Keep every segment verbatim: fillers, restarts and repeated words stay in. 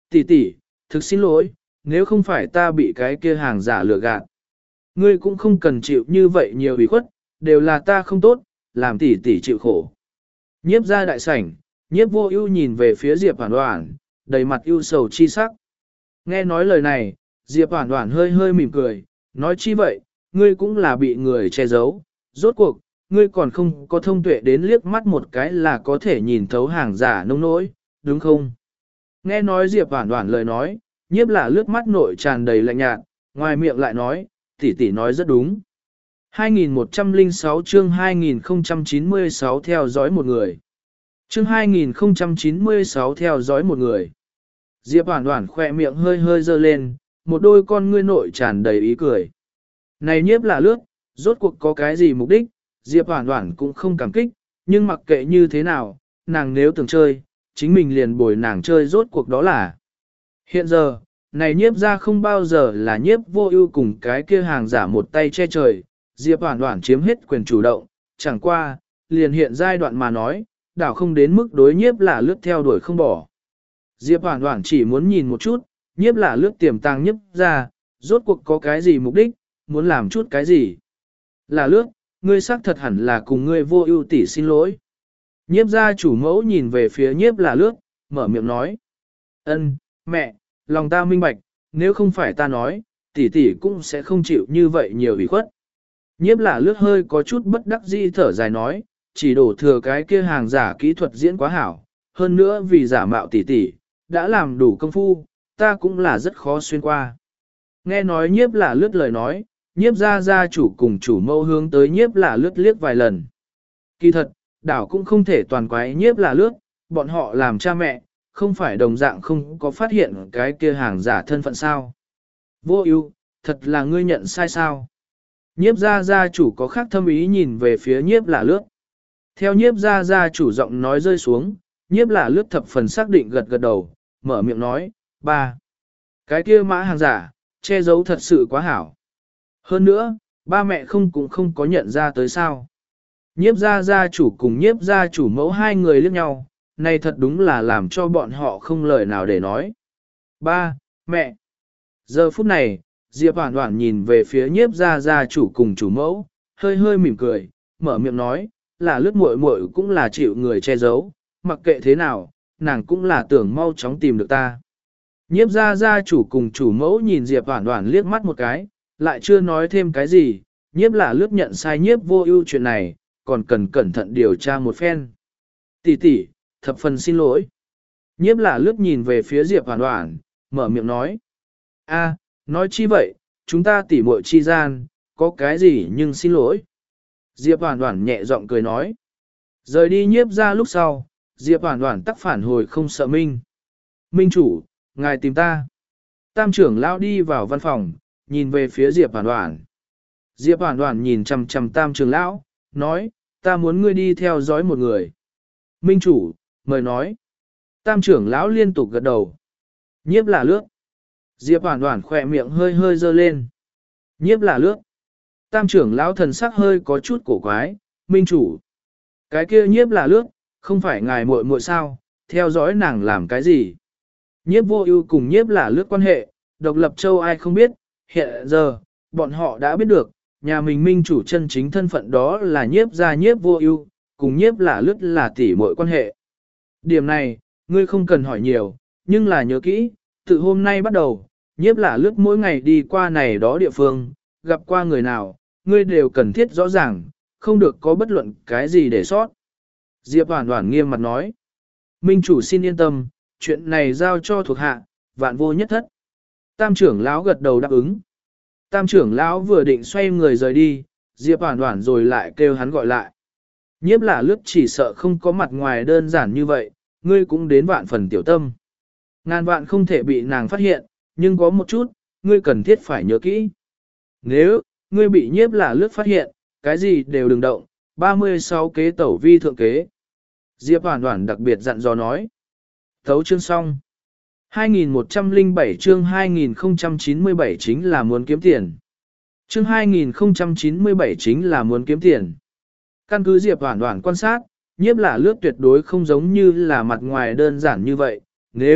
Tỷ tỷ, thực xin lỗi, nếu không phải ta bị cái kia hàng giả lừa gạt. Ngươi cũng không cần chịu như vậy nhiều ủy khuất, đều là ta không tốt, làm tỷ tỷ chịu khổ. Nhiếp ra đại sảnh, nhiếp vô ưu nhìn về phía Diệp Hoản Hoản, đầy mặt ưu sầu chi sắc. Nghe nói lời này, Diệp Hoản Hoản hơi hơi mỉm cười, nói chi vậy, ngươi cũng là bị người che giấu, rốt cuộc, ngươi còn không có thông tuệ đến liếc mắt một cái là có thể nhìn thấu hàng giả nông nỗi, đúng không? Nghe nói Diệp Hoản Hoản lời nói, nhiếp là lướt mắt nội tràn đầy lạnh nhạt, ngoài miệng lại nói, tỷ tỷ nói rất đúng. hai nghìn một trăm lẻ sáu chương hai nghìn không trăm chín mươi sáu theo dõi một người. Chương hai nghìn không trăm chín mươi sáu theo dõi một người. Diệp Hoản Hoản khỏe miệng hơi hơi dơ lên, một đôi con ngươi nội tràn đầy ý cười. Này nhiếp là lướt, rốt cuộc có cái gì mục đích, Diệp Hoản Hoản cũng không cảm kích, nhưng mặc kệ như thế nào, nàng nếu tưởng chơi, chính mình liền bồi nàng chơi rốt cuộc đó là. Hiện giờ, này nhiếp ra không bao giờ là nhiếp vô ưu cùng cái kia hàng giả một tay che trời, Diệp Hoản Hoản chiếm hết quyền chủ động, chẳng qua, liền hiện giai đoạn mà nói, đảo không đến mức đối nhiếp là lướt theo đuổi không bỏ. Diệp Hoản Hoản chỉ muốn nhìn một chút, nhiếp là lướt tiềm tàng nhiếp ra, rốt cuộc có cái gì mục đích, muốn làm chút cái gì. Là lướt, ngươi xác thật hẳn là cùng ngươi vô ưu tỷ xin lỗi. Nhiếp gia chủ mẫu nhìn về phía nhiếp là lướt, mở miệng nói. Ân, mẹ, lòng ta minh bạch, nếu không phải ta nói, tỷ tỷ cũng sẽ không chịu như vậy nhiều ủy khuất. Nhiếp là lướt hơi có chút bất đắc dĩ thở dài nói, chỉ đổ thừa cái kia hàng giả kỹ thuật diễn quá hảo, hơn nữa vì giả mạo tỷ tỷ, đã làm đủ công phu, ta cũng là rất khó xuyên qua. Nghe nói nhiếp là lướt lời nói, nhiếp gia gia chủ cùng chủ mẫu hướng tới nhiếp là lướt liếc vài lần. Kỳ thật, đảo cũng không thể toàn quái nhiếp là lướt, bọn họ làm cha mẹ, không phải đồng dạng không có phát hiện cái kia hàng giả thân phận sao. Vô ưu, thật là ngươi nhận sai sao. Nhiếp gia gia chủ có khác thâm ý nhìn về phía nhiếp là lướt. Theo nhiếp gia gia chủ giọng nói rơi xuống, nhiếp là lướt thập phần xác định gật gật đầu, mở miệng nói, ba. Cái kia mã hàng giả, che giấu thật sự quá hảo. Hơn nữa, ba mẹ không cũng không có nhận ra tới sao. Nhiếp gia gia chủ cùng nhiếp gia chủ mẫu hai người liếc nhau, này thật đúng là làm cho bọn họ không lời nào để nói. Ba, mẹ. Giờ phút này, Diệp Hoản Hoản nhìn về phía nhiếp gia gia chủ cùng chủ mẫu, hơi hơi mỉm cười, mở miệng nói, là lướt muội muội cũng là chịu người che giấu, mặc kệ thế nào, nàng cũng là tưởng mau chóng tìm được ta. Nhiếp gia gia chủ cùng chủ mẫu nhìn Diệp Hoản Hoản liếc mắt một cái, lại chưa nói thêm cái gì, nhiếp là lướt nhận sai nhiếp vô ưu chuyện này, còn cần cẩn thận điều tra một phen. Tỷ tỷ, thập phần xin lỗi. Nhiếp là lướt nhìn về phía Diệp Hoản Hoản, mở miệng nói. A, nói chi vậy, chúng ta tỷ muội chi gian, có cái gì nhưng xin lỗi. Diệp Hoản Hoản nhẹ giọng cười nói. Rời đi nhiếp ra lúc sau, Diệp Hoản Hoản tắc phản hồi không sợ Minh. Minh chủ, ngài tìm ta. Tam trưởng lão đi vào văn phòng, nhìn về phía Diệp Hoản Hoản. Diệp Hoản Hoản nhìn chằm chằm Tam trưởng lão, nói, ta muốn ngươi đi theo dõi một người. Minh chủ, mời nói. Tam trưởng lão liên tục gật đầu. Nhiếp là lướt. Diệp Hoản Hoản khỏe miệng hơi hơi dơ lên. Nhiếp là lướt. Tam trưởng lão thần sắc hơi có chút cổ quái. Minh chủ. Cái kia nhiếp là lướt, không phải ngài muội muội sao, theo dõi nàng làm cái gì. Nhiếp vô ưu cùng nhiếp là lướt quan hệ, độc lập châu ai không biết, hiện giờ, bọn họ đã biết được, nhà mình minh chủ chân chính thân phận đó là nhiếp gia nhiếp vô ưu, cùng nhiếp là lướt là tỷ muội quan hệ. Điểm này, ngươi không cần hỏi nhiều, nhưng là nhớ kỹ, từ hôm nay bắt đầu, nhiếp là lướt mỗi ngày đi qua này đó địa phương, gặp qua người nào, ngươi đều cần thiết rõ ràng, không được có bất luận cái gì để sót. Diệp Hoản Hoản nghiêm mặt nói, minh chủ xin yên tâm, chuyện này giao cho thuộc hạ, vạn vô nhất thất. Tam trưởng lão gật đầu đáp ứng. Tam trưởng lão vừa định xoay người rời đi, Diệp Hoản Hoản rồi lại kêu hắn gọi lại. Nhiếp là lướt chỉ sợ không có mặt ngoài đơn giản như vậy, ngươi cũng đến vạn phần tiểu tâm. Ngàn vạn không thể bị nàng phát hiện, nhưng có một chút, ngươi cần thiết phải nhớ kỹ. Nếu, ngươi bị nhiếp là lướt phát hiện, cái gì đều đừng động, ba mươi sáu kế tẩu vi thượng kế. Diệp Hoản Hoản đặc biệt dặn dò nói. Tấu chương xong. hai nghìn một trăm lẻ bảy chương hai nghìn không trăm chín mươi bảy chính là muốn kiếm tiền. Chương hai nghìn không trăm chín mươi bảy chính là muốn kiếm tiền. Căn cứ Diệp Hoản Hoản quan sát, nhiếp là lướt tuyệt đối không giống như là mặt ngoài đơn giản như vậy. Nếu,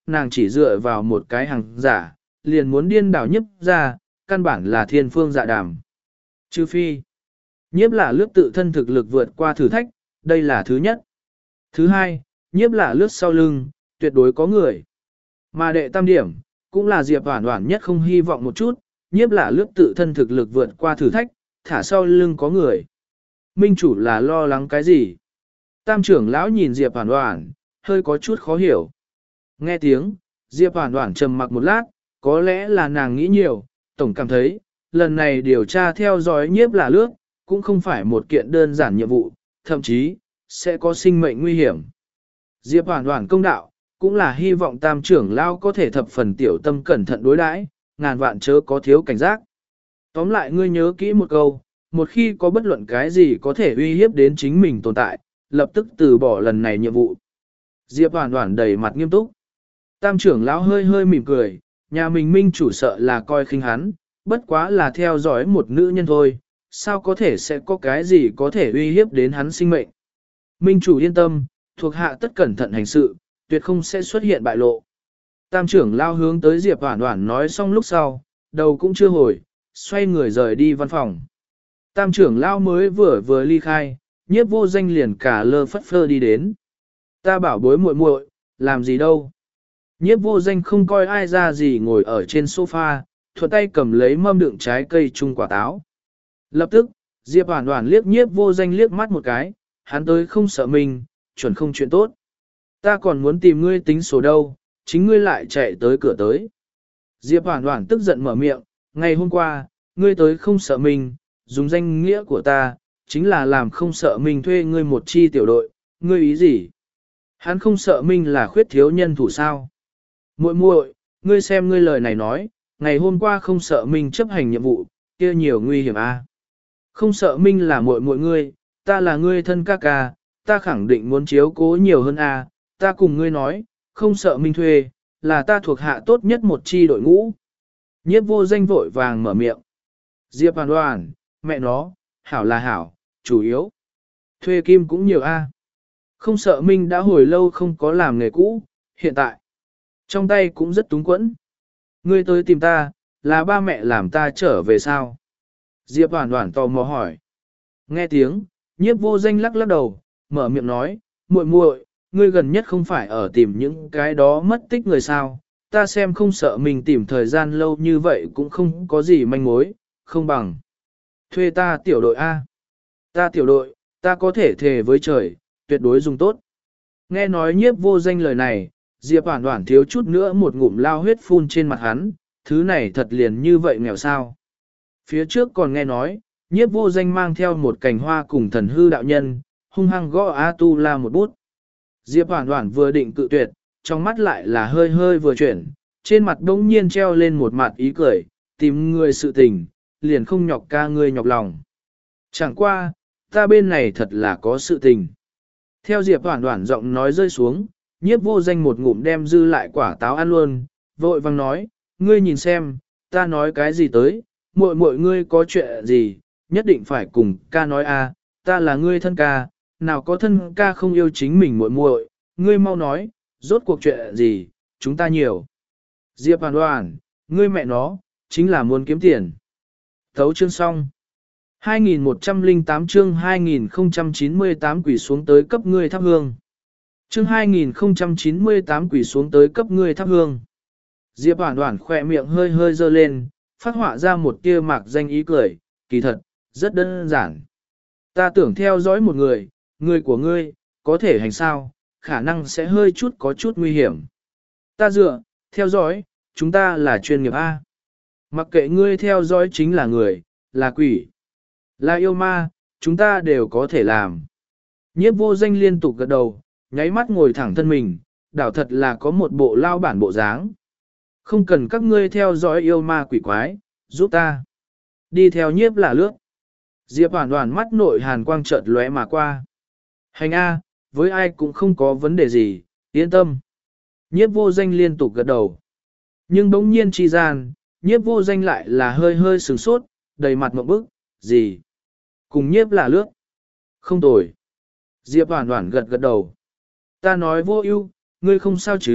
nàng chỉ dựa vào một cái hàng giả, liền muốn điên đảo nhiếp ra, căn bản là thiên phương dạ đàm. Trừ phi, nhiếp là lướt tự thân thực lực vượt qua thử thách, đây là thứ nhất. Thứ hai, nhiếp là lướt sau lưng, tuyệt đối có người. Mà đệ tam điểm, cũng là Diệp Hoản Hoản nhất không hy vọng một chút, nhiếp là lướt tự thân thực lực vượt qua thử thách, thả sau lưng có người. Minh chủ là lo lắng cái gì? Tam trưởng lão nhìn Diệp Hoản Hoản, hơi có chút khó hiểu. Nghe tiếng, Diệp Hoản Hoản trầm mặc một lát, có lẽ là nàng nghĩ nhiều, tổng cảm thấy, lần này điều tra theo dõi nhiếp là lướt, cũng không phải một kiện đơn giản nhiệm vụ, thậm chí, sẽ có sinh mệnh nguy hiểm. Diệp Hoản Hoản công đạo, cũng là hy vọng tam trưởng lão có thể thập phần tiểu tâm cẩn thận đối đãi, ngàn vạn chớ có thiếu cảnh giác. Tóm lại ngươi nhớ kỹ một câu, một khi có bất luận cái gì có thể uy hiếp đến chính mình tồn tại, lập tức từ bỏ lần này nhiệm vụ. Diệp Hoản Hoản đầy mặt nghiêm túc. Tam trưởng lão hơi hơi mỉm cười, nhà mình minh chủ sợ là coi khinh hắn, bất quá là theo dõi một nữ nhân thôi, sao có thể sẽ có cái gì có thể uy hiếp đến hắn sinh mệnh. Minh chủ yên tâm, thuộc hạ tất cẩn thận hành sự, tuyệt không sẽ xuất hiện bại lộ. Tam trưởng lão hướng tới Diệp Hoản Hoản nói xong lúc sau, đầu cũng chưa hồi, xoay người rời đi văn phòng. Tam trưởng lão mới vừa vừa ly khai, nhiếp vô danh liền cả lơ phất phơ đi đến. Ta bảo bối muội muội, làm gì đâu. Nhiếp vô danh không coi ai ra gì ngồi ở trên sofa, thuận tay cầm lấy mâm đựng trái cây chung quả táo. Lập tức, Diệp Hoản Hoản liếc nhiếp vô danh liếc mắt một cái, hắn tới không sợ mình, chuẩn không chuyện tốt. Ta còn muốn tìm ngươi tính số đâu, chính ngươi lại chạy tới cửa tới. Diệp Hoản Hoản tức giận mở miệng, ngày hôm qua, ngươi tới không sợ mình, dùng danh nghĩa của ta, chính là làm không sợ mình thuê ngươi một chi tiểu đội, ngươi ý gì? Hắn không sợ mình là khuyết thiếu nhân thủ sao? Muội muội, ngươi xem ngươi lời này nói, ngày hôm qua không sợ mình chấp hành nhiệm vụ, kia nhiều nguy hiểm a. À? Không sợ mình là muội muội ngươi, ta là ngươi thân ca ca, ta khẳng định muốn chiếu cố nhiều hơn a, à? Ta cùng ngươi nói, không sợ mình thuê, là ta thuộc hạ tốt nhất một chi đội ngũ. Nhiếp vô danh vội vàng mở miệng. Diệp Hoản Hoản, mẹ nó, hảo là hảo, chủ yếu. Thuê kim cũng nhiều a. Không sợ Minh đã hồi lâu không có làm nghề cũ, hiện tại. Trong tay cũng rất túng quẫn. Ngươi tới tìm ta, là ba mẹ làm ta trở về sao? Diệp Hoản Hoản tò mò hỏi. Nghe tiếng, nhiếp vô danh lắc lắc đầu, mở miệng nói, muội muội, ngươi gần nhất không phải ở tìm những cái đó mất tích người sao? Ta xem không sợ mình tìm thời gian lâu như vậy cũng không có gì manh mối, không bằng. Thuê ta tiểu đội A. Ta tiểu đội, ta có thể thề với trời, tuyệt đối dùng tốt. Nghe nói nhiếp vô danh lời này, Diệp Hoản Hoản thiếu chút nữa một ngụm lao huyết phun trên mặt hắn, thứ này thật liền như vậy nghèo sao. Phía trước còn nghe nói, nhiếp vô danh mang theo một cành hoa cùng thần hư đạo nhân, hung hăng gõ A Tu La một bút. Diệp Hoản Hoản vừa định cự tuyệt, trong mắt lại là hơi hơi vừa chuyển, trên mặt đông nhiên treo lên một mặt ý cười, tìm người sự tình, liền không nhọc ca ngươi nhọc lòng. Chẳng qua, ta bên này thật là có sự tình. Theo Diệp Hoản Hoản giọng nói rơi xuống, nhiếp vô danh một ngụm đem dư lại quả táo ăn luôn, vội vang nói, ngươi nhìn xem, ta nói cái gì tới, muội muội ngươi có chuyện gì, nhất định phải cùng ca nói a, ta là ngươi thân ca, nào có thân ca không yêu chính mình muội muội, ngươi mau nói, rốt cuộc chuyện gì, chúng ta nhiều. Diệp Hoản Hoản, ngươi mẹ nó, chính là muốn kiếm tiền. Thấu chương xong. hai nghìn một trăm lẻ tám chương hai nghìn không trăm chín mươi tám quỷ xuống tới cấp ngươi thắp hương. Chương hai nghìn không trăm chín mươi tám quỷ xuống tới cấp ngươi thắp hương. Diệp Hoản Hoản khỏe miệng hơi hơi dơ lên, phát họa ra một tia mạc danh ý cười, kỳ thật, rất đơn giản. Ta tưởng theo dõi một người, người của ngươi, có thể hành sao, khả năng sẽ hơi chút có chút nguy hiểm. Ta dựa, theo dõi, chúng ta là chuyên nghiệp A. Mặc kệ ngươi theo dõi chính là người, là quỷ, là yêu ma, chúng ta đều có thể làm. Nhiếp vô danh liên tục gật đầu, nháy mắt ngồi thẳng thân mình, đảo thật là có một bộ lao bản bộ dáng. Không cần các ngươi theo dõi yêu ma quỷ quái, giúp ta. Đi theo nhiếp là lướt. Diệp Hoản Hoản mắt nội hàn quang chợt lóe mà qua. Hành A, với ai cũng không có vấn đề gì, yên tâm. Nhiếp vô danh liên tục gật đầu. Nhưng bỗng nhiên chi gian, nhiếp vô danh lại là hơi hơi sửng sốt, đầy mặt ngộp bức, gì? Cùng nhiếp là lướt. Không tồi. Diệp Hoản Hoản gật gật đầu. Ta nói vô ưu, ngươi không sao chứ,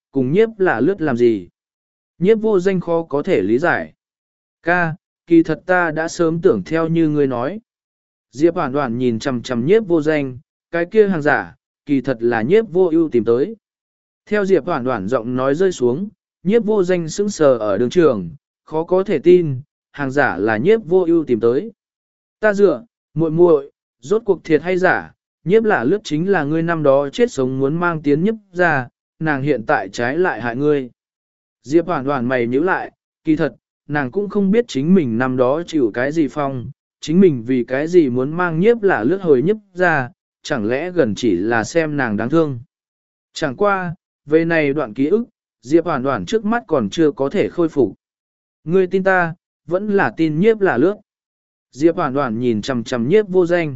cùng nhiếp là lướt làm gì. Nhiếp vô danh khó có thể lý giải. Ca, kỳ thật ta đã sớm tưởng theo như ngươi nói. Diệp Hoản Hoản nhìn chằm chằm nhiếp vô danh, cái kia hàng giả, kỳ thật là nhiếp vô ưu tìm tới. Theo Diệp Hoản Hoản giọng nói rơi xuống, nhiếp vô danh sững sờ ở đường trường, khó có thể tin, hàng giả là nhiếp vô ưu tìm tới. Ta dựa, muội muội, rốt cuộc thiệt hay giả, nhiếp là lướt chính là ngươi năm đó chết sống muốn mang tiến nhiếp ra, nàng hiện tại trái lại hại ngươi. Diệp Hoản Hoản mày nhíu lại, kỳ thật, nàng cũng không biết chính mình năm đó chịu cái gì phong, chính mình vì cái gì muốn mang nhiếp là lướt hồi nhiếp ra, chẳng lẽ gần chỉ là xem nàng đáng thương. Chẳng qua, về này đoạn ký ức, Diệp Hoản Hoản trước mắt còn chưa có thể khôi phục. Ngươi tin ta, vẫn là tin nhiếp là lướt. Diệp Hoản Hoản nhìn chằm chằm nhiếp vô danh.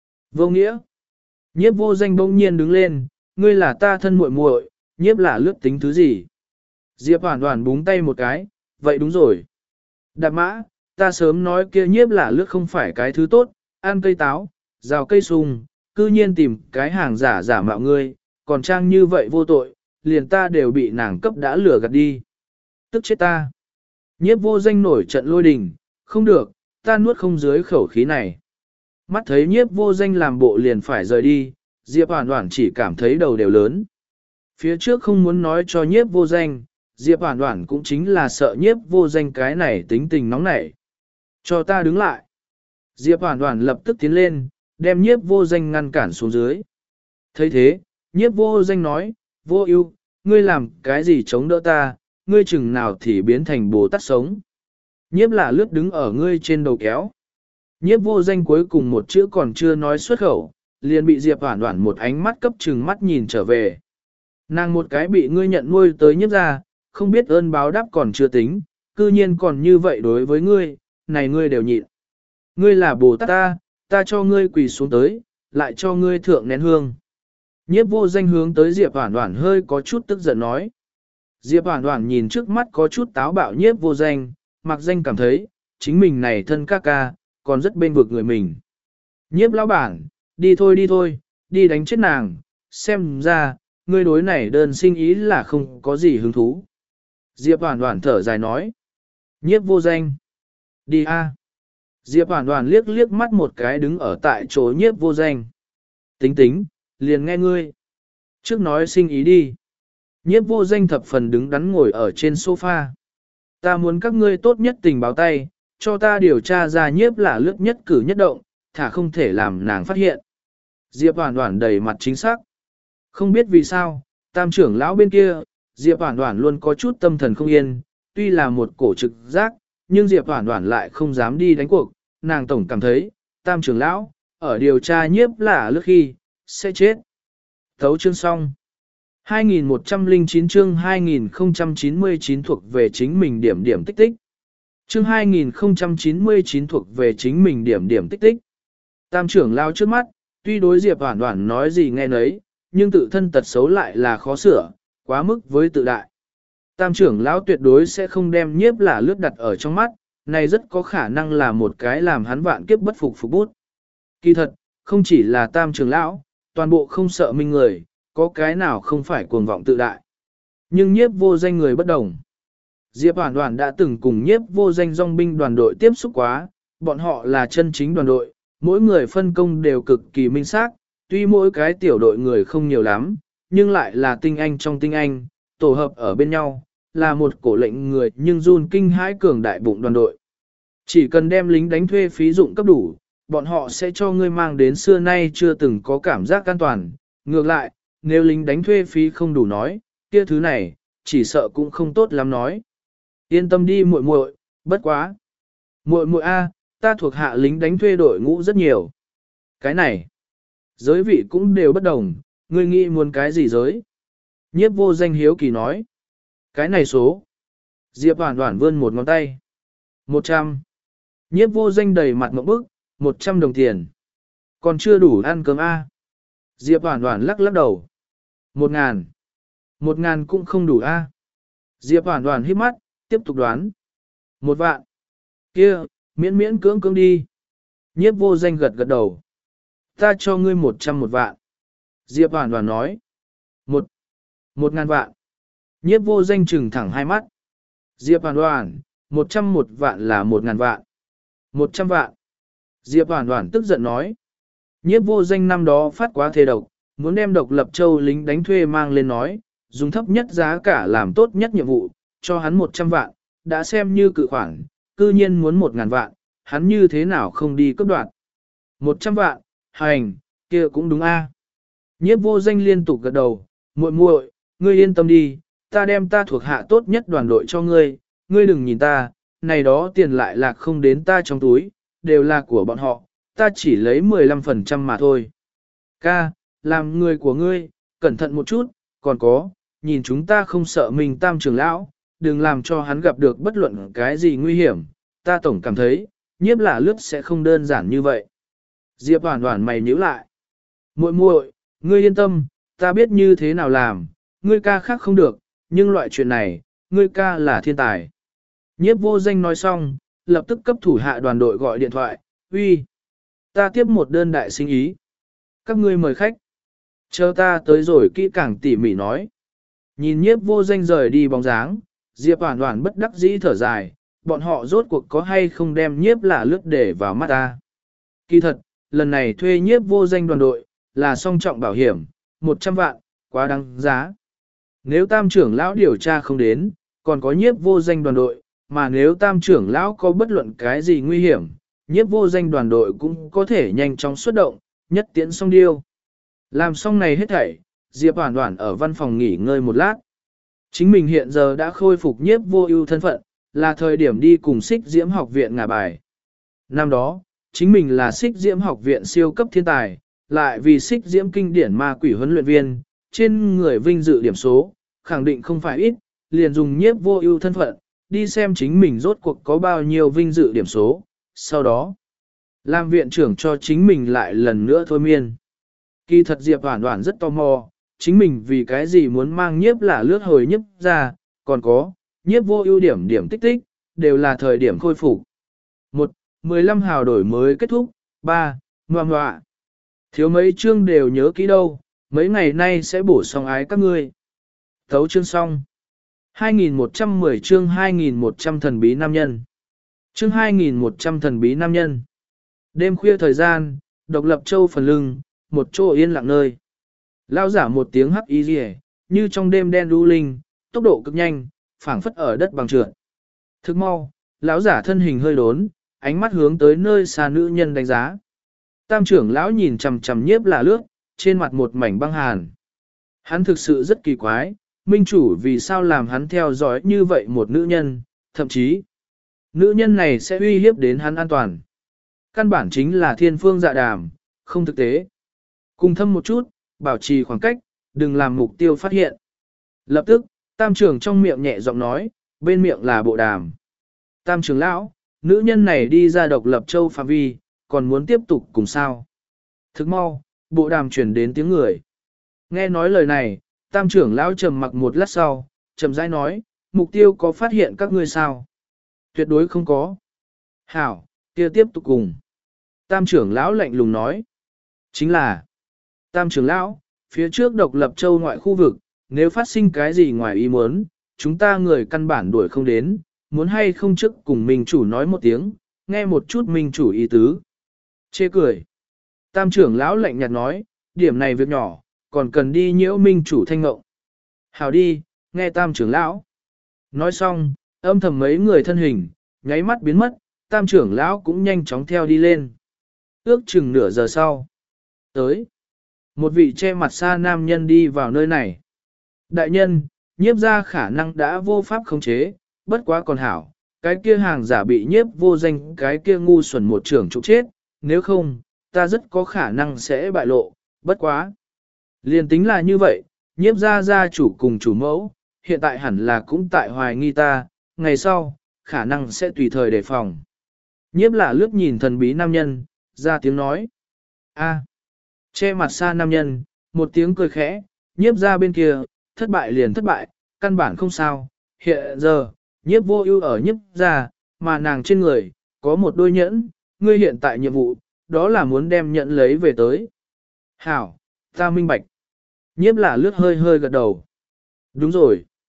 Vô nghĩa. Nhiếp vô danh bỗng nhiên đứng lên, ngươi là ta thân muội muội, nhiếp là lướt tính thứ gì? Diệp Hoản Hoản búng tay một cái, vậy đúng rồi. Đạp mã, ta sớm nói kia nhiếp là lướt không phải cái thứ tốt, ăn cây táo, rào cây sung, cư nhiên tìm cái hàng giả giả mạo ngươi, còn trang như vậy vô tội, liền ta đều bị nàng cấp đã lừa gạt đi. Tức chết ta. Nhiếp vô danh nổi trận lôi đình, không được, ta nuốt không dưới khẩu khí này. Mắt thấy nhiếp vô danh làm bộ liền phải rời đi, Diệp Hoản Hoản chỉ cảm thấy đầu đều lớn. Phía trước không muốn nói cho nhiếp vô danh, Diệp Hoản Hoản cũng chính là sợ nhiếp vô danh cái này tính tình nóng nảy. Cho ta đứng lại. Diệp Hoản Hoản lập tức tiến lên, đem nhiếp vô danh ngăn cản xuống dưới. Thấy thế, nhiếp vô danh nói, vô ưu, ngươi làm cái gì chống đỡ ta, ngươi chừng nào thì biến thành Bồ Tát sống. Nhiếp là lướt đứng ở ngươi trên đầu kéo. Nhiếp vô danh cuối cùng một chữ còn chưa nói xuất khẩu, liền bị Diệp Hoản Hoản một ánh mắt cấp trừng mắt nhìn trở về. Nàng một cái bị ngươi nhận nuôi tới nhiếp ra, không biết ơn báo đáp còn chưa tính, cư nhiên còn như vậy đối với ngươi, này ngươi đều nhịn. Ngươi là Bồ Tát ta, ta cho ngươi quỳ xuống tới, lại cho ngươi thượng nén hương. Nhiếp vô danh hướng tới Diệp Hoản Hoản hơi có chút tức giận nói. Diệp Hoản Hoản nhìn trước mắt có chút táo bạo nhiếp vô danh, mặc danh cảm thấy, chính mình này thân ca ca, còn rất bên vực người mình. Nhiếp lão bản, đi thôi đi thôi, đi đánh chết nàng, xem ra, ngươi đối này đơn sinh ý là không có gì hứng thú. Diệp Hoản Hoản thở dài nói. Nhiếp vô danh. Đi a. Diệp Hoản Hoản liếc liếc mắt một cái đứng ở tại chỗ nhiếp vô danh. Tính tính, liền nghe ngươi. Trước nói sinh ý đi. Nhiếp vô danh thập phần đứng đắn ngồi ở trên sofa. Ta muốn các ngươi tốt nhất tình báo tay, cho ta điều tra ra nhiếp là lướt nhất cử nhất động, thả không thể làm nàng phát hiện. Diệp Hoản Hoản đầy mặt chính xác. Không biết vì sao, tam trưởng lão bên kia, Diệp Hoản Hoản luôn có chút tâm thần không yên, tuy là một cổ trực giác, nhưng Diệp Hoản Hoản lại không dám đi đánh cuộc, nàng tổng cảm thấy, tam trưởng lão, ở điều tra nhiếp là lướt khi, sẽ chết. Thấu chương xong. hai nghìn một trăm lẻ chín chương hai nghìn không trăm chín mươi chín thuộc về chính mình điểm điểm tích tích. Chương hai nghìn không trăm chín mươi chín thuộc về chính mình điểm điểm tích tích. Tam trưởng lao trước mắt, tuy đối Diệp Hoản Hoản nói gì nghe nấy, nhưng tự thân tật xấu lại là khó sửa, quá mức với tự đại. Tam trưởng lão tuyệt đối sẽ không đem nhiếp là lướt đặt ở trong mắt, này rất có khả năng là một cái làm hắn vạn kiếp bất phục phục bút. Kỳ thật, không chỉ là tam trưởng lão, toàn bộ không sợ minh người, có cái nào không phải cuồng vọng tự đại. Nhưng nhiếp vô danh người bất đồng. Diệp Hoản Hoản đã từng cùng nhiếp vô danh dòng binh đoàn đội tiếp xúc quá, bọn họ là chân chính đoàn đội, mỗi người phân công đều cực kỳ minh xác, tuy mỗi cái tiểu đội người không nhiều lắm, nhưng lại là tinh anh trong tinh anh, tổ hợp ở bên nhau, là một cổ lệnh người nhưng run kinh hãi cường đại bụng đoàn đội. Chỉ cần đem lính đánh thuê phí dụng cấp đủ, bọn họ sẽ cho ngươi mang đến xưa nay chưa từng có cảm giác an toàn. Ngược lại, nếu lính đánh thuê phí không đủ nói, kia thứ này, chỉ sợ cũng không tốt lắm nói. Yên tâm đi muội muội, bất quá. Muội muội a, ta thuộc hạ lính đánh thuê đội ngũ rất nhiều. Cái này, giới vị cũng đều bất đồng, ngươi nghĩ muốn cái gì giới? Nhiếp vô danh hiếu kỳ nói. Cái này số. Diệp Hoản Hoản vươn một ngón tay. Một trăm. Nhiếp vô danh đầy mặt ngộp bức, một trăm đồng tiền. Còn chưa đủ ăn cơm a. Diệp Hoản Hoản lắc lắc đầu. Một ngàn. Một ngàn cũng không đủ a. Diệp Hoản Hoản híp mắt, tiếp tục đoán. Một vạn. Kia, miễn miễn cưỡng cưỡng đi. Nhiếp vô danh gật gật đầu. Ta cho ngươi một trăm một vạn. Diệp Hoản Hoản nói. Một. Một ngàn vạn. Nhiếp vô danh trừng thẳng hai mắt. Diệp Hoàn Hoàn, một trăm một vạn là một ngàn vạn. Một trăm vạn. Diệp Hoàn Hoàn tức giận nói. Nhiếp vô danh năm đó phát quá thề độc, muốn đem độc lập châu lính đánh thuê mang lên nói, dùng thấp nhất giá cả làm tốt nhất nhiệm vụ, cho hắn một trăm vạn, đã xem như cự khoản, cư nhiên muốn một ngàn vạn, hắn như thế nào không đi cấp đoạt. Một trăm vạn, hành, kia cũng đúng a. Nhiếp vô danh liên tục gật đầu, muội muội, ngươi yên tâm đi, ta đem ta thuộc hạ tốt nhất đoàn đội cho ngươi, ngươi đừng nhìn ta, này đó tiền lại lạc không đến ta trong túi, đều là của bọn họ, ta chỉ lấy mười lăm phần trăm mà thôi. Ca, làm người của ngươi, cẩn thận một chút, còn có, nhìn chúng ta không sợ mình tam trưởng lão, đừng làm cho hắn gặp được bất luận cái gì nguy hiểm, ta tổng cảm thấy, nhiếp là lướt sẽ không đơn giản như vậy. Diệp Hoàn Hoàn mày nhíu lại. Muội muội, ngươi yên tâm, ta biết như thế nào làm, ngươi ca khác không được, nhưng loại chuyện này, ngươi ca là thiên tài. Nhiếp vô danh nói xong, lập tức cấp thủ hạ đoàn đội gọi điện thoại, uy, ta tiếp một đơn đại sinh ý. Các ngươi mời khách. Chờ ta tới rồi kỹ càng tỉ mỉ nói. Nhìn nhiếp vô danh rời đi bóng dáng, Diệp Hoàn Hoàn bất đắc dĩ thở dài, bọn họ rốt cuộc có hay không đem nhiếp là lướt để vào mắt ta. Kỳ thật, lần này thuê nhiếp vô danh đoàn đội, là song trọng bảo hiểm, một trăm vạn, quá đáng giá. Nếu tam trưởng lão điều tra không đến, còn có nhiếp vô danh đoàn đội, mà nếu tam trưởng lão có bất luận cái gì nguy hiểm, nhiếp vô danh đoàn đội cũng có thể nhanh chóng xuất động, nhất tiễn xong điêu. Làm xong này hết thảy, Diệp Hoàn Hoàn ở văn phòng nghỉ ngơi một lát. Chính mình hiện giờ đã khôi phục nhiếp vô ưu thân phận, là thời điểm đi cùng Xích Diễm học viện ngả bài. Năm đó, chính mình là Xích Diễm học viện siêu cấp thiên tài, lại vì Xích Diễm kinh điển ma quỷ huấn luyện viên, trên người vinh dự điểm số, khẳng định không phải ít, liền dùng nhiếp vô ưu thân phận, đi xem chính mình rốt cuộc có bao nhiêu vinh dự điểm số, sau đó, làm viện trưởng cho chính mình lại lần nữa thôi miên. Kỳ thật Diệp Hoàn Hoàn rất tò mò, chính mình vì cái gì muốn mang nhiếp là lướt hồi nhiếp ra, còn có, nhiếp vô ưu điểm điểm tích tích, đều là thời điểm khôi phục. một. mười lăm hào đổi mới kết thúc. ba. Ngoà ngoạ. Thiếu mấy chương đều nhớ kỹ đâu, mấy ngày nay sẽ bổ xong ái các ngươi. Thấu chương xong. hai nghìn một trăm mười chương hai nghìn một trăm thần bí nam nhân. Chương hai nghìn một trăm thần bí nam nhân. Đêm khuya thời gian, độc lập châu phần lưng, một chỗ yên lặng nơi. Lao giả một tiếng hắc y rìa, như trong đêm đen đu linh, tốc độ cực nhanh, phảng phất ở đất bằng trượt. Thức mau, lão giả thân hình hơi đốn, ánh mắt hướng tới nơi xa nữ nhân đánh giá. Tam trưởng lão nhìn chằm chằm nhiếp là lướt, trên mặt một mảnh băng hàn. Hắn thực sự rất kỳ quái, minh chủ vì sao làm hắn theo dõi như vậy một nữ nhân, thậm chí, nữ nhân này sẽ uy hiếp đến hắn an toàn. Căn bản chính là thiên phương dạ đàm, không thực tế. Cùng thâm một chút, bảo trì khoảng cách, đừng làm mục tiêu phát hiện. Lập tức, tam trưởng trong miệng nhẹ giọng nói, bên miệng là bộ đàm. Tam trưởng lão, nữ nhân này đi ra độc lập châu phạm vi, còn muốn tiếp tục cùng sao. Thức mau, bộ đàm chuyển đến tiếng người. Nghe nói lời này, tam trưởng lão trầm mặc một lát sau, trầm rãi nói, mục tiêu có phát hiện các ngươi sao? Tuyệt đối không có. Hảo, kia tiếp tục cùng. Tam trưởng lão lạnh lùng nói. Chính là, tam trưởng lão, phía trước độc lập châu ngoại khu vực, nếu phát sinh cái gì ngoài ý muốn, chúng ta người căn bản đuổi không đến, muốn hay không trước cùng minh chủ nói một tiếng, nghe một chút minh chủ ý tứ. Chê cười. Tam trưởng lão lạnh nhạt nói, điểm này việc nhỏ, còn cần đi nhiễu minh chủ thanh ngộng. Hảo đi, nghe tam trưởng lão. Nói xong, âm thầm mấy người thân hình, nháy mắt biến mất, tam trưởng lão cũng nhanh chóng theo đi lên. Ước chừng nửa giờ sau. Tới. Một vị che mặt xa nam nhân đi vào nơi này. Đại nhân, nhiếp ra khả năng đã vô pháp khống chế, bất quá còn hảo. Cái kia hàng giả bị nhiếp vô danh, cái kia ngu xuẩn một trưởng trục chết. Nếu không, ta rất có khả năng sẽ bại lộ, bất quá. Liên tính là như vậy, nhiếp ra gia chủ cùng chủ mẫu, hiện tại hẳn là cũng tại hoài nghi ta, ngày sau, khả năng sẽ tùy thời đề phòng. Nhiếp là lướt nhìn thần bí nam nhân, ra tiếng nói. A. Che mặt xa nam nhân, một tiếng cười khẽ, nhiếp ra bên kia, thất bại liền thất bại, căn bản không sao. Hiện giờ, nhiếp vô ưu ở nhiếp ra, mà nàng trên người, có một đôi nhẫn, ngươi hiện tại nhiệm vụ, đó là muốn đem nhẫn lấy về tới. Hảo, ta minh bạch. Nhiếp là lướt hơi hơi gật đầu. Đúng rồi.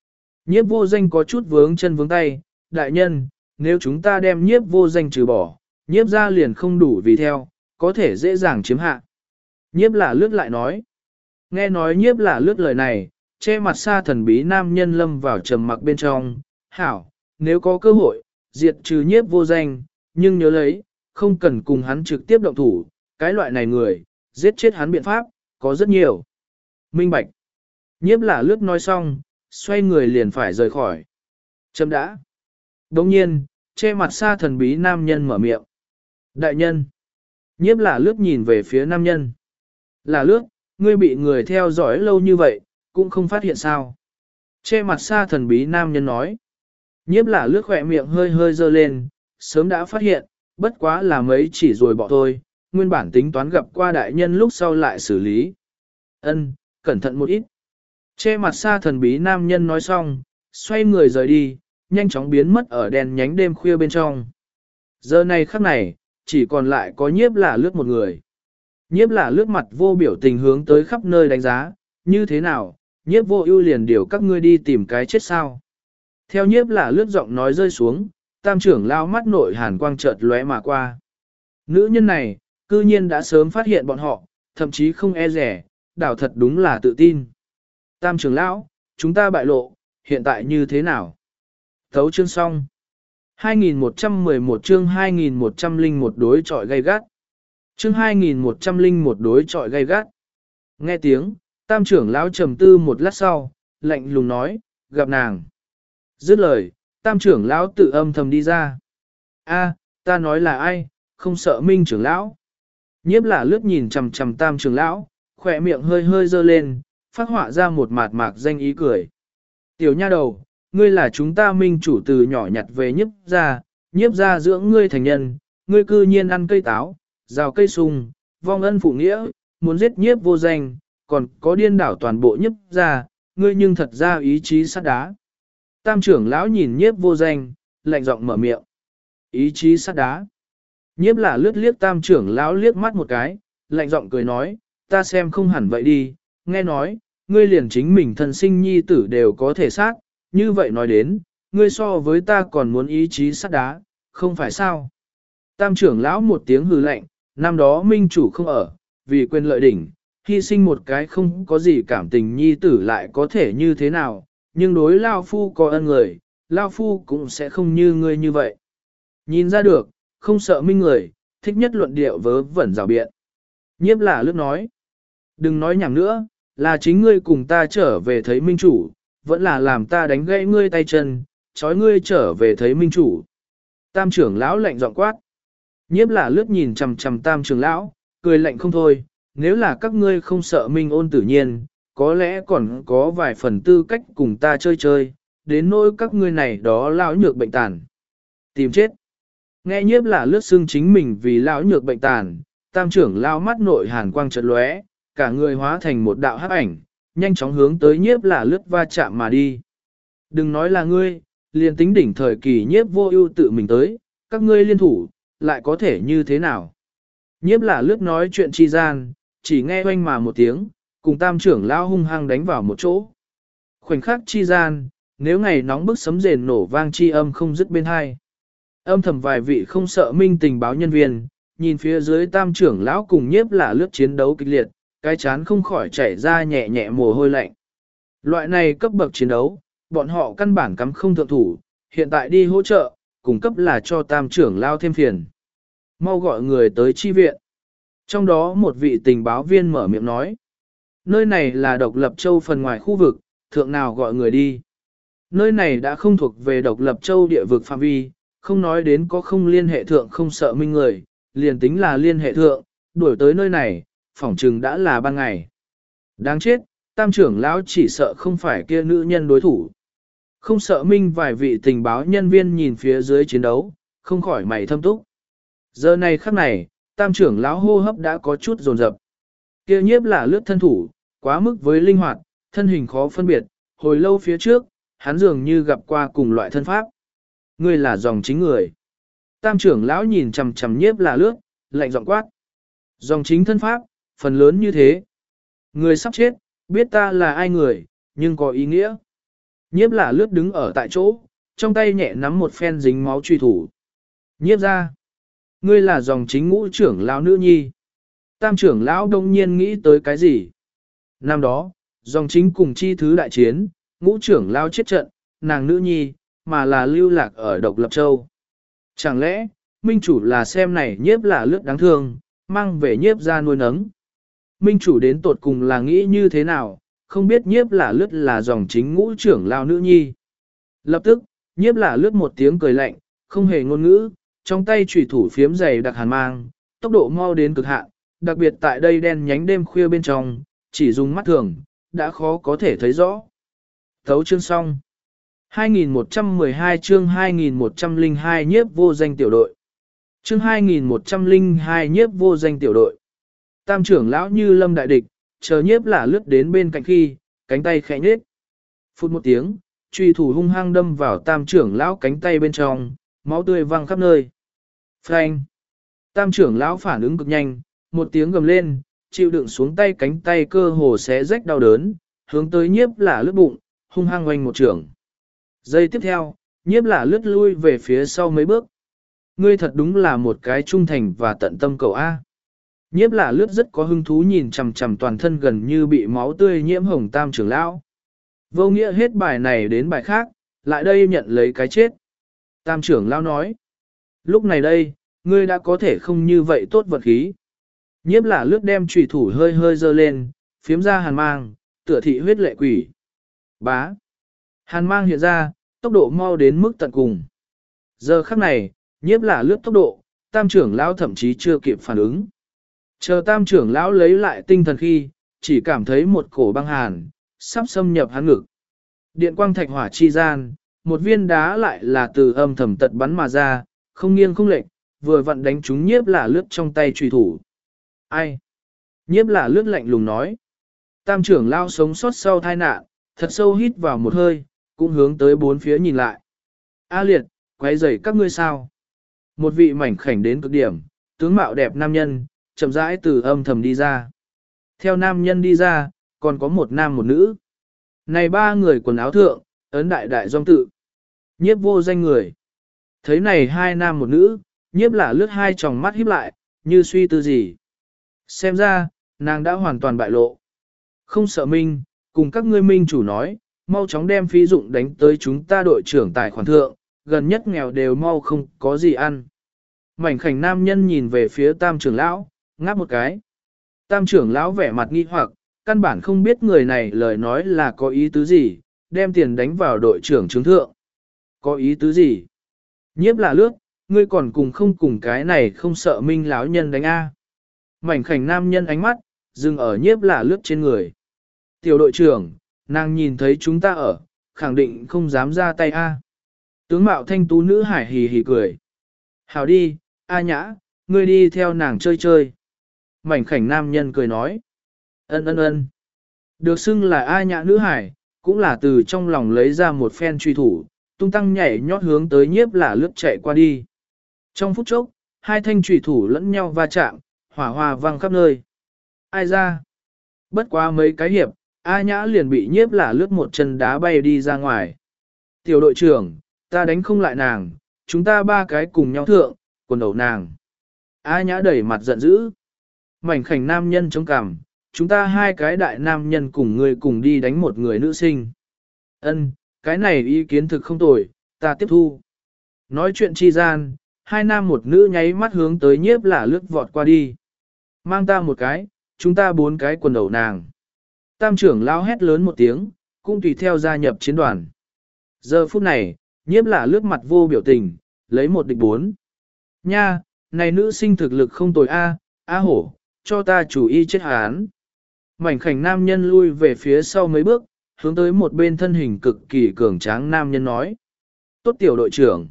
Nhiếp vô danh có chút vướng chân vướng tay, đại nhân, nếu chúng ta đem nhiếp vô danh trừ bỏ, nhiếp ra liền không đủ vì theo, có thể dễ dàng chiếm hạ. Nhiếp là lướt lại nói. Nghe nói nhiếp là lướt lời này, che mặt xa thần bí nam nhân lâm vào trầm mặc bên trong. Hảo, nếu có cơ hội, diệt trừ nhiếp vô danh, nhưng nhớ lấy, không cần cùng hắn trực tiếp động thủ, cái loại này người, giết chết hắn biện pháp, có rất nhiều. Minh bạch. Nhiếp là lướt nói xong, xoay người liền phải rời khỏi. Chấm đã. Đồng nhiên, che mặt xa thần bí nam nhân mở miệng. Đại nhân. Nhiếp là lướt nhìn về phía nam nhân. Là lướt, ngươi bị người theo dõi lâu như vậy, cũng không phát hiện sao. Che mặt xa thần bí nam nhân nói. Nhiếp là lướt khỏe miệng hơi hơi dơ lên, sớm đã phát hiện, bất quá là mấy chỉ rồi bỏ thôi, nguyên bản tính toán gặp qua đại nhân lúc sau lại xử lý. Ân, cẩn thận một ít. Che mặt xa thần bí nam nhân nói xong, xoay người rời đi, nhanh chóng biến mất ở đèn nhánh đêm khuya bên trong. Giờ này khắc này, chỉ còn lại có nhiếp là lướt một người. Nhiếp là lướt mặt vô biểu tình hướng tới khắp nơi đánh giá, như thế nào, nhiếp vô ưu liền điều các ngươi đi tìm cái chết sao. Theo nhiếp là lướt giọng nói rơi xuống, tam trưởng lao mắt nội hàn quang chợt lóe mà qua. Nữ nhân này, cư nhiên đã sớm phát hiện bọn họ, thậm chí không e rẻ, đảo thật đúng là tự tin. Tam trưởng lão, chúng ta bại lộ, hiện tại như thế nào? Thấu chương xong. hai nghìn một trăm mười một chương hai nghìn một trăm lẻ một đối chọi gay gắt. Chương hai nghìn một trăm lẻ một đối chọi gay gắt. Nghe tiếng, tam trưởng lão trầm tư một lát sau, lạnh lùng nói, gặp nàng. Dứt lời, tam trưởng lão tự âm thầm đi ra. A, ta nói là ai, không sợ minh trưởng lão. Nhiếp là lướt nhìn chằm chằm tam trưởng lão, khỏe miệng hơi hơi dơ lên, phát họa ra một mạt mạc danh ý cười. Tiểu nha đầu, ngươi là chúng ta minh chủ từ nhỏ nhặt về nhiếp ra, nhiếp ra dưỡng ngươi thành nhân, ngươi cư nhiên ăn cây táo, rào cây sung, vong ân phụ nghĩa, muốn giết nhiếp vô danh, còn có điên đảo toàn bộ nhiếp ra, ngươi nhưng thật ra ý chí sắt đá. Tam trưởng lão nhìn nhiếp vô danh, lạnh giọng mở miệng. Ý chí sắt đá. Nhiếp là lướt liếc tam trưởng lão liếc mắt một cái, lạnh giọng cười nói, ta xem không hẳn vậy đi, nghe nói, ngươi liền chính mình thân sinh nhi tử đều có thể sát, như vậy nói đến, ngươi so với ta còn muốn ý chí sắt đá, không phải sao? Tam trưởng lão một tiếng hừ lạnh, năm đó minh chủ không ở, vì quyền lợi đỉnh, hy sinh một cái không có gì cảm tình nhi tử lại có thể như thế nào, nhưng đối Lao Phu có ân người, Lao Phu cũng sẽ không như ngươi như vậy. Nhìn ra được, không sợ minh người, thích nhất luận điệu vớ vẩn rào biện. Nhiếp là lướt nói, đừng nói nhảm nữa, là chính ngươi cùng ta trở về thấy minh chủ, vẫn là làm ta đánh gãy ngươi tay chân, trói ngươi trở về thấy minh chủ. Tam trưởng lão lạnh giọng quát. Nhiếp là lướt nhìn chằm chằm tam trưởng lão, cười lạnh không thôi, nếu là các ngươi không sợ minh ôn tự nhiên, có lẽ còn có vài phần tư cách cùng ta chơi chơi, đến nỗi các ngươi này đó lão nhược bệnh tàn. Tìm chết. Nghe nhiếp là lướt xưng chính mình vì lão nhược bệnh tàn, tam trưởng lão mắt nội hàn quang chợt lóe, cả người hóa thành một đạo hắc ảnh, nhanh chóng hướng tới nhiếp là lướt va chạm mà đi. Đừng nói là ngươi, liền tính đỉnh thời kỳ nhiếp vô ưu tự mình tới, các ngươi liên thủ, lại có thể như thế nào? Nhiếp là lướt nói chuyện chi gian, chỉ nghe oanh mà một tiếng, cùng tam trưởng lão hung hăng đánh vào một chỗ. Khoảnh khắc chi gian, nếu ngày nóng bức sấm rền nổ vang chi âm không dứt bên hai. Âm thầm vài vị không sợ minh tình báo nhân viên, nhìn phía dưới tam trưởng lão cùng nhiếp là lướt chiến đấu kịch liệt, cái chán không khỏi chảy ra nhẹ nhẹ mồ hôi lạnh. Loại này cấp bậc chiến đấu, bọn họ căn bản cắm không thượng thủ, hiện tại đi hỗ trợ, cung cấp là cho tam trưởng lao thêm phiền. Mau gọi người tới chi viện. Trong đó một vị tình báo viên mở miệng nói. Nơi này là độc lập châu phần ngoài khu vực, thượng nào gọi người đi. Nơi này đã không thuộc về độc lập châu địa vực phạm vi, không nói đến có không liên hệ thượng không sợ minh người, liền tính là liên hệ thượng, đuổi tới nơi này, phỏng chừng đã là ban ngày. Đáng chết, tam trưởng lão chỉ sợ không phải kia nữ nhân đối thủ. Không sợ minh vài vị tình báo nhân viên nhìn phía dưới chiến đấu, không khỏi mày thâm túc. Giờ này khắc này, tam trưởng lão hô hấp đã có chút dồn dập. Kia nhiếp là lướt thân thủ, quá mức với linh hoạt, thân hình khó phân biệt, hồi lâu phía trước, hắn dường như gặp qua cùng loại thân pháp. Ngươi là dòng chính người. Tam trưởng lão nhìn chằm chằm nhiếp là lướt, lạnh giọng quát. Dòng chính thân pháp, phần lớn như thế. Người sắp chết, biết ta là ai người, nhưng có ý nghĩa. Nhiếp là lướt đứng ở tại chỗ, trong tay nhẹ nắm một phen dính máu truy thủ. Nhiếp ra. Ngươi là dòng chính ngũ trưởng lão nữ nhi. Tam trưởng lão đông nhiên nghĩ tới cái gì? Năm đó, dòng chính cùng chi thứ đại chiến, ngũ trưởng lão chết trận, nàng nữ nhi, mà là lưu lạc ở độc lập châu. Chẳng lẽ, minh chủ là xem này nhiếp là lướt đáng thương, mang về nhiếp ra nuôi nấng. Minh chủ đến tột cùng là nghĩ như thế nào, không biết nhiếp là lướt là dòng chính ngũ trưởng lão nữ nhi. Lập tức, nhiếp là lướt một tiếng cười lạnh, không hề ngôn ngữ, trong tay chủy thủ phiếm dày đặc hàn mang, tốc độ mau đến cực hạn, đặc biệt tại đây đen nhánh đêm khuya bên trong, chỉ dùng mắt thường, đã khó có thể thấy rõ. Thấu chương xong. hai nghìn một trăm mười hai chương hai nghìn một trăm lẻ hai nhiếp vô danh tiểu đội. Chương hai nghìn một trăm lẻ hai nhiếp vô danh tiểu đội. Tam trưởng lão như lâm đại địch, chờ nhiếp là lướt đến bên cạnh khi, cánh tay khẽ nhếch. Phút một tiếng, truy thủ hung hăng đâm vào tam trưởng lão cánh tay bên trong, máu tươi văng khắp nơi. Phanh! Tam trưởng lão phản ứng cực nhanh, một tiếng gầm lên, chịu đựng xuống tay cánh tay cơ hồ xé rách đau đớn, hướng tới nhiếp là lướt bụng, hung hăng oanh một trưởng. Giây tiếp theo, nhiếp là lướt lui về phía sau mấy bước. Ngươi thật đúng là một cái trung thành và tận tâm cầu A. Nhiếp là lướt rất có hứng thú nhìn chằm chằm toàn thân gần như bị máu tươi nhiễm hồng tam trưởng lão. Vô nghĩa hết bài này đến bài khác, lại đây nhận lấy cái chết. Tam trưởng lão nói. Lúc này đây, ngươi đã có thể không như vậy tốt vật khí. Nhiếp là lướt đem trùy thủ hơi hơi dơ lên, phiếm ra hàn mang, tựa thị huyết lệ quỷ. Bá. Hàn mang hiện ra, tốc độ mau đến mức tận cùng. Giờ khắc này, nhiếp là lướt tốc độ, tam trưởng lão thậm chí chưa kịp phản ứng. Chờ tam trưởng lão lấy lại tinh thần khi, chỉ cảm thấy một cổ băng hàn, sắp xâm nhập hắn ngực. Điện quang thạch hỏa chi gian, một viên đá lại là từ âm thầm tật bắn mà ra, không nghiêng không lệch, vừa vặn đánh trúng nhiếp là lướt trong tay truy thủ. Ai? Nhiếp là lướt lạnh lùng nói. Tam trưởng lao sống sót sau tai nạn, thật sâu hít vào một hơi, cũng hướng tới bốn phía nhìn lại. A liệt, quấy rầy các ngươi sao? Một vị mảnh khảnh đến cực điểm, tướng mạo đẹp nam nhân, chậm rãi từ âm thầm đi ra. Theo nam nhân đi ra, còn có một nam một nữ. Này ba người quần áo thượng, ấn đại đại dòng tự. Nhiếp vô danh người. Thấy này hai nam một nữ, nhiếp là lướt hai tròng mắt híp lại, như suy tư gì. Xem ra, nàng đã hoàn toàn bại lộ. Không sợ minh, cùng các ngươi minh chủ nói, mau chóng đem phí dụng đánh tới chúng ta đội trưởng tài khoản thượng, gần nhất nghèo đều mau không có gì ăn. Mảnh khảnh nam nhân nhìn về phía tam trưởng lão, ngáp một cái. Tam trưởng lão vẻ mặt nghi hoặc, căn bản không biết người này lời nói là có ý tứ gì, đem tiền đánh vào đội trưởng chứng thượng. Có ý tứ gì? Nhiếp là lướt, ngươi còn cùng không cùng cái này không sợ minh lão nhân đánh A. Mảnh khảnh nam nhân ánh mắt, dừng ở nhiếp là lướt trên người. Tiểu đội trưởng, nàng nhìn thấy chúng ta ở, khẳng định không dám ra tay A. Tướng mạo thanh tú nữ hải hì hì cười. Hảo đi, A nhã, ngươi đi theo nàng chơi chơi. Mảnh khảnh nam nhân cười nói. Ân ân ân. Được xưng là A nhã nữ hải, cũng là từ trong lòng lấy ra một phen truy thủ, tung tăng nhảy nhót hướng tới nhiếp là lướt chạy qua đi. Trong phút chốc, hai thanh truy thủ lẫn nhau va chạm, hỏa hoa vang khắp nơi. Ai ra? Bất quá mấy cái hiệp, A nhã liền bị nhiếp là lướt một chân đá bay đi ra ngoài. Tiểu đội trưởng, ta đánh không lại nàng, chúng ta ba cái cùng nhau thượng, quần đầu nàng. A nhã đẩy mặt giận dữ. Mảnh khảnh nam nhân chống cằm, chúng ta hai cái đại nam nhân cùng người cùng đi đánh một người nữ sinh. Ân, cái này ý kiến thực không tồi, ta tiếp thu. Nói chuyện chi gian, hai nam một nữ nháy mắt hướng tới nhiếp là lướt vọt qua đi. Mang ta một cái, chúng ta bốn cái quần đầu nàng. Tam trưởng lao hét lớn một tiếng, cũng tùy theo gia nhập chiến đoàn. Giờ phút này, nhiếp là lướt mặt vô biểu tình, lấy một địch bốn. Nha, này nữ sinh thực lực không tồi a, a hổ, cho ta chủ y chết hán. Mảnh khảnh nam nhân lui về phía sau mấy bước, hướng tới một bên thân hình cực kỳ cường tráng nam nhân nói. Tốt tiểu đội trưởng.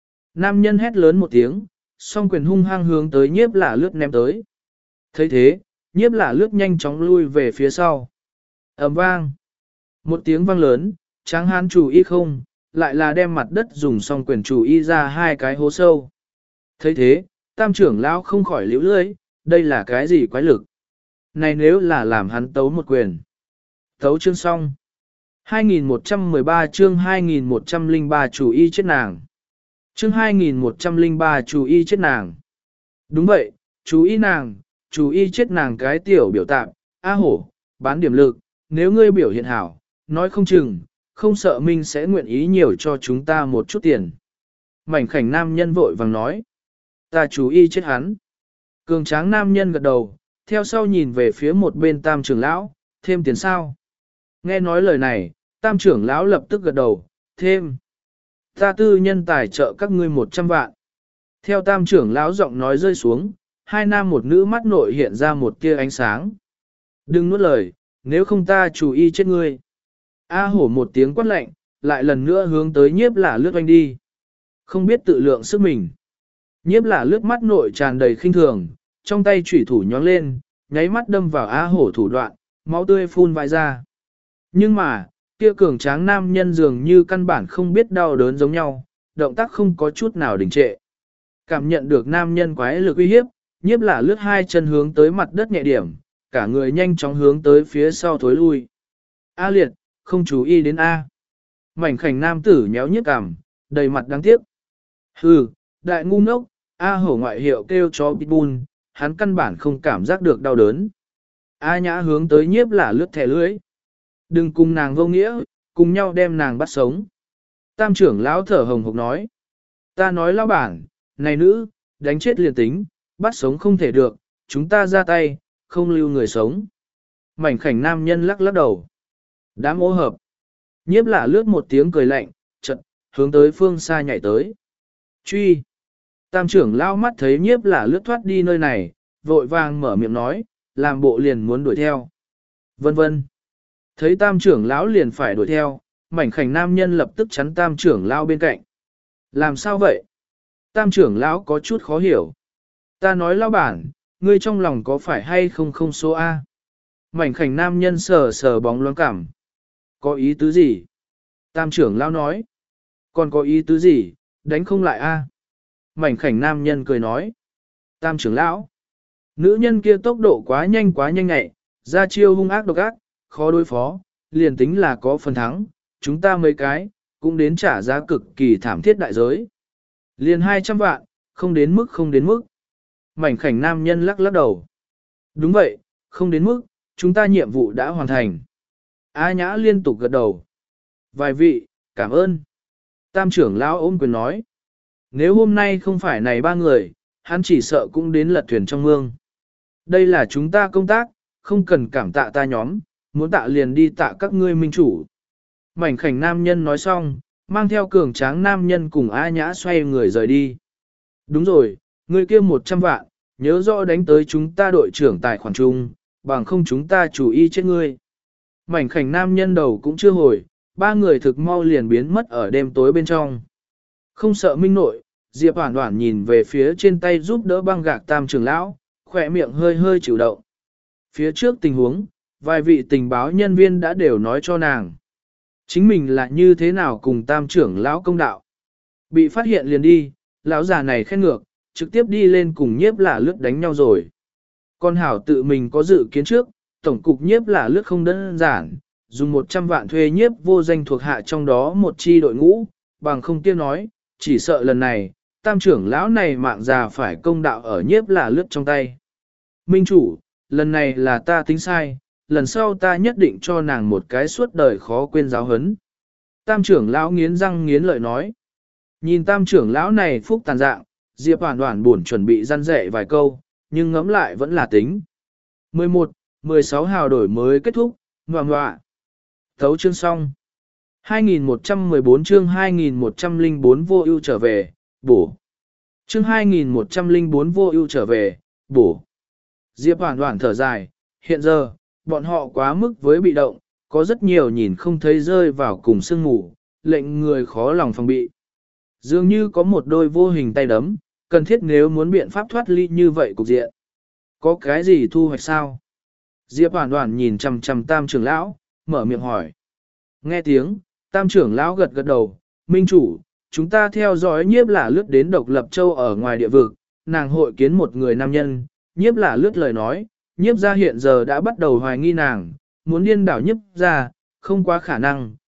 Nam nhân hét lớn một tiếng, song quyền hung hăng hướng tới nhiếp là lướt ném tới. thấy thế, nhiếp là lướt nhanh chóng lui về phía sau. ầm vang. Một tiếng vang lớn, tráng hán chủ y không, lại là đem mặt đất dùng song quyền chủ y ra hai cái hố sâu. thấy thế, tam trưởng lão không khỏi liễu lưỡi, đây là cái gì quái lực? Này nếu là làm hắn tấu một quyền. Tấu chương xong. hai nghìn một trăm mười ba chương hai nghìn một trăm lẻ ba chủ y chết nàng. Chương hai nghìn một trăm lẻ ba chủ y chết nàng. Đúng vậy, chú y nàng, chú y chết nàng cái tiểu biểu tạm, A hổ, bán điểm lực, nếu ngươi biểu hiện hảo, nói không chừng, không sợ Minh sẽ nguyện ý nhiều cho chúng ta một chút tiền. Mảnh khảnh nam nhân vội vàng nói, ta chú y chết hắn. Cường tráng nam nhân gật đầu, theo sau nhìn về phía một bên tam trưởng lão, thêm tiền sao. Nghe nói lời này, tam trưởng lão lập tức gật đầu, thêm. Ta tư nhân tài trợ các ngươi một trăm vạn. Theo tam trưởng lão giọng nói rơi xuống, hai nam một nữ mắt nội hiện ra một tia ánh sáng. Đừng nuốt lời, nếu không ta chủ y chết ngươi. A hổ một tiếng quát lạnh, lại lần nữa hướng tới nhiếp lả lướt oanh đi. Không biết tự lượng sức mình. Nhiếp lả lướt mắt nội tràn đầy khinh thường, trong tay chủy thủ nhón lên, nháy mắt đâm vào A hổ thủ đoạn, máu tươi phun vãi ra. Nhưng mà, kia cường tráng nam nhân dường như căn bản không biết đau đớn giống nhau, động tác không có chút nào đình trệ. Cảm nhận được nam nhân quái lực uy hiếp, nhiếp lả lướt hai chân hướng tới mặt đất nhẹ điểm, cả người nhanh chóng hướng tới phía sau thối lui. A liệt, không chú ý đến A. Mảnh khảnh nam tử nhéo nhức cằm, đầy mặt đáng tiếc. Hừ, đại ngu ngốc, A hổ ngoại hiệu kêu cho pitbull, hắn căn bản không cảm giác được đau đớn. A nhã hướng tới nhiếp lả lướt thẻ lưới. Đừng cùng nàng vô nghĩa, cùng nhau đem nàng bắt sống. Tam trưởng lão thở hồng hộc nói. Ta nói lão bản, này nữ, đánh chết liền tính, bắt sống không thể được, chúng ta ra tay, không lưu người sống. Mảnh khảnh nam nhân lắc lắc đầu. Đám ô hợp. Nhiếp lả lướt một tiếng cười lạnh, chật, hướng tới phương xa nhảy tới. Truy. Tam trưởng lão mắt thấy nhiếp lả lướt thoát đi nơi này, vội vàng mở miệng nói, làm bộ liền muốn đuổi theo. Vân vân. Thấy tam trưởng lão liền phải đuổi theo, mảnh khảnh nam nhân lập tức chắn tam trưởng lão bên cạnh. Làm sao vậy? Tam trưởng lão có chút khó hiểu. Ta nói lão bản, ngươi trong lòng có phải hay không không số A? Mảnh khảnh nam nhân sờ sờ bóng loáng cảm. Có ý tứ gì? Tam trưởng lão nói. Còn có ý tứ gì, đánh không lại A? Mảnh khảnh nam nhân cười nói. Tam trưởng lão. Nữ nhân kia tốc độ quá nhanh quá nhanh nhẹ, ra chiêu hung ác độc ác, khó đối phó, liền tính là có phần thắng, chúng ta mấy cái, cũng đến trả giá cực kỳ thảm thiết đại giới. Liền hai trăm vạn, không đến mức không đến mức. Mảnh khảnh nam nhân lắc lắc đầu. Đúng vậy, không đến mức, chúng ta nhiệm vụ đã hoàn thành. A nhã liên tục gật đầu. Vài vị, cảm ơn. Tam trưởng lão ôm quyền nói. Nếu hôm nay không phải này ba người, hắn chỉ sợ cũng đến lật thuyền trong mương. Đây là chúng ta công tác, không cần cảm tạ ta nhóm, muốn tạ liền đi tạ các ngươi minh chủ. Mảnh khảnh nam nhân nói xong, mang theo cường tráng nam nhân cùng A nhã xoay người rời đi. Đúng rồi, ngươi kia một trăm vạn, nhớ rõ đánh tới chúng ta đội trưởng tài khoản chung, bằng không chúng ta chủ y chết ngươi. Mảnh khảnh nam nhân đầu cũng chưa hồi, ba người thực mau liền biến mất ở đêm tối bên trong. Không sợ minh nội, Diệp Hoản Hoản nhìn về phía trên tay giúp đỡ băng gạc tam trưởng lão, khỏe miệng hơi hơi chịu động. Phía trước tình huống, vài vị tình báo nhân viên đã đều nói cho nàng. Chính mình là như thế nào cùng tam trưởng lão công đạo. Bị phát hiện liền đi, lão già này khen ngược, trực tiếp đi lên cùng nhiếp lả lướt đánh nhau rồi. Con hảo tự mình có dự kiến trước, tổng cục nhiếp lả lướt không đơn giản, dùng một trăm vạn thuê nhiếp vô danh thuộc hạ trong đó một chi đội ngũ, bằng không tiếc nói, chỉ sợ lần này, tam trưởng lão này mạng già phải công đạo ở nhiếp lả lướt trong tay. Minh chủ, lần này là ta tính sai, lần sau ta nhất định cho nàng một cái suốt đời khó quên giáo hấn. Tam trưởng lão nghiến răng nghiến lợi nói. Nhìn tam trưởng lão này phúc tàn dạng, Diệp Hoản Hoản buồn chuẩn bị răn dạy vài câu, nhưng ngẫm lại vẫn là tính. mười một, mười sáu hào đổi mới kết thúc, ngoạ ngoạ. Thấu chương xong. hai nghìn một trăm mười bốn chương hai nghìn một trăm lẻ bốn vô ưu trở về, bổ. Chương hai nghìn một trăm lẻ bốn vô ưu trở về, bổ. Diệp Hoản Hoản thở dài, hiện giờ, bọn họ quá mức với bị động, có rất nhiều nhìn không thấy rơi vào cùng sương mù, lệnh người khó lòng phòng bị. Dường như có một đôi vô hình tay đấm, cần thiết nếu muốn biện pháp thoát ly như vậy cục diện. Có cái gì thu hoạch sao? Diệp Hoản Hoản nhìn chằm chằm tam trưởng lão, mở miệng hỏi. Nghe tiếng, tam trưởng lão gật gật đầu, minh chủ, chúng ta theo dõi nhiếp lả lướt đến độc lập châu ở ngoài địa vực, nàng hội kiến một người nam nhân, nhiếp lả lướt lời nói, nhiếp gia hiện giờ đã bắt đầu hoài nghi nàng, muốn điên đảo nhiếp gia, không quá khả năng,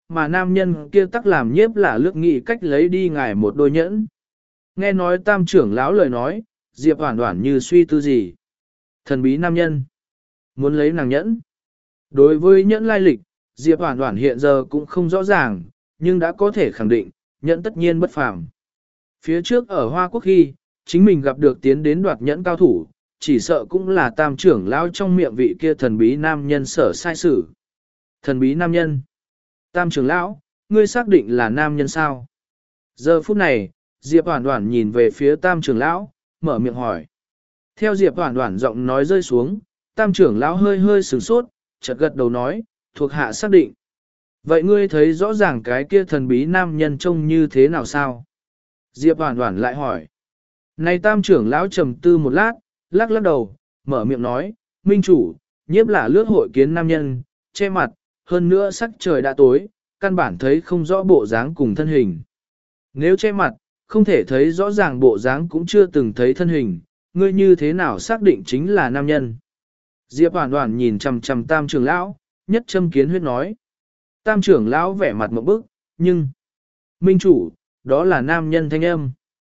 mà nam nhân kia tắc làm nhiếp là lướt nghị cách lấy đi ngài một đôi nhẫn. Nghe nói tam trưởng lão lời nói, Diệp Hoản Hoản như suy tư gì. Thần bí nam nhân, muốn lấy nàng nhẫn. Đối với nhẫn lai lịch, Diệp Hoản Hoản hiện giờ cũng không rõ ràng, nhưng đã có thể khẳng định, nhẫn tất nhiên bất phàm. Phía trước ở Hoa Quốc khi, chính mình gặp được tiến đến đoạt nhẫn cao thủ, chỉ sợ cũng là tam trưởng lão trong miệng vị kia thần bí nam nhân sở sai sử. Thần bí nam nhân. Tam trưởng lão, ngươi xác định là nam nhân sao? Giờ phút này, Diệp Hoản Hoản nhìn về phía tam trưởng lão, mở miệng hỏi. Theo Diệp Hoản Hoản giọng nói rơi xuống, tam trưởng lão hơi hơi sửng sốt, chợt gật đầu nói, thuộc hạ xác định. Vậy ngươi thấy rõ ràng cái kia thần bí nam nhân trông như thế nào sao? Diệp Hoản Hoản lại hỏi. Này tam trưởng lão trầm tư một lát, lắc lắc đầu, mở miệng nói, minh chủ, nhiếp là lướt hội kiến nam nhân, che mặt, hơn nữa sắc trời đã tối, căn bản thấy không rõ bộ dáng cùng thân hình. Nếu che mặt, không thể thấy rõ ràng bộ dáng cũng chưa từng thấy thân hình, ngươi như thế nào xác định chính là nam nhân? Diệp Hoản Hoản nhìn chằm chằm tam trưởng lão, nhất châm kiến huyết nói. Tam trưởng lão vẻ mặt một bức, nhưng... Minh chủ, đó là nam nhân thanh âm.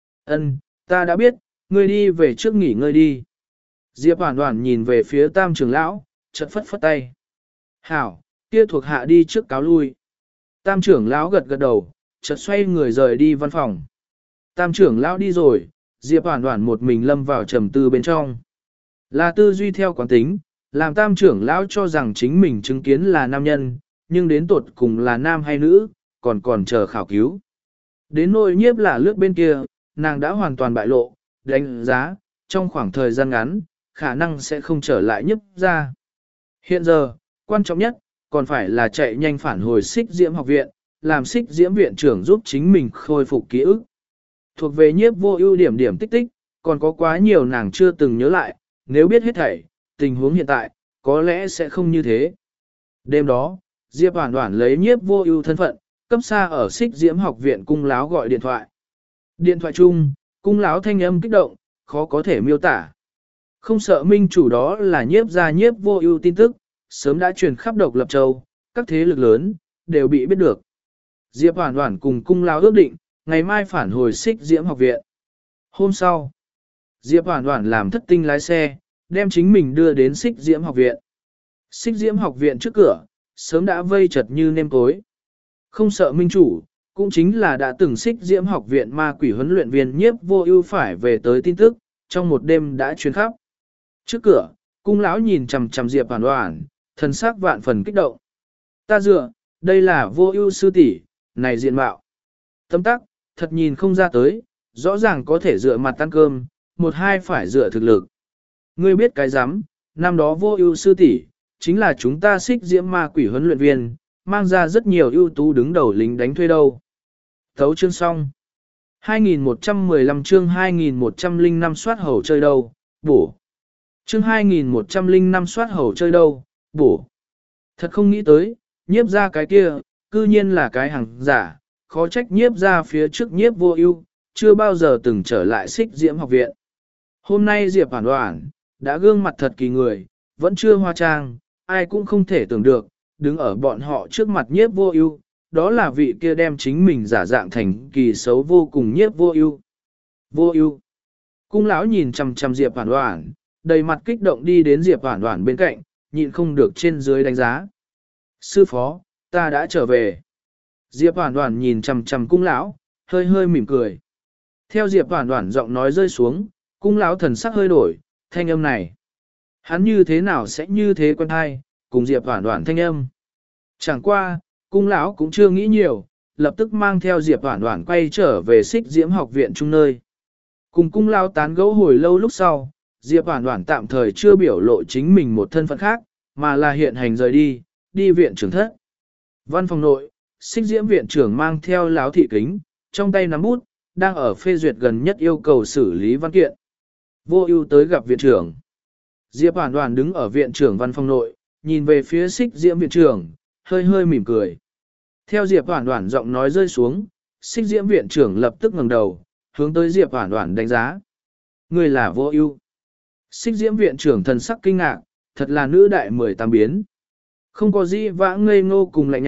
Ân, ta đã biết, ngươi đi về trước nghỉ ngơi đi. Diệp Hoản Hoản nhìn về phía tam trưởng lão, chợt phất phất tay. Hảo, kia thuộc hạ đi trước cáo lui. Tam trưởng lão gật gật đầu, chợt xoay người rời đi văn phòng. Tam trưởng lão đi rồi, Diệp Hoản Hoản một mình lâm vào trầm tư bên trong. Là tư duy theo quán tính, làm tam trưởng lão cho rằng chính mình chứng kiến là nam nhân, nhưng đến tột cùng là nam hay nữ, còn còn chờ khảo cứu. Đến nỗi nhiếp là lướt bên kia, nàng đã hoàn toàn bại lộ, đánh giá, trong khoảng thời gian ngắn, khả năng sẽ không trở lại nhiếp ra. Hiện giờ, quan trọng nhất, còn phải là chạy nhanh phản hồi Xích Diễm học viện, làm Xích Diễm viện trưởng giúp chính mình khôi phục ký ức. Thuộc về nhiếp vô ưu điểm điểm tích tích, còn có quá nhiều nàng chưa từng nhớ lại, nếu biết hết thảy, tình huống hiện tại, có lẽ sẽ không như thế. Đêm đó, Diệp Hoản Hoản lấy nhiếp vô ưu thân phận, cấp xa ở Xích Diễm học viện cung láo gọi điện thoại. Điện thoại chung, cung láo thanh âm kích động, khó có thể miêu tả. Không sợ minh chủ đó là nhiếp ra nhiếp vô ưu tin tức, sớm đã truyền khắp độc lập châu, các thế lực lớn, đều bị biết được. Diệp Hoản Hoản cùng cung láo ước định, ngày mai phản hồi Xích Diễm học viện. Hôm sau, Diệp Hoản Hoản làm thất tinh lái xe, đem chính mình đưa đến Xích Diễm học viện. Xích Diễm học viện trước cửa, sớm đã vây chật như nêm cối. Không sợ minh chủ, cũng chính là đã từng Xích Diễm học viện ma quỷ huấn luyện viên nhiếp vô ưu phải về tới tin tức, trong một đêm đã truyền khắp. Trước cửa, cung lão nhìn chằm chằm Diệp Hoản Hoản, thần sắc vạn phần kích động. Ta dựa, đây là vô ưu sư tỷ, này diện mạo. Tâm tắc, thật nhìn không ra tới, rõ ràng có thể dựa mặt ăn cơm, một hai phải dựa thực lực. Ngươi biết cái rắm, năm đó vô ưu sư tỷ chính là chúng ta Xích Diễm ma quỷ huấn luyện viên, mang ra rất nhiều ưu tú đứng đầu lính đánh thuê đâu. Thấu chương xong. hai nghìn một trăm mười lăm chương hai nghìn một trăm lẻ năm soát hầu chơi đâu, bổ. Chương hai nghìn một trăm lẻ năm soát hầu chơi đâu, bổ. Thật không nghĩ tới, nhiếp ra cái kia, cư nhiên là cái hàng giả, khó trách nhiếp ra phía trước nhiếp vô ưu, chưa bao giờ từng trở lại Xích Diễm học viện. Hôm nay Diệp Hoản Hoản, đã gương mặt thật kỳ người, vẫn chưa hoa trang, ai cũng không thể tưởng được, đứng ở bọn họ trước mặt nhiếp vô ưu, đó là vị kia đem chính mình giả dạng thành kỳ xấu vô cùng nhiếp vô ưu. Vô ưu. Cung lão nhìn chằm chằm Diệp Hoản Hoản, đầy mặt kích động đi đến Diệp Hoản Hoản bên cạnh, nhịn không được trên dưới đánh giá. Sư phó, ta đã trở về. Diệp Hoản Hoản nhìn chằm chằm cung lão, hơi hơi mỉm cười. Theo Diệp Hoản Hoản giọng nói rơi xuống, cung lão thần sắc hơi đổi, thanh âm này. Hắn như thế nào sẽ như thế quen hay, cùng Diệp Hoản Hoản thanh âm. Chẳng qua, cung lão cũng chưa nghĩ nhiều, lập tức mang theo Diệp Hoản Hoản quay trở về Xích Diễm học viện chung nơi. Cùng cung lão tán gẫu hồi lâu lúc sau, Diệp Hoản Hoản tạm thời chưa biểu lộ chính mình một thân phận khác, mà là hiện hành rời đi, đi viện trưởng thất. Văn phòng nội, Xích Diễm viện trưởng mang theo láo thị kính, trong tay nắm bút, đang ở phê duyệt gần nhất yêu cầu xử lý văn kiện. Vô ưu tới gặp viện trưởng. Diệp Hoản Hoản đứng ở viện trưởng văn phòng nội, nhìn về phía Xích Diễm viện trưởng, hơi hơi mỉm cười. Theo Diệp Hoản Hoản giọng nói rơi xuống, Xích Diễm viện trưởng lập tức ngẩng đầu, hướng tới Diệp Hoản Hoản đánh giá. Người là Vô ưu. Xích Diễm viện trưởng thần sắc kinh ngạc, thật là nữ đại mười tám biến. Không có gì vãng ngây ngô cùng lạnh nhạt,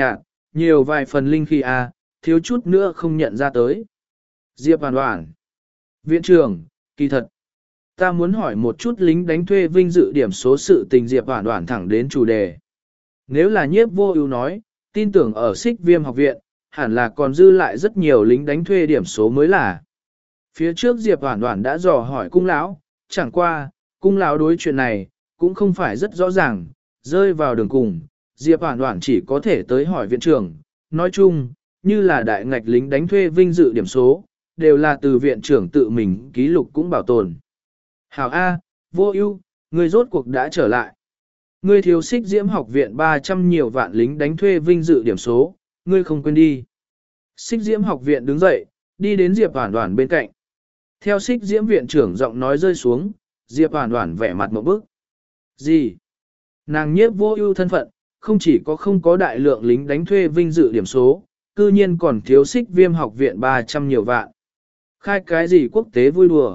nhiều vài phần linh khí à, thiếu chút nữa không nhận ra tới. Diệp Hoàn Hoàn. Viện trưởng, kỳ thật. Ta muốn hỏi một chút lính đánh thuê vinh dự điểm số sự tình Diệp Hoàn Hoàn thẳng đến chủ đề. Nếu là nhiếp vô ưu nói, tin tưởng ở Xích Viêm học viện, hẳn là còn dư lại rất nhiều lính đánh thuê điểm số mới là. Phía trước Diệp Hoàn Hoàn đã dò hỏi cung lão, chẳng qua, cung lão đối chuyện này, cũng không phải rất rõ ràng, rơi vào đường cùng, Diệp Hoàn Hoàn chỉ có thể tới hỏi viện trưởng, nói chung, như là đại ngạch lính đánh thuê vinh dự điểm số, đều là từ viện trưởng tự mình ký lục cũng bảo tồn. Hảo A, vô ưu, người rốt cuộc đã trở lại. Ngươi thiếu Xích Diễm học viện ba trăm nhiều vạn lính đánh thuê vinh dự điểm số, ngươi không quên đi. Xích Diễm học viện đứng dậy, đi đến Diệp Hoàn Hoàn bên cạnh. Theo Xích Diễm viện trưởng giọng nói rơi xuống, Diệp Hoàn Hoàn vẻ mặt một bức. Gì? Nàng nhiếp vô ưu thân phận, không chỉ có không có đại lượng lính đánh thuê vinh dự điểm số, cư nhiên còn thiếu Xích Viêm học viện ba trăm nhiều vạn. Khai cái gì quốc tế vui đùa?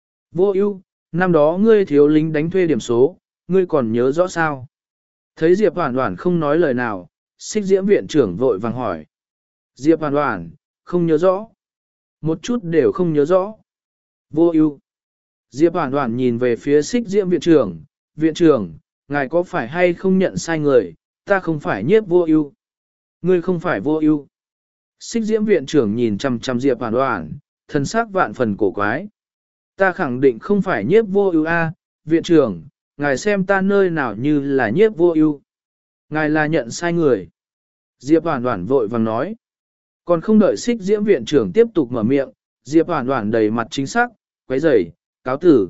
Vô ưu, năm đó ngươi thiếu lính đánh thuê điểm số, ngươi còn nhớ rõ sao? Thấy Diệp Hoàn Hoàn không nói lời nào, Xích Diễm viện trưởng vội vàng hỏi. Diệp Hoàn Hoàn, không nhớ rõ. Một chút đều không nhớ rõ. Vô ưu. Diệp Hoàn Hoàn nhìn về phía Xích Diễm viện trưởng, viện trưởng, ngài có phải hay không nhận sai người, ta không phải nhiếp vô ưu. Ngươi không phải vô ưu. Xích Diễm viện trưởng nhìn chằm chằm Diệp Hoàn Hoàn, thân xác vạn phần cổ quái. Ta khẳng định không phải nhiếp vô ưu a, viện trưởng, ngài xem ta nơi nào như là nhiếp vô ưu. Ngài là nhận sai người. Diệp Hoàn Hoàn vội vàng nói. Còn không đợi Xích Diễm viện trưởng tiếp tục mở miệng, Diệp Hoàn Hoàn đầy mặt chính xác, quấy rầy, cáo tử.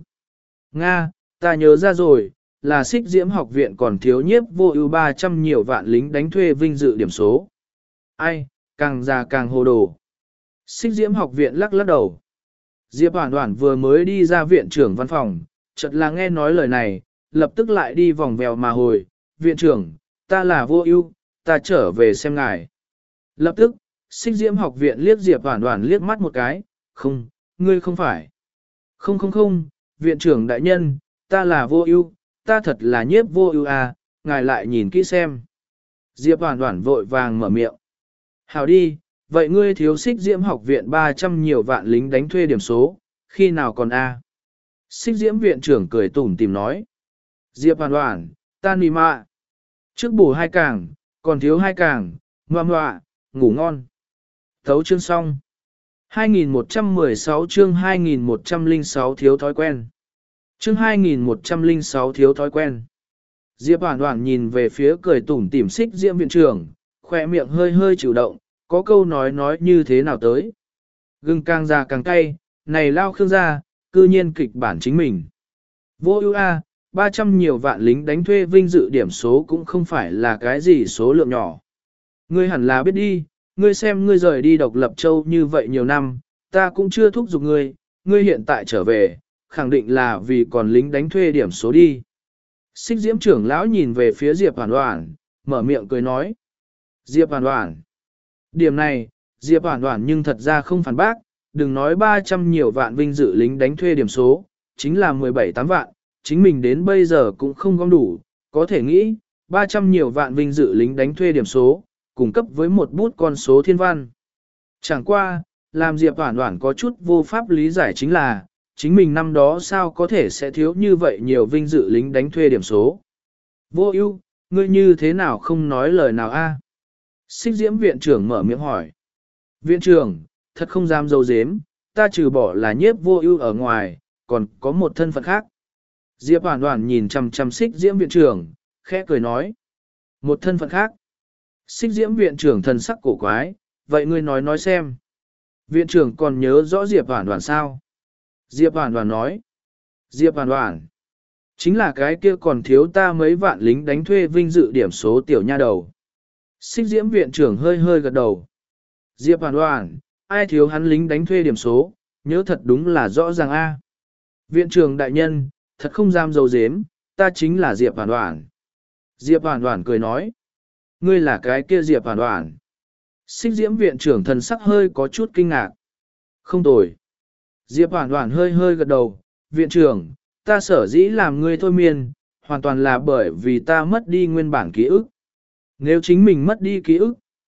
Nga, ta nhớ ra rồi, là Xích Diễm học viện còn thiếu nhiếp vô ưu ba trăm nhiều vạn lính đánh thuê vinh dự điểm số. Ai, càng già càng hồ đồ. Xích Diễm học viện lắc lắc đầu. Diệp Hoàn Hoàn vừa mới đi ra viện trưởng văn phòng, chợt là nghe nói lời này, lập tức lại đi vòng vèo mà hồi. Viện trưởng, ta là vô ưu, ta trở về xem ngài. Lập tức, Xích Diễm học viện liếc Diệp Hoàn Hoàn liếc mắt một cái, không, ngươi không phải. Không không không, viện trưởng đại nhân, ta là vô ưu, ta thật là nhiếp vô ưu à, ngài lại nhìn kỹ xem. Diệp Hoàn Hoàn vội vàng mở miệng. Hảo đi, vậy ngươi thiếu Xích Diễm học viện ba trăm nhiều vạn lính đánh thuê điểm số, khi nào còn a? À? Xích Diễm viện trưởng cười tủm tìm nói. Diệp Hoàn Hoàn, ta nì mạ. Trước bù hai càng, còn thiếu hai càng, ngoạ ngoạ, ngủ ngon. Thấu chương xong. hai nghìn một trăm mười sáu chương hai nghìn một trăm lẻ sáu thiếu thói quen. Chương hai nghìn một trăm lẻ sáu thiếu thói quen. Diệp Hoàn Hoàn nhìn về phía cười tủm tỉm Xích Diễm viện trưởng, khỏe miệng hơi hơi chịu động, có câu nói nói như thế nào tới. Gừng càng già càng cay, này lao khương gia, cư nhiên kịch bản chính mình. Vô ưu a, ba trăm nhiều vạn lính đánh thuê vinh dự điểm số cũng không phải là cái gì số lượng nhỏ. Ngươi hẳn là biết đi, ngươi xem ngươi rời đi độc lập châu như vậy nhiều năm, ta cũng chưa thúc giục ngươi, ngươi hiện tại trở về, khẳng định là vì còn lính đánh thuê điểm số đi. Xích Diễm trưởng lão nhìn về phía Diệp Hoàn Hoàn, mở miệng cười nói. Diệp Hoàn Hoàn. Điểm này, Diệp Hoàn Hoàn nhưng thật ra không phản bác, đừng nói ba trăm nhiều vạn vinh dự lính đánh thuê điểm số, chính là mười bảy tám vạn, chính mình đến bây giờ cũng không gom đủ, có thể nghĩ, ba trăm nhiều vạn vinh dự lính đánh thuê điểm số, cung cấp với một bút con số thiên văn. Chẳng qua, làm Diệp Hoàn Hoàn có chút vô pháp lý giải chính là, chính mình năm đó sao có thể sẽ thiếu như vậy nhiều vinh dự lính đánh thuê điểm số. Vô ưu, ngươi như thế nào không nói lời nào a? Xích Diễm viện trưởng mở miệng hỏi. Viện trưởng, thật không dám dâu dếm, ta trừ bỏ là nhiếp vô ưu ở ngoài, còn có một thân phận khác. Diệp Hoàn Hoàn nhìn chằm chằm Xích Diễm viện trưởng, khẽ cười nói. Một thân phận khác. Xích Diễm viện trưởng thần sắc cổ quái, vậy ngươi nói nói xem. Viện trưởng còn nhớ rõ Diệp Hoàn Hoàn sao? Diệp Hoàn Hoàn nói. Diệp Hoàn Hoàn. Chính là cái kia còn thiếu ta mấy vạn lính đánh thuê vinh dự điểm số tiểu nha đầu. Xích Diễm viện trưởng hơi hơi gật đầu. Diệp Hoàn Hoàn, ai thiếu hắn lính đánh thuê điểm số, nhớ thật đúng là rõ ràng a. Viện trưởng đại nhân, thật không dám dấu dếm, ta chính là Diệp Hoàn Hoàn. Diệp Hoàn Hoàn cười nói. Ngươi là cái kia Diệp Hoàn Hoàn. Xích Diễm viện trưởng thần sắc hơi có chút kinh ngạc. Không tồi. Diệp Hoàn Hoàn hơi hơi gật đầu. Viện trưởng, ta sở dĩ làm ngươi thôi miên, hoàn toàn là bởi vì ta mất đi nguyên bản ký ức. Nếu chính mình mất đi ký ức,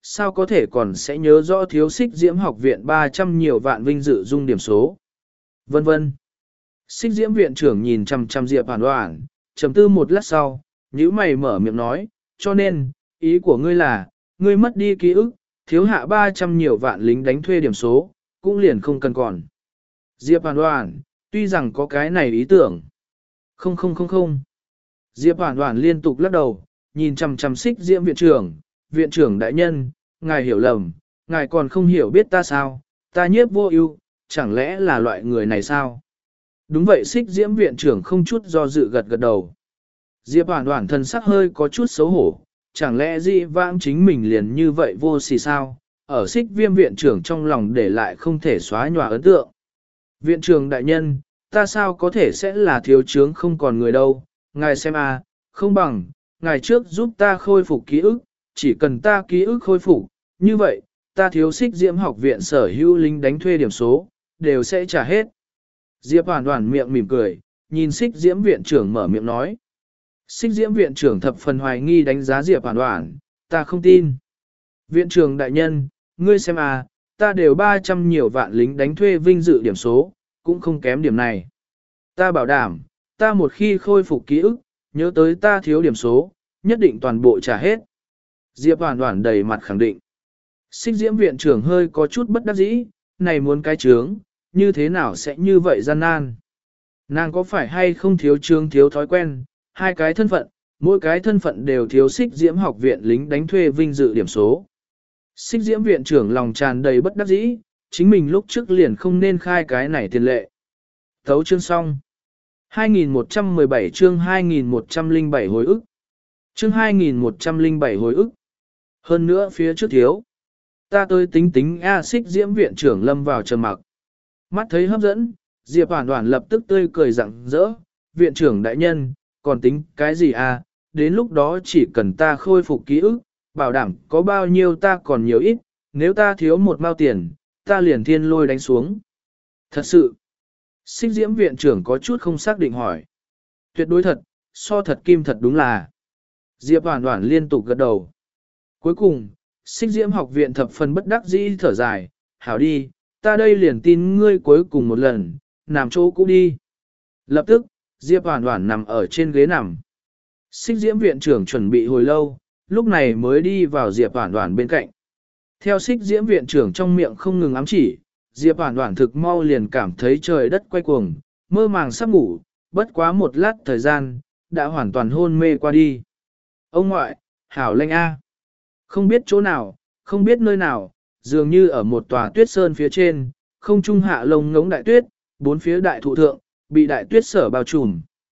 sao có thể còn sẽ nhớ rõ thiếu xích diễm học viện ba trăm nhiều vạn vinh dự dung điểm số. Vân vân. Xích diễm viện trưởng nhìn chằm chằm Diệp Hoàn Hoàn, trầm tư một lát sau, nhíu mày mở miệng nói, cho nên, ý của ngươi là, ngươi mất đi ký ức, thiếu hạ ba trăm nhiều vạn lính đánh thuê điểm số, cũng liền không cần còn. Diệp Hoàn Hoàn, tuy rằng có cái này ý tưởng. Không không không không. Diệp Hoàn Hoàn liên tục lắc đầu, nhìn chằm chằm xích diễm viện trưởng, viện trưởng đại nhân, ngài hiểu lầm, ngài còn không hiểu biết ta sao, ta nhiếp vô ưu, chẳng lẽ là loại người này sao? Đúng vậy, xích diễm viện trưởng không chút do dự gật gật đầu. Diệp Hoàn Hoàn thân sắc hơi có chút xấu hổ, chẳng lẽ dị vãng chính mình liền như vậy vô sỉ sao, ở xích viêm viện trưởng trong lòng để lại không thể xóa nhòa ấn tượng. Viện trưởng đại nhân, ta sao có thể sẽ là thiếu chướng không còn người đâu, ngài xem à, không bằng, ngài trước giúp ta khôi phục ký ức, chỉ cần ta ký ức khôi phục, như vậy, ta thiếu xích diễm học viện sở hữu lính đánh thuê điểm số, đều sẽ trả hết. Diệp Hoàn Hoàn miệng mỉm cười, nhìn xích diễm viện trưởng mở miệng nói. Xích diễm viện trưởng thập phần hoài nghi đánh giá Diệp Hoàn Hoàn, ta không tin. Viện trưởng đại nhân, ngươi xem à, ta đều ba trăm nhiều vạn lính đánh thuê vinh dự điểm số, cũng không kém điểm này. Ta bảo đảm, ta một khi khôi phục ký ức, nhớ tới ta thiếu điểm số, nhất định toàn bộ trả hết. Diệp Hoàn Hoàn đầy mặt khẳng định. Xích diễm viện trưởng hơi có chút bất đắc dĩ, này muốn cái trướng, như thế nào sẽ như vậy gian nan. Nàng có phải hay không thiếu trướng thiếu thói quen, hai cái thân phận, mỗi cái thân phận đều thiếu xích diễm học viện lính đánh thuê vinh dự điểm số. Xích diễm viện trưởng lòng tràn đầy bất đắc dĩ, chính mình lúc trước liền không nên khai cái này tiền lệ. Thấu chương xong. hai nghìn một trăm mười bảy chương hai nghìn một trăm lẻ bảy hồi ức. Chương hai nghìn một trăm lẻ bảy hồi ức. Hơn nữa phía trước thiếu. Ta tới tính tính A xích diễm viện trưởng lâm vào trầm mặc. Mắt thấy hấp dẫn, Diệp Hoàn Hoàn lập tức tươi cười rạng rỡ. Viện trưởng đại nhân, còn tính cái gì à, đến lúc đó chỉ cần ta khôi phục ký ức, bảo đảm có bao nhiêu ta còn nhiều ít, nếu ta thiếu một mao tiền, ta liền thiên lôi đánh xuống. Thật sự, xích diễm viện trưởng có chút không xác định hỏi. Tuyệt đối thật, so thật kim thật đúng là. Diệp Hoàn Hoàn liên tục gật đầu. Cuối cùng, xích diễm học viện thập phần bất đắc dĩ thở dài, hảo đi, ta đây liền tin ngươi cuối cùng một lần, nằm chỗ cũ đi. Lập tức, Diệp Hoàn Hoàn nằm ở trên ghế nằm. Xích diễm viện trưởng chuẩn bị hồi lâu, lúc này mới đi vào Diệp Hoàn Hoàn bên cạnh. Theo xích diễm viện trưởng trong miệng không ngừng ám chỉ, Diệp Hoàn Hoàn thực mau liền cảm thấy trời đất quay cuồng, mơ màng sắp ngủ, bất quá một lát thời gian, đã hoàn toàn hôn mê qua đi. Ông ngoại, hảo lanh A. Không biết chỗ nào, không biết nơi nào, dường như ở một tòa tuyết sơn phía trên, không trung hạ lông ngống đại tuyết, bốn phía đại thụ thượng, bị đại tuyết sở bao trùm.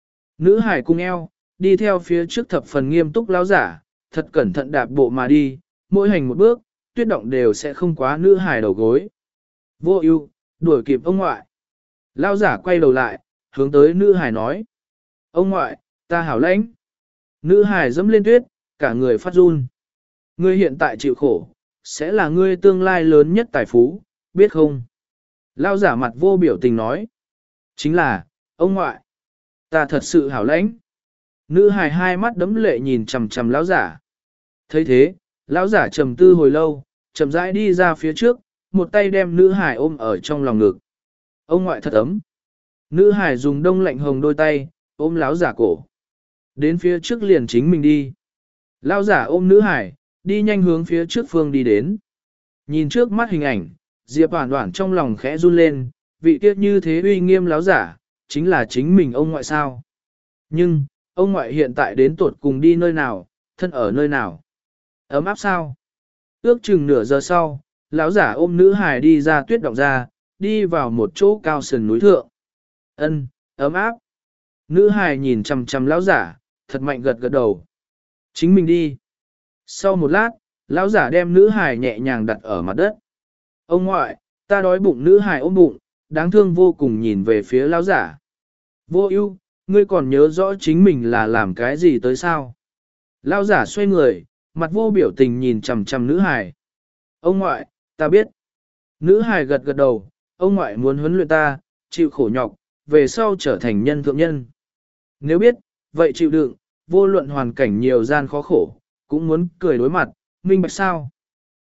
Nữ hải cung eo, đi theo phía trước thập phần nghiêm túc lão giả, thật cẩn thận đạp bộ mà đi, mỗi hành một bước, tuyết động đều sẽ không quá nữ hải đầu gối. Vô ưu, đuổi kịp ông ngoại. Lão giả quay đầu lại, hướng tới nữ hải nói. Ông ngoại, ta hảo lãnh. Nữ hải dẫm lên tuyết, cả người phát run. Ngươi hiện tại chịu khổ, sẽ là ngươi tương lai lớn nhất tài phú, biết không? Lão giả mặt vô biểu tình nói. Chính là, ông ngoại. Ta thật sự hảo lãnh. Nữ hài hai mắt đấm lệ nhìn chằm chằm lão giả. thấy thế, lão giả trầm tư hồi lâu, chậm rãi đi ra phía trước, một tay đem nữ hài ôm ở trong lòng ngực. Ông ngoại thật ấm. Nữ hài dùng đông lạnh hồng đôi tay, ôm lão giả cổ. Đến phía trước liền chính mình đi. Lão giả ôm nữ hài, đi nhanh hướng phía trước phương đi đến. Nhìn trước mắt hình ảnh, Diệp Hoản Hoản trong lòng khẽ run lên, vị kia như thế uy nghiêm lão giả, chính là chính mình ông ngoại sao. Nhưng, ông ngoại hiện tại đến tuột cùng đi nơi nào, thân ở nơi nào. Ấm áp sao? Ước chừng nửa giờ sau, lão giả ôm nữ hài đi ra tuyết động ra, đi vào một chỗ cao sườn núi thượng. Ân, ấm áp. Nữ hài nhìn chằm chằm lão giả, thật mạnh gật gật đầu. Chính mình đi. Sau một lát, lão giả đem nữ hài nhẹ nhàng đặt ở mặt đất. Ông ngoại, ta đói bụng. Nữ hài ôm bụng, đáng thương vô cùng nhìn về phía lão giả. Vô ưu, ngươi còn nhớ rõ chính mình là làm cái gì tới sao? Lão giả xoay người, mặt vô biểu tình nhìn chằm chằm nữ hài. Ông ngoại, ta biết. Nữ hài gật gật đầu, ông ngoại muốn huấn luyện ta, chịu khổ nhọc, về sau trở thành nhân thượng nhân. Nếu biết, vậy chịu đựng, vô luận hoàn cảnh nhiều gian khó khổ, cũng muốn cười đối mặt, minh bạch sao?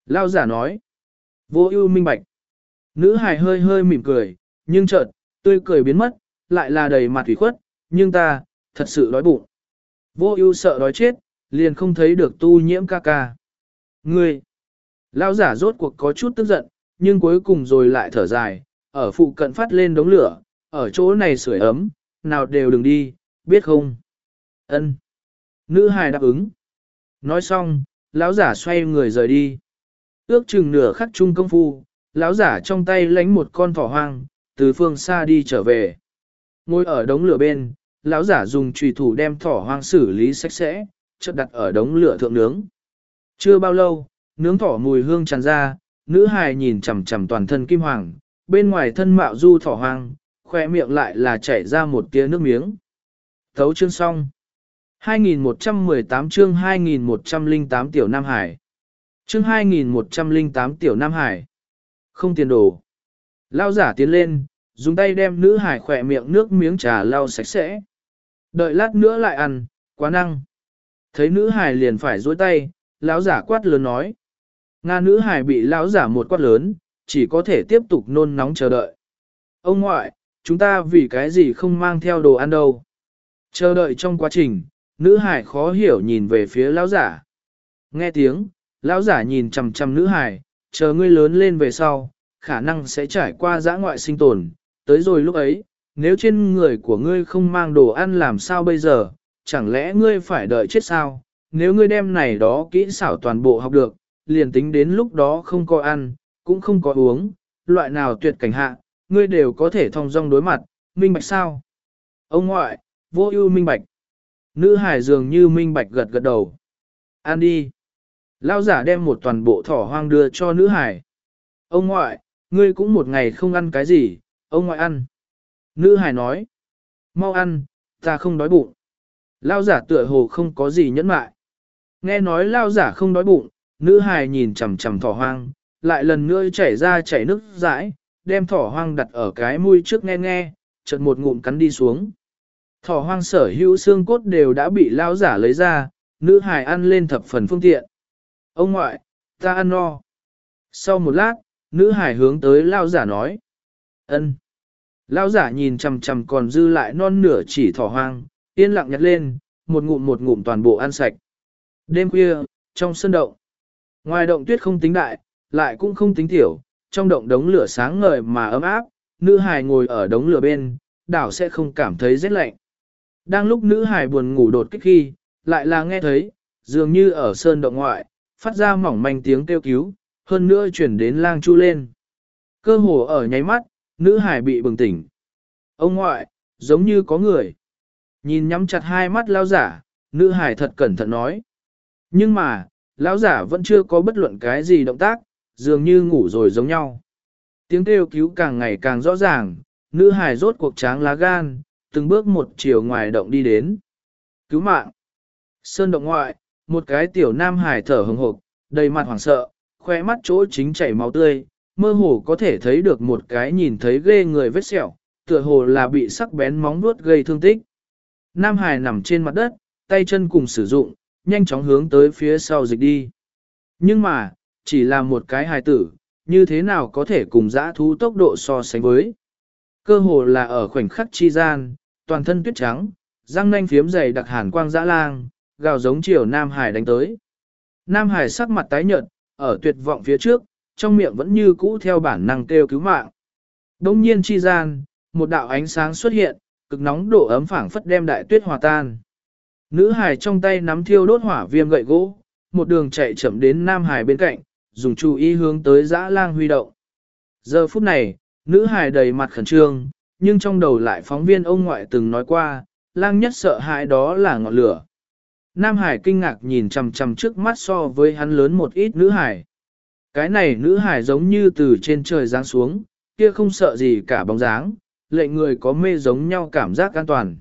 Lao giả nói. Vô ưu minh bạch. Nữ hài hơi hơi mỉm cười, nhưng chợt, tươi cười biến mất, lại là đầy mặt ủy khuất, nhưng ta, thật sự đói bụng. Vô ưu sợ đói chết, liền không thấy được tu nhiễm ca ca. Ngươi! Lao giả rốt cuộc có chút tức giận, nhưng cuối cùng rồi lại thở dài, ở phụ cận phát lên đống lửa, ở chỗ này sưởi ấm, nào đều đừng đi, biết không? Ân. Nữ hài đáp ứng. Nói xong, lão giả xoay người rời đi. Ước chừng nửa khắc chung công phu, lão giả trong tay lánh một con thỏ hoang, từ phương xa đi trở về. Ngồi ở đống lửa bên, lão giả dùng chùy thủ đem thỏ hoang xử lý sạch sẽ, chợt đặt ở đống lửa thượng nướng. Chưa bao lâu, nướng thỏ mùi hương tràn ra, nữ hài nhìn chằm chằm toàn thân kim hoàng, bên ngoài thân mạo du thỏ hoang, khoe miệng lại là chảy ra một tia nước miếng. Thấu chương xong. hai nghìn một trăm mười tám chương hai nghìn một trăm lẻ tám Tiểu Nam Hải. Chương hai nghìn một trăm lẻ tám Tiểu Nam Hải. Không tiền đồ. Lao giả tiến lên, dùng tay đem nữ hải khỏe miệng nước miếng trà lau sạch sẽ. Đợi lát nữa lại ăn, quá năng. Thấy nữ hải liền phải dối tay, lão giả quát lớn nói. Nga nữ hải bị lão giả một quát lớn, chỉ có thể tiếp tục nôn nóng chờ đợi. Ông ngoại, chúng ta vì cái gì không mang theo đồ ăn đâu. Chờ đợi trong quá trình, nữ hải khó hiểu nhìn về phía lão giả. Nghe tiếng, lão giả nhìn chằm chằm nữ hải, chờ ngươi lớn lên về sau, khả năng sẽ trải qua dã ngoại sinh tồn. Tới rồi lúc ấy, nếu trên người của ngươi không mang đồ ăn làm sao bây giờ, chẳng lẽ ngươi phải đợi chết sao? Nếu ngươi đem này đó kỹ xảo toàn bộ học được, liền tính đến lúc đó không có ăn, cũng không có uống, loại nào tuyệt cảnh hạ, ngươi đều có thể thong dong đối mặt, minh bạch sao? Ông ngoại, vô ưu minh bạch. Nữ hải dường như minh bạch gật gật đầu. Ăn đi. Lao giả đem một toàn bộ thỏ hoang đưa cho nữ hải. Ông ngoại, ngươi cũng một ngày không ăn cái gì, ông ngoại ăn. Nữ hải nói. Mau ăn, ta không đói bụng. Lao giả tựa hồ không có gì nhẫn mại. Nghe nói lao giả không đói bụng, nữ hài nhìn chằm chằm thỏ hoang, lại lần nữa chảy ra chảy nước dãi, đem thỏ hoang đặt ở cái mũi trước nghe nghe, chợt một ngụm cắn đi xuống. Thỏ hoang sở hữu xương cốt đều đã bị lao giả lấy ra, nữ hài ăn lên thập phần phương tiện. Ông ngoại, ta ăn no. Sau một lát, nữ hài hướng tới lao giả nói. Ân. Lao giả nhìn chằm chằm còn dư lại non nửa chỉ thỏ hoang, yên lặng nhặt lên, một ngụm một ngụm toàn bộ ăn sạch. Đêm khuya, trong sân động. Ngoài động tuyết không tính đại, lại cũng không tính tiểu, trong động đống lửa sáng ngời mà ấm áp, nữ hài ngồi ở đống lửa bên, đảo sẽ không cảm thấy rét lạnh. Đang lúc nữ hài buồn ngủ đột kích khi, lại là nghe thấy, dường như ở sơn động ngoại, phát ra mỏng manh tiếng kêu cứu, hơn nữa chuyển đến lang chu lên. Cơ hồ ở nháy mắt, nữ hài bị bừng tỉnh. Ông ngoại, giống như có người. Nhìn nhắm chặt hai mắt lao giả, nữ hài thật cẩn thận nói. Nhưng mà, lão giả vẫn chưa có bất luận cái gì động tác, dường như ngủ rồi giống nhau. Tiếng kêu cứu càng ngày càng rõ ràng, nữ hài rốt cuộc tráng lá gan, từng bước một chiều ngoài động đi đến. Cứu mạng! Sơn động ngoại, một cái tiểu nam hài thở hừng hộp, đầy mặt hoảng sợ, khoe mắt chỗ chính chảy máu tươi, mơ hồ có thể thấy được một cái nhìn thấy ghê người vết sẹo, tựa hồ là bị sắc bén móng vuốt gây thương tích. Nam hài nằm trên mặt đất, tay chân cùng sử dụng, nhanh chóng hướng tới phía sau dịch đi. Nhưng mà, chỉ là một cái hài tử, như thế nào có thể cùng dã thú tốc độ so sánh với. Cơ hồ là ở khoảnh khắc chi gian, toàn thân tuyết trắng, răng nanh phiếm dày đặc hàn quang dã lang, gào giống chiều Nam Hải đánh tới. Nam Hải sắc mặt tái nhợt, ở tuyệt vọng phía trước, trong miệng vẫn như cũ theo bản năng kêu cứu mạng. Đông nhiên chi gian, một đạo ánh sáng xuất hiện, cực nóng độ ấm phảng phất đem đại tuyết hòa tan. Nữ Hải trong tay nắm thiêu đốt hỏa viêm gậy gỗ, một đường chạy chậm đến Nam Hải bên cạnh, dùng chú ý hướng tới dã lang huy động. Giờ phút này, nữ Hải đầy mặt khẩn trương, nhưng trong đầu lại phóng viên ông ngoại từng nói qua, lang nhất sợ hãi đó là ngọn lửa. Nam Hải kinh ngạc nhìn chằm chằm trước mắt so với hắn lớn một ít nữ Hải. Cái này nữ Hải giống như từ trên trời giáng xuống, kia không sợ gì cả bóng dáng, lệnh người có mê giống nhau cảm giác an toàn.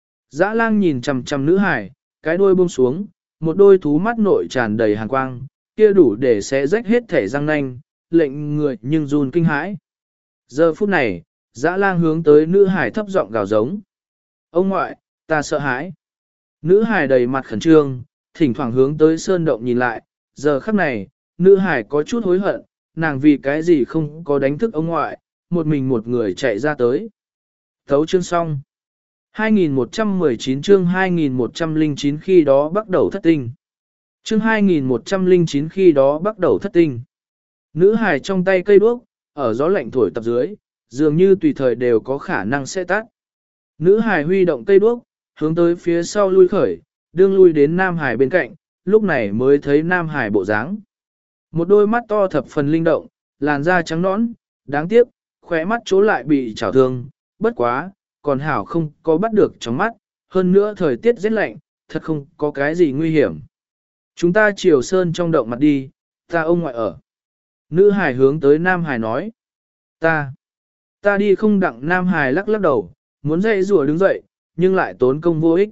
Dã lang nhìn chằm chằm nữ Hải, cái đuôi buông xuống, một đôi thú mắt nội tràn đầy hàn quang, kia đủ để xé rách hết thể răng nanh, lệnh người nhưng run kinh hãi. Giờ phút này, dã lang hướng tới nữ Hải thấp giọng gào giống. Ông ngoại, ta sợ hãi. Nữ Hải đầy mặt khẩn trương, thỉnh thoảng hướng tới sơn động nhìn lại, giờ khắc này, nữ hải có chút hối hận, nàng vì cái gì không có đánh thức ông ngoại, một mình một người chạy ra tới. Thấu chương xong. hai nghìn một trăm mười chín chương hai nghìn một trăm lẻ chín khi đó bắt đầu thất tinh. Chương hai nghìn một trăm lẻ chín khi đó bắt đầu thất tinh. Nữ hải trong tay cây đuốc, ở gió lạnh thổi tập dưới, dường như tùy thời đều có khả năng sẽ tắt. Nữ hải huy động cây đuốc, hướng tới phía sau lui khởi, đương lui đến Nam Hải bên cạnh, lúc này mới thấy Nam Hải bộ dáng. Một đôi mắt to thập phần linh động, làn da trắng nõn, đáng tiếc, khóe mắt chỗ lại bị chảo thương, bất quá, còn hảo không có bắt được trong mắt, hơn nữa thời tiết rất lạnh, thật không có cái gì nguy hiểm. Chúng ta chiều sơn trong động mặt đi, ta ông ngoại ở. Nữ hải hướng tới Nam Hải nói. Ta, ta đi không đặng. Nam Hải lắc lắc đầu, muốn dậy rùa đứng dậy, nhưng lại tốn công vô ích.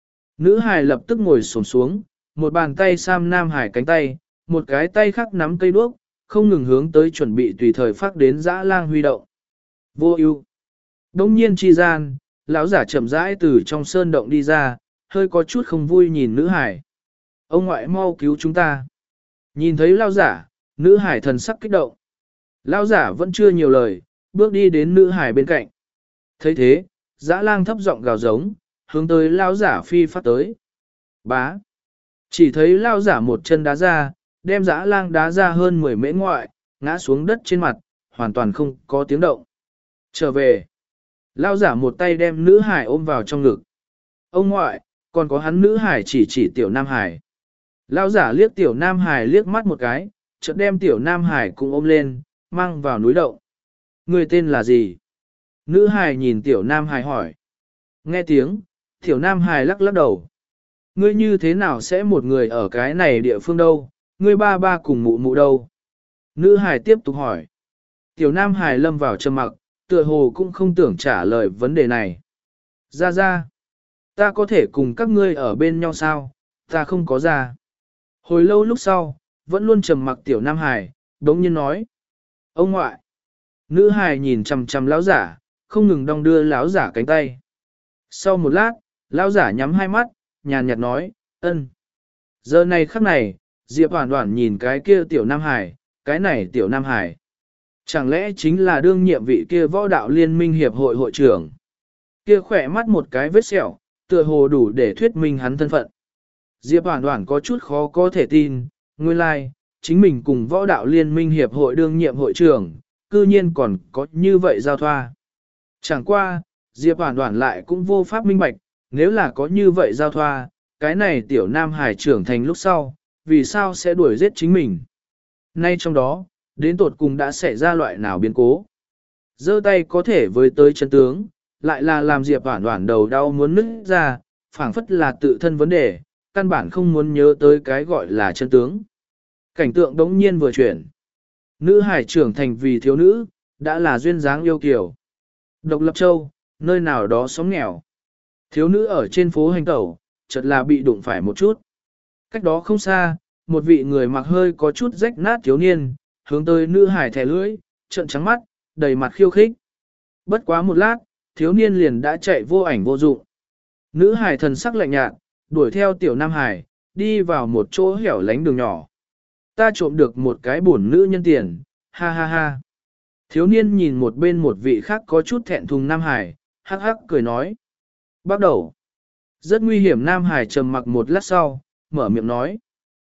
Nữ hải lập tức ngồi xổm xuống, một bàn tay sam Nam Hải cánh tay, một cái tay khác nắm cây đuốc, không ngừng hướng tới chuẩn bị tùy thời phát đến dã lang huy động. Vô ưu. Đông nhiên chi gian, lão giả chậm rãi từ trong sơn động đi ra, hơi có chút không vui nhìn nữ hải. Ông ngoại mau cứu chúng ta. Nhìn thấy lão giả, nữ hải thần sắc kích động. Lão giả vẫn chưa nhiều lời, bước đi đến nữ hải bên cạnh. Thấy thế, dã lang thấp giọng gào giống, hướng tới lão giả phi phát tới. Bá. Chỉ thấy lão giả một chân đá ra, đem dã lang đá ra hơn mười mễ ngoại, ngã xuống đất trên mặt, hoàn toàn không có tiếng động. Trở về. Lão giả một tay đem nữ hải ôm vào trong ngực. Ông ngoại, còn có hắn nữ hải chỉ chỉ tiểu nam hải. Lão giả liếc tiểu nam hải liếc mắt một cái, chợt đem tiểu nam hải cũng ôm lên, mang vào núi động. Người tên là gì? Nữ hải nhìn tiểu nam hải hỏi. Nghe tiếng, tiểu nam hải lắc lắc đầu. Ngươi như thế nào sẽ một người ở cái này địa phương đâu? Ngươi ba ba cùng mụ mụ đâu? Nữ hải tiếp tục hỏi. Tiểu nam hải lâm vào trầm mặc, tựa hồ cũng không tưởng trả lời vấn đề này. Ra ra, ta có thể cùng các ngươi ở bên nhau sao? Ta không có ra. Hồi lâu lúc sau, vẫn luôn trầm mặc tiểu nam hải, đống nhiên nói. Ông ngoại. Nữ hải nhìn chằm chằm lão giả, không ngừng đong đưa lão giả cánh tay. Sau một lát, lão giả nhắm hai mắt, nhàn nhạt nói, ân. Giờ này khắc này, Diệp Hoản Hoản nhìn cái kia tiểu nam hải, cái này tiểu nam hải. Chẳng lẽ chính là đương nhiệm vị kia võ đạo liên minh hiệp hội hội trưởng? Kia khỏe mắt một cái vết sẹo, tựa hồ đủ để thuyết minh hắn thân phận. Diệp Hoản Hoản có chút khó có thể tin, nguyên lai, like, chính mình cùng võ đạo liên minh hiệp hội đương nhiệm hội trưởng, cư nhiên còn có như vậy giao thoa. Chẳng qua, Diệp Hoản Hoản lại cũng vô pháp minh bạch, nếu là có như vậy giao thoa, cái này tiểu nam hải trưởng thành lúc sau, vì sao sẽ đuổi giết chính mình? Nay trong đó, đến tột cùng đã xảy ra loại nào biến cố? Giơ tay có thể với tới chân tướng, lại là làm Diệp Hoản Hoản đầu đau muốn nứt ra, phảng phất là tự thân vấn đề, căn bản không muốn nhớ tới cái gọi là chân tướng. Cảnh tượng đống nhiên vừa chuyển. Nữ hải trưởng thành vì thiếu nữ, đã là duyên dáng yêu kiều. Độc Lập Châu, nơi nào đó sống nghèo. Thiếu nữ ở trên phố hành tẩu, chợt là bị đụng phải một chút. Cách đó không xa, một vị người mặc hơi có chút rách nát thiếu niên, hướng tới nữ hải thẻ lưỡi, trợn trắng mắt, đầy mặt khiêu khích. Bất quá một lát, thiếu niên liền đã chạy vô ảnh vô dụng. Nữ hải thần sắc lạnh nhạt, đuổi theo tiểu nam hải, đi vào một chỗ hẻo lánh đường nhỏ. Ta trộm được một cái bổn nữ nhân tiền, ha ha ha. Thiếu niên nhìn một bên một vị khác có chút thẹn thùng nam hải, hắc hắc cười nói. Bắt đầu. Rất nguy hiểm nam hải trầm mặc một lát sau, mở miệng nói.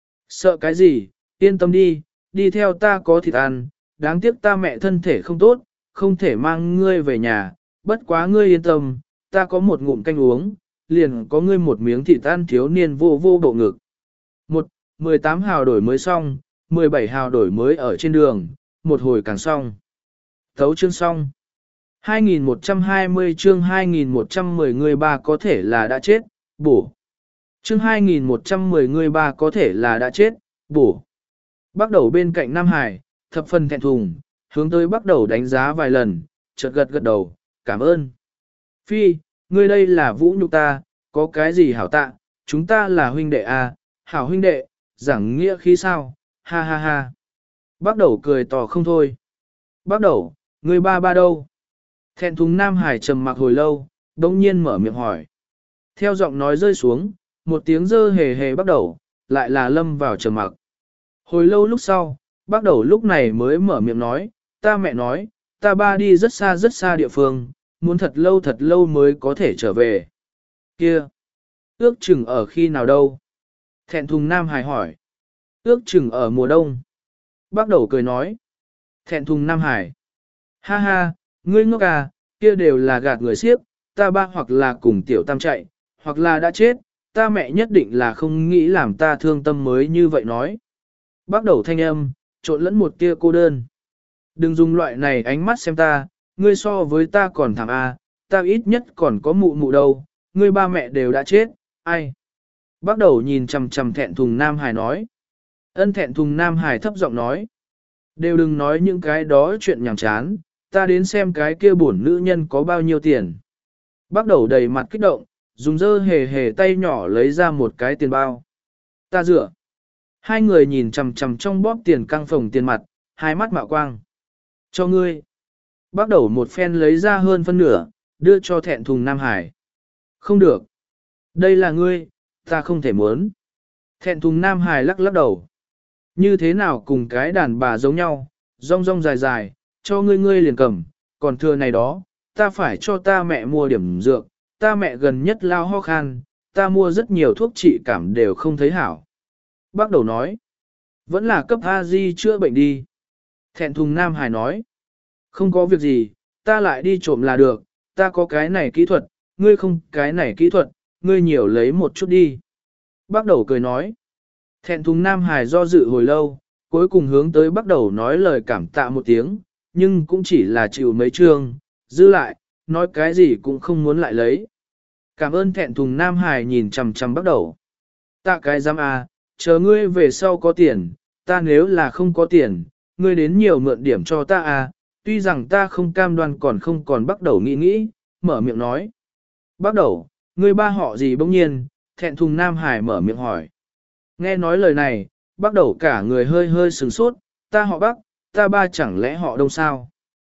Sợ cái gì, yên tâm đi, đi theo ta có thịt ăn, đáng tiếc ta mẹ thân thể không tốt, không thể mang ngươi về nhà, bất quá ngươi yên tâm, ta có một ngụm canh uống, liền có ngươi một miếng thịt ăn. Thiếu niên vô vô bộ ngực. Một, mười tám hào đổi mới xong, mười bảy hào đổi mới ở trên đường, một hồi càng xong. Thấu chương xong. hai nghìn một trăm hai mươi chương hai nghìn một trăm mười người ba có thể là đã chết, bổ. Chương hai nghìn một trăm mười người ba có thể là đã chết, bổ. Bắt đầu bên cạnh Nam Hải, thập phần thẹn thùng, hướng tới bắt đầu đánh giá vài lần, chợt gật gật đầu, cảm ơn. Phi, ngươi đây là vũ nhục ta, có cái gì hảo tạ, chúng ta là huynh đệ à, hảo huynh đệ, giảng nghĩa khí sao, ha ha ha. Bắt đầu cười tỏ không thôi. Bắt đầu, ngươi ba ba đâu? Thẹn thùng Nam Hải trầm mặc hồi lâu, đông nhiên mở miệng hỏi. Theo giọng nói rơi xuống, một tiếng dơ hề hề bắt đầu, lại là lâm vào trầm mặc. Hồi lâu lúc sau, Bắt đầu lúc này mới mở miệng nói, ta mẹ nói, ta ba đi rất xa rất xa địa phương, muốn thật lâu thật lâu mới có thể trở về. Kia, ước chừng ở khi nào đâu? Thẹn thùng Nam Hải hỏi. Ước chừng ở mùa đông. Bắt đầu cười nói. Thẹn thùng Nam Hải. Ha ha, ngươi ngốc à, kia đều là gạt người siếp, ta ba hoặc là cùng tiểu tam chạy, hoặc là đã chết, ta mẹ nhất định là không nghĩ làm ta thương tâm mới như vậy nói. Bắt đầu thanh âm, trộn lẫn một tia cô đơn. Đừng dùng loại này ánh mắt xem ta, ngươi so với ta còn thảm à, ta ít nhất còn có mụ mụ đâu, ngươi ba mẹ đều đã chết, ai. Bắt đầu nhìn chằm chằm thẹn thùng Nam Hải nói. Ân thẹn thùng Nam Hải thấp giọng nói. Đều đừng nói những cái đó chuyện nhảm chán, ta đến xem cái kia bổn nữ nhân có bao nhiêu tiền. Bắt đầu đầy mặt kích động, dùng dơ hề hề tay nhỏ lấy ra một cái tiền bao. Ta dựa. Hai người nhìn chằm chằm trong bóp tiền căng phòng tiền mặt, hai mắt mạo quang. Cho ngươi. Bắt đầu một phen lấy ra hơn phân nửa, đưa cho thẹn thùng Nam Hải. Không được. Đây là ngươi, ta không thể muốn. Thẹn thùng Nam Hải lắc lắc đầu. Như thế nào cùng cái đàn bà giống nhau, rong rong dài dài, cho ngươi ngươi liền cầm, còn thừa này đó, ta phải cho ta mẹ mua điểm dược, ta mẹ gần nhất lao ho khan, ta mua rất nhiều thuốc trị cảm đều không thấy hảo. Bác đầu nói, vẫn là cấp a di chữa bệnh đi. Thẹn thùng Nam Hải nói, không có việc gì, ta lại đi trộm là được, ta có cái này kỹ thuật, ngươi không cái này kỹ thuật, ngươi nhiều lấy một chút đi. Bác đầu cười nói, thẹn thùng Nam Hải do dự hồi lâu, cuối cùng hướng tới bắt đầu nói lời cảm tạ một tiếng, nhưng cũng chỉ là chịu mấy chương, giữ lại, nói cái gì cũng không muốn lại lấy. Cảm ơn thẹn thùng Nam Hải nhìn chằm chằm bắt đầu. Tạ cái giam à, chờ ngươi về sau có tiền, ta nếu là không có tiền, ngươi đến nhiều mượn điểm cho ta à, tuy rằng ta không cam đoan còn không còn bắt đầu nghĩ nghĩ, mở miệng nói. Bắt đầu, ngươi ba họ gì bỗng nhiên, thẹn thùng Nam Hải mở miệng hỏi. Nghe nói lời này, bắt đầu cả người hơi hơi sửng sốt, ta họ Bắc, ta ba chẳng lẽ họ Đông sao?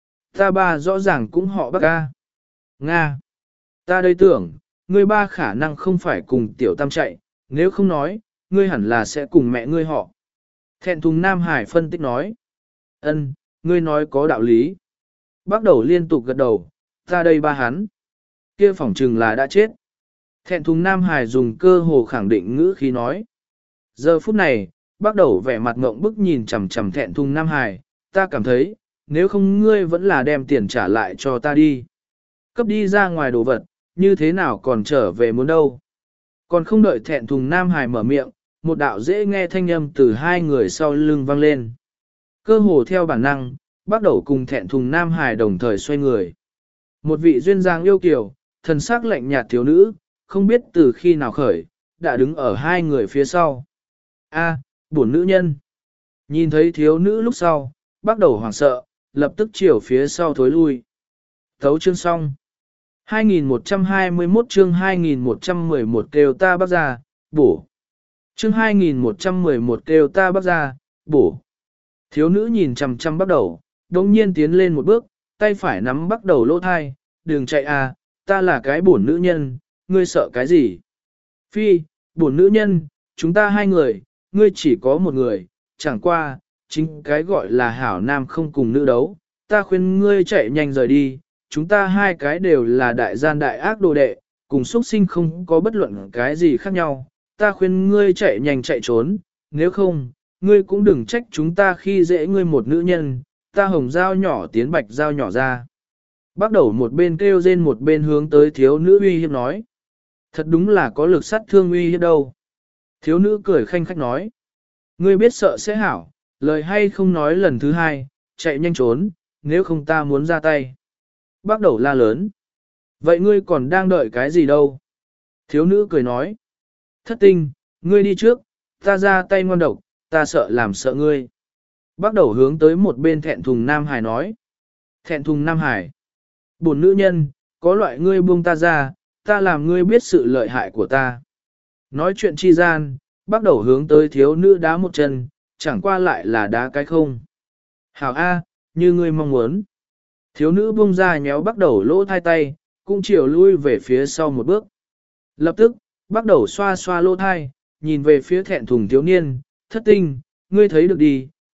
Ta ba rõ ràng cũng họ Bắc ca. Nga. Ta đây tưởng, ngươi ba khả năng không phải cùng tiểu tam chạy, nếu không nói, ngươi hẳn là sẽ cùng mẹ ngươi họ. Thẹn thùng Nam Hải phân tích nói. Ân, ngươi nói có đạo lý. Bắt đầu liên tục gật đầu, ta đây ba hắn. Kia phỏng trừng là đã chết. Thẹn thùng Nam Hải dùng cơ hồ khẳng định ngữ khí nói. Giờ phút này, bắt đầu vẻ mặt ngộng bức nhìn chằm chằm thẹn thùng Nam Hải, ta cảm thấy, nếu không ngươi vẫn là đem tiền trả lại cho ta đi. Cấp đi ra ngoài đồ vật, như thế nào còn trở về muốn đâu. Còn không đợi thẹn thùng Nam Hải mở miệng, một đạo dễ nghe thanh âm từ hai người sau lưng vang lên. Cơ hồ theo bản năng, bắt đầu cùng thẹn thùng Nam Hải đồng thời xoay người. Một vị duyên dáng yêu kiều, thần sắc lạnh nhạt thiếu nữ, không biết từ khi nào khởi, đã đứng ở hai người phía sau. A, bổn nữ nhân. Nhìn thấy thiếu nữ lúc sau, bắt đầu hoảng sợ, lập tức chiều phía sau thối lui. Thấu chương xong. hai nghìn một trăm hai mươi mốt chương hai nghìn một trăm mười một kêu ta bắt ra, bổ. Chương hai nghìn một trăm mười một kêu ta bắt ra, bổ. Thiếu nữ nhìn chằm chằm bắt đầu, đồng nhiên tiến lên một bước, tay phải nắm bắt đầu lỗ thai, đừng chạy à, ta là cái bổn nữ nhân, ngươi sợ cái gì? Phi, bổn nữ nhân, chúng ta hai người, ngươi chỉ có một người, chẳng qua, chính cái gọi là hảo nam không cùng nữ đấu, ta khuyên ngươi chạy nhanh rời đi, chúng ta hai cái đều là đại gian đại ác đồ đệ, cùng xuất sinh không có bất luận cái gì khác nhau, ta khuyên ngươi chạy nhanh chạy trốn, nếu không, ngươi cũng đừng trách chúng ta khi dễ ngươi một nữ nhân, ta hồng dao nhỏ tiến bạch dao nhỏ ra. Bắt đầu một bên kêu rên một bên hướng tới thiếu nữ uy hiếp nói. Thật đúng là có lực sát thương uy hiếp đâu. Thiếu nữ cười khanh khách nói. Ngươi biết sợ sẽ hảo, lời hay không nói lần thứ hai, chạy nhanh trốn, nếu không ta muốn ra tay. Bắt đầu la lớn. Vậy ngươi còn đang đợi cái gì đâu? Thiếu nữ cười nói. Thất tinh, ngươi đi trước, ta ra tay ngoan độc, ta sợ làm sợ ngươi. Bắt đầu hướng tới một bên thẹn thùng Nam Hải nói. Thẹn thùng Nam Hải. Bổn nữ nhân, có loại ngươi buông ta ra, ta làm ngươi biết sự lợi hại của ta. Nói chuyện chi gian, bắt đầu hướng tới thiếu nữ đá một chân, chẳng qua lại là đá cái không. Hảo A, như ngươi mong muốn. Thiếu nữ buông ra nhéo bắt đầu lỗ thai tay, cũng chiều lui về phía sau một bước. Lập tức, bắt đầu xoa xoa lỗ thai, nhìn về phía thẹn thùng thiếu niên, thất tinh, ngươi thấy được đi,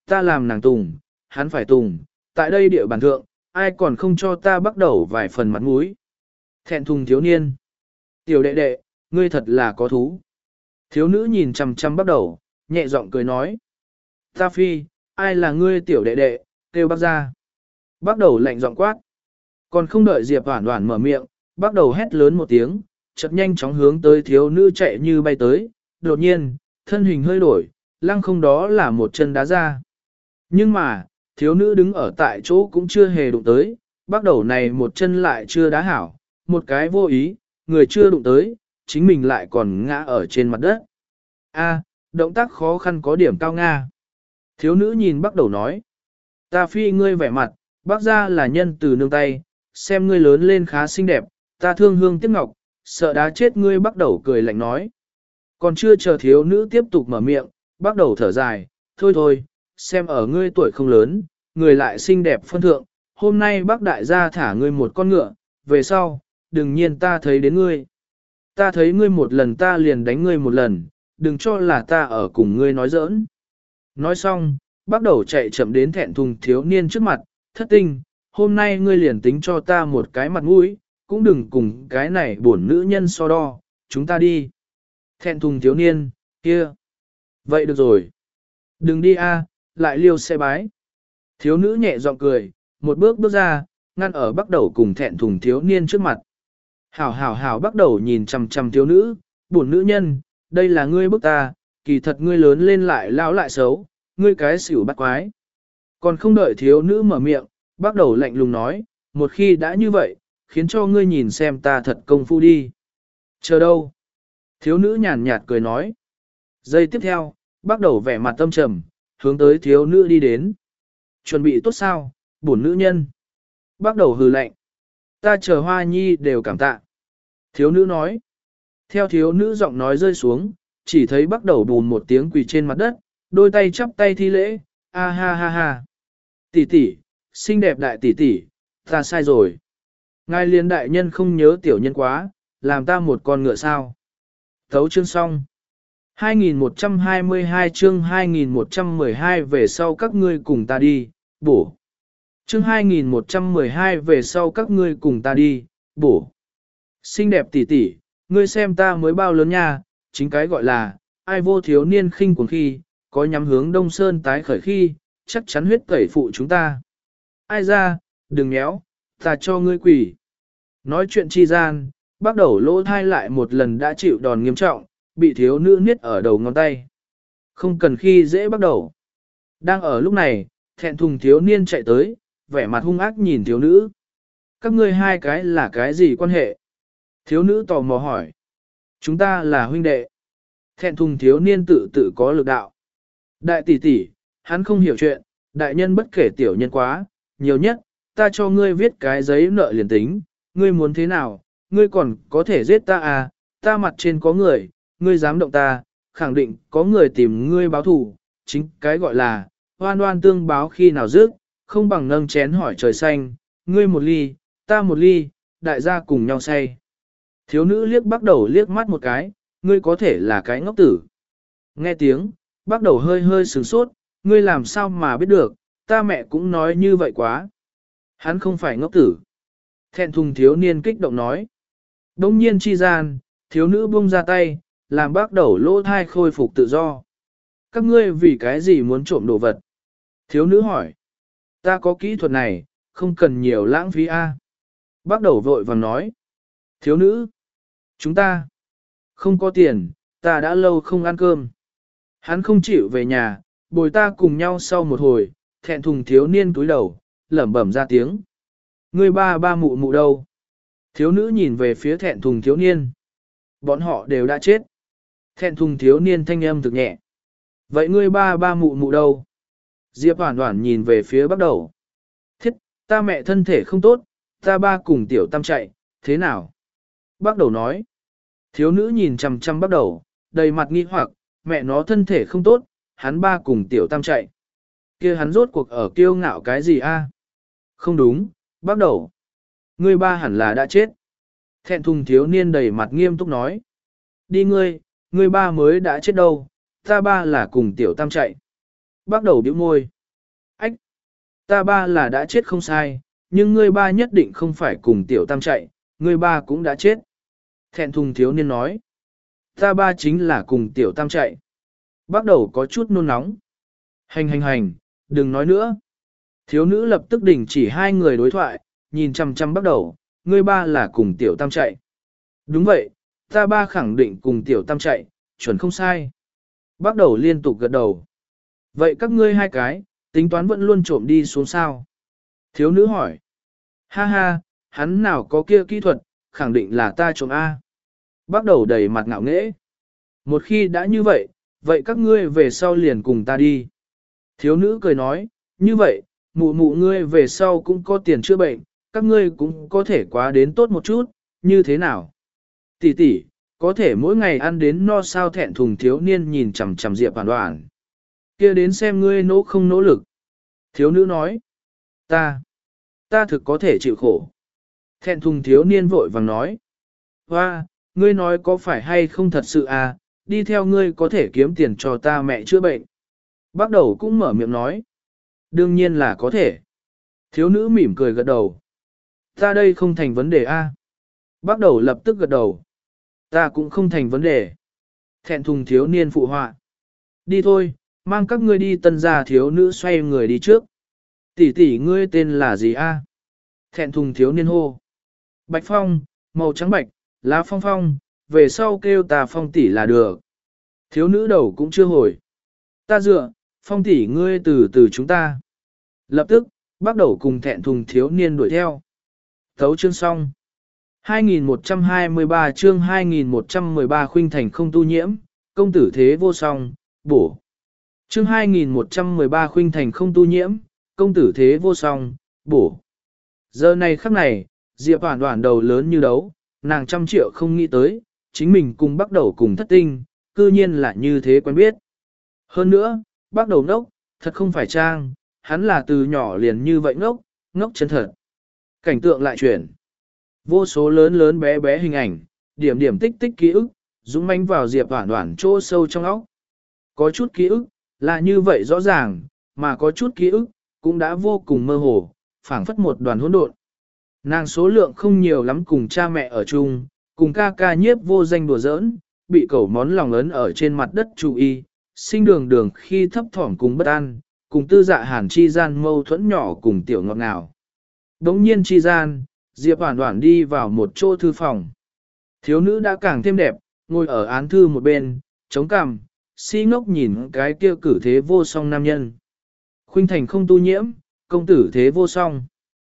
ta làm nàng tùng, hắn phải tùng, tại đây địa bàn thượng, ai còn không cho ta bắt đầu vài phần mặt mũi. Thẹn thùng thiếu niên. Tiểu đệ đệ, ngươi thật là có thú. Thiếu nữ nhìn chằm chằm bắt đầu, nhẹ giọng cười nói. Ta phi, ai là ngươi tiểu đệ đệ, kêu bác ra. Bắt đầu lạnh giọng quát. Còn không đợi Diệp Hoản Hoản mở miệng, bắt đầu hét lớn một tiếng, chợt nhanh chóng hướng tới thiếu nữ chạy như bay tới, đột nhiên, thân hình hơi đổi, lăng không đó là một chân đá ra. Nhưng mà, thiếu nữ đứng ở tại chỗ cũng chưa hề đụng tới, bắt đầu này một chân lại chưa đá hảo, một cái vô ý, người chưa đụng tới, chính mình lại còn ngã ở trên mặt đất. A, động tác khó khăn có điểm cao nga. Thiếu nữ nhìn bắt đầu nói, ta phi ngươi vẻ mặt, bác ra là nhân từ nương tay, xem ngươi lớn lên khá xinh đẹp, ta thương hương tiếc ngọc, sợ đá chết ngươi bắt đầu cười lạnh nói. Còn chưa chờ thiếu nữ tiếp tục mở miệng, bắt đầu thở dài, thôi thôi, xem ở ngươi tuổi không lớn, người lại xinh đẹp phân thượng, hôm nay bác đại gia thả ngươi một con ngựa, về sau, đừng nhiên ta thấy đến ngươi. Ta thấy ngươi một lần ta liền đánh ngươi một lần, đừng cho là ta ở cùng ngươi nói giỡn. Nói xong, bắt đầu chạy chậm đến thẹn thùng thiếu niên trước mặt, thất tinh, hôm nay ngươi liền tính cho ta một cái mặt mũi, cũng đừng cùng cái này bổn nữ nhân so đo, chúng ta đi. Thẹn thùng thiếu niên, kia. Vậy được rồi. Đừng đi a, lại liêu xe bái. Thiếu nữ nhẹ giọng cười, một bước bước ra, ngăn ở bắt đầu cùng thẹn thùng thiếu niên trước mặt. Hảo hảo hảo bắt đầu nhìn chằm chằm thiếu nữ, bổn nữ nhân, đây là ngươi bức ta, kỳ thật ngươi lớn lên lại lão lại xấu, ngươi cái xỉu bắt quái. Còn không đợi thiếu nữ mở miệng, bắt đầu lạnh lùng nói, một khi đã như vậy, khiến cho ngươi nhìn xem ta thật công phu đi. Chờ đâu? Thiếu nữ nhàn nhạt cười nói. Giây tiếp theo, bắt đầu vẻ mặt tâm trầm, hướng tới thiếu nữ đi đến. Chuẩn bị tốt sao, bổn nữ nhân. Bắt đầu hừ lạnh. Ta chờ hoa nhi đều cảm tạ. Thiếu nữ nói. Theo thiếu nữ giọng nói rơi xuống, chỉ thấy bắt đầu bùn một tiếng quỳ trên mặt đất, đôi tay chắp tay thi lễ, a ha ha ha. Tỷ tỷ, xinh đẹp đại tỷ tỷ, ta sai rồi. Ngài liên đại nhân không nhớ tiểu nhân quá, làm ta một con ngựa sao. Thấu chương xong. hai nghìn một trăm hai mươi hai chương hai nghìn một trăm mười hai về sau các ngươi cùng ta đi, bổ. Chương hai nghìn một trăm mười hai về sau các ngươi cùng ta đi, bổ. Xinh đẹp tỷ tỷ, ngươi xem ta mới bao lớn nha, chính cái gọi là, ai vô thiếu niên khinh cuồng khi, có nhắm hướng Đông Sơn tái khởi khi, chắc chắn huyết tẩy phụ chúng ta. Ai ra, đừng nhéo, ta cho ngươi quỷ. Nói chuyện chi gian, bắt đầu lỗ thai lại một lần đã chịu đòn nghiêm trọng, bị thiếu nữ niết ở đầu ngón tay. Không cần khi dễ bắt đầu. Đang ở lúc này, thẹn thùng thiếu niên chạy tới, vẻ mặt hung ác nhìn thiếu nữ. Các ngươi hai cái là cái gì quan hệ? Thiếu nữ tò mò hỏi. Chúng ta là huynh đệ. Thẹn thùng thiếu niên tự tự có lực đạo. Đại tỷ tỷ, hắn không hiểu chuyện, đại nhân bất kể tiểu nhân quá, nhiều nhất, ta cho ngươi viết cái giấy nợ liền tính, ngươi muốn thế nào, ngươi còn có thể giết ta à, ta mặt trên có người, ngươi dám động ta, khẳng định có người tìm ngươi báo thù, chính cái gọi là, hoan hoan tương báo khi nào dứt, không bằng nâng chén hỏi trời xanh, ngươi một ly, ta một ly, đại gia cùng nhau say. Thiếu nữ liếc bắt đầu liếc mắt một cái, ngươi có thể là cái ngốc tử. Nghe tiếng, bắt đầu hơi hơi sửng sốt, ngươi làm sao mà biết được, ta mẹ cũng nói như vậy quá. Hắn không phải ngốc tử. Thẹn thùng thiếu niên kích động nói. Đông nhiên chi gian, thiếu nữ buông ra tay, làm bác đầu lỗ thai khôi phục tự do. Các ngươi vì cái gì muốn trộm đồ vật? Thiếu nữ hỏi. Ta có kỹ thuật này, không cần nhiều lãng phí a. Bác đầu vội vàng nói. Thiếu nữ. Chúng ta. Không có tiền, ta đã lâu không ăn cơm. Hắn không chịu về nhà, bồi ta cùng nhau sau một hồi, thẹn thùng thiếu niên túi đầu, lẩm bẩm ra tiếng. Ngươi ba ba mụ mụ đâu? Thiếu nữ nhìn về phía thẹn thùng thiếu niên. Bọn họ đều đã chết. Thẹn thùng thiếu niên thanh âm thực nhẹ. Vậy ngươi ba ba mụ mụ đâu? Diệp Hoản Hoản nhìn về phía bắt đầu. Thiết, ta mẹ thân thể không tốt, ta ba cùng tiểu tam chạy, thế nào? Bắt đầu nói. Thiếu nữ nhìn chằm chằm bắt đầu, đầy mặt nghi hoặc, mẹ nó thân thể không tốt, hắn ba cùng tiểu tam chạy. Kia hắn rốt cuộc ở kiêu ngạo cái gì a? Không đúng, bắt đầu. Ngươi ba hẳn là đã chết. Thẹn thùng thiếu niên đầy mặt nghiêm túc nói. Đi ngươi, ngươi ba mới đã chết đâu, ta ba là cùng tiểu tam chạy. Bắt đầu bĩu môi. Ta ba là đã chết không sai, nhưng ngươi ba nhất định không phải cùng tiểu tam chạy, ngươi ba cũng đã chết. Thẹn thùng thiếu niên nói. Ta ba chính là cùng tiểu tam chạy. Bắt đầu có chút nôn nóng. Hành hành hành, đừng nói nữa. Thiếu nữ lập tức đình chỉ hai người đối thoại, nhìn chăm chăm bắt đầu, ngươi ba là cùng tiểu tam chạy. Đúng vậy, ta ba khẳng định cùng tiểu tam chạy, chuẩn không sai. Bắt đầu liên tục gật đầu. Vậy các ngươi hai cái, tính toán vẫn luôn trộm đi xuống sao? Thiếu nữ hỏi. Ha ha, hắn nào có kia kỹ thuật, khẳng định là ta trộm A. Bắt đầu đầy mặt ngạo nghễ. Một khi đã như vậy, vậy các ngươi về sau liền cùng ta đi. Thiếu nữ cười nói, như vậy, mụ mụ ngươi về sau cũng có tiền chữa bệnh, các ngươi cũng có thể quá đến tốt một chút, như thế nào? Tỷ tỷ, có thể mỗi ngày ăn đến no sao? Thẹn thùng thiếu niên nhìn chằm chằm Diệp Hoàn Hoàn. Kia đến xem ngươi nỗ không nỗ lực. Thiếu nữ nói, ta, ta thực có thể chịu khổ. Thẹn thùng thiếu niên vội vàng nói, hoa, ngươi nói có phải hay không thật sự à, đi theo ngươi có thể kiếm tiền cho ta mẹ chữa bệnh. Bắt đầu cũng mở miệng nói, đương nhiên là có thể. Thiếu nữ mỉm cười gật đầu, ta đây không thành vấn đề a. À. Bắt đầu lập tức gật đầu, ta cũng không thành vấn đề. Thẹn thùng thiếu niên phụ họa, đi thôi, mang các ngươi đi. Tân gia thiếu nữ xoay người đi trước. Tỷ tỷ ngươi tên là gì a? À? Thẹn thùng thiếu niên hô. Bạch Phong, màu trắng bạch, lá phong phong, về sau kêu ta Phong tỷ là được. Thiếu nữ đầu cũng chưa hồi. Ta dựa, Phong tỷ ngươi từ từ chúng ta. Lập tức, bắt đầu cùng thẹn thùng thiếu niên đuổi theo. Thấu chương xong. hai nghìn một trăm hai mươi ba chương hai nghìn một trăm mười ba khuynh thành không tu nhiễm, công tử thế vô song, bổ. Chương hai nghìn một trăm mười ba khuynh thành không tu nhiễm, công tử thế vô song, bổ. Giờ này khắc này, Diệp Hoàn Hoàn đầu lớn như đấu, nàng trăm triệu không nghĩ tới, chính mình cùng bắt đầu cùng thất tinh, cư nhiên là như thế quen biết. Hơn nữa, bắt đầu ngốc, thật không phải trang, hắn là từ nhỏ liền như vậy ngốc, ngốc chân thật. Cảnh tượng lại chuyển. Vô số lớn lớn bé bé hình ảnh, điểm điểm tích tích ký ức, dũng mãnh vào Diệp Hoàn Hoàn chỗ sâu trong óc. Có chút ký ức, là như vậy rõ ràng, mà có chút ký ức, cũng đã vô cùng mơ hồ, phảng phất một đoàn hỗn độn. Nàng số lượng không nhiều lắm cùng cha mẹ ở chung, cùng ca ca nhiếp vô danh đùa giỡn, bị cẩu món lòng ấn ở trên mặt đất chú y, sinh đường đường khi thấp thỏm cùng bất an, cùng tư dạ hàn chi gian mâu thuẫn nhỏ cùng tiểu ngọt ngào. Đống nhiên chi gian, Diệp Hoàn Hoàn đi vào một chỗ thư phòng. Thiếu nữ đã càng thêm đẹp, ngồi ở án thư một bên, chống cằm, si ngốc nhìn cái kia cử thế vô song nam nhân. Khuynh thành không tu nhiễm, công tử thế vô song.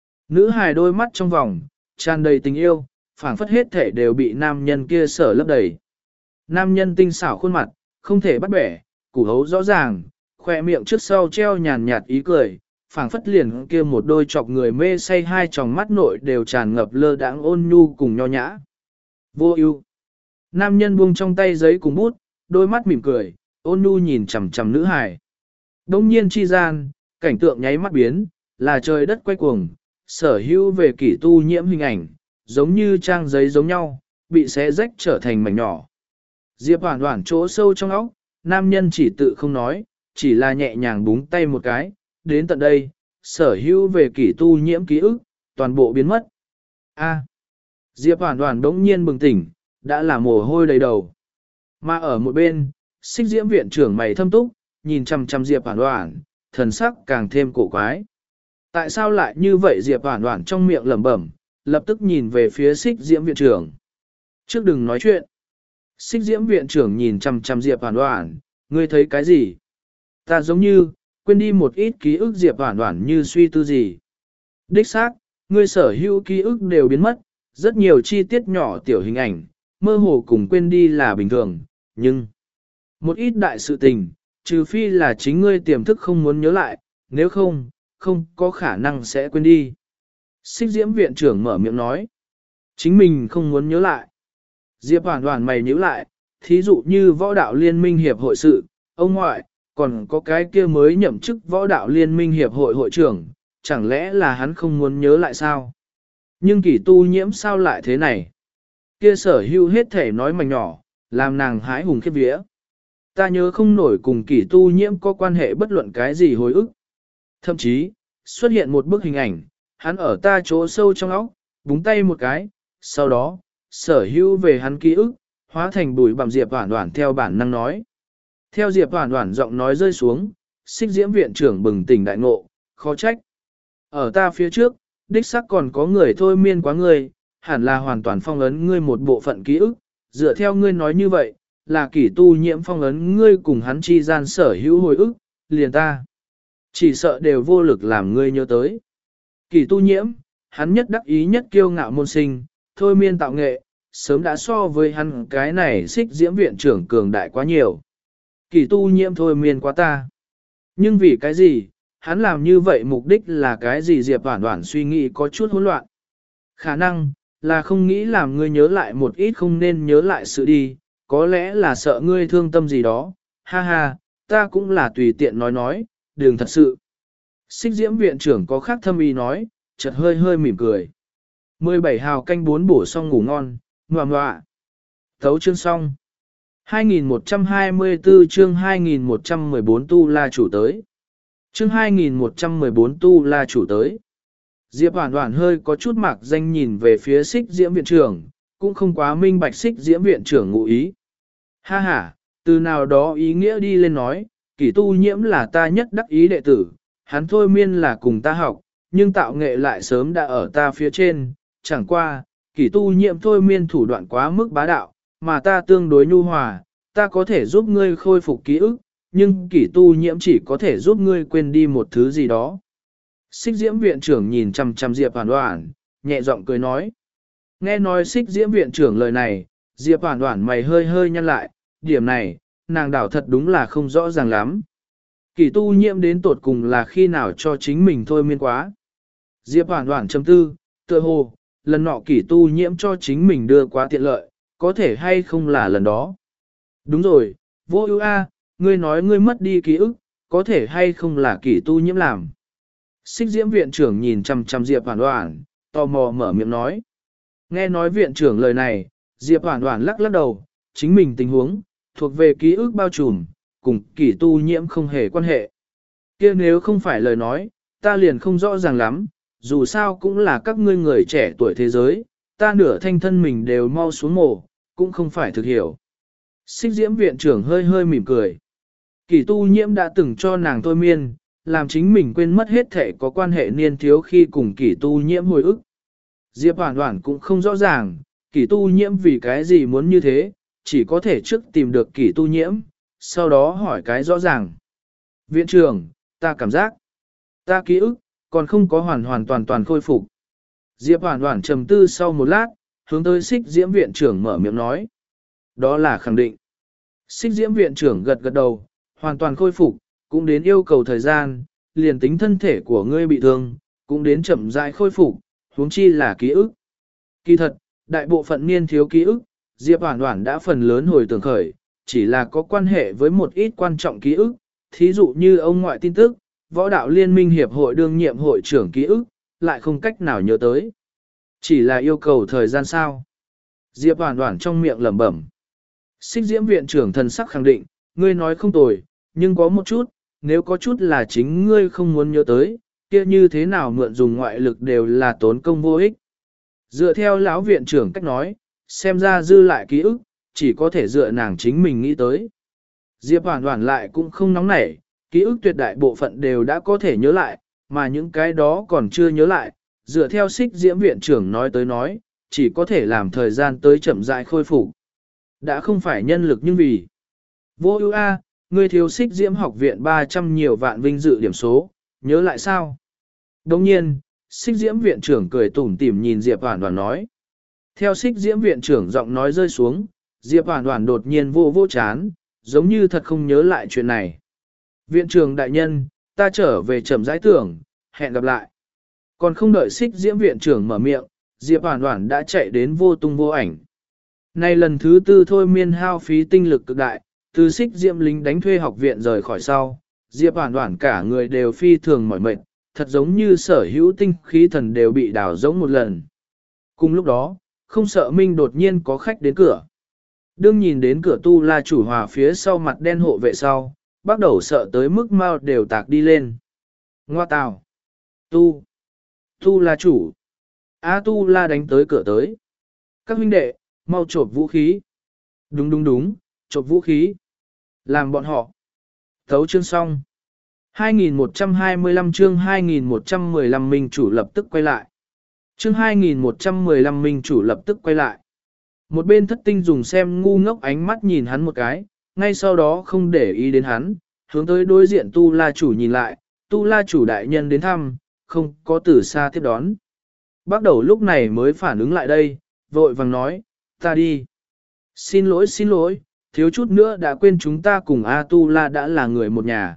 Nữ hài đôi mắt trong vòng, tràn đầy tình yêu, phảng phất hết thể đều bị nam nhân kia sở lấp đầy. Nam nhân tinh xảo khuôn mặt, không thể bắt bẻ, củ hấu rõ ràng, khoe miệng trước sau treo nhàn nhạt ý cười, phảng phất liền kia một đôi chọc người mê say hai tròng mắt nội đều tràn ngập lơ đãng ôn nhu cùng nho nhã. Vô ưu. Nam nhân buông trong tay giấy cùng bút, đôi mắt mỉm cười, ôn nhu nhìn chằm chằm nữ hài. Đông nhiên chi gian, cảnh tượng nháy mắt biến, là trời đất quay cuồng, sở hữu về kỷ tu nhiễm hình ảnh, giống như trang giấy giống nhau, bị xé rách trở thành mảnh nhỏ. Diệp Hoàn Hoàn chỗ sâu trong óc, nam nhân chỉ tự không nói, chỉ là nhẹ nhàng búng tay một cái, đến tận đây, sở hữu về kỷ tu nhiễm ký ức, toàn bộ biến mất. A. Diệp Hoàn Hoàn đống nhiên bừng tỉnh, đã là mồ hôi đầy đầu. Mà ở một bên, Xích Diễm viện trưởng mày thâm túc, nhìn chằm chằm Diệp Hoàn Hoàn, thần sắc càng thêm cổ quái. Tại sao lại như vậy? Diệp Hoàn Hoàn trong miệng lẩm bẩm, lập tức nhìn về phía Xích Diễm viện trưởng. Trước đừng nói chuyện. Xích Diễm viện trưởng nhìn chằm chằm Diệp Hoàn Hoàn, ngươi thấy cái gì? Ta giống như, quên đi một ít ký ức. Diệp Hoàn Hoàn như suy tư gì. Đích xác, ngươi sở hữu ký ức đều biến mất, rất nhiều chi tiết nhỏ tiểu hình ảnh, mơ hồ cùng quên đi là bình thường, nhưng một ít đại sự tình, trừ phi là chính ngươi tiềm thức không muốn nhớ lại, nếu không, không có khả năng sẽ quên đi. Xích Diễm viện trưởng mở miệng nói, chính mình không muốn nhớ lại. Diệp Hoàn Hoàn mày nhíu lại, thí dụ như võ đạo liên minh hiệp hội sự, ông ngoại, còn có cái kia mới nhậm chức võ đạo liên minh hiệp hội hội trưởng, chẳng lẽ là hắn không muốn nhớ lại sao? Nhưng kỷ tu nhiễm sao lại thế này? Kia sở hữu hết thể nói mảnh nhỏ, làm nàng hái hùng khiếp vía. Ta nhớ không nổi cùng kỷ tu nhiễm có quan hệ bất luận cái gì hồi ức. Thậm chí, xuất hiện một bức hình ảnh, hắn ở ta chỗ sâu trong óc, búng tay một cái, sau đó, sở hữu về hắn ký ức, hóa thành bụi bặm. Diệp Hoản Hoản theo bản năng nói. Theo Diệp Hoản Hoản giọng nói rơi xuống, Xích Diễm viện trưởng bừng tỉnh đại ngộ, khó trách. Ở ta phía trước, đích xác còn có người thôi miên quá ngươi, hẳn là hoàn toàn phong ấn ngươi một bộ phận ký ức, dựa theo ngươi nói như vậy, là Kỷ Tu Nhiễm phong ấn ngươi cùng hắn chi gian sở hữu hồi ức, liền ta. Chỉ sợ đều vô lực làm ngươi nhớ tới. Kỷ Tu Nhiễm, hắn nhất đắc ý nhất kiêu ngạo môn sinh, thôi miên tạo nghệ, sớm đã so với hắn cái này Xích Diễm viện trưởng cường đại quá nhiều. Kỷ Tu Nhiễm thôi miên quá ta. Nhưng vì cái gì, hắn làm như vậy mục đích là cái gì? Diệp Hoản Hoản suy nghĩ có chút hỗn loạn. Khả năng, là không nghĩ làm ngươi nhớ lại một ít không nên nhớ lại sự đi, có lẽ là sợ ngươi thương tâm gì đó, ha ha, ta cũng là tùy tiện nói nói, đừng thật sự. Xích Diễm viện trưởng có khác thâm ý nói, chợt hơi hơi mỉm cười. mười bảy hào canh bốn bổ xong ngủ ngon, ngoà ngoạ. Thấu chương xong. hai nghìn một trăm hai mươi tư chương hai nghìn một trăm mười bốn tu la chủ tới. Chương hai nghìn một trăm mười bốn tu la chủ tới. Diệp Hoản Hoản hơi có chút mạc danh nhìn về phía Xích Diễm viện trưởng, cũng không quá minh bạch Xích Diễm viện trưởng ngụ ý. Ha ha, từ nào đó ý nghĩa đi lên nói, Kỷ Tu Nhiễm là ta nhất đắc ý đệ tử, hắn thôi miên là cùng ta học, nhưng tạo nghệ lại sớm đã ở ta phía trên, chẳng qua, Kỷ Tu Nhiễm thôi miên thủ đoạn quá mức bá đạo, mà ta tương đối nhu hòa, ta có thể giúp ngươi khôi phục ký ức, nhưng Kỷ Tu Nhiễm chỉ có thể giúp ngươi quên đi một thứ gì đó. Xích Diễm viện trưởng nhìn chằm chằm Diệp Hoản Hoản, nhẹ giọng cười nói. Nghe nói Xích Diễm viện trưởng lời này, Diệp Hoản Hoản mày hơi hơi nhăn lại, điểm này, nàng đảo thật đúng là không rõ ràng lắm. Kỷ Tu Nhiễm đến tột cùng là khi nào cho chính mình thôi miên quá. Diệp Hoản Hoản chấm tư, tựa hồ, lần nọ Kỷ Tu Nhiễm cho chính mình đưa quá tiện lợi, có thể hay không là lần đó. Đúng rồi, Vô Ưu a, ngươi nói ngươi mất đi ký ức, có thể hay không là Kỷ Tu Nhiễm làm. Xích Diễm viện trưởng nhìn chằm chằm Diệp Hoản Hoản, tò mò mở miệng nói. Nghe nói viện trưởng lời này, Diệp Hoản Hoản lắc lắc đầu, chính mình tình huống, thuộc về ký ức bao trùm, cùng Kỷ Tu Nhiễm không hề quan hệ. Kia nếu không phải lời nói, ta liền không rõ ràng lắm, dù sao cũng là các ngươi người trẻ tuổi thế giới, ta nửa thanh thân mình đều mau xuống mồ, cũng không phải thực hiểu. Xích Diễm viện trưởng hơi hơi mỉm cười. Kỷ Tu Nhiễm đã từng cho nàng thôi miên, làm chính mình quên mất hết thể có quan hệ niên thiếu khi cùng Kỷ Tu Nhiễm hồi ức. Diệp Hoản Hoản cũng không rõ ràng, Kỷ Tu Nhiễm vì cái gì muốn như thế, chỉ có thể trước tìm được Kỷ Tu Nhiễm, sau đó hỏi cái rõ ràng. Viện trưởng, ta cảm giác, ta ký ức, còn không có hoàn hoàn toàn toàn khôi phục. Diệp Hoản Hoản trầm tư sau một lát, hướng tới Xích Diễm viện trưởng mở miệng nói. Đó là khẳng định. Xích Diễm viện trưởng gật gật đầu, hoàn toàn khôi phục, cũng đến yêu cầu thời gian, liền tính thân thể của ngươi bị thương, cũng đến chậm rãi khôi phục, huống chi là ký ức. Kỳ thật, đại bộ phận niên thiếu ký ức, Diệp Hoản Hoản đã phần lớn hồi tưởng khởi, chỉ là có quan hệ với một ít quan trọng ký ức, thí dụ như ông ngoại tin tức, võ đạo liên minh hiệp hội đương nhiệm hội trưởng ký ức, lại không cách nào nhớ tới. Chỉ là yêu cầu thời gian sao? Diệp Hoản Hoản trong miệng lẩm bẩm. Xích Diễm viện trưởng thần sắc khẳng định, ngươi nói không tồi, nhưng có một chút, nếu có chút là chính ngươi không muốn nhớ tới, kia như thế nào mượn dùng ngoại lực đều là tốn công vô ích. Dựa theo lão viện trưởng cách nói, xem ra dư lại ký ức, chỉ có thể dựa nàng chính mình nghĩ tới. Diệp Hoản Hoản lại cũng không nóng nảy, ký ức tuyệt đại bộ phận đều đã có thể nhớ lại, mà những cái đó còn chưa nhớ lại, dựa theo Xích Diễm viện trưởng nói tới nói, chỉ có thể làm thời gian tới chậm rãi khôi phục. Đã không phải nhân lực nhưng vì Vô Ưu a, ngươi thiếu Xích Diễm học viện ba trăm nhiều vạn vinh dự điểm số, nhớ lại sao? Đồng nhiên, Xích Diễm viện trưởng cười tủm tỉm nhìn Diệp Hoản Hoản nói. Theo Xích Diễm viện trưởng giọng nói rơi xuống, Diệp Hoản Hoản đột nhiên vô vô chán, giống như thật không nhớ lại chuyện này. Viện trưởng đại nhân, ta trở về chậm rãi tưởng, hẹn gặp lại. Còn không đợi Xích Diễm viện trưởng mở miệng, Diệp Hoản Hoản đã chạy đến vô tung vô ảnh. Nay lần thứ tư thôi miên hao phí tinh lực cực đại, từ Xích Diễm lính đánh thuê học viện rời khỏi sau, Diệp Hoản Hoản cả người đều phi thường mỏi mệt, thật giống như sở hữu tinh khí thần đều bị đào rỗng một lần. Cùng lúc đó, không sợ Minh đột nhiên có khách đến cửa. Đương nhìn đến cửa tu la chủ hòa phía sau mặt đen hộ vệ sau, bắt đầu sợ tới mức mau đều tạc đi lên. Ngoa tào! Tu, Tu La chủ. A Tu La đánh tới cửa tới. Các huynh đệ, mau chộp vũ khí. Đúng đúng đúng, chộp vũ khí. Làm bọn họ. Thấu chương xong. hai nghìn một trăm hai mươi lăm chương hai nghìn một trăm mười lăm minh chủ lập tức quay lại. Chương hai nghìn một trăm mười lăm minh chủ lập tức quay lại. Một bên thất tinh dùng xem ngu ngốc ánh mắt nhìn hắn một cái, ngay sau đó không để ý đến hắn, hướng tới đối diện Tu La chủ nhìn lại, Tu La chủ đại nhân đến thăm, không có từ xa tiếp đón. Bắt đầu lúc này mới phản ứng lại đây, vội vàng nói, ta đi. Xin lỗi xin lỗi, thiếu chút nữa đã quên chúng ta cùng A Tu La đã là người một nhà.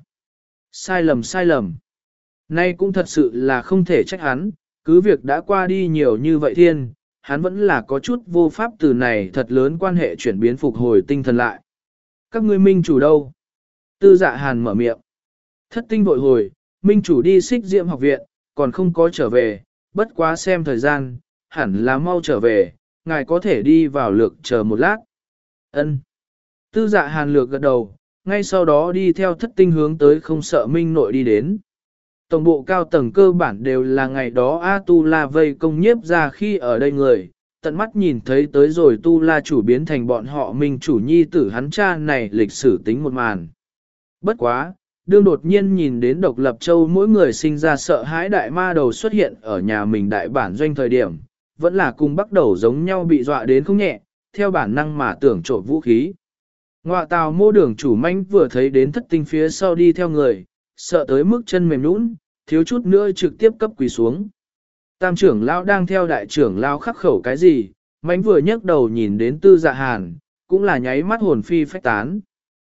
Sai lầm sai lầm. Nay cũng thật sự là không thể trách hắn, cứ việc đã qua đi nhiều như vậy thiên, hắn vẫn là có chút vô pháp từ này thật lớn quan hệ chuyển biến phục hồi tinh thần lại. Các ngươi minh chủ đâu? Tư Dạ Hàn mở miệng. Thất tinh vội hồi, minh chủ đi Xích Diệm học viện, còn không có trở về, bất quá xem thời gian, hẳn là mau trở về, ngài có thể đi vào lược chờ một lát. Ân. Tư Dạ Hàn lược gật đầu, ngay sau đó đi theo thất tinh hướng tới không sợ minh nội đi đến. Tổng bộ cao tầng cơ bản đều là ngày đó A Tu La vây công nhiếp ra khi ở đây người, tận mắt nhìn thấy tới rồi Tu La chủ biến thành bọn họ minh chủ nhi tử hắn cha này lịch sử tính một màn. Bất quá, đương đột nhiên nhìn đến độc lập châu mỗi người sinh ra sợ hãi đại ma đầu xuất hiện ở nhà mình đại bản doanh thời điểm, vẫn là cùng bắt đầu giống nhau bị dọa đến không nhẹ, theo bản năng mà tưởng trộm vũ khí. Ngoại tào mô đường chủ manh vừa thấy đến thất tinh phía sau đi theo người, sợ tới mức chân mềm nhũn, thiếu chút nữa trực tiếp cấp quỳ xuống. Tam trưởng lão đang theo đại trưởng lão khắc khẩu cái gì, mánh vừa nhấc đầu nhìn đến Tư Dạ Hàn, cũng là nháy mắt hồn phi phách tán.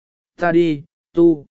Ta đi, tu,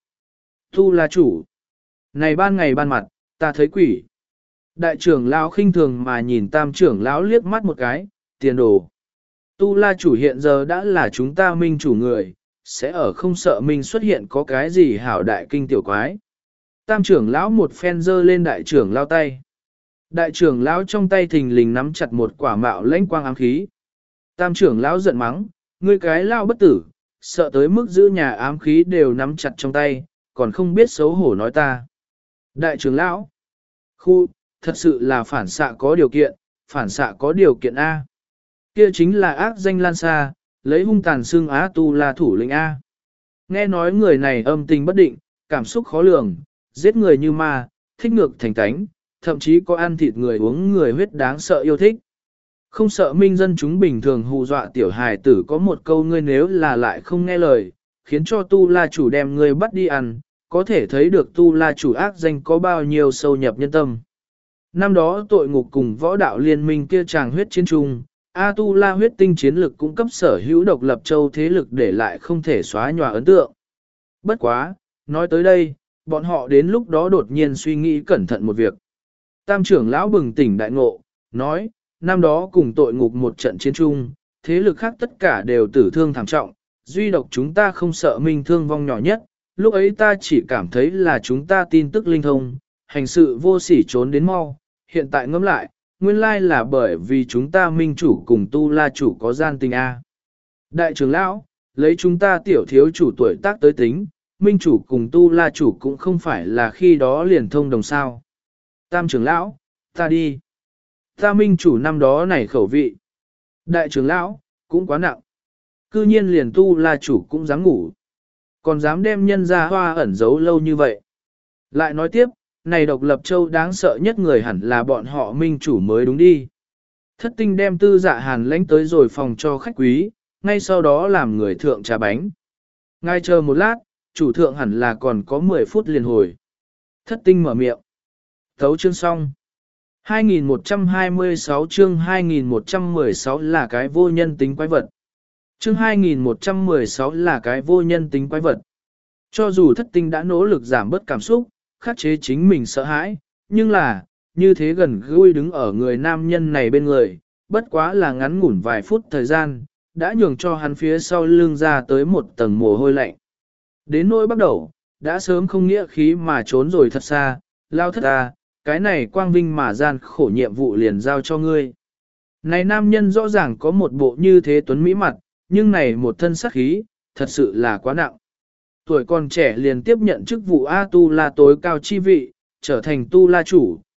tu là chủ. Này ban ngày ban mặt, ta thấy quỷ. Đại trưởng lão khinh thường mà nhìn tam trưởng lão liếc mắt một cái, tiền đồ. Tu La chủ hiện giờ đã là chúng ta minh chủ người, sẽ ở không sợ mình xuất hiện có cái gì hảo đại kinh tiểu quái. Tam trưởng lão một phen giơ lên đại trưởng lão tay. Đại trưởng lão trong tay thình lình nắm chặt một quả mạo lãnh quang ám khí. Tam trưởng lão giận mắng, ngươi cái lão bất tử, sợ tới mức giữ nhà ám khí đều nắm chặt trong tay, còn không biết xấu hổ nói ta. Đại trưởng lão, khu, thật sự là phản xạ có điều kiện, phản xạ có điều kiện A. Kia chính là ác danh lan xa, lấy hung tàn xưng Á Tu La thủ lĩnh A. Nghe nói người này âm tình bất định, cảm xúc khó lường, giết người như ma, thích ngược thành tánh, thậm chí có ăn thịt người uống người huyết đáng sợ yêu thích. Không sợ minh dân chúng bình thường hù dọa tiểu hài tử có một câu ngươi nếu là lại không nghe lời, khiến cho Tu La chủ đem ngươi bắt đi ăn, có thể thấy được Tu La chủ ác danh có bao nhiêu sâu nhập nhân tâm. Năm đó tội ngục cùng võ đạo liên minh kia chàng huyết chiến trung, A Tu La huyết tinh chiến lực cũng cấp sở hữu độc lập châu thế lực để lại không thể xóa nhòa ấn tượng. Bất quá, nói tới đây, bọn họ đến lúc đó đột nhiên suy nghĩ cẩn thận một việc. Tam trưởng lão bừng tỉnh đại ngộ, nói, năm đó cùng tội ngục một trận chiến chung, thế lực khác tất cả đều tử thương thảm trọng, duy độc chúng ta không sợ minh thương vong nhỏ nhất, lúc ấy ta chỉ cảm thấy là chúng ta tin tức linh thông, hành sự vô sỉ trốn đến mau, hiện tại ngẫm lại, nguyên lai là bởi vì chúng ta minh chủ cùng Tu La chủ có gian tình A. Đại trưởng lão, lấy chúng ta tiểu thiếu chủ tuổi tác tới tính, minh chủ cùng Tu La chủ cũng không phải là khi đó liền thông đồng sao. Tam trưởng lão, ta đi. Ta minh chủ năm đó này khẩu vị. Đại trưởng lão, cũng quá nặng. Cư nhiên liền Tu La chủ cũng dám ngủ. Còn dám đem nhân ra hoa ẩn giấu lâu như vậy. Lại nói tiếp, này độc lập châu đáng sợ nhất người hẳn là bọn họ minh chủ mới đúng đi. Thất tinh đem Tư Dạ Hàn lãnh tới rồi phòng cho khách quý, ngay sau đó làm người thượng trà bánh. Ngay chờ một lát, chủ thượng hẳn là còn có mười phút liền hồi. Thất tinh mở miệng. Thấu chương xong. hai nghìn một trăm hai mươi sáu chương hai nghìn một trăm mười sáu là cái vô nhân tính quái vật. Chương hai nghìn một trăm mười sáu là cái vô nhân tính quái vật. Cho dù thất tinh đã nỗ lực giảm bớt cảm xúc, khắc chế chính mình sợ hãi, nhưng là, như thế gần gũi đứng ở người nam nhân này bên người, bất quá là ngắn ngủn vài phút thời gian, đã nhường cho hắn phía sau lưng ra tới một tầng mồ hôi lạnh. Đến nỗi bắt đầu, đã sớm không nghĩa khí mà trốn rồi thật xa, lao thất ta, cái này quang vinh mà gian khổ nhiệm vụ liền giao cho ngươi. Này nam nhân rõ ràng có một bộ như thế tuấn mỹ mặt, nhưng này một thân sắc khí, thật sự là quá nặng. Tuổi còn trẻ liền tiếp nhận chức vụ A Tu La tối cao chi vị, trở thành Tu La chủ,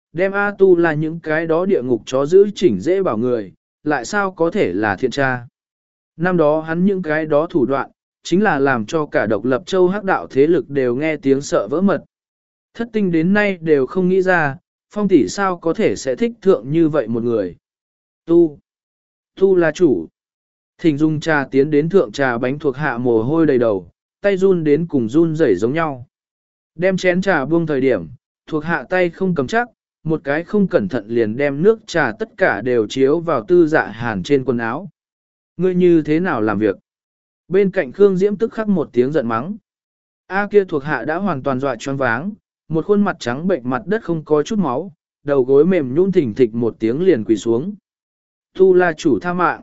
đem A Tu là những cái đó địa ngục chó giữ chỉnh dễ bảo người, lại sao có thể là thiện tra. Năm đó hắn những cái đó thủ đoạn, chính là làm cho cả độc lập châu hắc đạo thế lực đều nghe tiếng sợ vỡ mật. Thất tinh đến nay đều không nghĩ ra, Phong tỷ sao có thể sẽ thích thượng như vậy một người. Tu. Tu là chủ. Thỉnh dung trà tiến đến thượng trà bánh thuộc hạ mồ hôi đầy đầu, tay run đến cùng run rẩy giống nhau. Đem chén trà buông thời điểm, thuộc hạ tay không cầm chắc, một cái không cẩn thận liền đem nước trà tất cả đều chiếu vào tư dạ hàn trên quần áo. Ngươi như thế nào làm việc? Bên cạnh Khương Diễm tức khắc một tiếng giận mắng. A kia thuộc hạ đã hoàn toàn dọa choáng váng, một khuôn mặt trắng bệnh mặt đất không có chút máu, đầu gối mềm nhũn thình thịch một tiếng liền quỳ xuống. Tu la chủ tha mạng.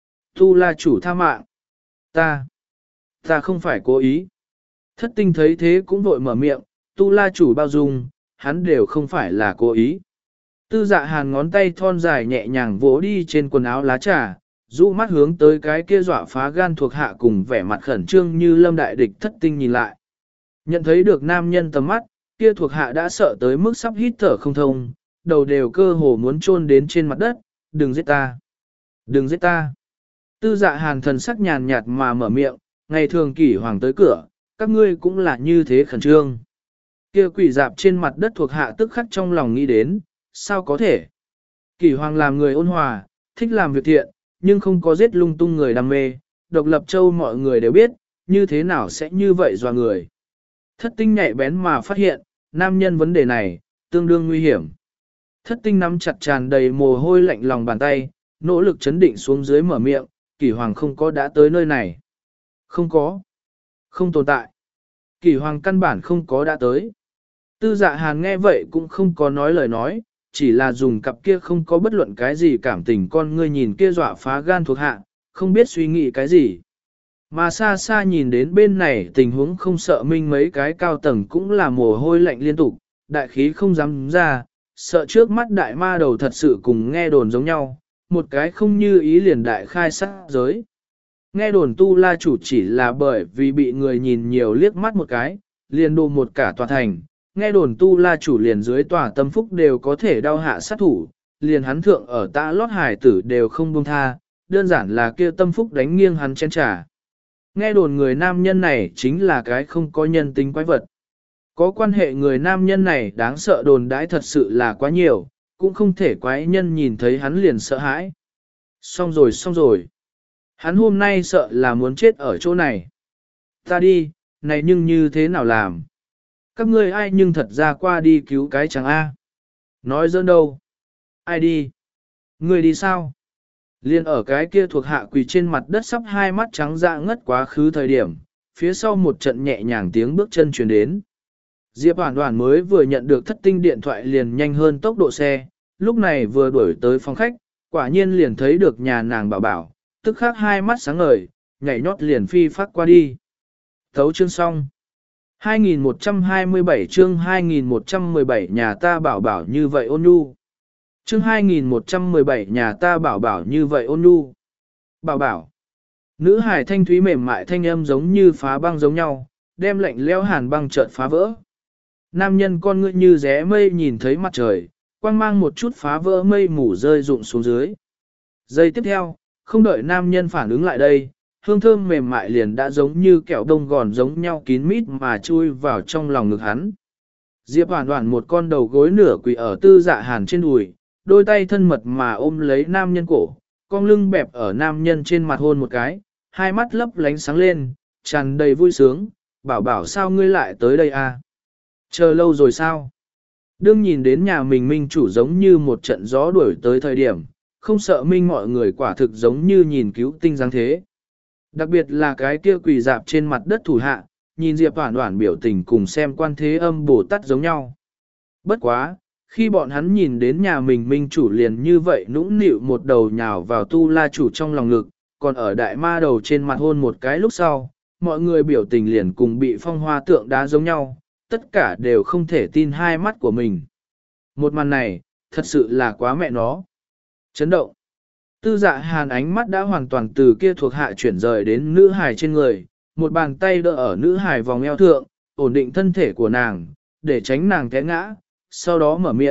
Tu la chủ tha mạng. Ta. Ta không phải cố ý. Thất tinh thấy thế cũng vội mở miệng, tu la chủ bao dung, hắn đều không phải là cố ý. Tư dạ hàn ngón tay thon dài nhẹ nhàng vỗ đi trên quần áo lá trà, dụ mắt hướng tới cái kia dọa phá gan thuộc hạ cùng vẻ mặt khẩn trương như lâm đại địch thất tinh nhìn lại. Nhận thấy được nam nhân tầm mắt, kia thuộc hạ đã sợ tới mức sắp hít thở không thông, đầu đều cơ hồ muốn chôn đến trên mặt đất, đừng giết ta, đừng giết ta. Tư dạ hàn thần sắc nhàn nhạt mà mở miệng, ngày thường kỷ hoàng tới cửa, các ngươi cũng là như thế khẩn trương. Kia quỷ dạp trên mặt đất thuộc hạ tức khắc trong lòng nghĩ đến, sao có thể? Kỷ hoàng làm người ôn hòa, thích làm việc thiện, nhưng không có giết lung tung người đam mê, độc lập châu mọi người đều biết, như thế nào sẽ như vậy dọa người. Thất tinh nhạy bén mà phát hiện, nam nhân vấn đề này, tương đương nguy hiểm. Thất tinh nắm chặt tràn đầy mồ hôi lạnh lòng bàn tay, nỗ lực chấn định xuống dưới mở miệng, Kỷ hoàng không có đã tới nơi này. Không có. Không tồn tại. Kỷ hoàng căn bản không có đã tới. Tư dạ hàn nghe vậy cũng không có nói lời nói, chỉ là dùng cặp kia không có bất luận cái gì cảm tình con ngươi nhìn kia dọa phá gan thuộc hạ, không biết suy nghĩ cái gì. Mà xa xa nhìn đến bên này tình huống không sợ minh mấy cái cao tầng cũng là mồ hôi lạnh liên tục, đại khí không dám ra, sợ trước mắt đại ma đầu thật sự cùng nghe đồn giống nhau, một cái không như ý liền đại khai sát giới. Nghe đồn tu la chủ chỉ là bởi vì bị người nhìn nhiều liếc mắt một cái, liền đồ một cả tòa thành, nghe đồn tu la chủ liền dưới tòa tâm phúc đều có thể đau hạ sát thủ, liền hắn thượng ở tã lót hải tử đều không buông tha, đơn giản là kia tâm phúc đánh nghiêng hắn chén trà. Nghe đồn người nam nhân này chính là cái không có nhân tính quái vật. Có quan hệ người nam nhân này đáng sợ đồn đãi thật sự là quá nhiều, cũng không thể quái nhân nhìn thấy hắn liền sợ hãi. Xong rồi xong rồi. Hắn hôm nay sợ là muốn chết ở chỗ này. Ta đi, này nhưng như thế nào làm? Các ngươi ai nhưng thật ra qua đi cứu cái chẳng A. Nói dỡn đâu? Ai đi? Ngươi đi sao? Liên ở cái kia thuộc hạ quỳ trên mặt đất sắp hai mắt trắng dạ ngất quá khứ thời điểm, phía sau một trận nhẹ nhàng tiếng bước chân truyền đến. Diệp Hoàn Hoàn mới vừa nhận được thất tinh điện thoại liền nhanh hơn tốc độ xe, lúc này vừa đuổi tới phòng khách, quả nhiên liền thấy được nhà nàng bảo bảo, tức khắc hai mắt sáng ngời, nhảy nhót liền phi phát qua đi. Thấu chương xong. hai nghìn một trăm hai mươi bảy chương hai nghìn một trăm mười bảy nhà ta bảo bảo như vậy ôn nhu. Chương hai nghìn một trăm mười bảy nhà ta bảo bảo như vậy ôn nhu. Bảo bảo. Nữ hải thanh thúy mềm mại thanh âm giống như phá băng giống nhau, đem lạnh leo hàn băng chợt phá vỡ. Nam nhân con ngươi như rẽ mây nhìn thấy mặt trời, quang mang một chút phá vỡ mây mù rơi rụng xuống dưới. Giây tiếp theo, không đợi nam nhân phản ứng lại đây, hương thơm mềm mại liền đã giống như kẹo đông gòn giống nhau kín mít mà chui vào trong lòng ngực hắn. Diệp Hoàn Hoàn một con đầu gối nửa quỳ ở tư dạ hàn trên đùi, đôi tay thân mật mà ôm lấy nam nhân cổ, con lưng bẹp ở nam nhân trên mặt hôn một cái, hai mắt lấp lánh sáng lên, tràn đầy vui sướng, bảo bảo sao ngươi lại tới đây à? Chờ lâu rồi sao? Đương nhìn đến nhà mình minh chủ giống như một trận gió đuổi tới thời điểm, không sợ minh mọi người quả thực giống như nhìn cứu tinh dáng thế. Đặc biệt là cái kia quỳ dạp trên mặt đất thủ hạ, nhìn Diệp Hoản Hoản biểu tình cùng xem quan thế âm Bồ Tát giống nhau. Bất quá, khi bọn hắn nhìn đến nhà mình minh chủ liền như vậy nũng nịu một đầu nhào vào tu la chủ trong lòng ngực, còn ở đại ma đầu trên mặt hôn một cái lúc sau, mọi người biểu tình liền cùng bị phong hoa tượng đá giống nhau, tất cả đều không thể tin hai mắt của mình. Một màn này, thật sự là quá mẹ nó. Chấn động. Tư dạ hàn ánh mắt đã hoàn toàn từ kia thuộc hạ chuyển rời đến nữ hài trên người, một bàn tay đỡ ở nữ hài vòng eo thượng, ổn định thân thể của nàng, để tránh nàng té ngã, sau đó mở miệng,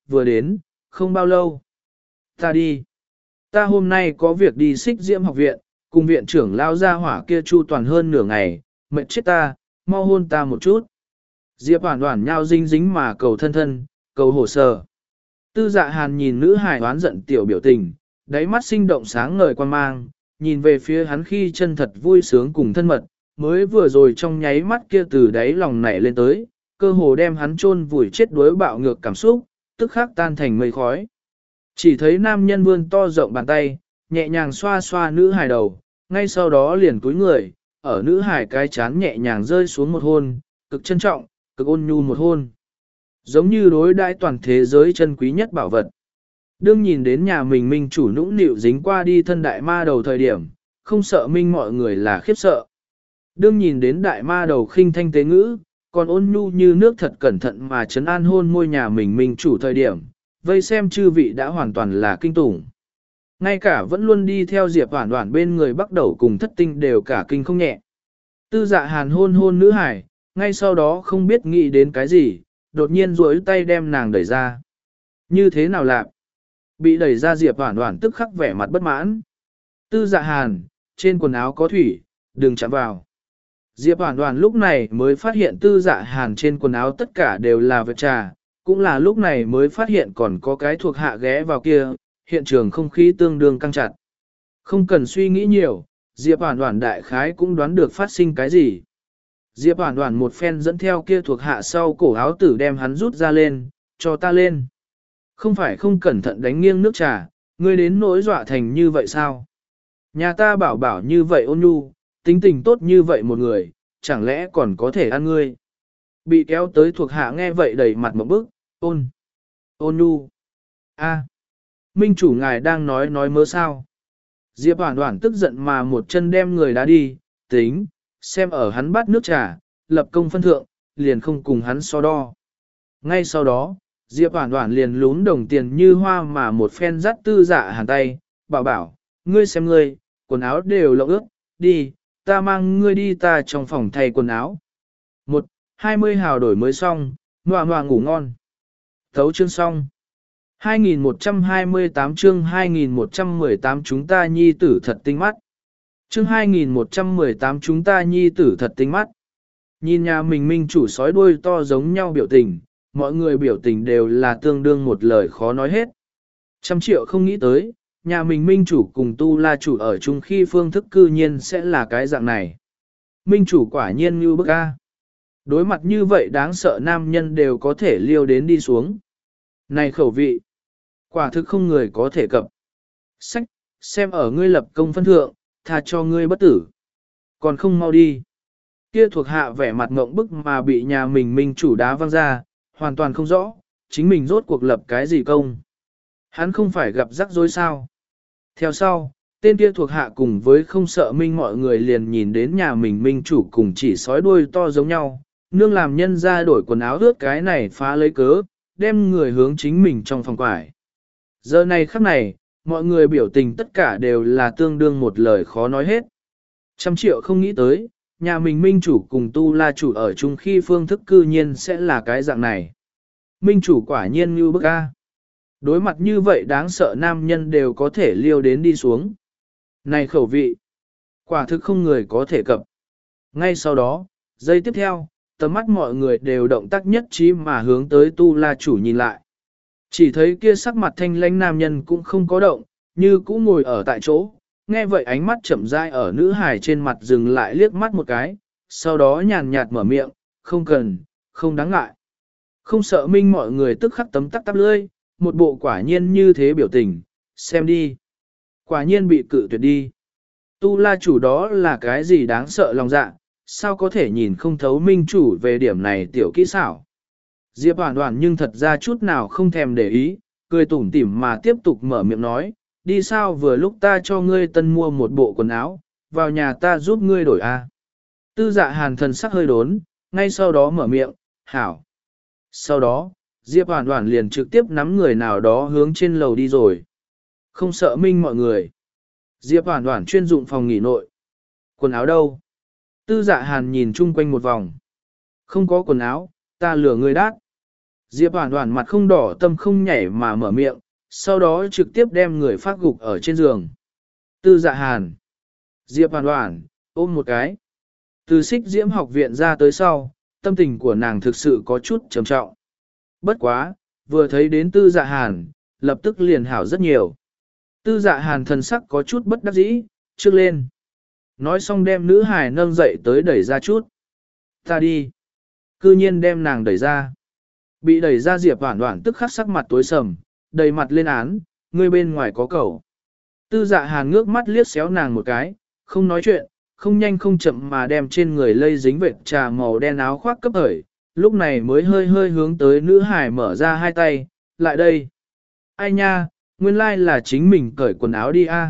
vừa đến, không bao lâu. Ta đi. Ta hôm nay có việc đi xích diễm học viện, cùng viện trưởng lao ra hỏa kia chu toàn hơn nửa ngày, mệt chết ta, mau hôn ta một chút. Diệp Hoản Hoản nhao dính dính mà cầu thân thân, cầu hồ sơ. Tư Dạ Hàn nhìn nữ hài oán giận tiểu biểu tình, đáy mắt sinh động sáng ngời quan mang, nhìn về phía hắn khi chân thật vui sướng cùng thân mật, mới vừa rồi trong nháy mắt kia từ đáy lòng nảy lên tới, cơ hồ đem hắn chôn vùi chết đuối bạo ngược cảm xúc, tức khắc tan thành mây khói. Chỉ thấy nam nhân vươn to rộng bàn tay, nhẹ nhàng xoa xoa nữ hài đầu, ngay sau đó liền cúi người, ở nữ hài cái chán nhẹ nhàng rơi xuống một hôn, cực trân trọng, cực ôn nhu một hôn. Giống như đối đãi toàn thế giới chân quý nhất bảo vật. Đương nhìn đến nhà mình minh chủ nũng nịu dính qua đi thân đại ma đầu thời điểm, không sợ minh mọi người là khiếp sợ. Đương nhìn đến đại ma đầu khinh thanh tế ngữ, còn ôn nhu như nước thật cẩn thận mà trấn an hôn môi nhà mình minh chủ thời điểm, vây xem chư vị đã hoàn toàn là kinh tủng. Ngay cả vẫn luôn đi theo Diệp Hoản Hoản bên người bắt đầu cùng thất tinh đều cả kinh không nhẹ. Tư Dạ Hàn hôn hôn nữ hải, ngay sau đó không biết nghĩ đến cái gì, đột nhiên duỗi tay đem nàng đẩy ra. Như thế nào lạc? Bị đẩy ra Diệp Hoản Hoản tức khắc vẻ mặt bất mãn. Tư Dạ Hàn, trên quần áo có thủy, đừng chạm vào. Diệp Hoản Hoản lúc này mới phát hiện Tư Dạ Hàn trên quần áo tất cả đều là vật trà, cũng là lúc này mới phát hiện còn có cái thuộc hạ ghé vào kia, hiện trường không khí tương đương căng chặt. Không cần suy nghĩ nhiều, Diệp Hoản Hoản đại khái cũng đoán được phát sinh cái gì. Diệp Hoản Hoản một phen dẫn theo kia thuộc hạ sau cổ áo tử đem hắn rút ra lên, cho ta lên. Không phải không cẩn thận đánh nghiêng nước trà, ngươi đến nỗi dọa thành như vậy sao? Nhà ta bảo bảo như vậy ôn nhu, tính tình tốt như vậy một người, chẳng lẽ còn có thể ăn ngươi? Bị kéo tới thuộc hạ nghe vậy đầy mặt một bức, ôn, ôn nhu. A, minh chủ ngài đang nói nói mớ sao? Diệp Hoản Hoản tức giận mà một chân đem người đá đi, tính, xem ở hắn bắt nước trà, lập công phân thượng, liền không cùng hắn so đo. Ngay sau đó, Diệp Hoản Hoản liền lún đồng tiền như hoa mà một phen dắt Tư Dạ Hàn tay, bảo bảo, ngươi xem ngươi, quần áo đều lộng ướt, đi, ta mang ngươi đi ta trong phòng thay quần áo. Một, hai mươi hào đổi mới xong, ngoà ngoà ngủ ngon. Thấu chương xong. hai nghìn một trăm hai mươi tám chương hai nghìn một trăm mười tám chúng ta nhi tử thật tinh mắt. Chương hai nghìn một trăm mười tám chúng ta nhi tử thật tinh mắt. Nhìn nhà mình minh chủ sói đuôi to giống nhau biểu tình, mọi người biểu tình đều là tương đương một lời khó nói hết. Trăm triệu không nghĩ tới, nhà mình minh chủ cùng tu la chủ ở chung khi phương thức cư nhiên sẽ là cái dạng này. Minh chủ quả nhiên như bức a. Đối mặt như vậy đáng sợ nam nhân đều có thể liêu đến đi xuống. Này khẩu vị, quả thực không người có thể cập. Sách, xem ở ngươi lập công phân thượng, tha cho ngươi bất tử. Còn không mau đi. Kia thuộc hạ vẻ mặt ngộng bức mà bị nhà mình minh chủ đá văng ra, hoàn toàn không rõ, chính mình rốt cuộc lập cái gì công. Hắn không phải gặp rắc rối sao. Theo sau, tên kia thuộc hạ cùng với không sợ minh mọi người liền nhìn đến nhà mình minh chủ cùng chỉ sói đuôi to giống nhau, nương làm nhân ra đổi quần áo ướt cái này phá lấy cớ, đem người hướng chính mình trong phòng quải. Giờ này khắc này, mọi người biểu tình tất cả đều là tương đương một lời khó nói hết. Trăm triệu không nghĩ tới, nhà mình minh chủ cùng tu la chủ ở chung khi phương thức cư nhiên sẽ là cái dạng này. Minh chủ quả nhiên như bức a. Đối mặt như vậy đáng sợ nam nhân đều có thể liêu đến đi xuống. Này khẩu vị, quả thực không người có thể cập. Ngay sau đó, giây tiếp theo, tầm mắt mọi người đều động tác nhất trí mà hướng tới tu la chủ nhìn lại. Chỉ thấy kia sắc mặt thanh lãnh nam nhân cũng không có động, như cũ ngồi ở tại chỗ, nghe vậy ánh mắt chậm rãi ở nữ hài trên mặt dừng lại liếc mắt một cái, sau đó nhàn nhạt mở miệng, không cần, không đáng ngại. Không sợ minh mọi người tức khắc tấm tắc tắp lưỡi, một bộ quả nhiên như thế biểu tình, xem đi. Quả nhiên bị cự tuyệt đi. Tu la chủ đó là cái gì đáng sợ lòng dạ, sao có thể nhìn không thấu minh chủ về điểm này tiểu kỹ xảo. Diệp Hoản Hoản nhưng thật ra chút nào không thèm để ý, cười tủm tỉm mà tiếp tục mở miệng nói, đi sao vừa lúc ta cho ngươi tân mua một bộ quần áo, vào nhà ta giúp ngươi đổi a. Tư Dạ Hàn thần sắc hơi đốn, ngay sau đó mở miệng, hảo. Sau đó, Diệp Hoản Hoản liền trực tiếp nắm người nào đó hướng trên lầu đi rồi. Không sợ minh mọi người. Diệp Hoản Hoản chuyên dụng phòng nghỉ nội. Quần áo đâu? Tư Dạ Hàn nhìn chung quanh một vòng. Không có quần áo, ta lừa người đát. Diệp Hoản Hoản mặt không đỏ tâm không nhảy mà mở miệng, sau đó trực tiếp đem người phát gục ở trên giường. Tư Dạ Hàn. Diệp Hoản Hoản, ôm một cái. Từ Xích Diễm học viện ra tới sau, tâm tình của nàng thực sự có chút trầm trọng. Bất quá, vừa thấy đến Tư Dạ Hàn, lập tức liền hảo rất nhiều. Tư Dạ Hàn thần sắc có chút bất đắc dĩ, trước lên. Nói xong đem nữ hài nâng dậy tới đẩy ra chút. Ta đi. Cư nhiên đem nàng đẩy ra. Bị đẩy ra Diệp Hoản Hoản tức khắc sắc mặt tối sầm, đầy mặt lên án, ngươi bên ngoài có cẩu. Tư Dạ Hàn ngước mắt liếc xéo nàng một cái, không nói chuyện, không nhanh không chậm mà đem trên người lây dính vệt trà màu đen áo khoác cấp hởi, lúc này mới hơi hơi hướng tới nữ hải mở ra hai tay, lại đây. Ai nha, nguyên lai là chính mình cởi quần áo đi a.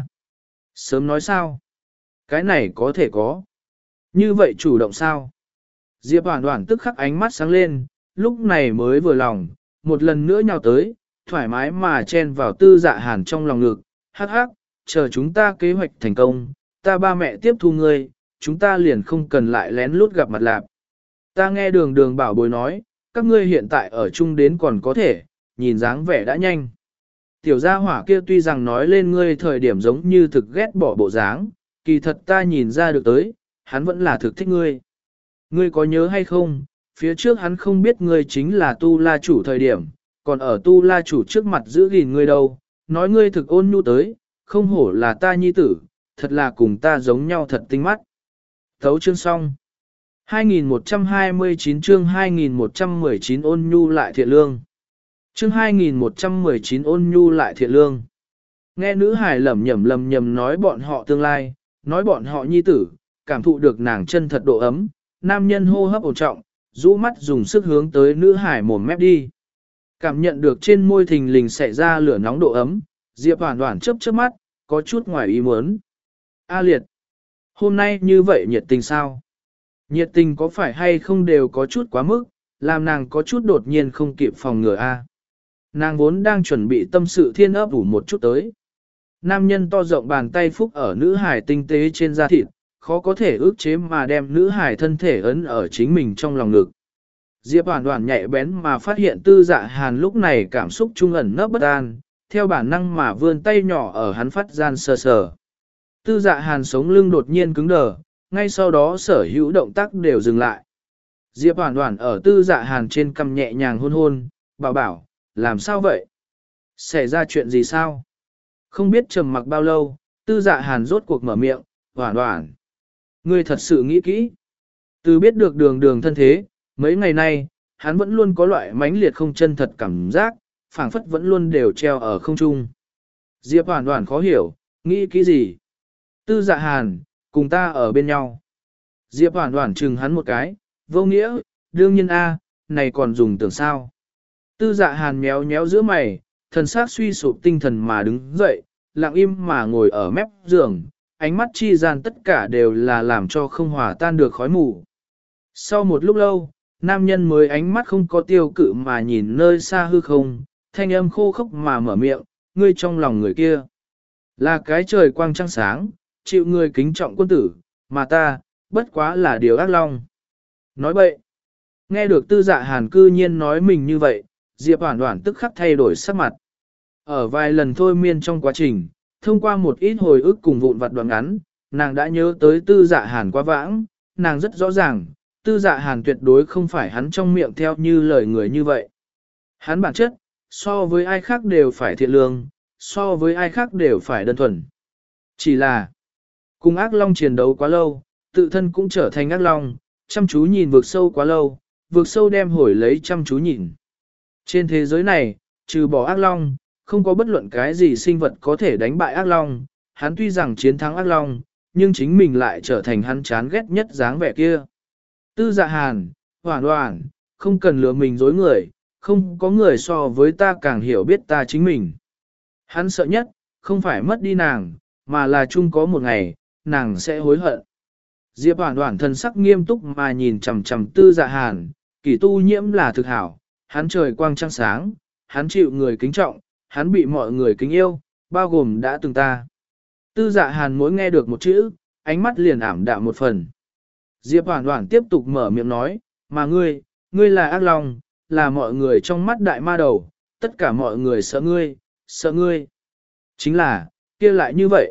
Sớm nói sao? Cái này có thể có. Như vậy chủ động sao? Diệp Hoản Hoản tức khắc ánh mắt sáng lên, lúc này mới vừa lòng, một lần nữa nhào tới, thoải mái mà chen vào Tư Dạ Hàn trong lòng ngực, hắc hắc, chờ chúng ta kế hoạch thành công, ta ba mẹ tiếp thu ngươi, chúng ta liền không cần lại lén lút gặp mặt lạp. Ta nghe đường đường bảo bối nói, các ngươi hiện tại ở chung đến còn có thể, nhìn dáng vẻ đã nhanh. Tiểu gia hỏa kia tuy rằng nói lên ngươi thời điểm giống như thực ghét bỏ bộ dáng, kỳ thật ta nhìn ra được tới, hắn vẫn là thực thích ngươi. Ngươi có nhớ hay không, phía trước hắn không biết ngươi chính là tu la chủ thời điểm, còn ở tu la chủ trước mặt giữ gìn ngươi đâu, nói ngươi thực ôn nhu tới, không hổ là ta nhi tử, thật là cùng ta giống nhau thật tinh mắt. Thấu chương xong. hai nghìn một trăm hai mươi chín chương hai nghìn một trăm mười chín ôn nhu lại thiện lương. Chương hai nghìn một trăm mười chín ôn nhu lại thiện lương. Nghe nữ hài lẩm nhẩm lầm nhầm nói bọn họ tương lai, nói bọn họ nhi tử, cảm thụ được nàng chân thật độ ấm, nam nhân hô hấp ổn trọng, rũ mắt dùng sức hướng tới nữ hải mồm mép đi. Cảm nhận được trên môi thình lình xảy ra lửa nóng độ ấm, Diệp Hoản Hoản chớp chớp mắt, có chút ngoài ý muốn. A liệt, hôm nay như vậy nhiệt tình sao? Nhiệt tình có phải hay không đều có chút quá mức, làm nàng có chút đột nhiên không kịp phòng ngừa A. Nàng vốn đang chuẩn bị tâm sự thiên ấp ủ một chút tới. Nam nhân to rộng bàn tay phúc ở nữ hải tinh tế trên da thịt, khó có thể ước chế mà đem nữ hải thân thể ấn ở chính mình trong lòng ngực. Diệp Hoản Hoản nhạy bén mà phát hiện Tư Dạ Hàn lúc này cảm xúc trung ẩn nấp bất an, theo bản năng mà vươn tay nhỏ ở hắn phát gian sờ sờ. Tư Dạ Hàn sống lưng đột nhiên cứng đờ, ngay sau đó sở hữu động tác đều dừng lại. Diệp Hoản Hoản ở Tư Dạ Hàn trên cằm nhẹ nhàng hôn hôn, bảo bảo, làm sao vậy? Xảy ra chuyện gì sao? Không biết trầm mặc bao lâu, Tư Dạ Hàn rốt cuộc mở miệng, Hoản Hoản. Ngươi thật sự nghĩ kỹ. Từ biết được đường đường thân thế, mấy ngày nay, hắn vẫn luôn có loại mãnh liệt không chân thật cảm giác, phảng phất vẫn luôn đều treo ở không trung. Diệp Hoản Hoản khó hiểu, nghĩ kỹ gì? Tư Dạ Hàn, cùng ta ở bên nhau. Diệp Hoản Hoản chừng hắn một cái, vô nghĩa, đương nhiên a, này còn dùng tưởng sao? Tư Dạ Hàn méo méo giữa mày, thần sắc suy sụp tinh thần mà đứng dậy, lặng im mà ngồi ở mép giường, ánh mắt chi gian tất cả đều là làm cho không hòa tan được khói mù. Sau một lúc lâu, nam nhân mới ánh mắt không có tiêu cự mà nhìn nơi xa hư không, thanh âm khô khốc mà mở miệng, ngươi trong lòng người kia. Là cái trời quang trăng sáng, chịu người kính trọng quân tử, mà ta, bất quá là điều ác long. Nói bậy. Nghe được Tư Dạ Hàn cư nhiên nói mình như vậy, Diệp Hoản Hoản tức khắc thay đổi sắc mặt. Ở vài lần thôi miên trong quá trình, thông qua một ít hồi ức cùng vụn vặt đoạn ngắn, nàng đã nhớ tới Tư Dạ Hàn quá vãng, nàng rất rõ ràng, Tư Dạ Hàn tuyệt đối không phải hắn trong miệng theo như lời người như vậy. Hắn bản chất, so với ai khác đều phải thiện lương, so với ai khác đều phải đơn thuần. Chỉ là, cùng ác long chiến đấu quá lâu, tự thân cũng trở thành ác long, chăm chú nhìn vực sâu quá lâu, vực sâu đem hồi lấy chăm chú nhìn. Trên thế giới này, trừ bỏ ác long, không có bất luận cái gì sinh vật có thể đánh bại ác long, hắn tuy rằng chiến thắng ác long, nhưng chính mình lại trở thành hắn chán ghét nhất dáng vẻ kia. Tư Dạ Hàn, Hoản Hoản, không cần lừa mình dối người, không có người so với ta càng hiểu biết ta chính mình. Hắn sợ nhất, không phải mất đi nàng, mà là chung có một ngày, nàng sẽ hối hận. Diệp Hoản Hoản thân sắc nghiêm túc mà nhìn chằm chằm Tư Dạ Hàn, kỳ tu nhiễm là thực hảo, hắn trời quang trăng sáng, hắn chịu người kính trọng, hắn bị mọi người kính yêu, bao gồm đã từng ta. Tư Dạ Hàn mỗi nghe được một chữ, ánh mắt liền ảm đạm một phần. Diệp Hoản Hoản tiếp tục mở miệng nói, mà ngươi, ngươi là ác long, là mọi người trong mắt đại ma đầu, tất cả mọi người sợ ngươi, sợ ngươi. Chính là, kia lại như vậy.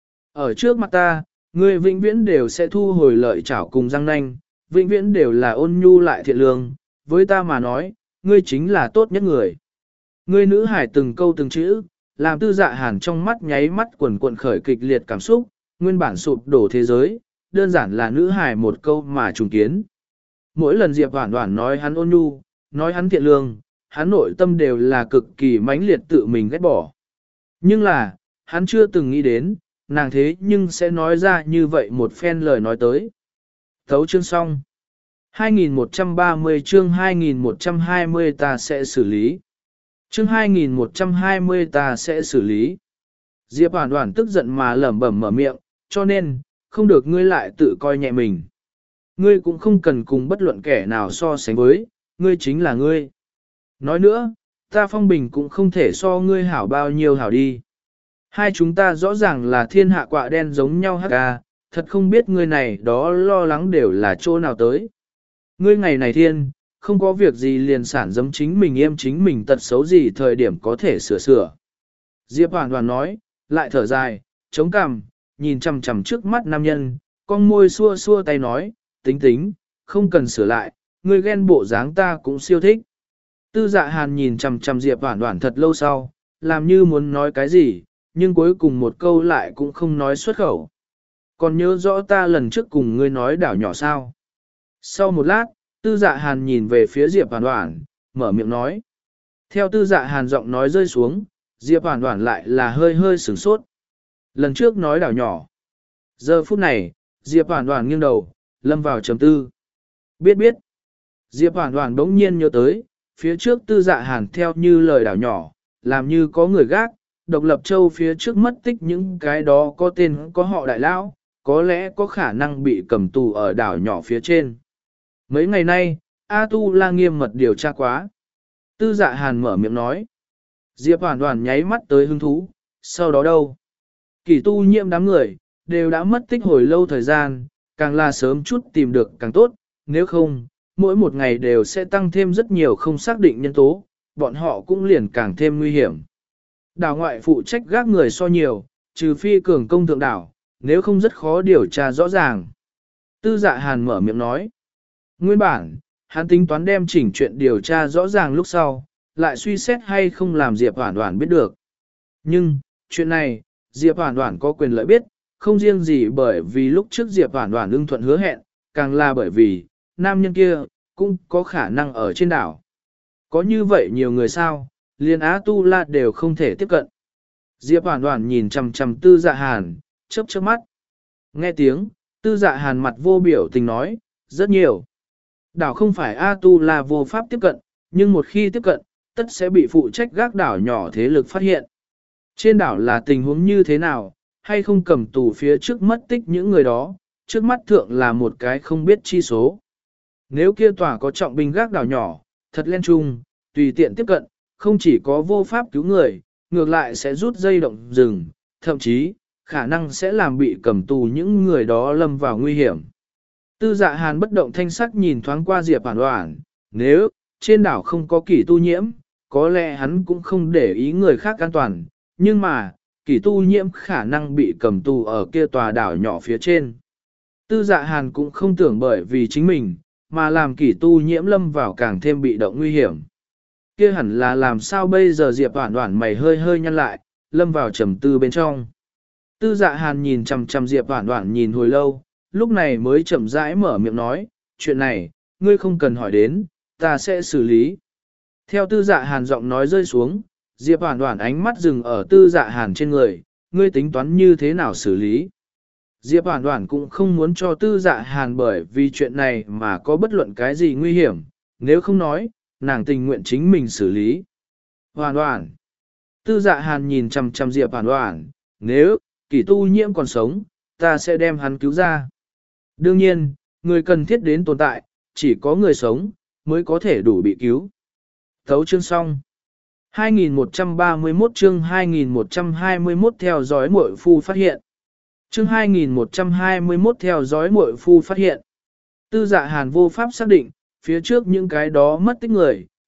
Ở trước mặt ta, ngươi vĩnh viễn đều sẽ thu hồi lợi chảo cùng răng nanh, vĩnh viễn đều là ôn nhu lại thiện lương, với ta mà nói, ngươi chính là tốt nhất người. Ngươi nữ hải từng câu từng chữ, làm tư dạ hàn trong mắt nháy mắt quần cuộn khởi kịch liệt cảm xúc, nguyên bản sụp đổ thế giới, đơn giản là nữ hải một câu mà trùng kiến. Mỗi lần Diệp Hoản Hoản nói hắn ôn nhu, nói hắn thiện lương, hắn nội tâm đều là cực kỳ mãnh liệt tự mình ghét bỏ. Nhưng là, hắn chưa từng nghĩ đến, nàng thế nhưng sẽ nói ra như vậy một phen lời nói tới. Thấu chương xong. hai nghìn một trăm ba mươi chương hai nghìn một trăm hai mươi ta sẽ xử lý. Chương hai nghìn một trăm hai mươi ta sẽ xử lý. Diệp Hoản Hoản tức giận mà lẩm bẩm mở miệng, cho nên, không được ngươi lại tự coi nhẹ mình. Ngươi cũng không cần cùng bất luận kẻ nào so sánh với, ngươi chính là ngươi. Nói nữa, ta Phong Bình cũng không thể so ngươi hảo bao nhiêu hảo đi. Hai chúng ta rõ ràng là thiên hạ quạ đen giống nhau hắc ca, thật không biết ngươi này đó lo lắng đều là chỗ nào tới. Ngươi ngày này thiên, không có việc gì liền sản dấm chính mình em chính mình tật xấu gì thời điểm có thể sửa sửa. Diệp Hoản Hoản nói, lại thở dài, chống cằm, nhìn chằm chằm trước mắt nam nhân, con môi xua xua tay nói, tính tính, không cần sửa lại, ngươi ghen bộ dáng ta cũng siêu thích. Tư Dạ Hàn nhìn chằm chằm Diệp Hoản Hoản thật lâu sau, làm như muốn nói cái gì, nhưng cuối cùng một câu lại cũng không nói xuất khẩu. Còn nhớ rõ ta lần trước cùng ngươi nói đảo nhỏ sao? Sau một lát, Tư Dạ Hàn nhìn về phía Diệp Hoản Hoản, mở miệng nói. Theo Tư Dạ Hàn giọng nói rơi xuống, Diệp Hoản Hoản lại là hơi hơi sửng sốt. Lần trước nói đảo nhỏ. Giờ phút này, Diệp Hoản Hoản nghiêng đầu, lâm vào trầm tư. Biết biết. Diệp Hoản Hoản bỗng nhiên nhớ tới, phía trước Tư Dạ Hàn theo như lời đảo nhỏ, làm như có người gác, độc lập châu phía trước mất tích những cái đó có tên có họ đại lão, có lẽ có khả năng bị cầm tù ở đảo nhỏ phía trên. Mấy ngày nay, A Tu La nghiêm mật điều tra quá. Tư Dạ Hàn mở miệng nói. Diệp Hoản Hoản nháy mắt tới hứng thú, sau đó đâu? Kỷ tu nhiễm đám người, đều đã mất tích hồi lâu thời gian, càng là sớm chút tìm được càng tốt, nếu không, mỗi một ngày đều sẽ tăng thêm rất nhiều không xác định nhân tố, bọn họ cũng liền càng thêm nguy hiểm. Đảo ngoại phụ trách gác người so nhiều, trừ phi cường công thượng đảo, nếu không rất khó điều tra rõ ràng. Tư Dạ Hàn mở miệng nói. Nguyên bản, hắn tính toán đem chỉnh chuyện điều tra rõ ràng lúc sau, lại suy xét hay không làm Diệp Hoản Hoản biết được. Nhưng, chuyện này, Diệp Hoản Hoản có quyền lợi biết, không riêng gì bởi vì lúc trước Diệp Hoản Hoản ưng thuận hứa hẹn, càng là bởi vì, nam nhân kia, cũng có khả năng ở trên đảo. Có như vậy nhiều người sao, liền Á Tu La đều không thể tiếp cận. Diệp Hoản Hoản nhìn chằm chằm Tư Dạ Hàn, chớp chớp mắt. Nghe tiếng, Tư Dạ Hàn mặt vô biểu tình nói, rất nhiều. Đảo không phải A Tu La vô pháp tiếp cận, nhưng một khi tiếp cận, tất sẽ bị phụ trách gác đảo nhỏ thế lực phát hiện. Trên đảo là tình huống như thế nào, hay không cầm tù phía trước mất tích những người đó, trước mắt thượng là một cái không biết chi số. Nếu kia tòa có trọng binh gác đảo nhỏ, thật len trung, tùy tiện tiếp cận, không chỉ có vô pháp cứu người, ngược lại sẽ rút dây động rừng, thậm chí, khả năng sẽ làm bị cầm tù những người đó lâm vào nguy hiểm. Tư Dạ Hàn bất động thanh sắc nhìn thoáng qua Diệp Hoản Hoản, nếu trên đảo không có Kỷ tu nhiễm, có lẽ hắn cũng không để ý người khác an toàn, nhưng mà, Kỷ tu nhiễm khả năng bị cầm tù ở kia tòa đảo nhỏ phía trên. Tư Dạ Hàn cũng không tưởng bởi vì chính mình, mà làm Kỷ tu nhiễm lâm vào càng thêm bị động nguy hiểm. Kia hẳn là làm sao bây giờ Diệp Hoản Hoản mày hơi hơi nhăn lại, lâm vào trầm tư bên trong. Tư Dạ Hàn nhìn chằm chằm Diệp Hoản Hoản nhìn hồi lâu, lúc này mới chậm rãi mở miệng nói, chuyện này, ngươi không cần hỏi đến, ta sẽ xử lý. Theo Tư Dạ Hàn giọng nói rơi xuống, Diệp Hoản Hoản ánh mắt dừng ở Tư Dạ Hàn trên người, ngươi tính toán như thế nào xử lý. Diệp Hoản Hoản cũng không muốn cho Tư Dạ Hàn bởi vì chuyện này mà có bất luận cái gì nguy hiểm, nếu không nói, nàng tình nguyện chính mình xử lý. Hoản Hoản. Tư Dạ Hàn nhìn chằm chằm Diệp Hoản Hoản, nếu Kỷ tu nhiễm còn sống, ta sẽ đem hắn cứu ra. Đương nhiên, người cần thiết đến tồn tại, chỉ có người sống, mới có thể đủ bị cứu. Thấu chương xong. hai nghìn một trăm ba mươi mốt chương hai nghìn một trăm hai mươi mốt theo dõi muội phu phát hiện. Chương hai nghìn một trăm hai mươi mốt theo dõi muội phu phát hiện. Tư Dạ Hàn vô pháp xác định, phía trước những cái đó mất tích người,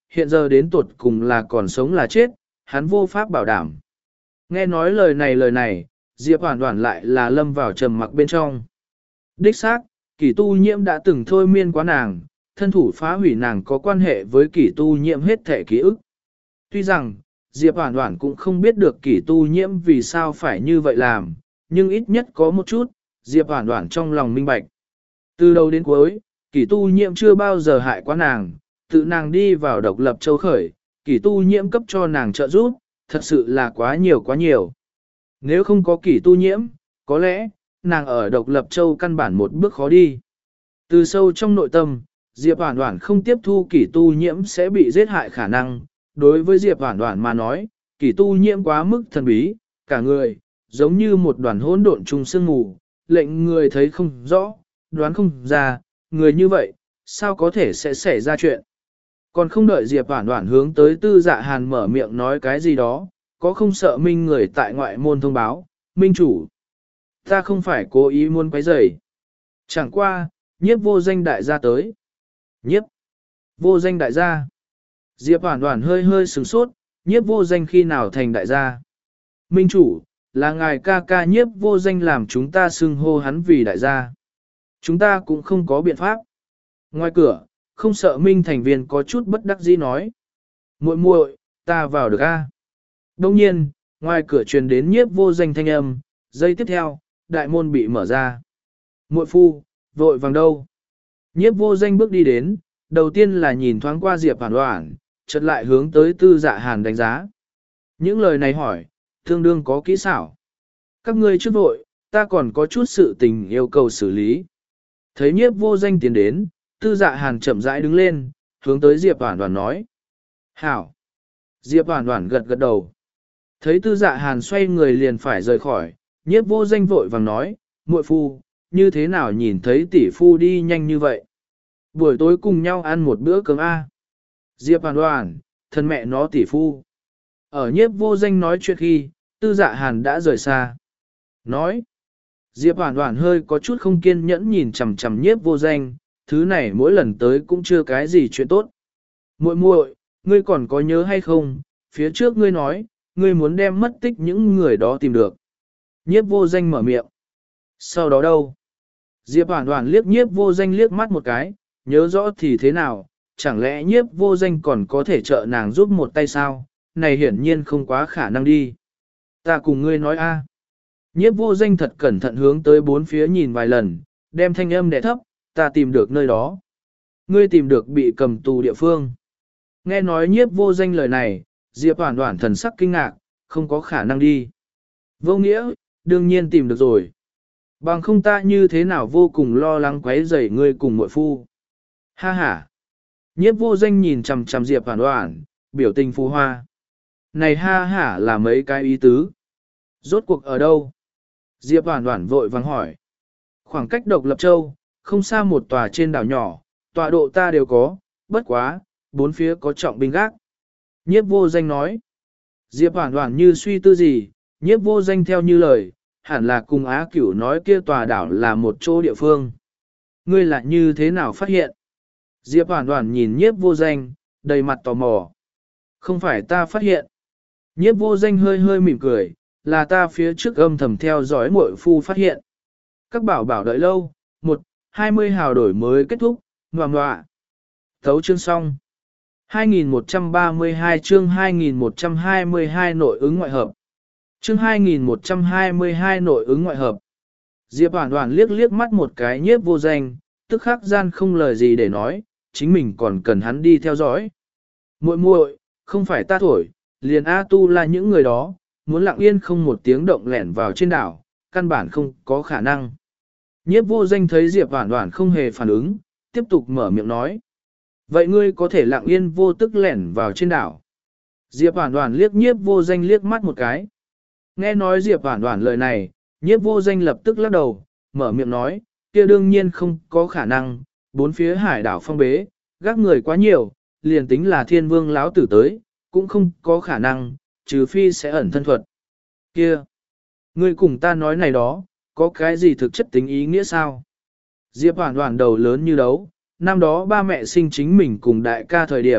hiện giờ đến tuột cùng là còn sống là chết, hắn vô pháp bảo đảm. Nghe nói lời này lời này, Diệp Hoàn Hoàn lại là lâm vào trầm mặc bên trong. Đích xác, Kỷ Tu Nhiễm đã từng thôi miên quá nàng, thân thủ phá hủy nàng có quan hệ với Kỷ Tu Nhiễm hết thể ký ức. Tuy rằng, Diệp Hoàn Hoàn cũng không biết được Kỷ Tu Nhiễm vì sao phải như vậy làm, nhưng ít nhất có một chút, Diệp Hoàn Hoàn trong lòng minh bạch. Từ đầu đến cuối, Kỷ Tu Nhiễm chưa bao giờ hại quá nàng, tự nàng đi vào độc lập châu khởi, Kỷ Tu Nhiễm cấp cho nàng trợ giúp, thật sự là quá nhiều quá nhiều. Nếu không có Kỷ Tu Nhiễm, có lẽ, nàng ở độc lập châu căn bản một bước khó đi. Từ sâu trong nội tâm, Diệp Hoàn Hoàn không tiếp thu Kỷ Tu Nhiễm sẽ bị giết hại khả năng. Đối với Diệp Hoàn Hoàn mà nói, Kỷ Tu Nhiễm quá mức thần bí, cả người, giống như một đoàn hỗn độn trùng sương mù, lệnh người thấy không rõ, đoán không ra, người như vậy, sao có thể sẽ xảy ra chuyện. Còn không đợi Diệp Hoàn Hoàn hướng tới Tư Dạ Hàn mở miệng nói cái gì đó, có không sợ Minh người tại ngoại môn thông báo, Minh chủ. Ta không phải cố ý muốn quấy rầy. Chẳng qua, nhiếp vô danh đại gia tới. Nhiếp vô danh đại gia. Diệp Hoàn Hoàn hơi hơi sửng sốt, nhiếp vô danh khi nào thành đại gia. Minh chủ, là ngài ca ca nhiếp vô danh làm chúng ta xưng hô hắn vì đại gia. Chúng ta cũng không có biện pháp. Ngoài cửa, không sợ Minh thành viên có chút bất đắc dĩ nói. Muội muội, ta vào được a. Đông nhiên, ngoài cửa truyền đến nhiếp vô danh thanh âm, giây tiếp theo, đại môn bị mở ra. Muội phu, vội vàng đâu? Nhiếp vô danh bước đi đến, đầu tiên là nhìn thoáng qua Diệp Hoàn Hoàn, chợt lại hướng tới Tư Dạ Hàn đánh giá. Những lời này hỏi, tương đương có kỹ xảo. Các ngươi trước vội, ta còn có chút sự tình yêu cầu xử lý. Thấy nhiếp vô danh tiến đến, Tư Dạ Hàn chậm rãi đứng lên, hướng tới Diệp Hoàn Hoàn nói. Hảo. Diệp Hoàn Hoàn gật gật đầu. Thấy Tư Dạ Hàn xoay người liền phải rời khỏi, nhiếp vô danh vội vàng nói, muội phu, như thế nào nhìn thấy tỷ phu đi nhanh như vậy? Buổi tối cùng nhau ăn một bữa cơm A. Diệp Hoàn Hoàn, thân mẹ nó tỷ phu. Ở nhiếp vô danh nói chuyện khi, Tư Dạ Hàn đã rời xa. Nói. Diệp Hoàn Hoàn hơi có chút không kiên nhẫn nhìn chằm chằm nhiếp vô danh, thứ này mỗi lần tới cũng chưa cái gì chuyện tốt. Muội muội, ngươi còn có nhớ hay không, phía trước ngươi nói, ngươi muốn đem mất tích những người đó tìm được. Nhiếp vô danh mở miệng. Sau đó đâu? Diệp Hoàn Hoàn liếc nhiếp vô danh liếc mắt một cái, nhớ rõ thì thế nào, chẳng lẽ nhiếp vô danh còn có thể trợ nàng giúp một tay sao, này hiển nhiên không quá khả năng đi. Ta cùng ngươi nói a. Nhiếp vô danh thật cẩn thận hướng tới bốn phía nhìn vài lần, đem thanh âm đè thấp, ta tìm được nơi đó. Ngươi tìm được bị cầm tù địa phương. Nghe nói nhiếp vô danh lời này, Diệp Hoàn Hoàn thần sắc kinh ngạc, không có khả năng đi. Vô nghĩa, đương nhiên tìm được rồi. Bằng không ta như thế nào vô cùng lo lắng quấy rầy ngươi cùng muội phu. Ha ha. Nhiếp vô danh nhìn chằm chằm Diệp Hoàn Hoàn, biểu tình phù hoa. Này ha ha là mấy cái ý tứ. Rốt cuộc ở đâu? Diệp Hoàn Hoàn vội vàng hỏi. Khoảng cách Độc Lập Châu, không xa một tòa trên đảo nhỏ, tọa độ ta đều có, bất quá, bốn phía có trọng binh gác. Nhiếp vô danh nói. Diệp Hoàn Hoàn như suy tư gì, nhiếp vô danh theo như lời, hẳn là cùng Á Cửu nói kia tòa đảo là một chỗ địa phương. Ngươi là như thế nào phát hiện? Diệp Hoàn Hoàn nhìn nhiếp vô danh, đầy mặt tò mò. Không phải ta phát hiện. Nhiếp vô danh hơi hơi mỉm cười, là ta phía trước âm thầm theo dõi muội phu phát hiện. Các bảo bảo đợi lâu, một, hai mươi hào đổi mới kết thúc, ngoà ngoạ. Thấu chương xong. hai nghìn một trăm ba mươi hai chương hai nghìn một trăm hai mươi hai nội ứng ngoại hợp. Chương hai nghìn một trăm hai mươi hai nội ứng ngoại hợp. Diệp Hoàn Hoàn liếc liếc mắt một cái nhiếp vô danh, tức khắc gian không lời gì để nói, chính mình còn cần hắn đi theo dõi. Muội muội, không phải ta thổi, liền A Tu là những người đó, muốn lặng yên không một tiếng động lẻn vào trên đảo, căn bản không có khả năng. Nhiếp vô danh thấy Diệp Hoàn Hoàn không hề phản ứng, tiếp tục mở miệng nói. Vậy ngươi có thể lặng yên vô tức lẻn vào trên đảo. Diệp Hoàn Hoàn liếc nhiếp vô danh liếc mắt một cái. Nghe nói Diệp Hoàn Hoàn lời này, nhiếp vô danh lập tức lắc đầu, mở miệng nói, kia đương nhiên không có khả năng, bốn phía hải đảo phong bế, gác người quá nhiều, liền tính là thiên vương lão tử tới, cũng không có khả năng, trừ phi sẽ ẩn thân thuật. Kia, ngươi cùng ta nói này đó, có cái gì thực chất tính ý nghĩa sao? Diệp Hoàn Hoàn đầu lớn như đấu, năm đó ba mẹ sinh chính mình cùng đại ca thời điểm,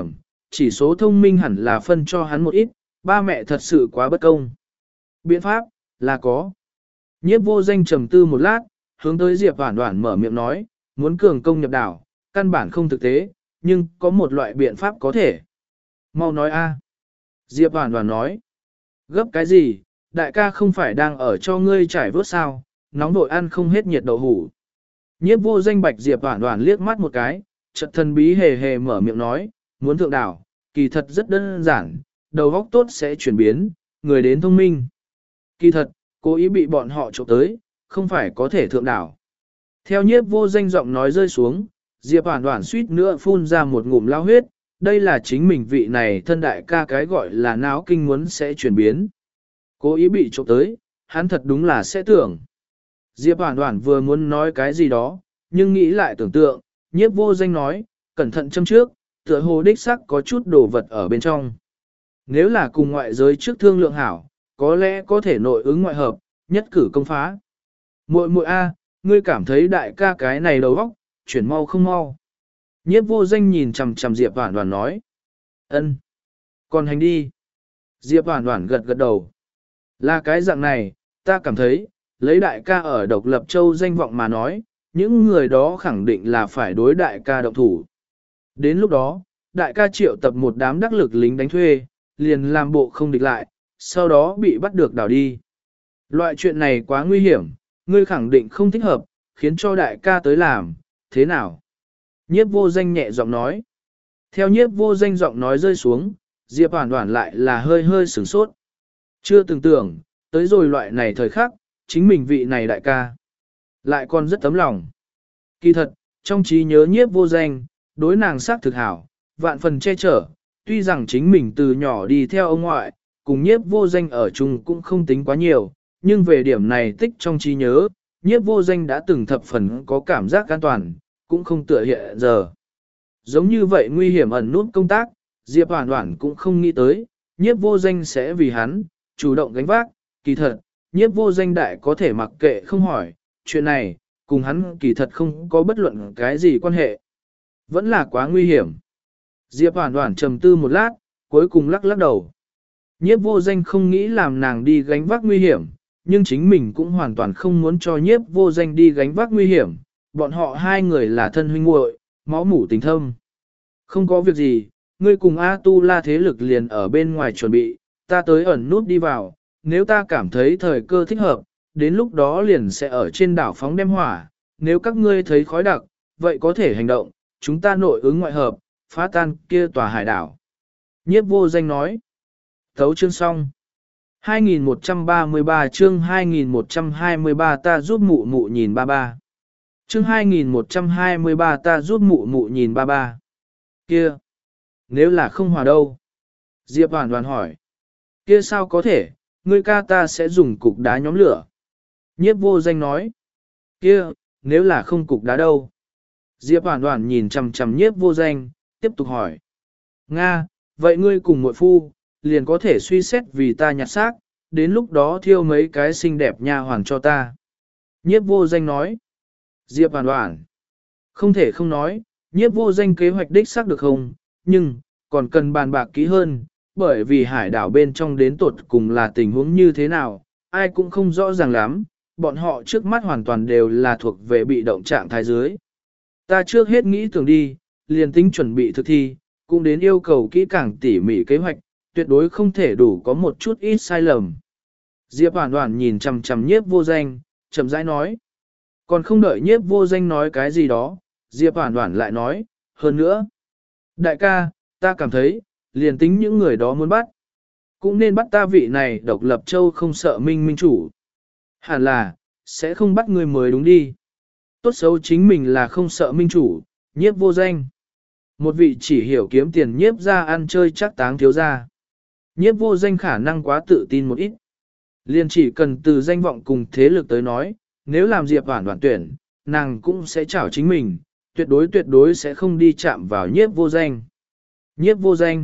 chỉ số thông minh hẳn là phân cho hắn một ít, ba mẹ thật sự quá bất công. Biện pháp, là có. Nhiếp vô danh trầm tư một lát, hướng tới Diệp Hoản Hoản mở miệng nói, muốn cường công nhập đảo, căn bản không thực tế, nhưng có một loại biện pháp có thể. Mau nói a. Diệp Hoản Hoản nói, gấp cái gì, đại ca không phải đang ở cho ngươi trải vớt sao, nóng vội ăn không hết nhiệt đậu hủ. Nhiếp vô danh bạch Diệp Hoản Hoản liếc mắt một cái, chợt thần bí hề hề mở miệng nói, muốn thượng đảo, kỳ thật rất đơn giản, đầu óc tốt sẽ chuyển biến, người đến thông minh. Kỳ thật, cố ý bị bọn họ trộm tới, không phải có thể thượng đảo. Theo nhiếp vô danh giọng nói rơi xuống, Diệp Hoản Hoản suýt nữa phun ra một ngụm lao huyết, đây là chính mình vị này thân đại ca cái gọi là não kinh muốn sẽ chuyển biến. Cố ý bị trộm tới, hắn thật đúng là sẽ tưởng. Diệp Hoản Hoản vừa muốn nói cái gì đó, nhưng nghĩ lại tưởng tượng, nhiếp vô danh nói, cẩn thận châm trước, tựa hồ đích sắc có chút đồ vật ở bên trong. Nếu là cùng ngoại giới trước thương lượng hảo, có lẽ có thể nội ứng ngoại hợp, nhất cử công phá. Muội muội a, ngươi cảm thấy đại ca cái này đầu óc, chuyển mau không mau. Nhiếp vô danh nhìn chằm chằm Diệp Hoản Hoản nói. Ân, còn hành đi. Diệp Hoản Hoản gật gật đầu. Là cái dạng này, ta cảm thấy, lấy đại ca ở độc lập châu danh vọng mà nói, những người đó khẳng định là phải đối đại ca động thủ. Đến lúc đó, đại ca triệu tập một đám đắc lực lính đánh thuê, liền làm bộ không địch lại, sau đó bị bắt được đảo đi. Loại chuyện này quá nguy hiểm, ngươi khẳng định không thích hợp, khiến cho đại ca tới làm, thế nào? Nhiếp vô danh nhẹ giọng nói. Theo nhiếp vô danh giọng nói rơi xuống, Diệp Hoản Hoản lại là hơi hơi sửng sốt. Chưa từng tưởng, tới rồi loại này thời khắc, chính mình vị này đại ca. Lại còn rất tấm lòng. Kỳ thật, trong trí nhớ nhiếp vô danh, đối nàng sắc thực hảo, vạn phần che chở, tuy rằng chính mình từ nhỏ đi theo ông ngoại, cùng nhiếp vô danh ở chung cũng không tính quá nhiều, nhưng về điểm này tích trong trí nhớ, nhiếp vô danh đã từng thập phần có cảm giác an toàn, cũng không tựa hiện giờ. Giống như vậy nguy hiểm ẩn nút công tác, Diệp Hoản Hoản cũng không nghĩ tới, nhiếp vô danh sẽ vì hắn, chủ động gánh vác, kỳ thật, nhiếp vô danh đại có thể mặc kệ không hỏi, chuyện này, cùng hắn kỳ thật không có bất luận cái gì quan hệ. Vẫn là quá nguy hiểm. Diệp Hoản Hoản trầm tư một lát, cuối cùng lắc lắc đầu. Nhiếp vô danh không nghĩ làm nàng đi gánh vác nguy hiểm, nhưng chính mình cũng hoàn toàn không muốn cho nhiếp vô danh đi gánh vác nguy hiểm. Bọn họ hai người là thân huynh muội, máu mủ tình thâm. Không có việc gì, ngươi cùng A Tu La thế lực liền ở bên ngoài chuẩn bị, ta tới ẩn nút đi vào, nếu ta cảm thấy thời cơ thích hợp, đến lúc đó liền sẽ ở trên đảo phóng đem hỏa, nếu các ngươi thấy khói đặc, vậy có thể hành động, chúng ta nội ứng ngoại hợp, phá tan kia tòa hải đảo. Nhiếp vô danh nói. Thấu chương xong. hai nghìn một trăm ba mươi ba chương hai nghìn một trăm hai mươi ba ta giúp mụ mụ nhìn ba ba. Chương hai nghìn một trăm hai mươi ba ta giúp mụ mụ nhìn ba ba. Kia. Nếu là không hòa đâu? Diệp Hoản Hoản hỏi. Kia sao có thể, ngươi ca ta sẽ dùng cục đá nhóm lửa. Nhiếp vô danh nói. Kia, nếu là không cục đá đâu? Diệp Hoản Hoản nhìn chằm chằm nhiếp vô danh, tiếp tục hỏi. Nga, vậy ngươi cùng muội phu, liền có thể suy xét vì ta nhặt xác, đến lúc đó thiêu mấy cái xinh đẹp nha hoàn cho ta. Nhiếp vô danh nói. Diệp Hoản Hoản. Không thể không nói, nhiếp vô danh kế hoạch đích xác được không, nhưng, còn cần bàn bạc kỹ hơn, bởi vì hải đảo bên trong đến tột cùng là tình huống như thế nào, ai cũng không rõ ràng lắm, bọn họ trước mắt hoàn toàn đều là thuộc về bị động trạng thái dưới. Ta trước hết nghĩ tưởng đi, liền tính chuẩn bị thực thi, cũng đến yêu cầu kỹ càng tỉ mỉ kế hoạch, tuyệt đối không thể đủ có một chút ít sai lầm. Diệp Hoản Hoản nhìn chằm chằm nhiếp vô danh, chậm rãi nói. Còn không đợi nhiếp vô danh nói cái gì đó, Diệp Hoản Hoản lại nói, hơn nữa. Đại ca, ta cảm thấy, liền tính những người đó muốn bắt, cũng nên bắt ta vị này độc lập châu không sợ minh minh chủ. Hẳn là, sẽ không bắt người mới đúng đi. Tốt xấu chính mình là không sợ minh chủ, nhiếp vô danh. Một vị chỉ hiểu kiếm tiền nhiếp ra ăn chơi chắc táng thiếu ra. Nhiếp vô danh khả năng quá tự tin một ít. Liền chỉ cần từ danh vọng cùng thế lực tới nói, nếu làm Diệp Hoản Hoản tuyển, nàng cũng sẽ chảo chính mình, tuyệt đối tuyệt đối sẽ không đi chạm vào nhiếp vô danh. Nhiếp vô danh.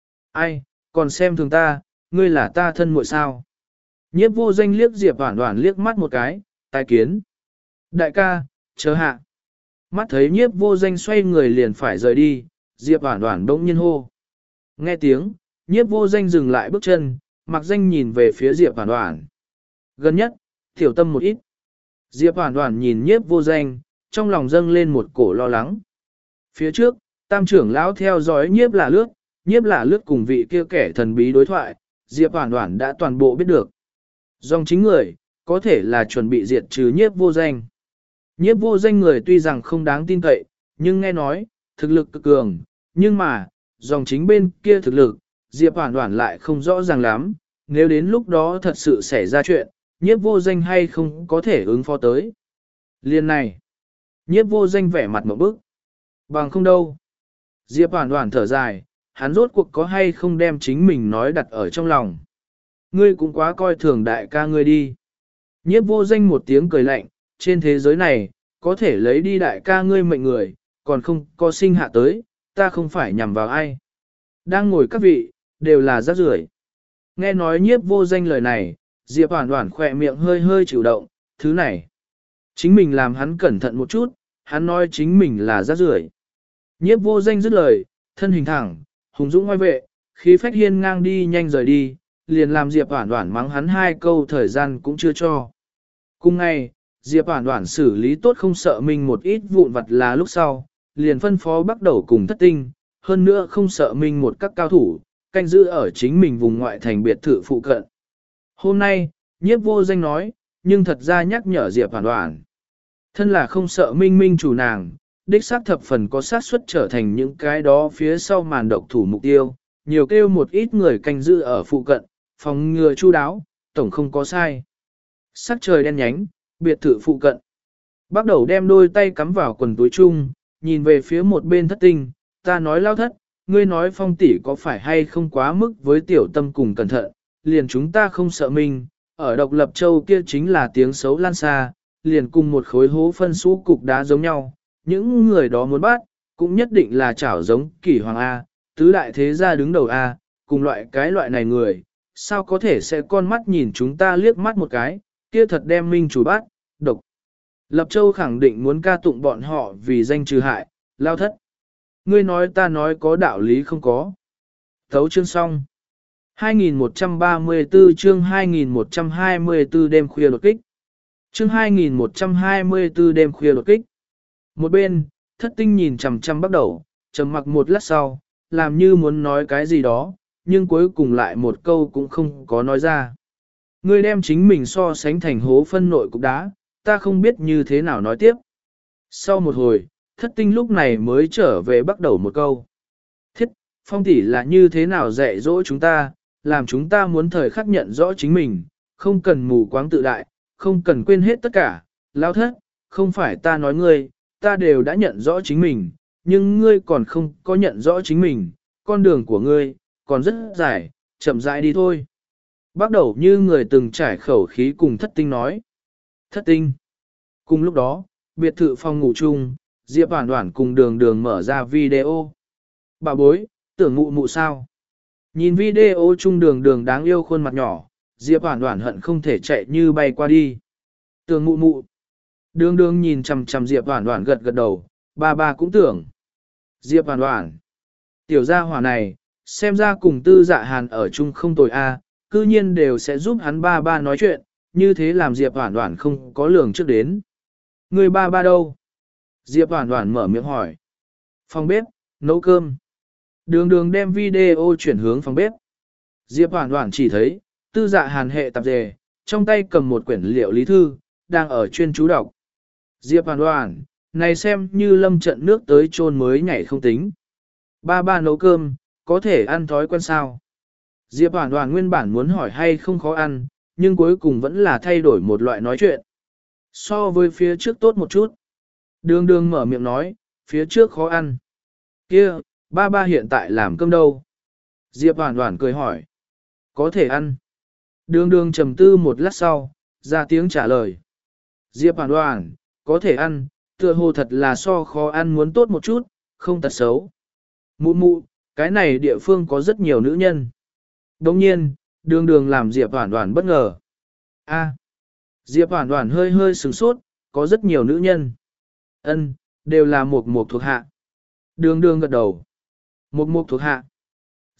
Ai, còn xem thường ta, ngươi là ta thân muội sao? Nhiếp vô danh liếc Diệp Hoản Hoản liếc mắt một cái, tai kiến. Đại ca, chờ hạ. Mắt thấy nhiếp vô danh xoay người liền phải rời đi, Diệp Hoản Hoản bỗng nhiên hô. Nghe tiếng, nhiếp vô danh dừng lại bước chân, mặc danh nhìn về phía Diệp Hoàn Hoàn. Gần nhất, tiểu tâm một ít. Diệp Hoàn Hoàn nhìn nhiếp vô danh, trong lòng dâng lên một cổ lo lắng. Phía trước, tam trưởng lão theo dõi nhiếp là lướt, nhiếp là lướt cùng vị kia kẻ thần bí đối thoại, Diệp Hoàn Hoàn đã toàn bộ biết được. Dòng chính người, có thể là chuẩn bị diệt trừ nhiếp vô danh. Nhiếp vô danh người tuy rằng không đáng tin cậy, nhưng nghe nói, thực lực cực cường, nhưng mà, dòng chính bên kia thực lực, Diệp Hoàn Hoàn lại không rõ ràng lắm, nếu đến lúc đó thật sự xảy ra chuyện, nhiếp vô danh hay không có thể ứng phó tới. Liên này, nhiếp vô danh vẻ mặt một bức. Bằng không đâu. Diệp Hoàn Hoàn thở dài, hắn rốt cuộc có hay không đem chính mình nói đặt ở trong lòng. Ngươi cũng quá coi thường đại ca ngươi đi. Nhiếp vô danh một tiếng cười lạnh, trên thế giới này, có thể lấy đi đại ca ngươi mệnh người, còn không có sinh hạ tới, ta không phải nhằm vào ai. Đang ngồi các vị, đều là rác rưởi. Nghe nói nhiếp vô danh lời này, Diệp Hoàn Hoàn khỏe miệng hơi hơi chịu động, thứ này. Chính mình làm hắn cẩn thận một chút, hắn nói chính mình là rác rưởi. Nhiếp vô danh dứt lời, thân hình thẳng, hùng dũng ngoài vệ, khí phách hiên ngang đi nhanh rời đi, liền làm Diệp Hoàn Hoàn mắng hắn hai câu thời gian cũng chưa cho. Cùng ngày, Diệp Hoàn Hoàn xử lý tốt không sợ mình một ít vụn vặt là lúc sau, liền phân phó bắt đầu cùng thất tinh, hơn nữa không sợ mình một các cao thủ, canh giữ ở chính mình vùng ngoại thành biệt thự phụ cận. Hôm nay, nhiếp vô danh nói, nhưng thật ra nhắc nhở Diệp Hoàn Hoàn. Thân là không sợ minh minh chủ nàng, đích xác thập phần có xác suất trở thành những cái đó phía sau màn độc thủ mục tiêu, nhiều kêu một ít người canh giữ ở phụ cận, phòng ngừa chu đáo, tổng không có sai. Sắc trời đen nhánh, biệt thự phụ cận. Bắt đầu đem đôi tay cắm vào quần túi chung, nhìn về phía một bên thất tinh, ta nói lao thất, ngươi nói phong tỷ có phải hay không quá mức với tiểu tâm cùng cẩn thận, liền chúng ta không sợ mình, ở độc lập châu kia chính là tiếng xấu lan xa, liền cùng một khối hố phân xú cục đá giống nhau, những người đó muốn bắt, cũng nhất định là chảo giống kỷ hoàng A, tứ đại thế gia đứng đầu A, cùng loại cái loại này người, sao có thể sẽ con mắt nhìn chúng ta liếc mắt một cái, kia thật đem minh chủ bắt, độc. Lập Châu khẳng định muốn ca tụng bọn họ vì danh trừ hại, lao thất. Ngươi nói ta nói có đạo lý không có. Thấu chương xong. hai nghìn một trăm ba mươi tư chương hai nghìn một trăm hai mươi tư đêm khuya đột kích. Chương hai nghìn một trăm hai mươi tư đêm khuya đột kích. Một bên, thất tinh nhìn chằm chằm bắt đầu, trầm mặc một lát sau, làm như muốn nói cái gì đó, nhưng cuối cùng lại một câu cũng không có nói ra. Ngươi đem chính mình so sánh thành hố phân nội cục đá, ta không biết như thế nào nói tiếp. Sau một hồi, thất tinh lúc này mới trở về bắt đầu một câu. Thiết, phong tỷ là như thế nào dạy dỗ chúng ta, làm chúng ta muốn thời khắc nhận rõ chính mình, không cần mù quáng tự đại, không cần quên hết tất cả. Lão thất, không phải ta nói ngươi, ta đều đã nhận rõ chính mình, nhưng ngươi còn không có nhận rõ chính mình, con đường của ngươi, còn rất dài, chậm rãi đi thôi. Bắt đầu như người từng trải khẩu khí cùng thất tinh nói. Thất tinh. Cùng lúc đó, biệt thự phòng ngủ chung, Diệp Hoàn Hoàn cùng đường đường mở ra video. Bà bối, tưởng mụ mụ sao? Nhìn video chung đường đường đáng yêu khuôn mặt nhỏ, Diệp Hoàn Hoàn hận không thể chạy như bay qua đi. Tưởng mụ mụ. Đường đường nhìn chằm chằm Diệp Hoàn Hoàn gật gật đầu, ba ba cũng tưởng. Diệp Hoàn Hoàn. Tiểu gia hỏa này, xem ra cùng tư dạ hàn ở chung không tồi a, cư nhiên đều sẽ giúp hắn ba ba nói chuyện, như thế làm Diệp Hoàn Hoàn không có lường trước đến. Người ba ba đâu? Diệp Hoàn Hoàn mở miệng hỏi. Phòng bếp, nấu cơm. Đường đường đem video chuyển hướng phòng bếp. Diệp Hoàn Hoàn chỉ thấy, tư dạ hàn hệ tạp dề, trong tay cầm một quyển liệu lý thư, đang ở chuyên chú đọc. Diệp Hoàn Hoàn, này xem như lâm trận nước tới chôn mới nhảy không tính. Ba ba nấu cơm, có thể ăn thói quen sao? Diệp Hoàn Hoàn nguyên bản muốn hỏi hay không khó ăn, nhưng cuối cùng vẫn là thay đổi một loại nói chuyện. So với phía trước tốt một chút. Đường đường mở miệng nói, phía trước khó ăn. Kia, ba ba hiện tại làm cơm đâu? Diệp Hoàn Hoàn cười hỏi. Có thể ăn. Đường đường trầm tư một lát sau, ra tiếng trả lời. Diệp Hoàn Hoàn, có thể ăn, tựa hồ thật là so khó ăn muốn tốt một chút, không tật xấu. Mụ mụ, cái này địa phương có rất nhiều nữ nhân. Đồng nhiên, đường đường làm Diệp Hoàn Hoàn bất ngờ. A. Diệp Hoàn Hoàn hơi hơi sửng sốt, có rất nhiều nữ nhân. Ân, đều là một một thuộc hạ. Đường đường gật đầu. Một một thuộc hạ.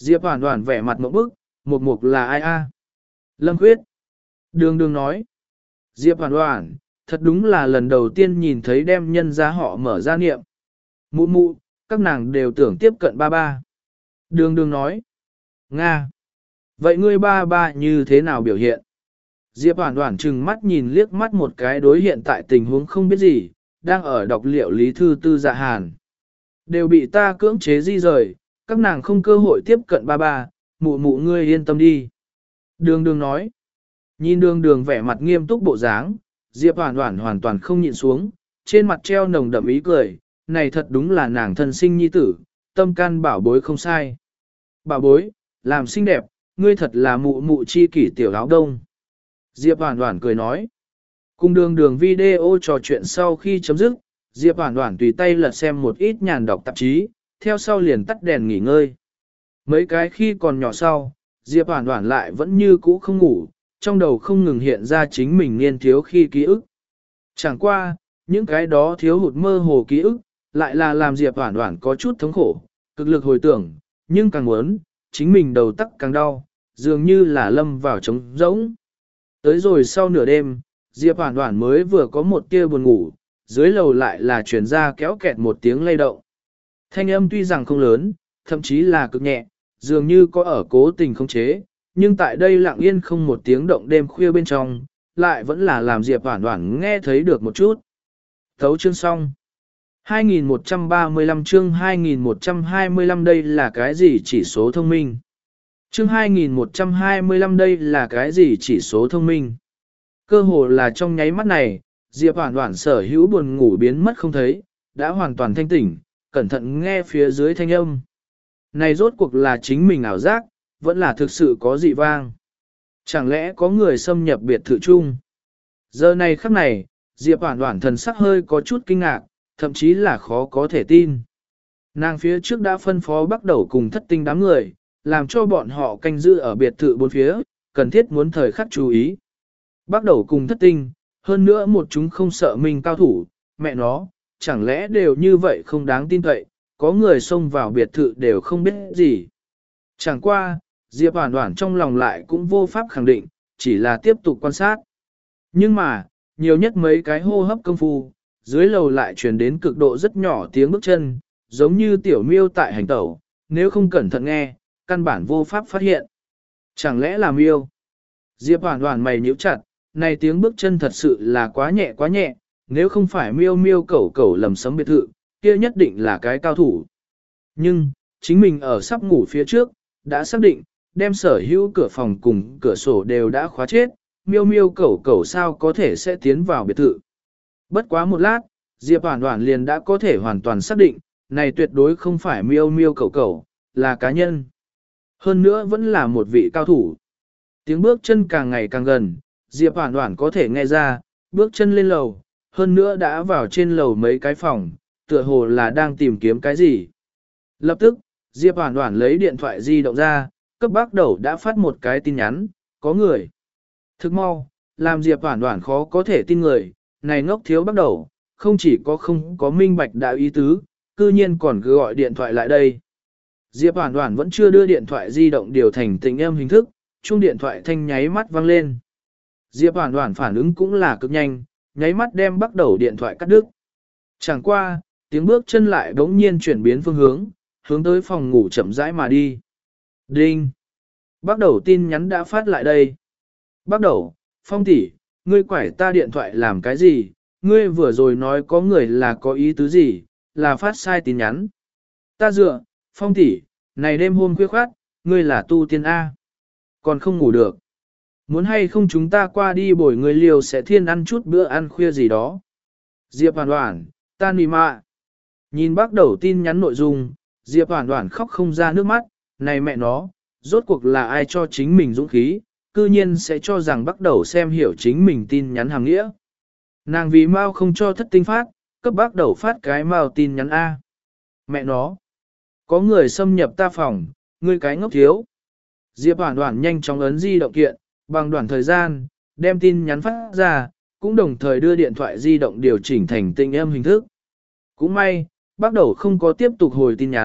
Diệp Hoản Hoản vẻ mặt ngộp bức, Mục Mục là ai a? Lâm Khuyết. Đường đường nói. Diệp Hoản Hoản, thật đúng là lần đầu tiên nhìn thấy đem nhân ra họ mở ra niệm. Mụ mụ, các nàng đều tưởng tiếp cận ba ba. Đường đường nói. Nga. Vậy ngươi ba ba như thế nào biểu hiện? Diệp Hoản Hoản trừng mắt nhìn liếc mắt một cái đối hiện tại tình huống không biết gì, đang ở đọc liệu lý thư Tư Dạ Hàn. Đều bị ta cưỡng chế di rời, các nàng không cơ hội tiếp cận ba ba, mụ mụ ngươi yên tâm đi. Đường đường nói. Nhìn đường đường vẻ mặt nghiêm túc bộ dáng, Diệp Hoản Hoản hoàn toàn không nhịn xuống, trên mặt treo nồng đậm ý cười, này thật đúng là nàng thân sinh nhi tử, tâm can bảo bối không sai. Bảo bối, làm xinh đẹp, ngươi thật là mụ mụ chi kỷ tiểu áo đông. Diệp Hoản Hoản cười nói. Cùng đường đường video trò chuyện sau khi chấm dứt, Diệp Hoản Hoản tùy tay lật xem một ít nhàn đọc tạp chí, theo sau liền tắt đèn nghỉ ngơi. Mấy cái khi còn nhỏ sau, Diệp Hoản Hoản lại vẫn như cũ không ngủ, trong đầu không ngừng hiện ra chính mình niên thiếu khi ký ức. Chẳng qua, những cái đó thiếu hụt mơ hồ ký ức, lại là làm Diệp Hoản Hoản có chút thống khổ, cực lực hồi tưởng, nhưng càng muốn, chính mình đầu tắc càng đau, dường như là lâm vào trống rỗng. Tới rồi sau nửa đêm, Diệp Hoản Hoản mới vừa có một tia buồn ngủ, dưới lầu lại là truyền ra kéo kẹt một tiếng lay động. Thanh âm tuy rằng không lớn, thậm chí là cực nhẹ, dường như có ở cố tình khống chế, nhưng tại đây lặng yên không một tiếng động đêm khuya bên trong, lại vẫn là làm Diệp Hoản Hoản nghe thấy được một chút. Thấu chương xong. hai nghìn một trăm ba mươi lăm chương hai nghìn một trăm hai mươi lăm đây là cái gì chỉ số thông minh? Chương hai nghìn một trăm hai mươi lăm đây là cái gì chỉ số thông minh? Cơ hồ là trong nháy mắt này, Diệp Hoản Hoản sở hữu buồn ngủ biến mất không thấy, đã hoàn toàn thanh tỉnh, cẩn thận nghe phía dưới thanh âm. Này rốt cuộc là chính mình ảo giác, vẫn là thực sự có dị vang. Chẳng lẽ có người xâm nhập biệt thự chung? Giờ này khắc này, Diệp Hoản Hoản thần sắc hơi có chút kinh ngạc, thậm chí là khó có thể tin. Nàng phía trước đã phân phó bắt đầu cùng thất tinh đám người, làm cho bọn họ canh giữ ở biệt thự bốn phía, cần thiết muốn thời khắc chú ý. Bắt đầu cùng thất tinh, hơn nữa một chúng không sợ mình cao thủ, mẹ nó, chẳng lẽ đều như vậy không đáng tin cậy, có người xông vào biệt thự đều không biết gì. Chẳng qua, Diệp Hoản Hoản trong lòng lại cũng vô pháp khẳng định, chỉ là tiếp tục quan sát. Nhưng mà, nhiều nhất mấy cái hô hấp công phu, dưới lầu lại truyền đến cực độ rất nhỏ tiếng bước chân, giống như tiểu miêu tại hành tẩu, nếu không cẩn thận nghe, căn bản vô pháp phát hiện. Chẳng lẽ là miêu? Diệp Hoản Hoản mày nhíu chặt, này tiếng bước chân thật sự là quá nhẹ quá nhẹ, nếu không phải miêu miêu cẩu cẩu lầm sấm biệt thự, kia nhất định là cái cao thủ. Nhưng, chính mình ở sắp ngủ phía trước, đã xác định, đem sở hữu cửa phòng cùng cửa sổ đều đã khóa chết, miêu miêu cẩu cẩu sao có thể sẽ tiến vào biệt thự. Bất quá một lát, Diệp Hoản Hoản liền đã có thể hoàn toàn xác định, này tuyệt đối không phải miêu miêu cẩu cẩu, là cá nhân. Hơn nữa vẫn là một vị cao thủ. Tiếng bước chân càng ngày càng gần, Diệp Hoản Hoản có thể nghe ra, bước chân lên lầu, hơn nữa đã vào trên lầu mấy cái phòng, tựa hồ là đang tìm kiếm cái gì. Lập tức, Diệp Hoản Hoản lấy điện thoại di động ra, cấp bác đầu đã phát một cái tin nhắn, có người. Thức mau, làm Diệp Hoản Hoản khó có thể tin người, này ngốc thiếu bác đầu, không chỉ có không có minh bạch đạo ý tứ, cư nhiên còn cứ gọi điện thoại lại đây. Diệp Hoản Hoản vẫn chưa đưa điện thoại di động điều thành tình âm hình thức, chuông điện thoại thanh nháy mắt vang lên. Diệp Hoản Hoản phản ứng cũng là cực nhanh, nháy mắt đem bắt đầu điện thoại cắt đứt. Chẳng qua, tiếng bước chân lại bỗng nhiên chuyển biến phương hướng, hướng tới phòng ngủ chậm rãi mà đi. Đinh! Bắt đầu tin nhắn đã phát lại đây. Bắt đầu, Phong tỷ, ngươi quải ta điện thoại làm cái gì? Ngươi vừa rồi nói có người là có ý tứ gì, là phát sai tin nhắn. Ta dựa, Phong tỷ, này đêm hôm khuya khoát, ngươi là tu tiên A. Còn không ngủ được. Muốn hay không chúng ta qua đi bồi người liều sẽ thiên ăn chút bữa ăn khuya gì đó. Diệp Hoản Hoản, ta nì mạ. Nhìn bác đầu tin nhắn nội dung, Diệp Hoản Hoản khóc không ra nước mắt, này mẹ nó, rốt cuộc là ai cho chính mình dũng khí, cư nhiên sẽ cho rằng bác đầu xem hiểu chính mình tin nhắn hàng nghĩa. Nàng vì mau không cho thất tinh phát, cấp bác đầu phát cái mau tin nhắn A. Mẹ nó, có người xâm nhập ta phòng, ngươi cái ngốc thiếu. Diệp Hoản Hoản nhanh chóng ấn di động kiện, bằng đoạn thời gian, đem tin nhắn phát ra, cũng đồng thời đưa điện thoại di động điều chỉnh thành tinh âm hình thức. Cũng may, bác đầu không có tiếp tục hồi tin nhắn,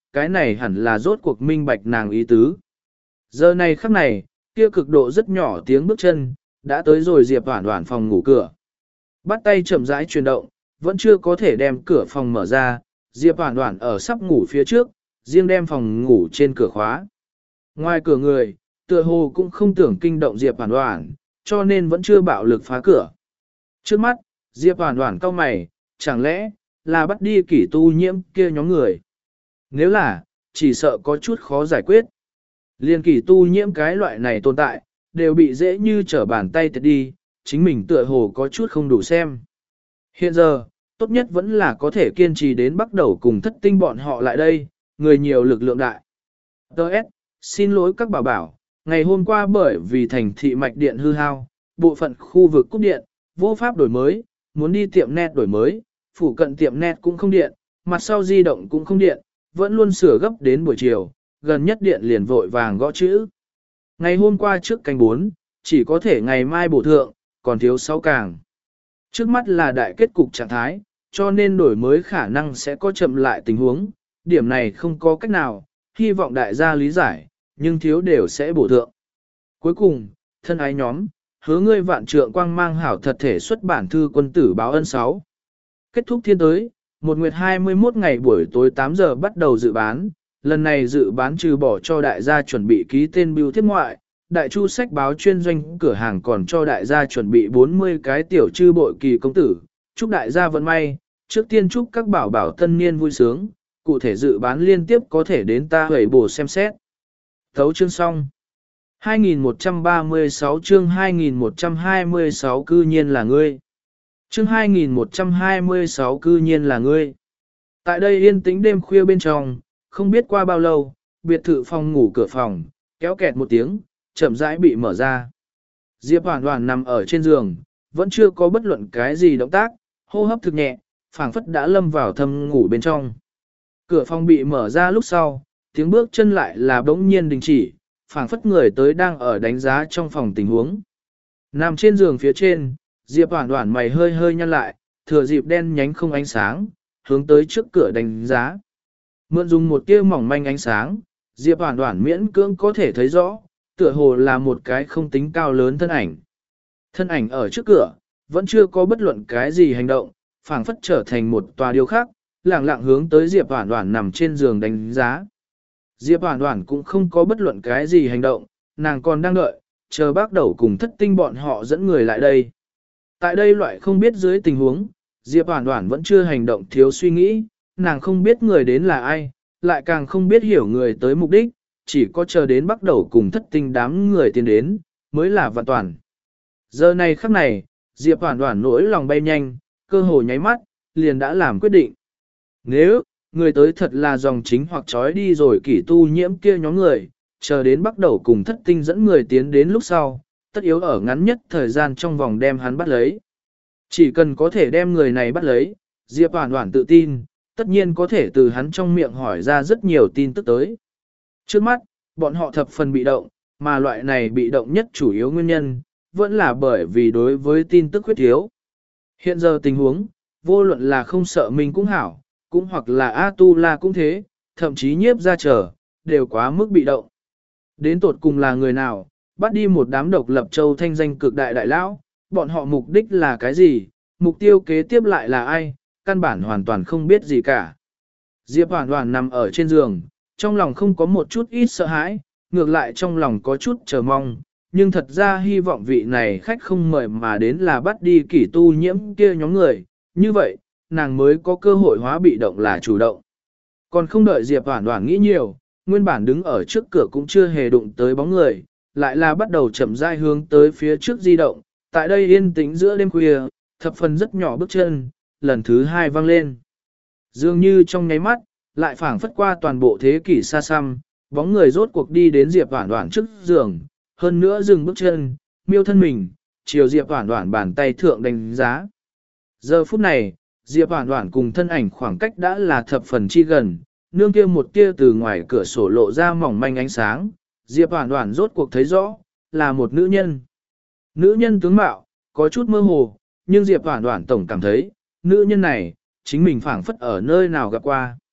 cái này hẳn là rốt cuộc minh bạch nàng ý tứ. Giờ này khắc này, kia cực độ rất nhỏ tiếng bước chân, đã tới rồi Diệp Hoản Hoản phòng ngủ cửa. Bắt tay chậm rãi chuyển động, vẫn chưa có thể đem cửa phòng mở ra, Diệp Hoản Hoản ở sắp ngủ phía trước, riêng đem phòng ngủ trên cửa khóa. Ngoài cửa người, tựa hồ cũng không tưởng kinh động Diệp Hoản Hoản, cho nên vẫn chưa bạo lực phá cửa. Trước mắt, Diệp Hoản Hoản cau mày, chẳng lẽ là bắt đi kỷ tu nhiễm kia nhóm người. Nếu là, chỉ sợ có chút khó giải quyết. Liên kỷ tu nhiễm cái loại này tồn tại, đều bị dễ như trở bàn tay tiệt đi, chính mình tựa hồ có chút không đủ xem. Hiện giờ, tốt nhất vẫn là có thể kiên trì đến bắt đầu cùng thất tinh bọn họ lại đây, người nhiều lực lượng đại. Đợt, xin lỗi các bảo bảo, ngày hôm qua bởi vì thành thị mạch điện hư hao, bộ phận khu vực cúp điện, vô pháp đổi mới, muốn đi tiệm net đổi mới, phủ cận tiệm net cũng không điện, mặt sau di động cũng không điện, vẫn luôn sửa gấp đến buổi chiều, gần nhất điện liền vội vàng gõ chữ. Ngày hôm qua trước canh bốn, chỉ có thể ngày mai bổ thượng, còn thiếu sáu càng. Trước mắt là đại kết cục trạng thái, cho nên đổi mới khả năng sẽ có chậm lại tình huống, điểm này không có cách nào, hy vọng đại gia lý giải, nhưng thiếu đều sẽ bổ thượng. Cuối cùng, thân ái nhóm, hứa ngươi vạn trượng quang mang hảo thật thể xuất bản thư quân tử báo ân sáu. Kết thúc thiên tới, một nguyệt hai mươi mốt ngày buổi tối tám giờ bắt đầu dự bán, lần này dự bán trừ bỏ cho đại gia chuẩn bị ký tên bưu thiếp ngoại, đại chu sách báo chuyên doanh cửa hàng còn cho đại gia chuẩn bị bốn mươi cái tiểu trư bội kỳ công tử, chúc đại gia vận may, trước tiên chúc các bảo bảo tân niên vui sướng, cụ thể dự bán liên tiếp có thể đến ta hủy bổ xem xét. Thấu chương xong. hai nghìn một trăm ba mươi sáu chương hai nghìn một trăm hai mươi sáu cư nhiên là ngươi. Chương hai nghìn một trăm hai mươi sáu cư nhiên là ngươi. Tại đây yên tĩnh đêm khuya bên trong, không biết qua bao lâu, biệt thự phòng ngủ cửa phòng, kéo kẹt một tiếng, chậm rãi bị mở ra. Diệp Hoản Hoản nằm ở trên giường, vẫn chưa có bất luận cái gì động tác, hô hấp thực nhẹ, phảng phất đã lâm vào thâm ngủ bên trong. Cửa phòng bị mở ra lúc sau, tiếng bước chân lại là bỗng nhiên đình chỉ, phảng phất người tới đang ở đánh giá trong phòng tình huống. Nằm trên giường phía trên, Diệp Hoản Hoản mày hơi hơi nhăn lại, thừa dịp đen nhánh không ánh sáng, hướng tới trước cửa đánh giá. Mượn dùng một tia mỏng manh ánh sáng, Diệp Hoản Hoản miễn cưỡng có thể thấy rõ, tựa hồ là một cái không tính cao lớn thân ảnh. Thân ảnh ở trước cửa, vẫn chưa có bất luận cái gì hành động, phảng phất trở thành một tòa điêu khắc, lẳng lặng hướng tới Diệp Hoản Hoản nằm trên giường đánh giá. Diệp Hoản Hoản cũng không có bất luận cái gì hành động, nàng còn đang đợi, chờ bác đầu cùng thất tinh bọn họ dẫn người lại đây. Tại đây loại không biết dưới tình huống, Diệp Hoản Hoản vẫn chưa hành động thiếu suy nghĩ, nàng không biết người đến là ai, lại càng không biết hiểu người tới mục đích, chỉ có chờ đến bắt đầu cùng thất tinh đám người tiến đến, mới là vạn toàn. Giờ này khắc này, Diệp Hoản Hoản nỗi lòng bay nhanh, cơ hồ nháy mắt, liền đã làm quyết định. Nếu, người tới thật là dòng chính hoặc trói đi rồi kỷ tu nhiễm kia nhóm người, chờ đến bắt đầu cùng thất tinh dẫn người tiến đến lúc sau, tất yếu ở ngắn nhất thời gian trong vòng đem hắn bắt lấy. Chỉ cần có thể đem người này bắt lấy, Diệp Hoản Hoản tự tin, tất nhiên có thể từ hắn trong miệng hỏi ra rất nhiều tin tức tới. Trước mắt, bọn họ thập phần bị động, mà loại này bị động nhất chủ yếu nguyên nhân, vẫn là bởi vì đối với tin tức khuyết thiếu. Hiện giờ tình huống, vô luận là không sợ mình cũng hảo, cũng hoặc là A-tu-la cũng thế, thậm chí nhiếp ra trở, đều quá mức bị động. Đến tột cùng là người nào, bắt đi một đám độc lập châu thanh danh cực đại đại lão, bọn họ mục đích là cái gì, mục tiêu kế tiếp lại là ai, căn bản hoàn toàn không biết gì cả. Diệp Hoản Hoản nằm ở trên giường, trong lòng không có một chút ít sợ hãi, ngược lại trong lòng có chút chờ mong, nhưng thật ra hy vọng vị này khách không mời mà đến là bắt đi kỷ tu nhiễm kia nhóm người, như vậy, nàng mới có cơ hội hóa bị động là chủ động. Còn không đợi Diệp Hoản Hoản nghĩ nhiều, nguyên bản đứng ở trước cửa cũng chưa hề đụng tới bóng người, lại là bắt đầu chậm rãi hướng tới phía trước di động, tại đây yên tĩnh giữa đêm khuya, thập phần rất nhỏ bước chân, lần thứ hai vang lên. Dường như trong nháy mắt, lại phảng phất qua toàn bộ thế kỷ xa xăm, bóng người rốt cuộc đi đến Diệp Hoản Hoản trước giường, hơn nữa dừng bước chân, miêu thân mình, chiều Diệp Hoản Hoản bàn tay thượng đánh giá. Giờ phút này, Diệp Hoản Hoản cùng thân ảnh khoảng cách đã là thập phần chi gần, nương kia một tia từ ngoài cửa sổ lộ ra mỏng manh ánh sáng, Diệp Hoản Hoản rốt cuộc thấy rõ, là một nữ nhân. Nữ nhân tướng mạo, có chút mơ hồ, nhưng Diệp Hoản Hoản tổng cảm thấy, nữ nhân này, chính mình phảng phất ở nơi nào gặp qua.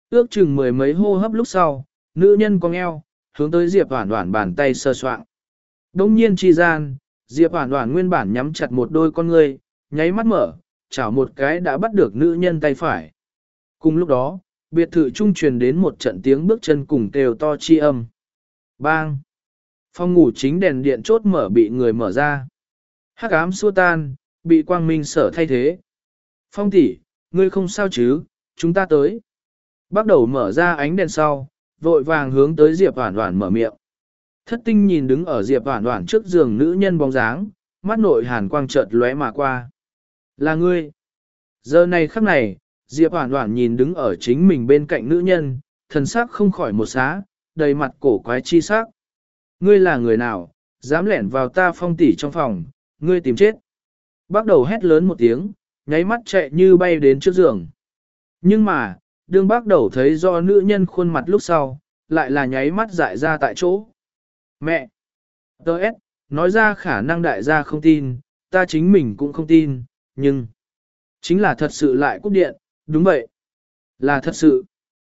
Ước chừng mười mấy hô hấp lúc sau, nữ nhân cong eo, hướng tới Diệp Hoản Hoản bàn tay sơ soạng. Đông nhiên chi gian, Diệp Hoản Hoản nguyên bản nhắm chặt một đôi con ngươi, nháy mắt mở, chảo một cái đã bắt được nữ nhân tay phải. Cùng lúc đó, biệt thự trung truyền đến một trận tiếng bước chân cùng kêu to chi âm. Bang! Phòng ngủ chính đèn điện chốt mở bị người mở ra. Hắc ám xua tan, bị quang minh sở thay thế. Phong tỷ, ngươi không sao chứ, chúng ta tới. Bắt đầu mở ra ánh đèn sau, vội vàng hướng tới Diệp Hoản Hoản mở miệng. Thất tinh nhìn đứng ở Diệp Hoản Hoản trước giường nữ nhân bóng dáng, mắt nội hàn quang chợt lóe mà qua. Là ngươi. Giờ này khắc này, Diệp Hoản Hoản nhìn đứng ở chính mình bên cạnh nữ nhân, thần sắc không khỏi một xá, đầy mặt cổ quái chi sắc. Ngươi là người nào, dám lẻn vào ta Phong tỷ trong phòng, ngươi tìm chết. Bắt đầu hét lớn một tiếng, nháy mắt chạy như bay đến trước giường. Nhưng mà, đương bác đầu thấy do nữ nhân khuôn mặt lúc sau, lại là nháy mắt dại ra tại chỗ. Mẹ! Tớ ép, nói ra khả năng đại gia không tin, ta chính mình cũng không tin, nhưng... Chính là thật sự lại cúp điện, đúng vậy. Là thật sự.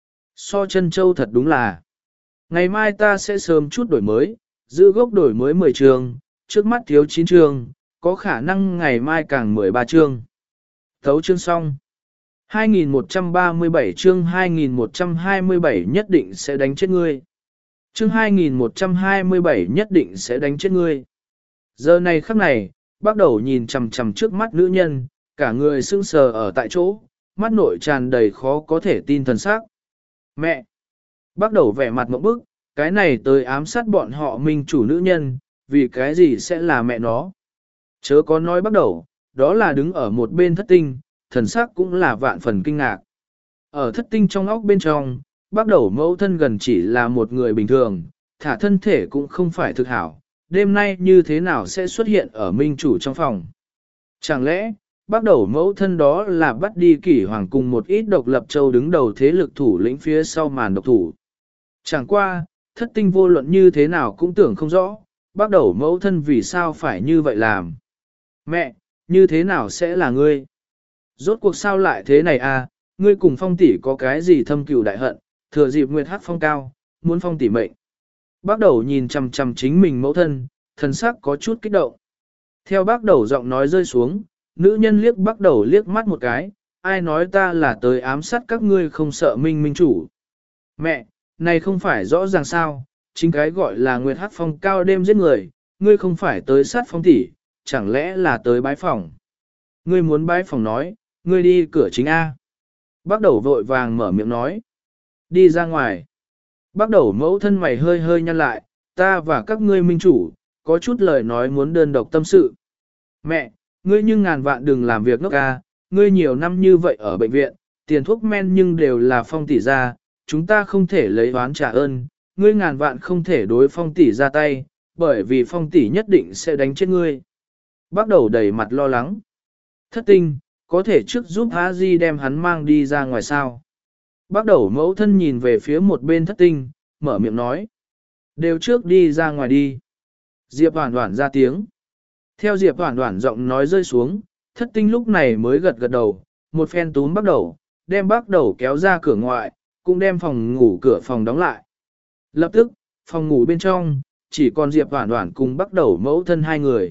So chân châu thật đúng là. Ngày mai ta sẽ sớm chút đổi mới, giữ gốc đổi mới mười trường, trước mắt thiếu chín trường, có khả năng ngày mai càng mười ba chương. Thấu chương xong. hai nghìn một trăm ba mươi bảy chương hai nghìn một trăm hai mươi bảy nhất định sẽ đánh chết ngươi. Chương hai nghìn một trăm hai mươi bảy nhất định sẽ đánh chết ngươi. Giờ này khắc này, bắt đầu nhìn chằm chằm trước mắt nữ nhân, cả người sững sờ ở tại chỗ, mắt nội tràn đầy khó có thể tin thần sắc. Mẹ! Bắt đầu vẻ mặt ngộp bức, cái này tới ám sát bọn họ minh chủ nữ nhân, vì cái gì sẽ là mẹ nó. Chớ có nói bắt đầu, đó là đứng ở một bên thất tinh, thần sắc cũng là vạn phần kinh ngạc. Ở thất tinh trong óc bên trong, bắt đầu mẫu thân gần chỉ là một người bình thường, thả thân thể cũng không phải thực hảo, đêm nay như thế nào sẽ xuất hiện ở minh chủ trong phòng. Chẳng lẽ, bắt đầu mẫu thân đó là bắt đi kỷ hoàng cùng một ít độc lập châu đứng đầu thế lực thủ lĩnh phía sau màn độc thủ. Chẳng qua, thất tinh vô luận như thế nào cũng tưởng không rõ, bắt đầu mẫu thân vì sao phải như vậy làm. Mẹ, như thế nào sẽ là ngươi? Rốt cuộc sao lại thế này à, ngươi cùng Phong tỷ có cái gì thâm cừu đại hận, thừa dịp nguyệt hắc phong cao, muốn Phong tỷ mệnh. Bác đầu nhìn chằm chằm chính mình mẫu thân, thần sắc có chút kích động. Theo bác đầu giọng nói rơi xuống, nữ nhân liếc bác đầu liếc mắt một cái, ai nói ta là tới ám sát các ngươi không sợ minh minh chủ. Mẹ, này không phải rõ ràng sao, chính cái gọi là nguyệt hắc phong cao đêm giết người, ngươi không phải tới sát Phong tỷ, chẳng lẽ là tới bái phòng. Ngươi muốn bái phòng nói, ngươi đi cửa chính A. Bác đầu vội vàng mở miệng nói. Đi ra ngoài. Bác đầu mẫu thân mày hơi hơi nhăn lại, ta và các ngươi minh chủ, có chút lời nói muốn đơn độc tâm sự. Mẹ, ngươi nhưng ngàn vạn đừng làm việc ngốc A, ngươi nhiều năm như vậy ở bệnh viện, tiền thuốc men nhưng đều là Phong tỷ ra, chúng ta không thể lấy oán trả ơn, ngươi ngàn vạn không thể đối Phong tỷ ra tay, bởi vì Phong tỷ nhất định sẽ đánh chết ngươi. Bác đầu đầy mặt lo lắng. Thất tinh, có thể trước giúp A Di đem hắn mang đi ra ngoài sao. Bác đầu mẫu thân nhìn về phía một bên thất tinh, mở miệng nói. Đều trước đi ra ngoài đi. Diệp Hoản Hoản ra tiếng. Theo Diệp Hoản Hoản giọng nói rơi xuống, thất tinh lúc này mới gật gật đầu, một phen túm bác đầu, đem bác đầu kéo ra cửa ngoại, cũng đem phòng ngủ cửa phòng đóng lại. Lập tức, phòng ngủ bên trong, chỉ còn Diệp Hoản Hoản cùng bác đầu mẫu thân hai người.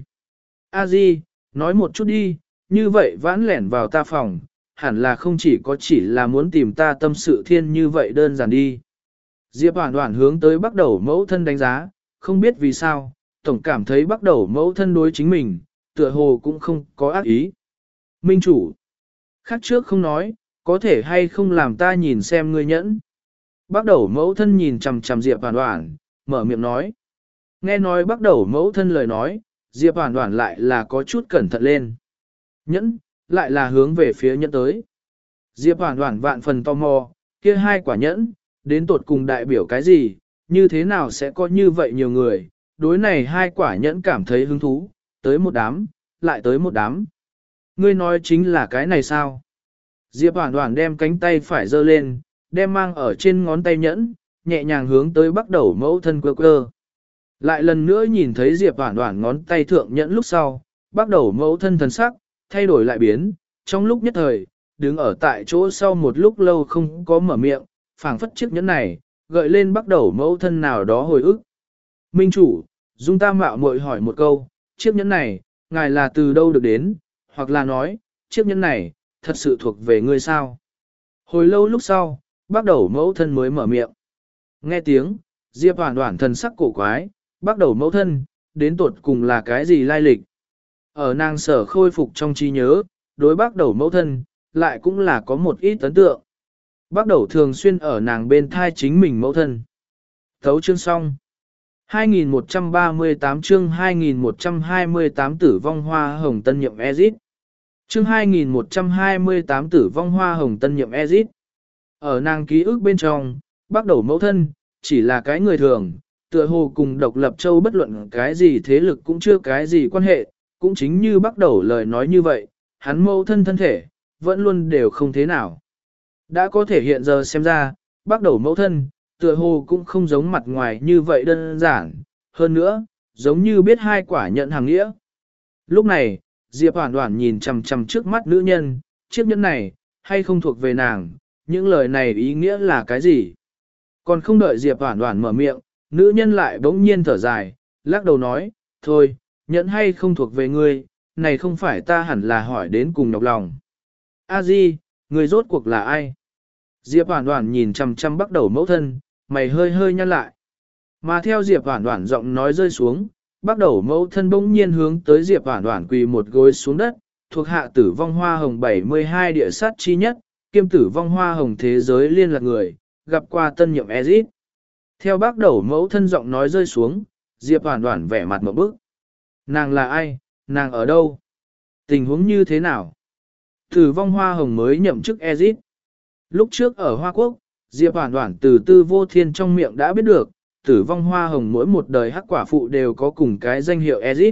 A Di, nói một chút đi, như vậy vãn lẻn vào ta phòng, hẳn là không chỉ có chỉ là muốn tìm ta tâm sự thiên như vậy đơn giản đi. Diệp Hoản Hoản hướng tới bắt đầu mẫu thân đánh giá, không biết vì sao, tổng cảm thấy bắt đầu mẫu thân đối chính mình, tựa hồ cũng không có ác ý. Minh chủ, khác trước không nói, có thể hay không làm ta nhìn xem ngươi nhẫn. Bắt đầu mẫu thân nhìn chằm chằm Diệp Hoản Hoản, mở miệng nói. Nghe nói bắt đầu mẫu thân lời nói, Diệp Hoản Hoản lại là có chút cẩn thận lên. Nhẫn, lại là hướng về phía nhẫn tới. Diệp Hoản Hoản vạn phần tò mò, kia hai quả nhẫn, đến tột cùng đại biểu cái gì, như thế nào sẽ có như vậy nhiều người, đối này hai quả nhẫn cảm thấy hứng thú, tới một đám, lại tới một đám. Ngươi nói chính là cái này sao? Diệp Hoản Hoản đem cánh tay phải giơ lên, đem mang ở trên ngón tay nhẫn, nhẹ nhàng hướng tới bắt đầu mẫu thân quơ quơ. Lại lần nữa nhìn thấy Diệp Hoản Hoản ngón tay thượng nhẫn lúc sau, bắt đầu mẫu thân thần sắc, thay đổi lại biến, trong lúc nhất thời, đứng ở tại chỗ sau một lúc lâu không có mở miệng, phảng phất chiếc nhẫn này, gợi lên bắt đầu mẫu thân nào đó hồi ức. Minh chủ, dung ta mạo muội hỏi một câu, chiếc nhẫn này, ngài là từ đâu được đến, hoặc là nói, chiếc nhẫn này, thật sự thuộc về ngươi sao? Hồi lâu lúc sau, bắt đầu mẫu thân mới mở miệng. Nghe tiếng, Diệp Hoản Hoản thần sắc cổ quái, bắt đầu mẫu thân, đến tột cùng là cái gì lai lịch? Ở nàng sở khôi phục trong trí nhớ, đối bắt đầu mẫu thân, lại cũng là có một ít ấn tượng. Bắt đầu thường xuyên ở nàng bên thai chính mình mẫu thân. Thấu chương xong. hai nghìn một trăm ba mươi tám chương hai nghìn một trăm hai mươi tám tử vong hoa hồng tân nhậm Ezit. Chương hai nghìn một trăm hai mươi tám tử vong hoa hồng tân nhậm Ezit. Ở nàng ký ức bên trong, bắt đầu mẫu thân, chỉ là cái người thường, tựa hồ cùng độc lập châu bất luận cái gì thế lực cũng chưa cái gì quan hệ, cũng chính như bắt đầu lời nói như vậy, hắn mẫu thân thân thể, vẫn luôn đều không thế nào. Đã có thể hiện giờ xem ra, bắt đầu mẫu thân, tựa hồ cũng không giống mặt ngoài như vậy đơn giản, hơn nữa, giống như biết hai quả nhận hàng nghĩa. Lúc này, Diệp Hoản Hoản nhìn chằm chằm trước mắt nữ nhân, chiếc nhẫn này, hay không thuộc về nàng, những lời này ý nghĩa là cái gì? Còn không đợi Diệp Hoản Hoản mở miệng, nữ nhân lại bỗng nhiên thở dài, lắc đầu nói, thôi, nhẫn hay không thuộc về ngươi, này không phải ta hẳn là hỏi đến cùng nhọc lòng. A Di, người rốt cuộc là ai? Diệp Hoản Hoản nhìn chằm chằm bắt đầu mẫu thân, mày hơi hơi nhăn lại. Mà theo Diệp Hoản Hoản giọng nói rơi xuống, bắt đầu mẫu thân bỗng nhiên hướng tới Diệp Hoản Hoản quỳ một gối xuống đất, thuộc hạ tử vong hoa hồng bảy mươi hai địa sát chi nhất, kiêm tử vong hoa hồng thế giới liên lạc người, gặp qua tân nhậm Ezit. Theo bắt đầu mẫu thân giọng nói rơi xuống, Diệp Hoản Hoản vẻ mặt một bức. Nàng là ai? Nàng ở đâu? Tình huống như thế nào? Tử vong hoa hồng mới nhậm chức Ezit. Lúc trước ở Hoa Quốc, Diệp Hoản Hoản từ Tư Vô Thiên trong miệng đã biết được, tử vong hoa hồng mỗi một đời hắc quả phụ đều có cùng cái danh hiệu Ezit.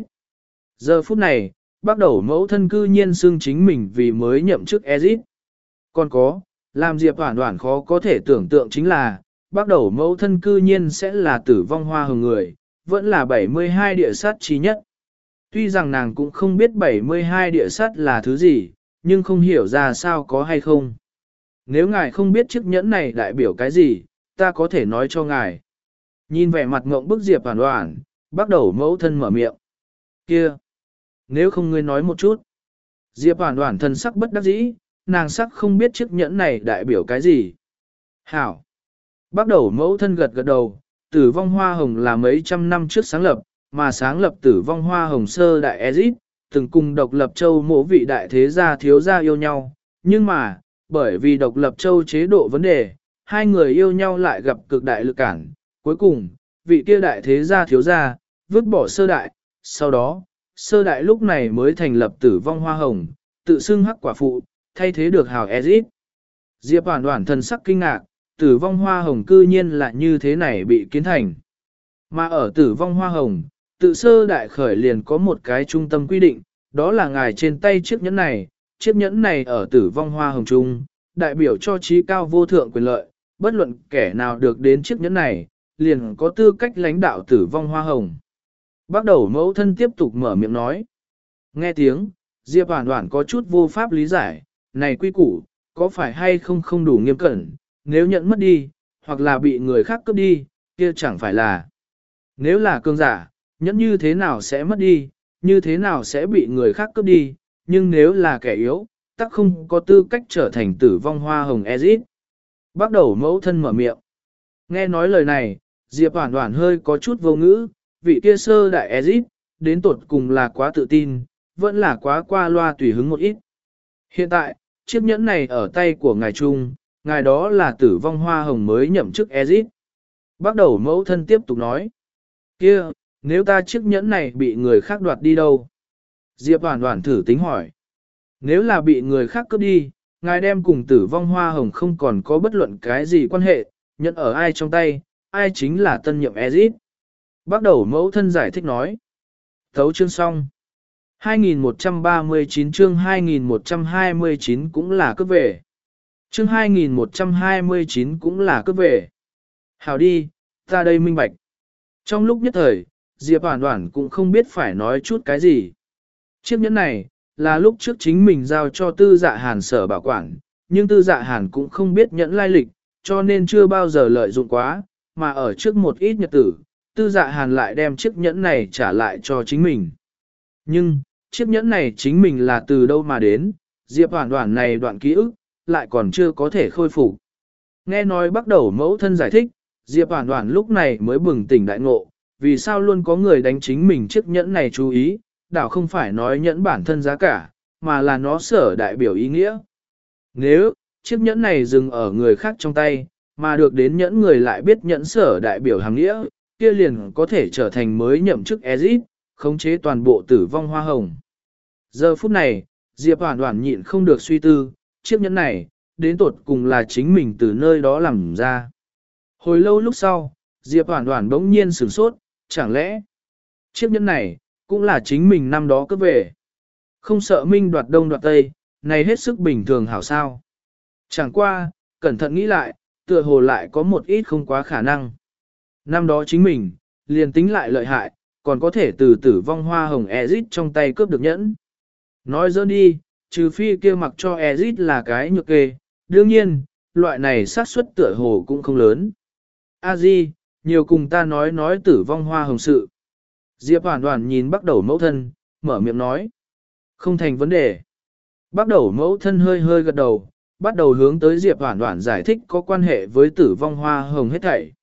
Giờ phút này, bắt đầu mẫu thân cư nhiên xưng chính mình vì mới nhậm chức Ezit. Còn có, làm Diệp Hoản Hoản khó có thể tưởng tượng chính là, bắt đầu mẫu thân cư nhiên sẽ là tử vong hoa hồng người, vẫn là bảy mươi hai địa sát chí nhất. Tuy rằng nàng cũng không biết bảy mươi hai địa sát là thứ gì, nhưng không hiểu ra sao có hay không. Nếu ngài không biết chiếc nhẫn này đại biểu cái gì, ta có thể nói cho ngài. Nhìn vẻ mặt ngộng bức Diệp Hoản Hoản, bắt đầu mẫu thân mở miệng. Kia! Nếu không ngươi nói một chút. Diệp Hoản Hoản thần sắc bất đắc dĩ, nàng sắc không biết chiếc nhẫn này đại biểu cái gì. Hảo! Bắt đầu mẫu thân gật gật đầu, tử vong hoa hồng là mấy trăm năm trước sáng lập, mà sáng lập tử vong hoa hồng sơ đại Ezit, từng cùng độc lập châu mộ vị đại thế gia thiếu gia yêu nhau. Nhưng mà, bởi vì độc lập châu chế độ vấn đề, hai người yêu nhau lại gặp cực đại lực cản. Cuối cùng, vị kia đại thế gia thiếu gia, vứt bỏ sơ đại, sau đó, sơ đại lúc này mới thành lập tử vong hoa hồng, tự xưng hắc quả phụ, thay thế được hào Ezit. Diệp Hoản Hoản thần sắc kinh ngạc, tử vong hoa hồng cư nhiên là như thế này bị kiến thành. Mà ở tử vong hoa hồng, tự sơ đại khởi liền có một cái trung tâm quy định, đó là ngài trên tay chiếc nhẫn này, chiếc nhẫn này ở tử vong hoa hồng trung, đại biểu cho trí cao vô thượng quyền lợi, bất luận kẻ nào được đến chiếc nhẫn này, liền có tư cách lãnh đạo tử vong hoa hồng. Bắt đầu mẫu thân tiếp tục mở miệng nói. Nghe tiếng, Diệp Hoản Hoản có chút vô pháp lý giải, này quy củ, có phải hay không không đủ nghiêm cẩn, nếu nhận mất đi, hoặc là bị người khác cướp đi, kia chẳng phải là. Nếu là cường giả, nhẫn như thế nào sẽ mất đi, như thế nào sẽ bị người khác cướp đi, nhưng nếu là kẻ yếu, tắc không có tư cách trở thành tử vong hoa hồng Ezit. Bắt đầu mẫu thân mở miệng. Nghe nói lời này, Diệp Hoản Hoản hơi có chút vô ngữ, vị kia sơ đại Ezit, đến tột cùng là quá tự tin, vẫn là quá qua loa tùy hứng một ít. Hiện tại, chiếc nhẫn này ở tay của ngài Trung, ngài đó là tử vong hoa hồng mới nhậm chức Ezit. Bắt đầu mẫu thân tiếp tục nói. Kia, nếu ta chiếc nhẫn này bị người khác đoạt đi đâu? Diệp Hoản Hoản thử tính hỏi. Nếu là bị người khác cướp đi, ngài đem cùng tử vong hoa hồng không còn có bất luận cái gì quan hệ, nhận ở ai trong tay, ai chính là tân nhậm Ezit. Bắt đầu mẫu thân giải thích nói. Thấu chương xong. hai nghìn một trăm ba mươi chín chương hai nghìn một trăm hai mươi chín cũng là cướp về. Chương hai nghìn một trăm hai mươi chín cũng là cướp về. Hảo đi, ta đây minh bạch. Trong lúc nhất thời, Diệp Hoản Hoản cũng không biết phải nói chút cái gì. Chiếc nhẫn này, là lúc trước chính mình giao cho tư dạ hàn sở bảo quản, nhưng tư dạ hàn cũng không biết nhẫn lai lịch, cho nên chưa bao giờ lợi dụng quá, mà ở trước một ít nhật tử, tư dạ hàn lại đem chiếc nhẫn này trả lại cho chính mình. Nhưng, chiếc nhẫn này chính mình là từ đâu mà đến, Diệp Hoản Hoản này đoạn ký ức, lại còn chưa có thể khôi phục. Nghe nói bắt đầu mẫu thân giải thích, Diệp Hoản Hoản lúc này mới bừng tỉnh đại ngộ, vì sao luôn có người đánh chính mình chiếc nhẫn này chú ý, đảo không phải nói nhẫn bản thân giá cả, mà là nó sở đại biểu ý nghĩa. Nếu, chiếc nhẫn này dừng ở người khác trong tay, mà được đến nhẫn người lại biết nhẫn sở đại biểu hàng nghĩa, kia liền có thể trở thành mới nhậm chức Ezit, khống chế toàn bộ tử vong hoa hồng. Giờ phút này, Diệp Hoản Hoản nhịn không được suy tư, chiếc nhẫn này, đến tột cùng là chính mình từ nơi đó làm ra. Hồi lâu lúc sau, Diệp Hoản Hoản bỗng nhiên sửng sốt, chẳng lẽ, chiếc nhẫn này, cũng là chính mình năm đó cướp về. Không sợ Minh đoạt đông đoạt tây, này hết sức bình thường hảo sao. Chẳng qua, cẩn thận nghĩ lại, tựa hồ lại có một ít không quá khả năng. Năm đó chính mình, liền tính lại lợi hại, còn có thể từ tử vong hoa hồng Ezit trong tay cướp được nhẫn. Nói dỡ đi, trừ phi kia mặc cho Ezit là cái nhược kê, đương nhiên, loại này xác suất tựa hồ cũng không lớn. A Di, nhiều cùng ta nói nói tử vong hoa hồng sự. Diệp Hoản Hoản nhìn bắt đầu mẫu thân, mở miệng nói. Không thành vấn đề. Bắt đầu mẫu thân hơi hơi gật đầu, bắt đầu hướng tới Diệp Hoản Hoản giải thích có quan hệ với tử vong hoa hồng hết thảy.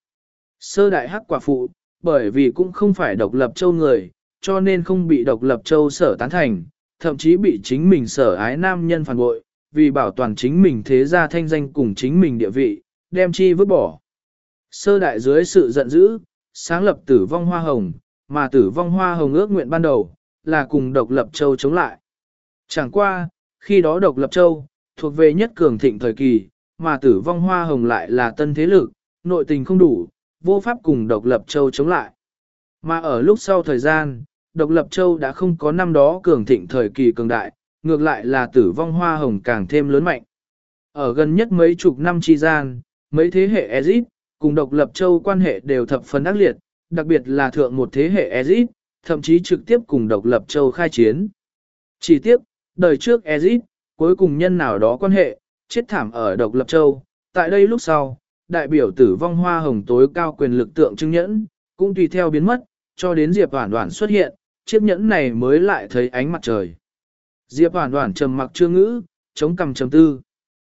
Sơ đại hắc quả phụ, bởi vì cũng không phải độc lập châu người, cho nên không bị độc lập châu sở tán thành, thậm chí bị chính mình sở ái nam nhân phản bội, vì bảo toàn chính mình thế gia thanh danh cùng chính mình địa vị, đem chi vứt bỏ. Sơ đại dưới sự giận dữ, sáng lập tử vong hoa hồng, mà tử vong hoa hồng ước nguyện ban đầu, là cùng độc lập châu chống lại. Chẳng qua, khi đó độc lập châu, thuộc về nhất cường thịnh thời kỳ, mà tử vong hoa hồng lại là tân thế lực, nội tình không đủ, vô pháp cùng độc lập châu chống lại. Mà ở lúc sau thời gian, độc lập châu đã không có năm đó cường thịnh thời kỳ cường đại, ngược lại là tử vong hoa hồng càng thêm lớn mạnh. Ở gần nhất mấy chục năm chi gian, mấy thế hệ Ezit, cùng độc lập châu quan hệ đều thập phần ác liệt, đặc biệt là thượng một thế hệ Ezit, thậm chí trực tiếp cùng độc lập châu khai chiến. Chỉ tiếp, đời trước Ezit, cuối cùng nhân nào đó quan hệ, chết thảm ở độc lập châu, tại đây lúc sau, đại biểu tử vong hoa hồng tối cao quyền lực tượng trưng nhẫn, cũng tùy theo biến mất, cho đến Diệp Hoản Hoản xuất hiện, chiếc nhẫn này mới lại thấy ánh mặt trời. Diệp Hoản Hoản trầm mặc chưa ngữ, chống cằm trầm tư.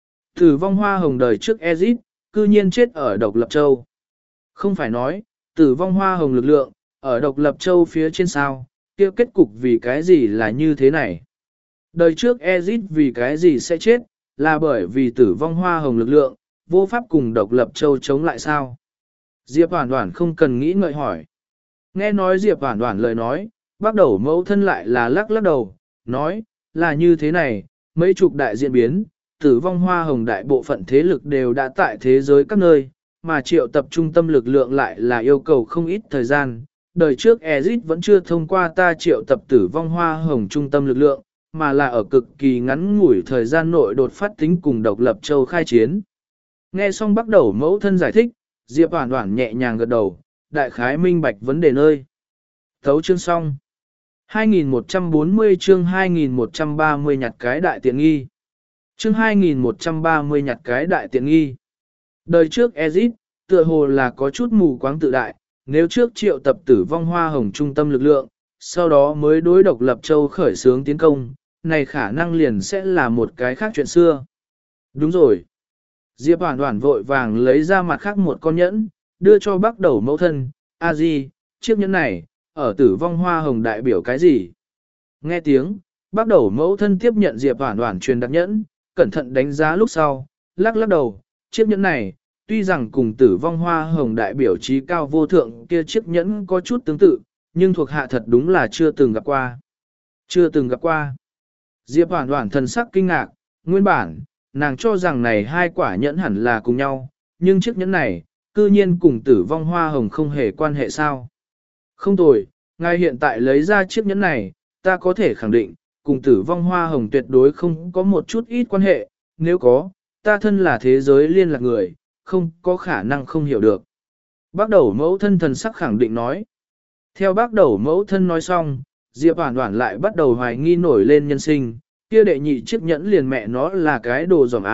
Tử vong hoa hồng đời trước Ezit, cư nhiên chết ở độc lập châu. Không phải nói, tử vong hoa hồng lực lượng, ở độc lập châu phía trên sao, kia kết cục vì cái gì là như thế này. Đời trước Ezit vì cái gì sẽ chết, là bởi vì tử vong hoa hồng lực lượng, vô pháp cùng độc lập châu chống lại sao. Diệp Hoản Hoản không cần nghĩ ngợi hỏi. Nghe nói Diệp Hoản Hoản lời nói, bắt đầu mẫu thân lại là lắc lắc đầu, nói, là như thế này, mấy chục đại diễn biến, tử vong hoa hồng đại bộ phận thế lực đều đã tại thế giới các nơi, mà triệu tập trung tâm lực lượng lại là yêu cầu không ít thời gian. Đời trước Ezit vẫn chưa thông qua ta triệu tập tử vong hoa hồng trung tâm lực lượng, mà là ở cực kỳ ngắn ngủi thời gian nội đột phát tính cùng độc lập châu khai chiến. Nghe xong bắt đầu mẫu thân giải thích, Diệp Hoản Hoản nhẹ nhàng gật đầu, đại khái minh bạch vấn đề nơi. Thấu chương xong. hai nghìn một trăm bốn mươi chương hai nghìn một trăm ba mươi nhặt cái đại tiện nghi. Chương hai nghìn một trăm ba mươi nhặt cái đại tiện nghi. Đời trước Ezit, tựa hồ là có chút mù quáng tự đại, nếu trước triệu tập tử vong hoa hồng trung tâm lực lượng, sau đó mới đối độc lập châu khởi xướng tiến công, này khả năng liền sẽ là một cái khác chuyện xưa. Đúng rồi. Diệp Hoản Hoản vội vàng lấy ra mặt khác một con nhẫn, đưa cho bác đầu mẫu thân, a di, chiếc nhẫn này, ở tử vong hoa hồng đại biểu cái gì? Nghe tiếng, bác đầu mẫu thân tiếp nhận Diệp Hoản Hoản truyền đặt nhẫn, cẩn thận đánh giá lúc sau, lắc lắc đầu, chiếc nhẫn này, tuy rằng cùng tử vong hoa hồng đại biểu trí cao vô thượng kia chiếc nhẫn có chút tương tự, nhưng thuộc hạ thật đúng là chưa từng gặp qua. Chưa từng gặp qua. Diệp Hoản Hoản thần sắc kinh ngạc, nguyên bản, nàng cho rằng này hai quả nhẫn hẳn là cùng nhau, nhưng chiếc nhẫn này, cư nhiên cùng tử vong hoa hồng không hề quan hệ sao. Không tồi, ngài hiện tại lấy ra chiếc nhẫn này, ta có thể khẳng định, cùng tử vong hoa hồng tuyệt đối không có một chút ít quan hệ, nếu có, ta thân là thế giới liên lạc người, không có khả năng không hiểu được. Bác đầu mẫu thân thần sắc khẳng định nói. Theo bác đầu mẫu thân nói xong, Diệp Hoản Hoản lại bắt đầu hoài nghi nổi lên nhân sinh, kia đệ nhị chiếc nhẫn liền mẹ nó là cái đồ giỏm A,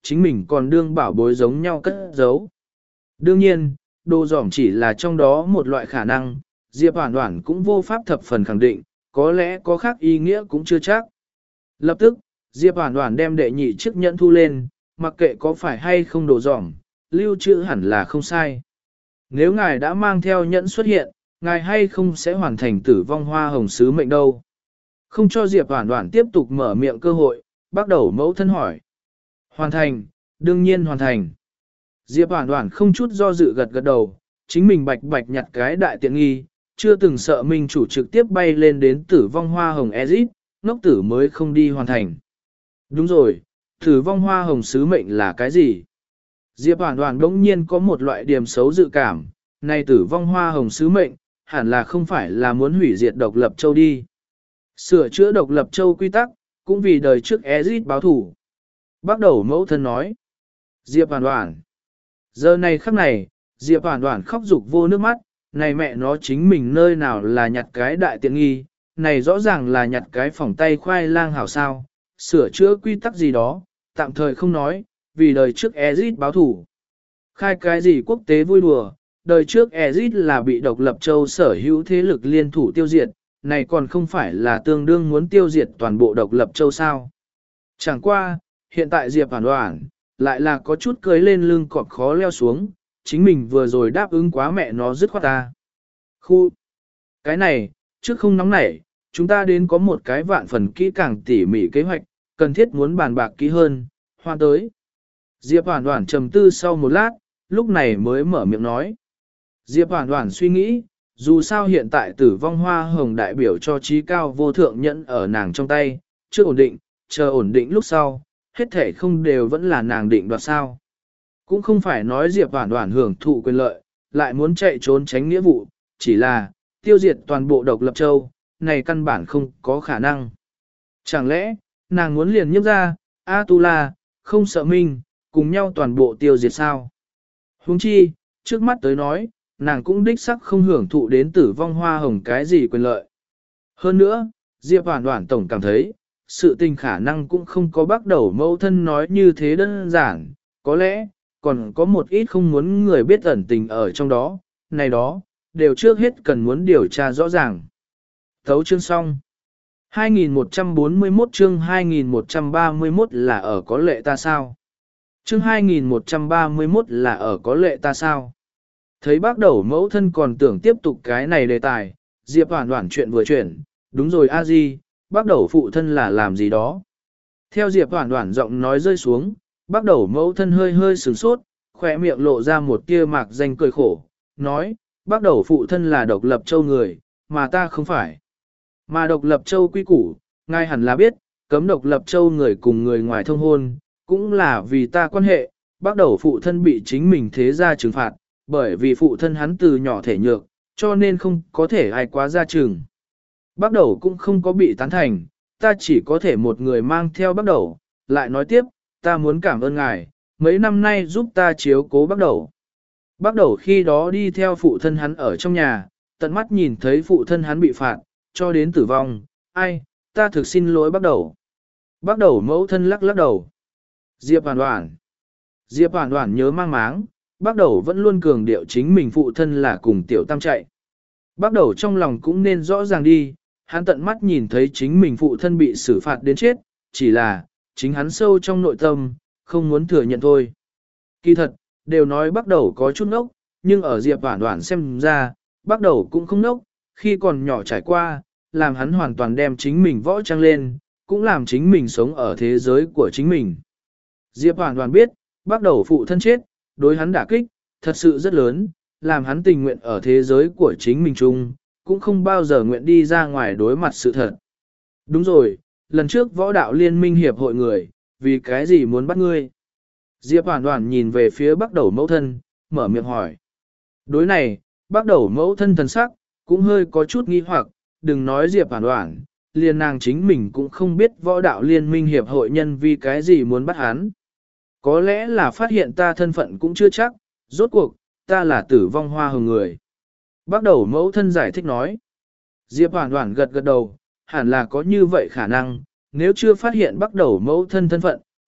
chính mình còn đương bảo bối giống nhau cất giấu. Đương nhiên, đồ giỏm chỉ là trong đó một loại khả năng, Diệp Hoản Hoản cũng vô pháp thập phần khẳng định, có lẽ có khác ý nghĩa cũng chưa chắc. Lập tức, Diệp Hoản Hoản đem đệ nhị chiếc nhẫn thu lên, mặc kệ có phải hay không đồ giỏm, lưu trữ hẳn là không sai. Nếu ngài đã mang theo nhẫn xuất hiện, ngài hay không sẽ hoàn thành tử vong hoa hồng sứ mệnh đâu. Không cho Diệp Hoản Hoản tiếp tục mở miệng cơ hội, bắt đầu mẫu thân hỏi. Hoàn thành, đương nhiên hoàn thành. Diệp Hoản Hoản không chút do dự gật gật đầu, chính mình bạch bạch nhặt cái đại tiện nghi, chưa từng sợ minh chủ trực tiếp bay lên đến tử vong hoa hồng Ezit, ngốc tử mới không đi hoàn thành. Đúng rồi, tử vong hoa hồng sứ mệnh là cái gì? Diệp Hoản Hoản đống nhiên có một loại điểm xấu dự cảm, này tử vong hoa hồng sứ mệnh, hẳn là không phải là muốn hủy diệt độc lập châu đi. Sửa chữa độc lập châu quy tắc, cũng vì đời trước Ezit báo thủ. Bắt đầu mẫu thân nói. Diệp Hoản Hoản. Giờ này khắc này, Diệp Hoản Hoản khóc rục vô nước mắt, này mẹ nó chính mình nơi nào là nhặt cái đại tiện nghi, này rõ ràng là nhặt cái phỏng tay khoai lang hảo sao, sửa chữa quy tắc gì đó, tạm thời không nói, vì đời trước Ezit báo thủ. Khai cái gì quốc tế vui đùa, đời trước Ezit là bị độc lập châu sở hữu thế lực liên thủ tiêu diệt, này còn không phải là tương đương muốn tiêu diệt toàn bộ độc lập châu sao. Chẳng qua, hiện tại Diệp Hoản Hoản, lại là có chút cưới lên lưng cọp khó leo xuống, chính mình vừa rồi đáp ứng quá mẹ nó dứt khoát ta. Khu, cái này, trước không nóng nảy, chúng ta đến có một cái vạn phần kỹ càng tỉ mỉ kế hoạch, cần thiết muốn bàn bạc kỹ hơn, hoa tới. Diệp Hoản Hoản trầm tư sau một lát, lúc này mới mở miệng nói. Diệp Hoản Hoản suy nghĩ, dù sao hiện tại tử vong hoa hồng đại biểu cho trí cao vô thượng nhẫn ở nàng trong tay, chưa ổn định, chờ ổn định lúc sau, hết thể không đều vẫn là nàng định đoạt sao. Cũng không phải nói Diệp Hoản Hoản hưởng thụ quyền lợi, lại muốn chạy trốn tránh nghĩa vụ, chỉ là tiêu diệt toàn bộ độc lập châu, này căn bản không có khả năng. Chẳng lẽ, nàng muốn liền nhấp ra, A-tu-la, không sợ minh, cùng nhau toàn bộ tiêu diệt sao? Huống chi, trước mắt tới nói, nàng cũng đích sắc không hưởng thụ đến tử vong hoa hồng cái gì quyền lợi. Hơn nữa, Diệp Hoản Hoản tổng cảm thấy, sự tình khả năng cũng không có bắt đầu mâu thân nói như thế đơn giản, có lẽ, còn có một ít không muốn người biết ẩn tình ở trong đó, này đó, đều trước hết cần muốn điều tra rõ ràng. Thấu chương xong. hai nghìn một trăm bốn mươi mốt chương hai nghìn một trăm ba mươi mốt là ở có lệ ta sao? Chương hai nghìn một trăm ba mươi mốt là ở có lệ ta sao? Thấy bác đầu mẫu thân còn tưởng tiếp tục cái này đề tài, Diệp Hoản Hoản chuyện vừa chuyển, đúng rồi a di, bác đầu phụ thân là làm gì đó. Theo Diệp Hoản Hoản giọng nói rơi xuống, bác đầu mẫu thân hơi hơi sửng sốt, khỏe miệng lộ ra một tia mạc danh cười khổ, nói, bác đầu phụ thân là độc lập châu người, mà ta không phải. Mà độc lập châu quy củ, ngài hẳn là biết, cấm độc lập châu người cùng người ngoài thông hôn, cũng là vì ta quan hệ, bác đầu phụ thân bị chính mình thế gia trừng phạt, bởi vì phụ thân hắn từ nhỏ thể nhược, cho nên không có thể ai quá ra trừng. Bác đầu cũng không có bị tán thành, ta chỉ có thể một người mang theo bác đầu, lại nói tiếp, ta muốn cảm ơn ngài, mấy năm nay giúp ta chiếu cố bác đầu. Bác đầu khi đó đi theo phụ thân hắn ở trong nhà, tận mắt nhìn thấy phụ thân hắn bị phạt, cho đến tử vong, ai, ta thực xin lỗi bác đầu. Bác đầu mẫu thân lắc lắc đầu. Diệp Hoản Hoản. Diệp Hoản Hoản nhớ mang máng, bác đầu vẫn luôn cường điệu chính mình phụ thân là cùng tiểu tam chạy. Bác đầu trong lòng cũng nên rõ ràng đi, hắn tận mắt nhìn thấy chính mình phụ thân bị xử phạt đến chết, chỉ là, chính hắn sâu trong nội tâm, không muốn thừa nhận thôi. Kỳ thật, đều nói bác đầu có chút ngốc, nhưng ở Diệp Hoản Hoản xem ra, bác đầu cũng không ngốc, khi còn nhỏ trải qua, làm hắn hoàn toàn đem chính mình võ trang lên, cũng làm chính mình sống ở thế giới của chính mình. Diệp Hoản Hoản biết, bác đầu phụ thân chết, đối hắn đả kích, thật sự rất lớn, làm hắn tình nguyện ở thế giới của chính mình chung, cũng không bao giờ nguyện đi ra ngoài đối mặt sự thật. Đúng rồi, lần trước võ đạo liên minh hiệp hội người, vì cái gì muốn bắt ngươi? Diệp Hoản Hoản nhìn về phía bác đầu mẫu thân, mở miệng hỏi. Đối này, bác đầu mẫu thân thần sắc, cũng hơi có chút nghi hoặc, đừng nói Diệp Hoản Hoản, liền nàng chính mình cũng không biết võ đạo liên minh hiệp hội nhân vì cái gì muốn bắt hắn. Có lẽ là phát hiện ta thân phận cũng chưa chắc, rốt cuộc, ta là tử vong hoa hồng người. Bác đầu mẫu thân giải thích nói. Diệp Hoản Hoản gật gật đầu, hẳn là có như vậy khả năng, nếu chưa phát hiện bác đầu mẫu thân thân phận,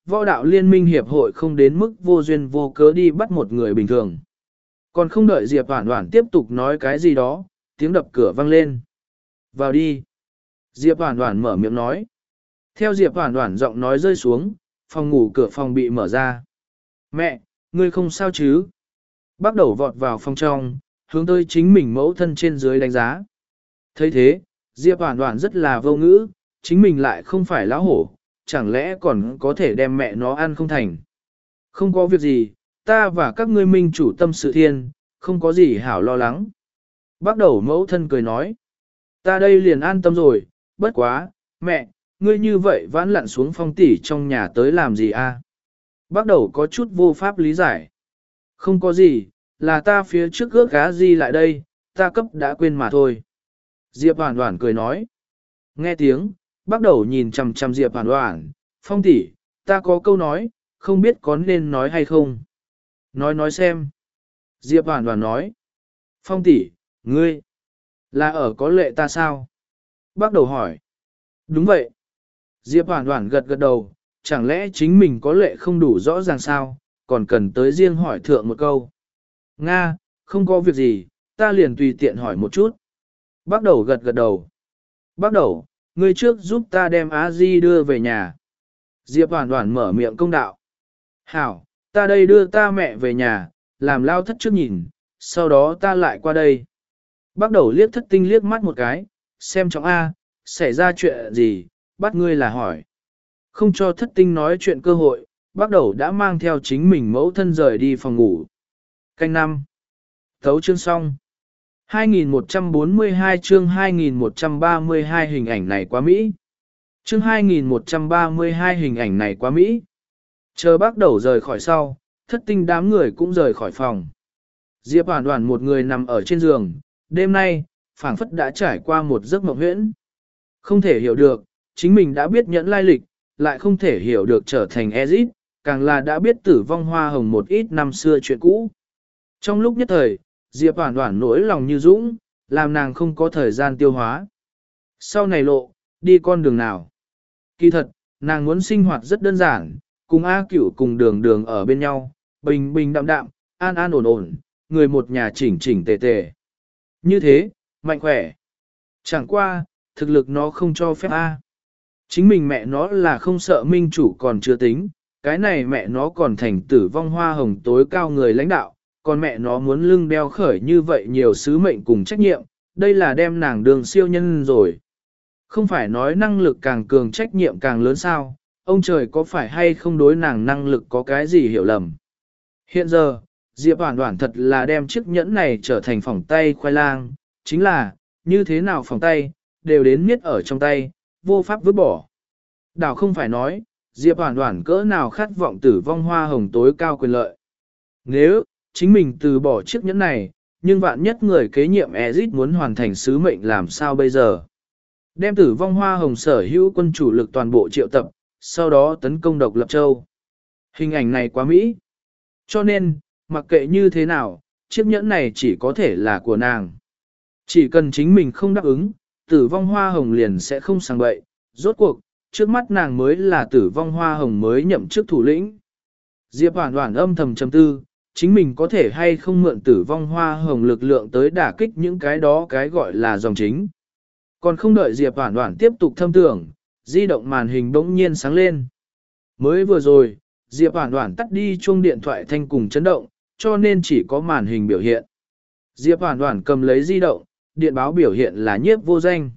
võ đạo liên minh hiệp hội không đến mức vô duyên vô cớ đi bắt một người bình thường. Còn không đợi Diệp Hoản Hoản tiếp tục nói cái gì đó, tiếng đập cửa vang lên. Vào đi. Diệp Hoản Hoản mở miệng nói. Theo Diệp Hoản Hoản giọng nói rơi xuống, phòng ngủ cửa phòng bị mở ra. Mẹ, ngươi không sao chứ? Bắt đầu vọt vào phòng trong, hướng tới chính mình mẫu thân trên dưới đánh giá. thấy thế, Diệp Hoản Hoản rất là vô ngữ, chính mình lại không phải lão hổ, chẳng lẽ còn có thể đem mẹ nó ăn không thành. Không có việc gì, ta và các ngươi minh chủ tâm sự thiên, không có gì hảo lo lắng. Bắt đầu mẫu thân cười nói, ta đây liền an tâm rồi, bất quá, mẹ, ngươi như vậy vãn lặn xuống phong tỷ trong nhà tới làm gì a? Bắt đầu có chút vô pháp lý giải. Không có gì, là ta phía trước ước gá gì lại đây, ta cấp đã quên mà thôi. Diệp Hoản Hoản cười nói. Nghe tiếng, bắt đầu nhìn chằm chằm Diệp Hoản Hoản, phong tỷ, ta có câu nói, không biết có nên nói hay không. Nói nói xem. Diệp Hoản Hoản nói. Phong tỷ, ngươi, là ở có lệ ta sao? Bắt đầu hỏi. Đúng vậy. Diệp Hoản Hoản gật gật đầu, chẳng lẽ chính mình có lệ không đủ rõ ràng sao, còn cần tới riêng hỏi thượng một câu. Nga, không có việc gì, ta liền tùy tiện hỏi một chút. Bắt đầu gật gật đầu. Bắt đầu, ngươi trước giúp ta đem Á Di đưa về nhà. Diệp Hoản Hoản mở miệng công đạo. Hảo, ta đây đưa ta mẹ về nhà, làm lao thất trước nhìn, sau đó ta lại qua đây. Bắt đầu liếc thất tinh liếc mắt một cái, xem trong A, xảy ra chuyện gì, bắt ngươi là hỏi. Không cho thất tinh nói chuyện cơ hội, bắt đầu đã mang theo chính mình mẫu thân rời đi phòng ngủ. Canh năm. Thấu chương xong. hai nghìn một trăm bốn mươi hai chương hai nghìn một trăm ba mươi hai hình ảnh này quá Mỹ. Chương hai nghìn một trăm ba mươi hai hình ảnh này quá Mỹ. Chờ bác đầu rời khỏi sau, thất tinh đám người cũng rời khỏi phòng. Diệp Hoản Hoản một người nằm ở trên giường, đêm nay, phảng phất đã trải qua một giấc mộng huyễn. Không thể hiểu được, chính mình đã biết nhẫn lai lịch, lại không thể hiểu được trở thành Ezit, càng là đã biết tử vong hoa hồng một ít năm xưa chuyện cũ. Trong lúc nhất thời, Diệp Hoản Hoản nỗi lòng như dũng, làm nàng không có thời gian tiêu hóa. Sau này lộ, đi con đường nào? Kỳ thật, nàng muốn sinh hoạt rất đơn giản, cùng A Cửu cùng đường đường ở bên nhau, bình bình đạm đạm, an an ổn ổn, người một nhà chỉnh chỉnh tề tề. Như thế, mạnh khỏe. Chẳng qua, thực lực nó không cho phép A. Chính mình mẹ nó là không sợ minh chủ còn chưa tính, cái này mẹ nó còn thành tử vong hoa hồng tối cao người lãnh đạo, còn mẹ nó muốn lưng đeo khởi như vậy nhiều sứ mệnh cùng trách nhiệm, đây là đem nàng đường siêu nhân rồi. Không phải nói năng lực càng cường trách nhiệm càng lớn sao, ông trời có phải hay không đối nàng năng lực có cái gì hiểu lầm. Hiện giờ, Diệp Hoản Hoản thật là đem chiếc nhẫn này trở thành phỏng tay khoai lang, chính là, như thế nào phỏng tay, đều đến miết ở trong tay, vô pháp vứt bỏ. Đảo không phải nói, Diệp Hoản Hoản cỡ nào khát vọng tử vong hoa hồng tối cao quyền lợi. Nếu, chính mình từ bỏ chiếc nhẫn này, nhưng vạn nhất người kế nhiệm Ezit muốn hoàn thành sứ mệnh làm sao bây giờ? Đem tử vong hoa hồng sở hữu quân chủ lực toàn bộ triệu tập, sau đó tấn công độc lập châu. Hình ảnh này quá Mỹ. Cho nên, mặc kệ như thế nào, chiếc nhẫn này chỉ có thể là của nàng. Chỉ cần chính mình không đáp ứng, tử vong hoa hồng liền sẽ không sang bậy. Rốt cuộc, trước mắt nàng mới là tử vong hoa hồng mới nhậm chức thủ lĩnh. Diệp Hoản Hoản âm thầm trầm tư, chính mình có thể hay không mượn tử vong hoa hồng lực lượng tới đả kích những cái đó cái gọi là dòng chính. Còn không đợi Diệp Hoản Hoản tiếp tục thâm tưởng, di động màn hình bỗng nhiên sáng lên. Mới vừa rồi, Diệp Hoản Hoản tắt đi chuông điện thoại thanh cùng chấn động, cho nên chỉ có màn hình biểu hiện. Diệp Hoản Hoản cầm lấy di động, điện báo biểu hiện là Nhiếp Vô Danh.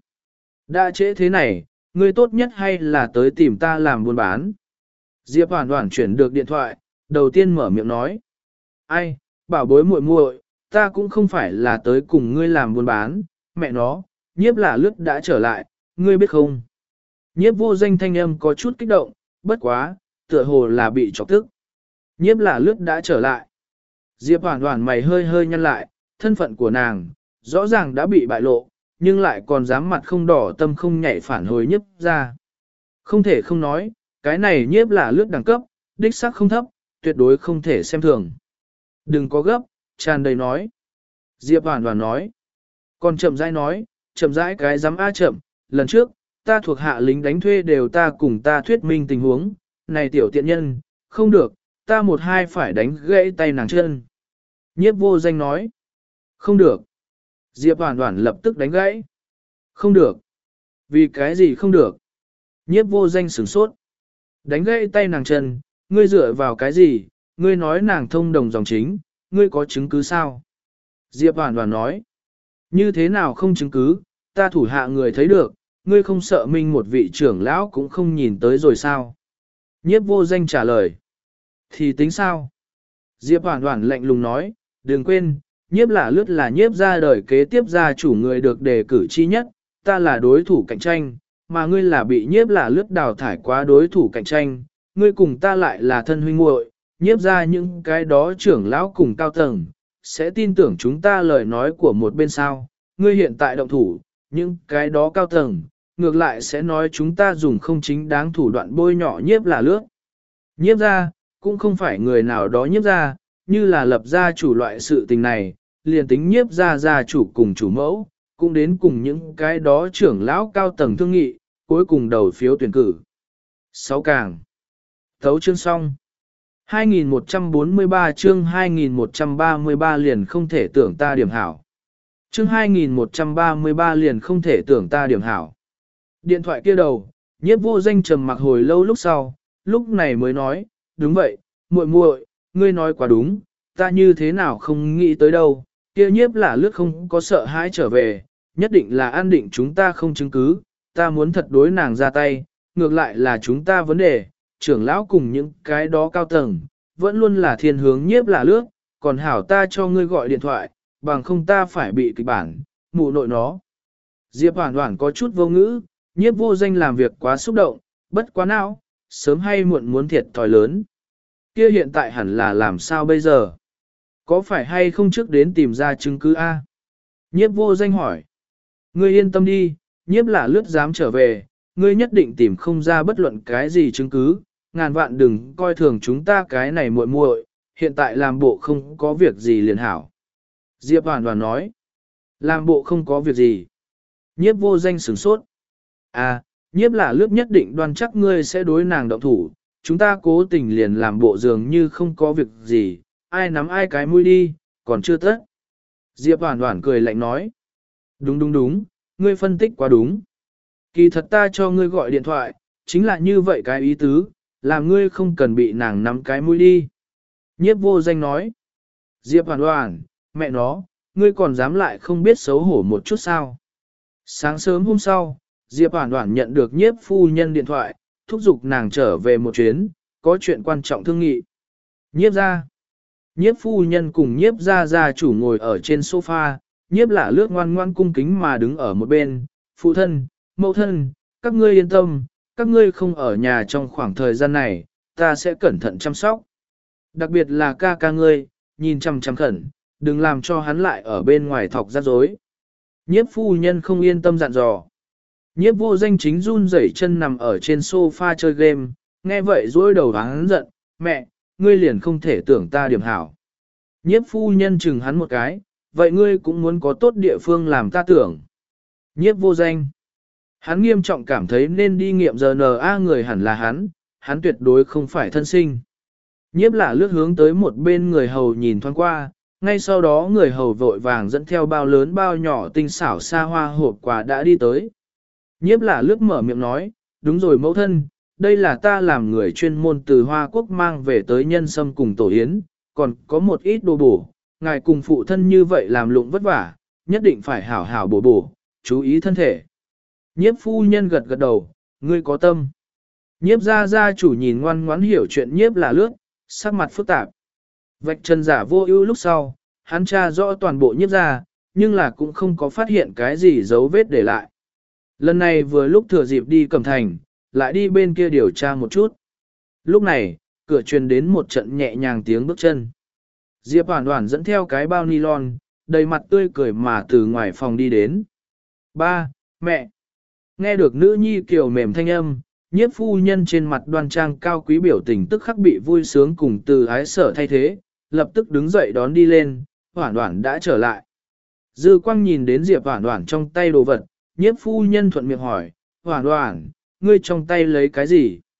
Đã trễ thế này, ngươi tốt nhất hay là tới tìm ta làm buôn bán. Diệp Hoản Hoản chuyển được điện thoại, đầu tiên mở miệng nói. Ai, bảo bối muội muội, ta cũng không phải là tới cùng ngươi làm buôn bán, mẹ nó, Nhiếp là lướt đã trở lại, ngươi biết không? Nhiếp Vô Danh thanh âm có chút kích động, bất quá, tựa hồ là bị chọc tức. Nhiếp là lướt đã trở lại. Diệp Hoản Hoản mày hơi hơi nhăn lại, thân phận của nàng, rõ ràng đã bị bại lộ, nhưng lại còn dám mặt không đỏ tâm không nhảy phản hồi nhiếp ra. Không thể không nói, cái này nhiếp là lướt đẳng cấp, đích xác không thấp, tuyệt đối không thể xem thường. Đừng có gấp, tràn đầy nói. Diệp Hoản Hoản nói. Còn chậm rãi nói, chậm rãi cái dám a chậm, lần trước, ta thuộc hạ lính đánh thuê đều ta cùng ta thuyết minh tình huống, Này tiểu tiện nhân, không được, ta một hai phải đánh gãy tay nàng chân. Nhiếp vô danh nói. Không được. Diệp Hoàn Hoàn lập tức đánh gãy. Không được. Vì cái gì không được? Nhiếp vô danh sửng sốt. Đánh gãy tay nàng chân, ngươi dựa vào cái gì? Ngươi nói nàng thông đồng dòng chính, ngươi có chứng cứ sao? Diệp Hoàn Hoàn nói. Như thế nào không chứng cứ, ta thủ hạ người thấy được, ngươi không sợ minh một vị trưởng lão cũng không nhìn tới rồi sao? Nhiếp vô danh trả lời. Thì tính sao? Diệp Hoàn Hoàn lạnh lùng nói, đừng quên, nhiếp là lướt là nhiếp ra đời kế tiếp gia chủ người được đề cử chi nhất, ta là đối thủ cạnh tranh, mà ngươi là bị nhiếp là lướt đào thải quá đối thủ cạnh tranh, ngươi cùng ta lại là thân huynh muội, nhiếp ra những cái đó trưởng lão cùng cao tầng, sẽ tin tưởng chúng ta lời nói của một bên sao, ngươi hiện tại động thủ, những cái đó cao tầng, ngược lại sẽ nói chúng ta dùng không chính đáng thủ đoạn bôi nhỏ nhiếp là lướt. Nhiếp ra, cũng không phải người nào đó nhiếp ra, như là lập ra chủ loại sự tình này, liền tính nhiếp ra gia chủ cùng chủ mẫu, cũng đến cùng những cái đó trưởng lão cao tầng thương nghị, cuối cùng đầu phiếu tuyển cử. sáu càng. Thấu chương xong. hai nghìn một trăm bốn mươi ba chương hai nghìn một trăm ba mươi ba liền không thể tưởng ta điểm hảo. Chương hai nghìn một trăm ba mươi ba liền không thể tưởng ta điểm hảo. Điện thoại kia đầu, nhiếp vô danh trầm mặc hồi lâu lúc sau, lúc này mới nói, đúng vậy, muội muội, ngươi nói quá đúng, ta như thế nào không nghĩ tới đâu, kia nhiếp là lướt không có sợ hãi trở về, nhất định là an định chúng ta không chứng cứ, ta muốn thật đối nàng ra tay, ngược lại là chúng ta vấn đề, trưởng lão cùng những cái đó cao tầng, vẫn luôn là thiên hướng nhiếp là lướt, còn hảo ta cho ngươi gọi điện thoại, bằng không ta phải bị kịch bản, mụ nội nó. Diệp Hoàn Hoàn có chút vô ngữ, nhiếp vô danh làm việc quá xúc động, bất quá não, sớm hay muộn muốn thiệt thòi lớn. Kia hiện tại hẳn là làm sao bây giờ? Có phải hay không trước đến tìm ra chứng cứ A? Nhiếp vô danh hỏi. Ngươi yên tâm đi, nhiếp là lướt dám trở về, ngươi nhất định tìm không ra bất luận cái gì chứng cứ, ngàn vạn đừng coi thường chúng ta cái này muội muội, hiện tại làm bộ không có việc gì liền hảo. Diệp Hoàn Hoàn nói. Làm bộ không có việc gì. Nhiếp vô danh sửng sốt. À, nhiếp là lướt nhất định đoan chắc ngươi sẽ đối nàng động thủ, chúng ta cố tình liền làm bộ dường như không có việc gì, ai nắm ai cái mũi đi, còn chưa tất. Diệp Hoàn Hoàn cười lạnh nói. Đúng đúng đúng, ngươi phân tích quá đúng. Kỳ thật ta cho ngươi gọi điện thoại, chính là như vậy cái ý tứ, làm ngươi không cần bị nàng nắm cái mũi đi. Nhiếp vô danh nói. Diệp Hoàn Hoàn, mẹ nó, ngươi còn dám lại không biết xấu hổ một chút sao. Sáng sớm hôm sau, Diệp Hoàn Hoàn nhận được nhiếp phu nhân điện thoại, thúc giục nàng trở về một chuyến, có chuyện quan trọng thương nghị. Nhiếp ra. Nhiếp phu nhân cùng nhiếp ra gia chủ ngồi ở trên sofa, nhiếp là lướt ngoan ngoan cung kính mà đứng ở một bên. Phụ thân, mẫu thân, các ngươi yên tâm, các ngươi không ở nhà trong khoảng thời gian này, ta sẽ cẩn thận chăm sóc. Đặc biệt là ca ca ngươi, nhìn chăm chăm khẩn, đừng làm cho hắn lại ở bên ngoài thọc rắc rối. Nhiếp phu nhân không yên tâm dặn dò. Nhiếp vô danh chính run rẩy chân nằm ở trên sofa chơi game, nghe vậy dối đầu hắn giận, mẹ, ngươi liền không thể tưởng ta điểm hảo. Nhiếp phu nhân chừng hắn một cái, vậy ngươi cũng muốn có tốt địa phương làm ta tưởng. Nhiếp vô danh. Hắn nghiêm trọng cảm thấy nên đi nghiệm rờ en a người hẳn là hắn, hắn tuyệt đối không phải thân sinh. Nhiếp là lướt hướng tới một bên người hầu nhìn thoáng qua, ngay sau đó người hầu vội vàng dẫn theo bao lớn bao nhỏ tinh xảo xa hoa hộp quà đã đi tới. Nhiếp là lướt mở miệng nói, đúng rồi mẫu thân, đây là ta làm người chuyên môn từ Hoa Quốc mang về tới nhân sâm cùng tổ yến, còn có một ít đồ bổ, ngài cùng phụ thân như vậy làm lụng vất vả, nhất định phải hảo hảo bổ bổ, chú ý thân thể. Nhiếp phu nhân gật gật đầu, ngươi có tâm. Nhiếp gia gia chủ nhìn ngoan ngoãn hiểu chuyện nhiếp là lướt, sắc mặt phức tạp. Vạch trần giả vô ưu lúc sau, hắn tra rõ toàn bộ nhiếp gia, nhưng là cũng không có phát hiện cái gì dấu vết để lại. Lần này vừa lúc thừa dịp đi Cẩm Thành, lại đi bên kia điều tra một chút. Lúc này, cửa truyền đến một trận nhẹ nhàng tiếng bước chân. Diệp Hoàn Hoàn dẫn theo cái bao nylon, đầy mặt tươi cười mà từ ngoài phòng đi đến. Ba, mẹ. Nghe được nữ nhi kiều mềm thanh âm, nhiếp phu nhân trên mặt đoan trang cao quý biểu tình tức khắc bị vui sướng cùng từ ái sở thay thế, lập tức đứng dậy đón đi lên, Hoàn Hoàn đã trở lại. Dư quang nhìn đến Diệp Hoàn Hoàn trong tay đồ vật, nhiếp phu nhân thuận miệng hỏi, Hoàn Hoàn, ngươi trong tay lấy cái gì?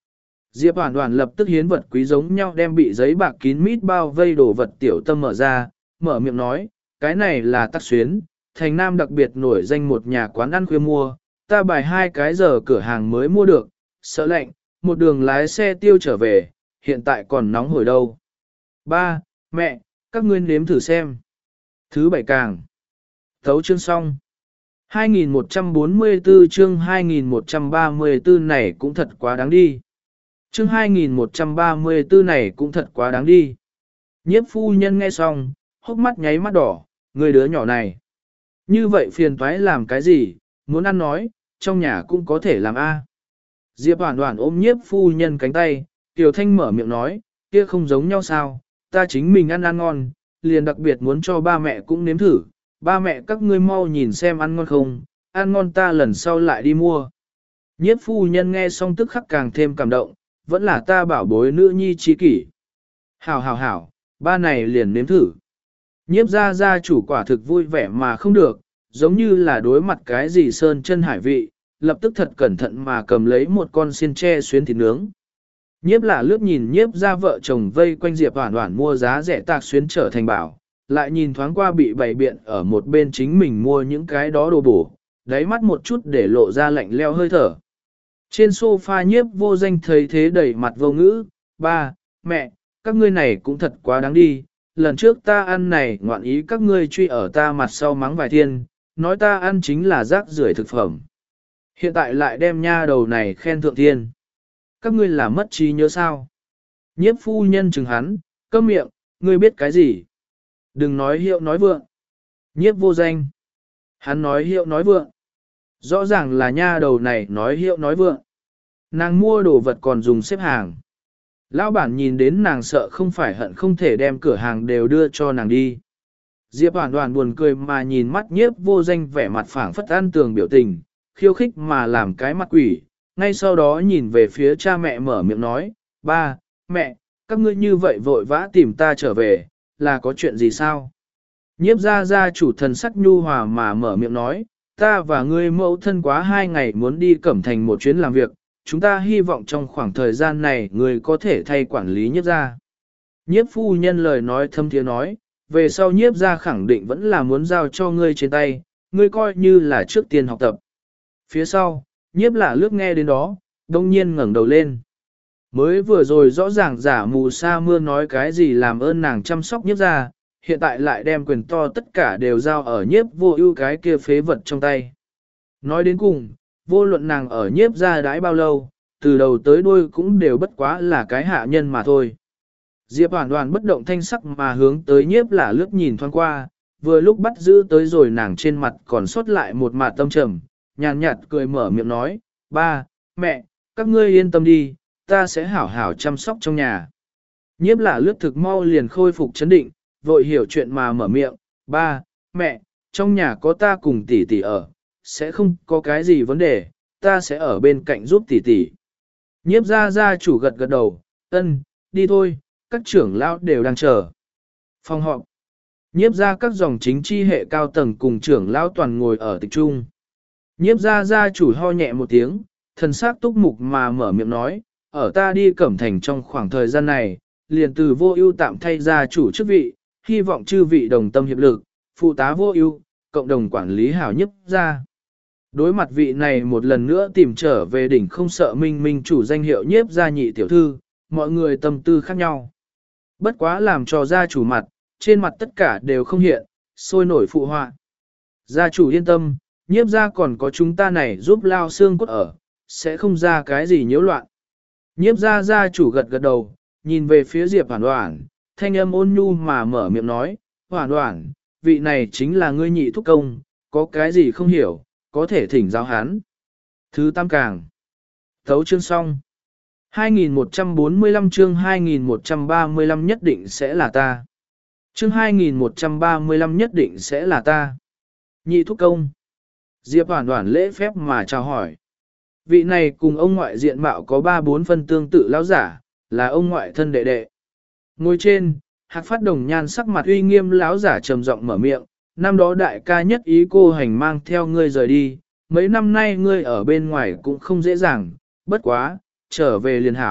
Diệp Hoàn Hoàn lập tức hiến vật quý giống nhau đem bị giấy bạc kín mít bao vây đồ vật tiểu tâm mở ra, mở miệng nói, cái này là tắc xuyến, thành nam đặc biệt nổi danh một nhà quán ăn khuya mua, ta bài hai cái giờ cửa hàng mới mua được, sợ lạnh, một đường lái xe tiêu trở về, hiện tại còn nóng hổi đâu. Ba, mẹ, các ngươi nếm thử xem. Thứ bảy càng. Thấu chương xong. hai nghìn một trăm bốn mươi tư chương hai nghìn một trăm ba mươi tư này cũng thật quá đáng đi. Chương hai nghìn một trăm ba mươi tư này cũng thật quá đáng đi. Nhiếp phu nhân nghe xong, hốc mắt nháy mắt đỏ, người đứa nhỏ này. Như vậy phiền toái làm cái gì, muốn ăn nói, trong nhà cũng có thể làm a. Diệp Hoàn Hoàn ôm nhiếp phu nhân cánh tay, Tiểu Thanh mở miệng nói, kia không giống nhau sao, ta chính mình ăn ăn ngon, liền đặc biệt muốn cho ba mẹ cũng nếm thử, ba mẹ các ngươi mau nhìn xem ăn ngon không, ăn ngon ta lần sau lại đi mua. Nhiếp phu nhân nghe xong tức khắc càng thêm cảm động, vẫn là ta bảo bối nữ nhi trí kỷ. Hảo hảo hảo, ba này liền nếm thử. Nhiếp gia gia chủ quả thực vui vẻ mà không được, giống như là đối mặt cái gì sơn chân hải vị, lập tức thật cẩn thận mà cầm lấy một con xiên tre xuyến thịt nướng. Nhiếp là lướt nhìn nhiếp ra vợ chồng vây quanh Diệp Hoàn Hoàn mua giá rẻ tạc xuyến trở thành bảo, lại nhìn thoáng qua bị bày biện ở một bên chính mình mua những cái đó đồ bổ, đáy mắt một chút để lộ ra lạnh leo hơi thở. Trên sofa nhiếp vô danh thấy thế đẩy mặt vô ngữ, ba, mẹ, các ngươi này cũng thật quá đáng đi, lần trước ta ăn này ngoạn ý các ngươi truy ở ta mặt sau mắng vài thiên, nói ta ăn chính là rác rưởi thực phẩm. Hiện tại lại đem nha đầu này khen thượng thiên. Các ngươi là mất trí nhớ sao? Nhiếp phu nhân chừng hắn, câm miệng, ngươi biết cái gì? Đừng nói hiệu nói vượng. Nhiếp vô danh. Hắn nói hiệu nói vượng. Rõ ràng là nha đầu này nói hiệu nói vượng. Nàng mua đồ vật còn dùng xếp hàng. Lão bản nhìn đến nàng sợ không phải hận không thể đem cửa hàng đều đưa cho nàng đi. Diệp Hoàn Hoàn buồn cười mà nhìn mắt nhiếp vô danh vẻ mặt phảng phất an tường biểu tình, khiêu khích mà làm cái mặt quỷ, ngay sau đó nhìn về phía cha mẹ mở miệng nói, ba, mẹ, các ngươi như vậy vội vã tìm ta trở về, là có chuyện gì sao? Nhiếp gia gia chủ thần sắc nhu hòa mà mở miệng nói, ta và ngươi mẫu thân quá hai ngày muốn đi Cẩm Thành một chuyến làm việc, chúng ta hy vọng trong khoảng thời gian này ngươi có thể thay quản lý nhiếp gia. Nhiếp phu nhân lời nói thâm thiế nói, về sau nhiếp gia khẳng định vẫn là muốn giao cho ngươi trên tay, ngươi coi như là trước tiên học tập. Phía sau, nhiếp là lướt nghe đến đó, đông nhiên ngẩng đầu lên. Mới vừa rồi rõ ràng giả mù sa mưa nói cái gì làm ơn nàng chăm sóc nhiếp gia, hiện tại lại đem quyền to tất cả đều giao ở nhiếp vô ưu cái kia phế vật trong tay. Nói đến cùng, vô luận nàng ở nhiếp gia đãi bao lâu, từ đầu tới đuôi cũng đều bất quá là cái hạ nhân mà thôi. Diệp Hoàn Hoàn bất động thanh sắc mà hướng tới nhiếp là lướt nhìn thoáng qua, vừa lúc bắt giữ tới rồi nàng trên mặt còn sót lại một mạt tâm trầm, nhàn nhạt cười mở miệng nói, ba, mẹ, các ngươi yên tâm đi, ta sẽ hảo hảo chăm sóc trong nhà. Nhiếp là lướt thực mau liền khôi phục chấn định, vội hiểu chuyện mà mở miệng, ba, mẹ, trong nhà có ta cùng tỷ tỷ ở, sẽ không có cái gì vấn đề, ta sẽ ở bên cạnh giúp tỷ tỷ. Nhiếp gia gia chủ gật gật đầu, ân, đi thôi, các trưởng lão đều đang chờ. Phòng họp. Nhiếp gia các dòng chính chi hệ cao tầng cùng trưởng lão toàn ngồi ở tịch trung. Nhiếp gia gia chủ ho nhẹ một tiếng, thần sắc túc mục mà mở miệng nói, ở ta đi Cẩm Thành trong khoảng thời gian này, liền từ vô ưu tạm thay gia chủ chức vị, hy vọng chư vị đồng tâm hiệp lực, phụ tá vô ưu, cộng đồng quản lý hảo nhiếp gia. Đối mặt vị này một lần nữa tìm trở về đỉnh không sợ minh minh chủ danh hiệu nhiếp gia nhị tiểu thư, mọi người tâm tư khác nhau. Bất quá làm cho gia chủ mặt, trên mặt tất cả đều không hiện, sôi nổi phụ họa. Gia chủ yên tâm, nhiếp gia còn có chúng ta này giúp lao xương cốt ở, sẽ không ra cái gì nhiễu loạn. Nhiếp gia gia chủ gật gật đầu, nhìn về phía Diệp Hoàn Hoàn, thanh âm ôn nhu mà mở miệng nói, Hoàn Hoàn, vị này chính là ngươi nhị thúc công, có cái gì không hiểu, có thể thỉnh giáo hắn. Thứ tam càng. Thấu chương xong. hai nghìn một trăm bốn mươi lăm chương hai nghìn một trăm ba mươi lăm nhất định sẽ là ta. Chương hai nghìn một trăm ba mươi lăm nhất định sẽ là ta. Nhị thúc công. Diệp Hoàn Hoàn lễ phép mà chào hỏi. Vị này cùng ông ngoại diện mạo có ba bốn phân tương tự lão giả, là ông ngoại thân đệ đệ. Ngồi trên, Hạc Phát Đồng Nhan sắc mặt uy nghiêm lão giả trầm giọng mở miệng, năm đó đại ca nhất ý cô hành mang theo ngươi rời đi, mấy năm nay ngươi ở bên ngoài cũng không dễ dàng, bất quá, trở về liền hảo,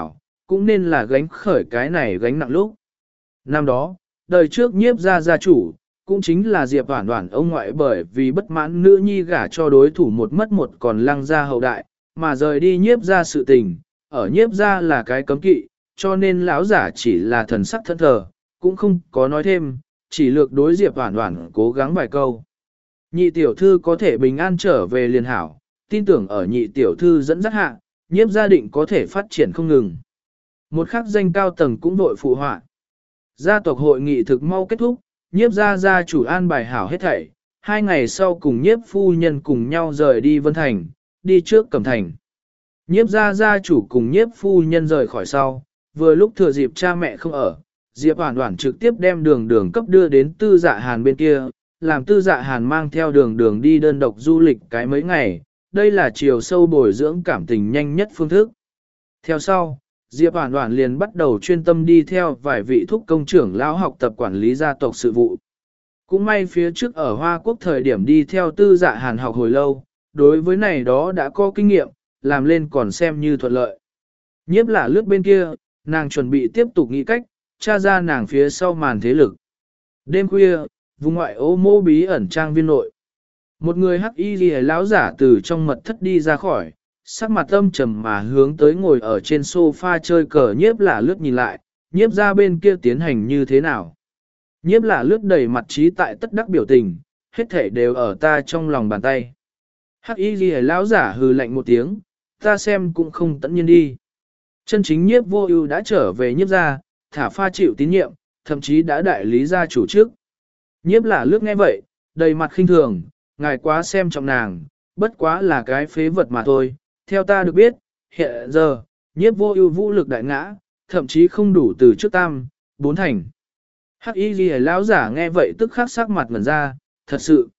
cũng nên là gánh khởi cái này gánh nặng lúc. Năm đó, đời trước nhiếp gia gia chủ, cũng chính là Diệp Hoản Hoản ông ngoại bởi vì bất mãn nữ nhi gả cho đối thủ một mất một còn lăng gia hậu đại, mà rời đi nhiếp gia sự tình, ở nhiếp gia là cái cấm kỵ, cho nên lão giả chỉ là thần sắc thân thờ, cũng không có nói thêm, chỉ lược đối Diệp Hoản Hoản cố gắng vài câu. Nhị tiểu thư có thể bình an trở về liền hảo, tin tưởng ở nhị tiểu thư dẫn dắt hạ, nhiếp gia định có thể phát triển không ngừng. Một khắc danh cao tầng cũng đội phụ họa. Gia tộc hội nghị thực mau kết thúc, nhiếp gia gia chủ an bài hảo hết thảy, hai ngày sau cùng nhiếp phu nhân cùng nhau rời đi Vân Thành, đi trước Cẩm Thành. Nhiếp gia gia chủ cùng nhiếp phu nhân rời khỏi sau, vừa lúc thừa dịp cha mẹ không ở, Diệp Hoản Hoản trực tiếp đem đường đường cấp đưa đến tư dạ hàn bên kia, làm tư dạ hàn mang theo đường đường đi đơn độc du lịch cái mấy ngày, đây là chiều sâu bồi dưỡng cảm tình nhanh nhất phương thức. Theo sau, Diệp Hoản Hoản liền bắt đầu chuyên tâm đi theo vài vị thúc công trưởng lão học tập quản lý gia tộc sự vụ. Cũng may phía trước ở Hoa Quốc thời điểm đi theo tư dạ hàn học hồi lâu, đối với này đó đã có kinh nghiệm, làm lên còn xem như thuận lợi. Nhiếp là lướt bên kia, nàng chuẩn bị tiếp tục nghĩ cách, tra ra nàng phía sau màn thế lực. Đêm khuya, vùng ngoại ô mô bí ẩn trang viên nội. Một người hắc y lìa lão giả từ trong mật thất đi ra khỏi, sắc mặt âm trầm mà hướng tới ngồi ở trên sofa chơi cờ nhiếp là lướt nhìn lại, nhiếp ra bên kia tiến hành như thế nào. Nhiếp là lướt đầy mặt trí tại tất đắc biểu tình, hết thể đều ở ta trong lòng bàn tay. Hắc y lìa lão giả hừ lạnh một tiếng, ta xem cũng không tận nhiên đi. Chân chính nhiếp vô ưu đã trở về nhiếp ra, thả pha chịu tín nhiệm, thậm chí đã đại lý gia chủ trước. Nhiếp là lướt nghe vậy, đầy mặt khinh thường, ngài quá xem trọng nàng, bất quá là cái phế vật mà thôi. Theo ta được biết, hiện giờ, nhiếp vô ưu vũ lực đại ngã, thậm chí không đủ từ trước tam, bốn thành. Hắc y ghi lão giả nghe vậy tức khắc sắc mặt ngẩn ra, thật sự.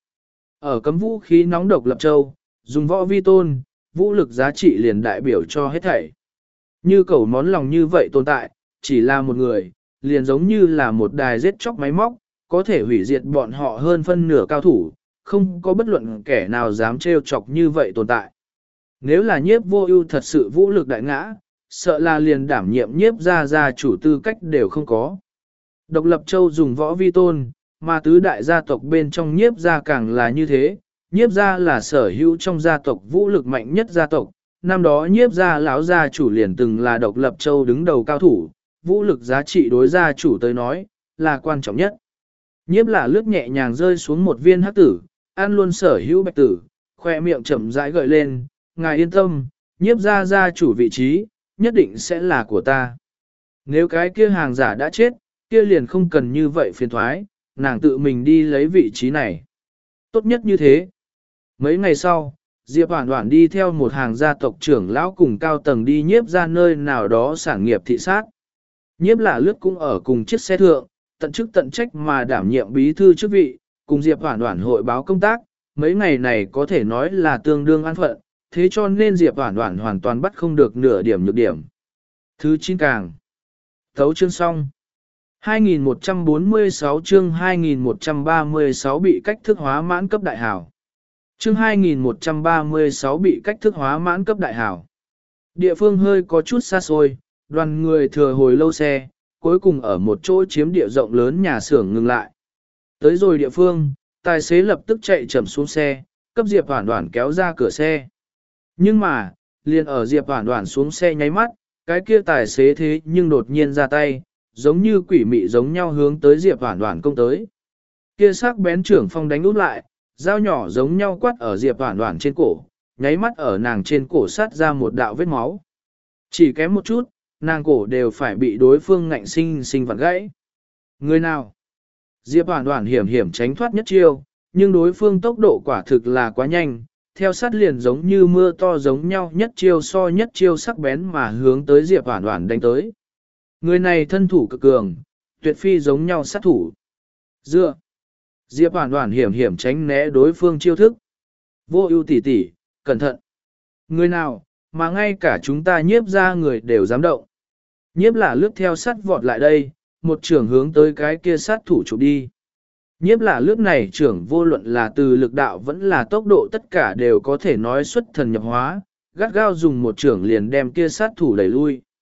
Ở cấm vũ khí nóng độc lập châu, dùng võ vi tôn, vũ lực giá trị liền đại biểu cho hết thảy. Như cầu món lòng như vậy tồn tại, chỉ là một người, liền giống như là một đài giết chóc máy móc, có thể hủy diệt bọn họ hơn phân nửa cao thủ, không có bất luận kẻ nào dám trêu chọc như vậy tồn tại. Nếu là nhiếp vô ưu thật sự vũ lực đại ngã, sợ là liền đảm nhiệm nhiếp gia gia chủ tư cách đều không có. Độc lập châu dùng võ vi tôn, mà tứ đại gia tộc bên trong nhiếp gia càng là như thế, nhiếp gia là sở hữu trong gia tộc vũ lực mạnh nhất gia tộc, năm đó nhiếp gia lão gia chủ liền từng là độc lập châu đứng đầu cao thủ, vũ lực giá trị đối gia chủ tới nói, là quan trọng nhất. Nhiếp là lướt nhẹ nhàng rơi xuống một viên hắc tử, ăn luôn sở hữu bạch tử, khoe miệng chậm rãi gợi lên, ngài yên tâm, nhiếp gia gia chủ vị trí, nhất định sẽ là của ta. Nếu cái kia hàng giả đã chết, kia liền không cần như vậy phiền thoái, nàng tự mình đi lấy vị trí này. Tốt nhất như thế. Mấy ngày sau, Diệp Hoản Hoản đi theo một hàng gia tộc trưởng lão cùng cao tầng đi nhiếp ra nơi nào đó sản nghiệp thị sát. Nhiếp là lướt cũng ở cùng chiếc xe thượng, tận chức tận trách mà đảm nhiệm bí thư chức vị, cùng Diệp Hoản Hoản hội báo công tác, mấy ngày này có thể nói là tương đương an phận, thế cho nên Diệp Hoản Hoản hoàn toàn bắt không được nửa điểm nhược điểm. Thứ chín càng. Thấu chương xong. hai nghìn một trăm bốn mươi sáu chương hai nghìn một trăm ba mươi sáu bị cách thức hóa mãn cấp đại hảo. Chương hai nghìn một trăm ba mươi sáu bị cách thức hóa mãn cấp đại hảo. Địa phương hơi có chút xa xôi, đoàn người thừa hồi lâu xe, cuối cùng ở một chỗ chiếm địa rộng lớn nhà xưởng ngừng lại. Tới rồi địa phương, tài xế lập tức chạy chậm xuống xe, cấp Diệp Hoản Hoản kéo ra cửa xe. Nhưng mà, liền ở Diệp Hoản Hoản xuống xe nháy mắt, cái kia tài xế thế nhưng đột nhiên ra tay, giống như quỷ mị giống nhau hướng tới Diệp Hoản Hoản công tới. Kia sắc bén trưởng phong đánh út lại, dao nhỏ giống nhau quát ở Diệp Hoản Hoản trên cổ, nháy mắt ở nàng trên cổ sát ra một đạo vết máu. Chỉ kém một chút, nàng cổ đều phải bị đối phương ngạnh sinh sinh vặn gãy. Người nào? Diệp Hoản Hoản hiểm hiểm tránh thoát nhất chiêu, nhưng đối phương tốc độ quả thực là quá nhanh, theo sát liền giống như mưa to giống nhau nhất chiêu so nhất chiêu sắc bén mà hướng tới Diệp Hoản Hoản đánh tới. Người này thân thủ cực cường, tuyệt phi giống nhau sát thủ. Dựa. Diệp Hoản Hoản hiểm hiểm tránh né đối phương chiêu thức. Vô ưu tỷ tỷ, cẩn thận. Người nào, mà ngay cả chúng ta nhiếp ra người đều dám động. Nhiếp là lướt theo sát vọt lại đây, một trưởng hướng tới cái kia sát thủ chụp đi. Nhiếp là lướt này trưởng vô luận là từ lực đạo vẫn là tốc độ tất cả đều có thể nói xuất thần nhập hóa, gắt gao dùng một trưởng liền đem kia sát thủ đẩy lui.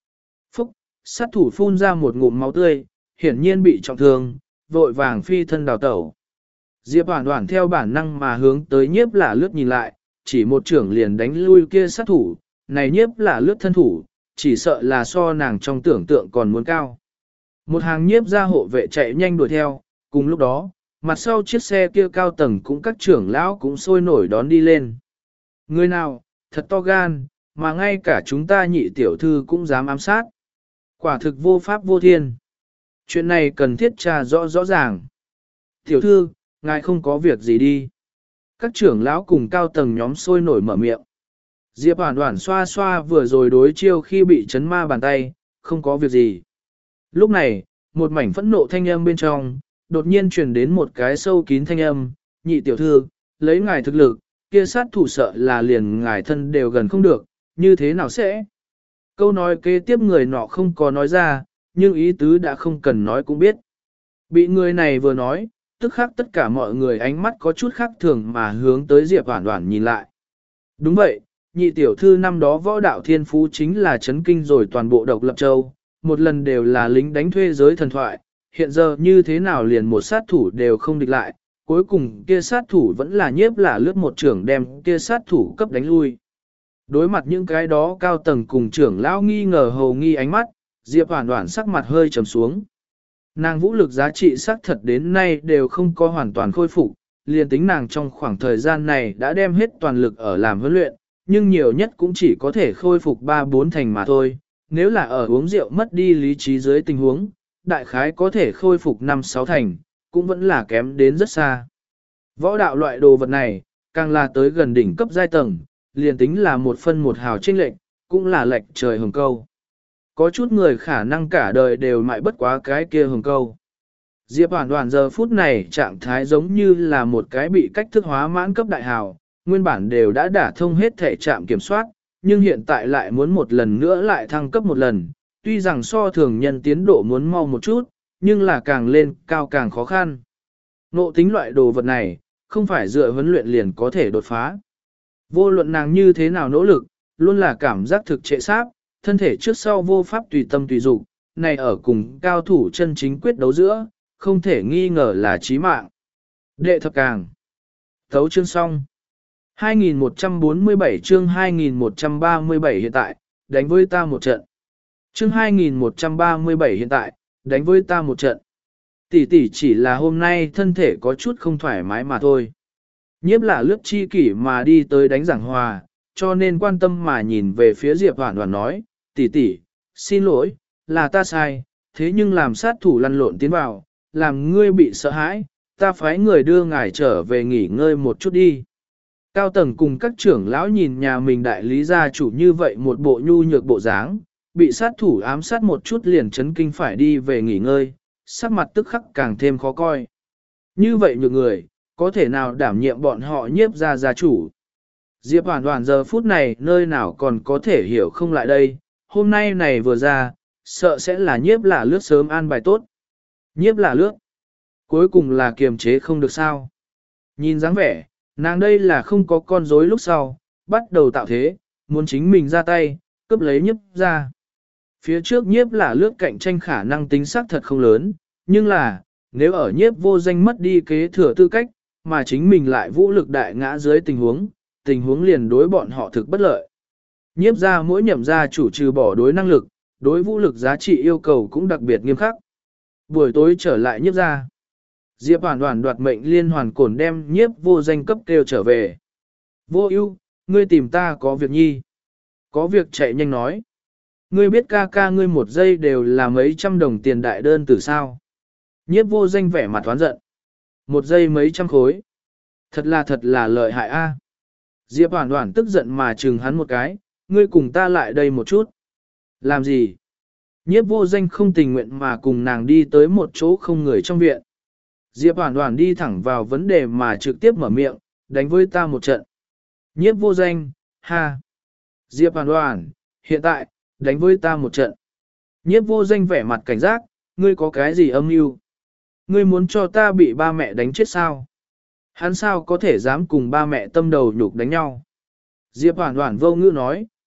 Phúc, sát thủ phun ra một ngụm máu tươi, hiển nhiên bị trọng thương, vội vàng phi thân đào tẩu. Diệp Hoản Hoản theo bản năng mà hướng tới Nhiếp Lả Lướt nhìn lại, chỉ một trưởng liền đánh lui kia sát thủ, này Nhiếp Lả Lướt thân thủ, chỉ sợ là so nàng trong tưởng tượng còn muốn cao. Một hàng Nhiếp gia hộ vệ chạy nhanh đuổi theo, cùng lúc đó, mặt sau chiếc xe kia cao tầng cũng các trưởng lão cũng sôi nổi đón đi lên. Người nào, thật to gan, mà ngay cả chúng ta nhị tiểu thư cũng dám ám sát. Quả thực vô pháp vô thiên. Chuyện này cần thiết tra rõ rõ ràng. Tiểu thư, ngài không có việc gì đi. Các trưởng lão cùng cao tầng nhóm sôi nổi mở miệng. Diệp Hoản Hoản xoa xoa vừa rồi đối chiêu khi bị chấn ma bàn tay, không có việc gì. Lúc này, một mảnh phẫn nộ thanh âm bên trong, đột nhiên truyền đến một cái sâu kín thanh âm, nhị tiểu thư, lấy ngài thực lực, kia sát thủ sợ là liền ngài thân đều gần không được, như thế nào sẽ? Câu nói kế tiếp người nọ không có nói ra, nhưng ý tứ đã không cần nói cũng biết. Bị người này vừa nói, tức khắc tất cả mọi người ánh mắt có chút khác thường mà hướng tới Diệp Hoản Hoản nhìn lại. Đúng vậy, nhị tiểu thư năm đó võ đạo thiên phú chính là chấn kinh rồi toàn bộ độc lập châu, một lần đều là lính đánh thuê giới thần thoại, hiện giờ như thế nào liền một sát thủ đều không địch lại, cuối cùng kia sát thủ vẫn là Nhiếp Lả Lướt một trưởng đem kia sát thủ cấp đánh lui. Đối mặt những cái đó cao tầng cùng trưởng lão nghi ngờ hầu nghi ánh mắt, Diệp Hoản Hoản sắc mặt hơi trầm xuống. Nàng vũ lực giá trị xác thật đến nay đều không có hoàn toàn khôi phục, liền tính nàng trong khoảng thời gian này đã đem hết toàn lực ở làm huấn luyện, nhưng nhiều nhất cũng chỉ có thể khôi phục ba bốn thành mà thôi. Nếu là ở uống rượu mất đi lý trí dưới tình huống, đại khái có thể khôi phục năm sáu thành, cũng vẫn là kém đến rất xa. Võ đạo loại đồ vật này, càng là tới gần đỉnh cấp giai tầng, liền tính là một phân một hào chênh lệch, cũng là lệch trời hồng câu. Có chút người khả năng cả đời đều mãi bất quá cái kia hồng câu. Diệp Hoản Hoản giờ phút này trạng thái giống như là một cái bị cách thức hóa mãn cấp đại hào, nguyên bản đều đã đả thông hết thể trạm kiểm soát, nhưng hiện tại lại muốn một lần nữa lại thăng cấp một lần, tuy rằng so thường nhân tiến độ muốn mau một chút, nhưng là càng lên cao càng khó khăn. Ngộ tính loại đồ vật này, không phải dựa huấn luyện liền có thể đột phá. Vô luận nàng như thế nào nỗ lực, luôn là cảm giác thực trệ sáp, thân thể trước sau vô pháp tùy tâm tùy dục, này ở cùng cao thủ chân chính quyết đấu giữa, không thể nghi ngờ là chí mạng. Đệ thập càng. Thấu chương xong. hai nghìn một trăm bốn mươi bảy chương hai nghìn một trăm ba mươi bảy hiện tại, đánh với ta một trận. Chương hai nghìn một trăm ba mươi bảy hiện tại, đánh với ta một trận. Tỷ tỷ chỉ là hôm nay thân thể có chút không thoải mái mà thôi. Nhiếp Lả Lướt chi kỷ mà đi tới đánh giảng hòa, cho nên quan tâm mà nhìn về phía Diệp Hoản Hoản nói, tỷ tỷ, xin lỗi, là ta sai, thế nhưng làm sát thủ lăn lộn tiến vào, làm ngươi bị sợ hãi, ta phái người đưa ngài trở về nghỉ ngơi một chút đi. Cao tầng cùng các trưởng lão nhìn nhà mình đại lý gia chủ như vậy một bộ nhu nhược bộ dáng, bị sát thủ ám sát một chút liền chấn kinh phải đi về nghỉ ngơi, sắc mặt tức khắc càng thêm khó coi. Như vậy nhược người, có thể nào đảm nhiệm bọn họ Nhiếp gia gia chủ. Diệp Hoản Hoản giờ phút này nơi nào còn có thể hiểu không lại đây, hôm nay này vừa ra, sợ sẽ là Nhiếp Lả Lướt sớm an bài tốt. Nhiếp Lả Lướt, cuối cùng là kiềm chế không được sao. Nhìn dáng vẻ, nàng đây là không có con rối lúc sau, bắt đầu tạo thế, muốn chính mình ra tay, cướp lấy Nhiếp gia. Phía trước Nhiếp Lả Lướt cạnh tranh khả năng tính xác thật không lớn, nhưng là, nếu ở Nhiếp Vô Danh mất đi kế thừa tư cách, mà chính mình lại vũ lực đại ngã dưới tình huống, tình huống liền đối bọn họ thực bất lợi. Nhiếp gia mỗi nhậm gia chủ trừ bỏ đối năng lực, đối vũ lực giá trị yêu cầu cũng đặc biệt nghiêm khắc. Buổi tối trở lại Nhiếp gia, Diệp Hoản Hoản đoạt mệnh liên hoàn cổn đem Nhiếp Vô Danh cấp kêu trở về. Vô Ưu, ngươi tìm ta có việc nhi. Có việc chạy nhanh nói. Ngươi biết ca ca ngươi một giây đều là mấy trăm đồng tiền đại đơn từ sao. Nhiếp Vô Danh vẻ mặt oán giận. Một giây mấy trăm khối. Thật là thật là lợi hại a. Diệp Hoản Hoản tức giận mà trừng hắn một cái, ngươi cùng ta lại đây một chút. Làm gì? Nhiếp Vô Danh không tình nguyện mà cùng nàng đi tới một chỗ không người trong viện. Diệp Hoản Hoản đi thẳng vào vấn đề mà trực tiếp mở miệng, đánh với ta một trận. Nhiếp Vô Danh, ha. Diệp Hoản Hoản, hiện tại, đánh với ta một trận. Nhiếp Vô Danh vẻ mặt cảnh giác, ngươi có cái gì âm mưu? Ngươi muốn cho ta bị ba mẹ đánh chết sao? Hắn sao có thể dám cùng ba mẹ tâm đầu nhục đánh nhau? Diệp Hoản Hoản vô ngữ nói,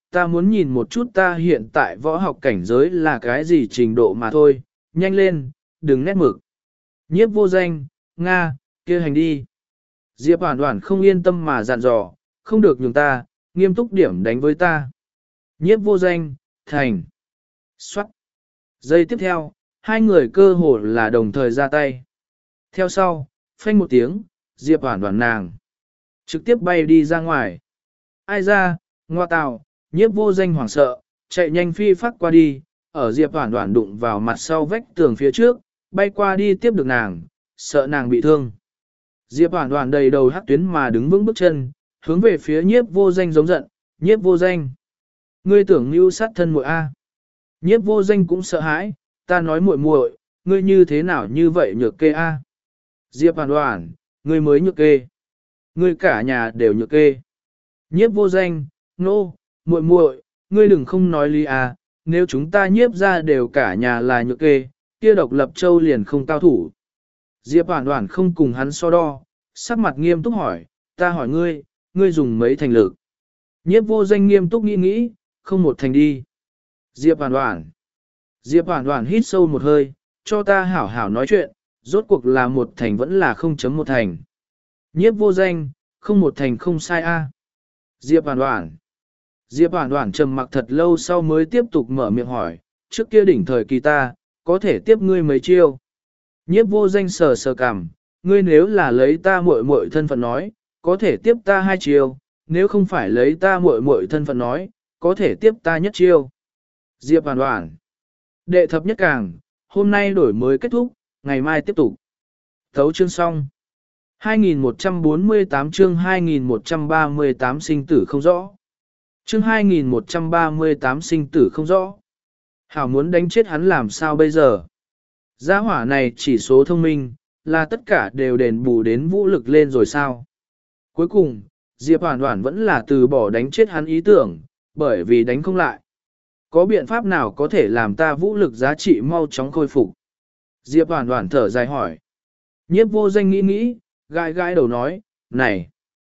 ta muốn nhìn một chút ta hiện tại võ học cảnh giới là cái gì trình độ mà thôi, nhanh lên, đừng nét mực. Nhiếp vô danh, Nga, kia hành đi. Diệp Hoàn Hoàn không yên tâm mà dặn dò, không được nhường ta, nghiêm túc điểm đánh với ta. Nhiếp vô danh, thành. Xoát. Giây tiếp theo, hai người cơ hồ là đồng thời ra tay. Theo sau, phanh một tiếng, Diệp Hoàn Hoàn nàng trực tiếp bay đi ra ngoài. Ai ra, ngoa tào, nhiếp vô danh hoảng sợ, chạy nhanh phi phát qua đi, ở Diệp Hoàn Hoàn đụng vào mặt sau vách tường phía trước, bay qua đi tiếp được nàng, sợ nàng bị thương. Diệp Hoàn Hoàn đầy đầu hắc tuyến mà đứng vững bước chân, hướng về phía nhiếp vô danh giống giận, nhiếp vô danh. Ngươi tưởng mưu sát thân muội a? Nhiếp vô danh cũng sợ hãi, ta nói muội muội, ngươi như thế nào như vậy nhược kê a? Diệp Hoàn Hoàn, ngươi mới nhược kê. Ngươi cả nhà đều nhược kê. Nhiếp vô danh, nô, no, muội muội, ngươi đừng không nói lý a, nếu chúng ta nhiếp ra đều cả nhà là nhược kê, kia độc lập châu liền không cao thủ. Diệp Hoàn Hoàn không cùng hắn so đo, sắc mặt nghiêm túc hỏi, ta hỏi ngươi, ngươi dùng mấy thành lực? Nhiếp vô danh nghiêm túc nghĩ nghĩ, không một thành đi. Diệp Hoàn Hoàn. Diệp Hoàn Hoàn hít sâu một hơi, cho ta hảo hảo nói chuyện, rốt cuộc là một thành vẫn là không chấm một thành. Nhiếp vô danh, không một thành không sai a. Diệp Hoàn Hoàn. Diệp Hoàn Hoàn trầm mặc thật lâu sau mới tiếp tục mở miệng hỏi, trước kia đỉnh thời kỳ ta, có thể tiếp ngươi mấy chiêu. Nhiếp vô danh sờ sờ cằm, ngươi nếu là lấy ta muội muội thân phận nói, có thể tiếp ta hai chiêu, nếu không phải lấy ta muội muội thân phận nói, có thể tiếp ta nhất chiêu. Diệp Hoàn Hoàn. Đệ thập nhất càng, hôm nay đổi mới kết thúc, ngày mai tiếp tục. Thấu chương xong. hai nghìn một trăm bốn mươi tám chương hai nghìn một trăm ba mươi tám sinh tử không rõ. Chương hai nghìn một trăm ba mươi tám sinh tử không rõ. Hảo muốn đánh chết hắn làm sao bây giờ? Gia hỏa này chỉ số thông minh, là tất cả đều đền bù đến vũ lực lên rồi sao? Cuối cùng, Diệp Hoàn Hoàn vẫn là từ bỏ đánh chết hắn ý tưởng, bởi vì đánh không lại. Có biện pháp nào có thể làm ta vũ lực giá trị mau chóng khôi phục? Diệp Hoàn Hoàn thở dài hỏi. Nhiếp vô danh nghĩ nghĩ, gai gai đầu nói, này,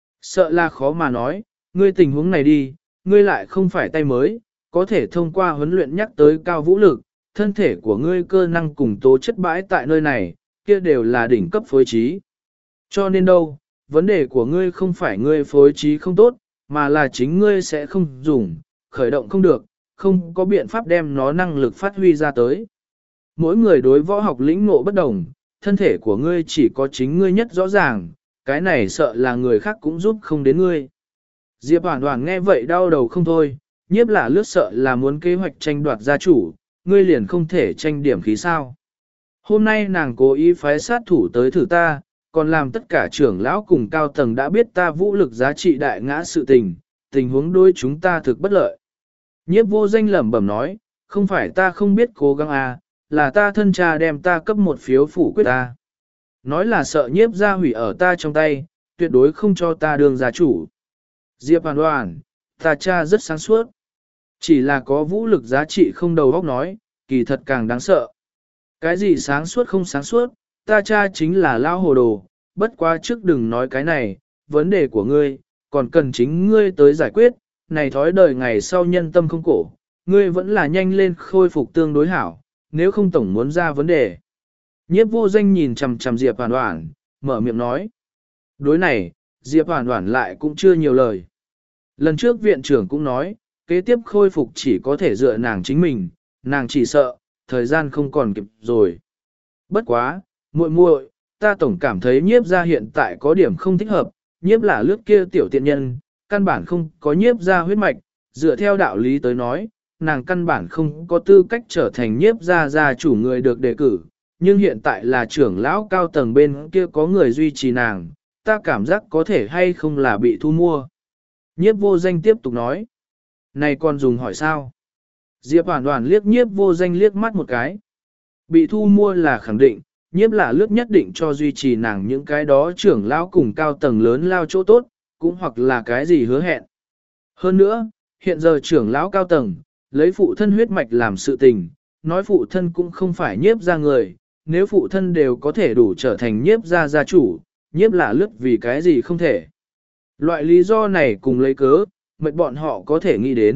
sợ là khó mà nói, ngươi tình huống này đi, ngươi lại không phải tay mới, có thể thông qua huấn luyện nhắc tới cao vũ lực, thân thể của ngươi cơ năng cùng tố chất bãi tại nơi này, kia đều là đỉnh cấp phối trí. Cho nên đâu, vấn đề của ngươi không phải ngươi phối trí không tốt, mà là chính ngươi sẽ không dùng, khởi động không được, không có biện pháp đem nó năng lực phát huy ra tới. Mỗi người đối võ học lĩnh ngộ bất đồng, thân thể của ngươi chỉ có chính ngươi nhất rõ ràng, cái này sợ là người khác cũng giúp không đến ngươi. Diệp Hoàn Hoàn nghe vậy đau đầu không thôi, nhiếp là lướt sợ là muốn kế hoạch tranh đoạt gia chủ, ngươi liền không thể tranh điểm khí sao. Hôm nay nàng cố ý phái sát thủ tới thử ta, còn làm tất cả trưởng lão cùng cao tầng đã biết ta vũ lực giá trị đại ngã sự tình, tình huống đôi chúng ta thực bất lợi. Nhiếp vô danh lẩm bẩm nói, không phải ta không biết cố gắng à, là ta thân cha đem ta cấp một phiếu phủ quyết ta. Nói là sợ nhiếp gia hủy ở ta trong tay, tuyệt đối không cho ta đương gia chủ. Diệp Hoàn Hoàn, ta cha rất sáng suốt. Chỉ là có vũ lực giá trị không đầu óc nói, kỳ thật càng đáng sợ. Cái gì sáng suốt không sáng suốt, ta cha chính là lao hồ đồ, bất quá trước đừng nói cái này, vấn đề của ngươi, còn cần chính ngươi tới giải quyết, này thói đời ngày sau nhân tâm không cổ, ngươi vẫn là nhanh lên khôi phục tương đối hảo, nếu không tổng muốn ra vấn đề. Nhiếp vô danh nhìn chằm chằm Diệp Hoàn Hoàn, mở miệng nói. Đối này, Diệp Hoàn Hoàn lại cũng chưa nhiều lời. Lần trước viện trưởng cũng nói, kế tiếp khôi phục chỉ có thể dựa nàng chính mình, nàng chỉ sợ, thời gian không còn kịp rồi. Bất quá, muội muội, ta tổng cảm thấy nhiếp ra hiện tại có điểm không thích hợp, nhiếp là lướt kia tiểu tiện nhân, căn bản không có nhiếp ra huyết mạch, dựa theo đạo lý tới nói, nàng căn bản không có tư cách trở thành nhiếp ra gia chủ người được đề cử, nhưng hiện tại là trưởng lão cao tầng bên kia có người duy trì nàng, ta cảm giác có thể hay không là bị thu mua. Nhiếp vô danh tiếp tục nói, này còn dùng hỏi sao? Diệp Hoàn Hoàn liếc nhiếp vô danh liếc mắt một cái. Bị thu mua là khẳng định, nhiếp là lướt nhất định cho duy trì nàng những cái đó trưởng lão cùng cao tầng lớn lao chỗ tốt, cũng hoặc là cái gì hứa hẹn. Hơn nữa, hiện giờ trưởng lão cao tầng, lấy phụ thân huyết mạch làm sự tình, nói phụ thân cũng không phải nhiếp ra người, nếu phụ thân đều có thể đủ trở thành nhiếp ra gia chủ, nhiếp là lướt vì cái gì không thể. Loại lý do này cùng lấy cớ, mệt bọn họ có thể nghĩ đến,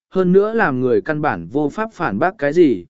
hơn nữa làm người căn bản vô pháp phản bác cái gì.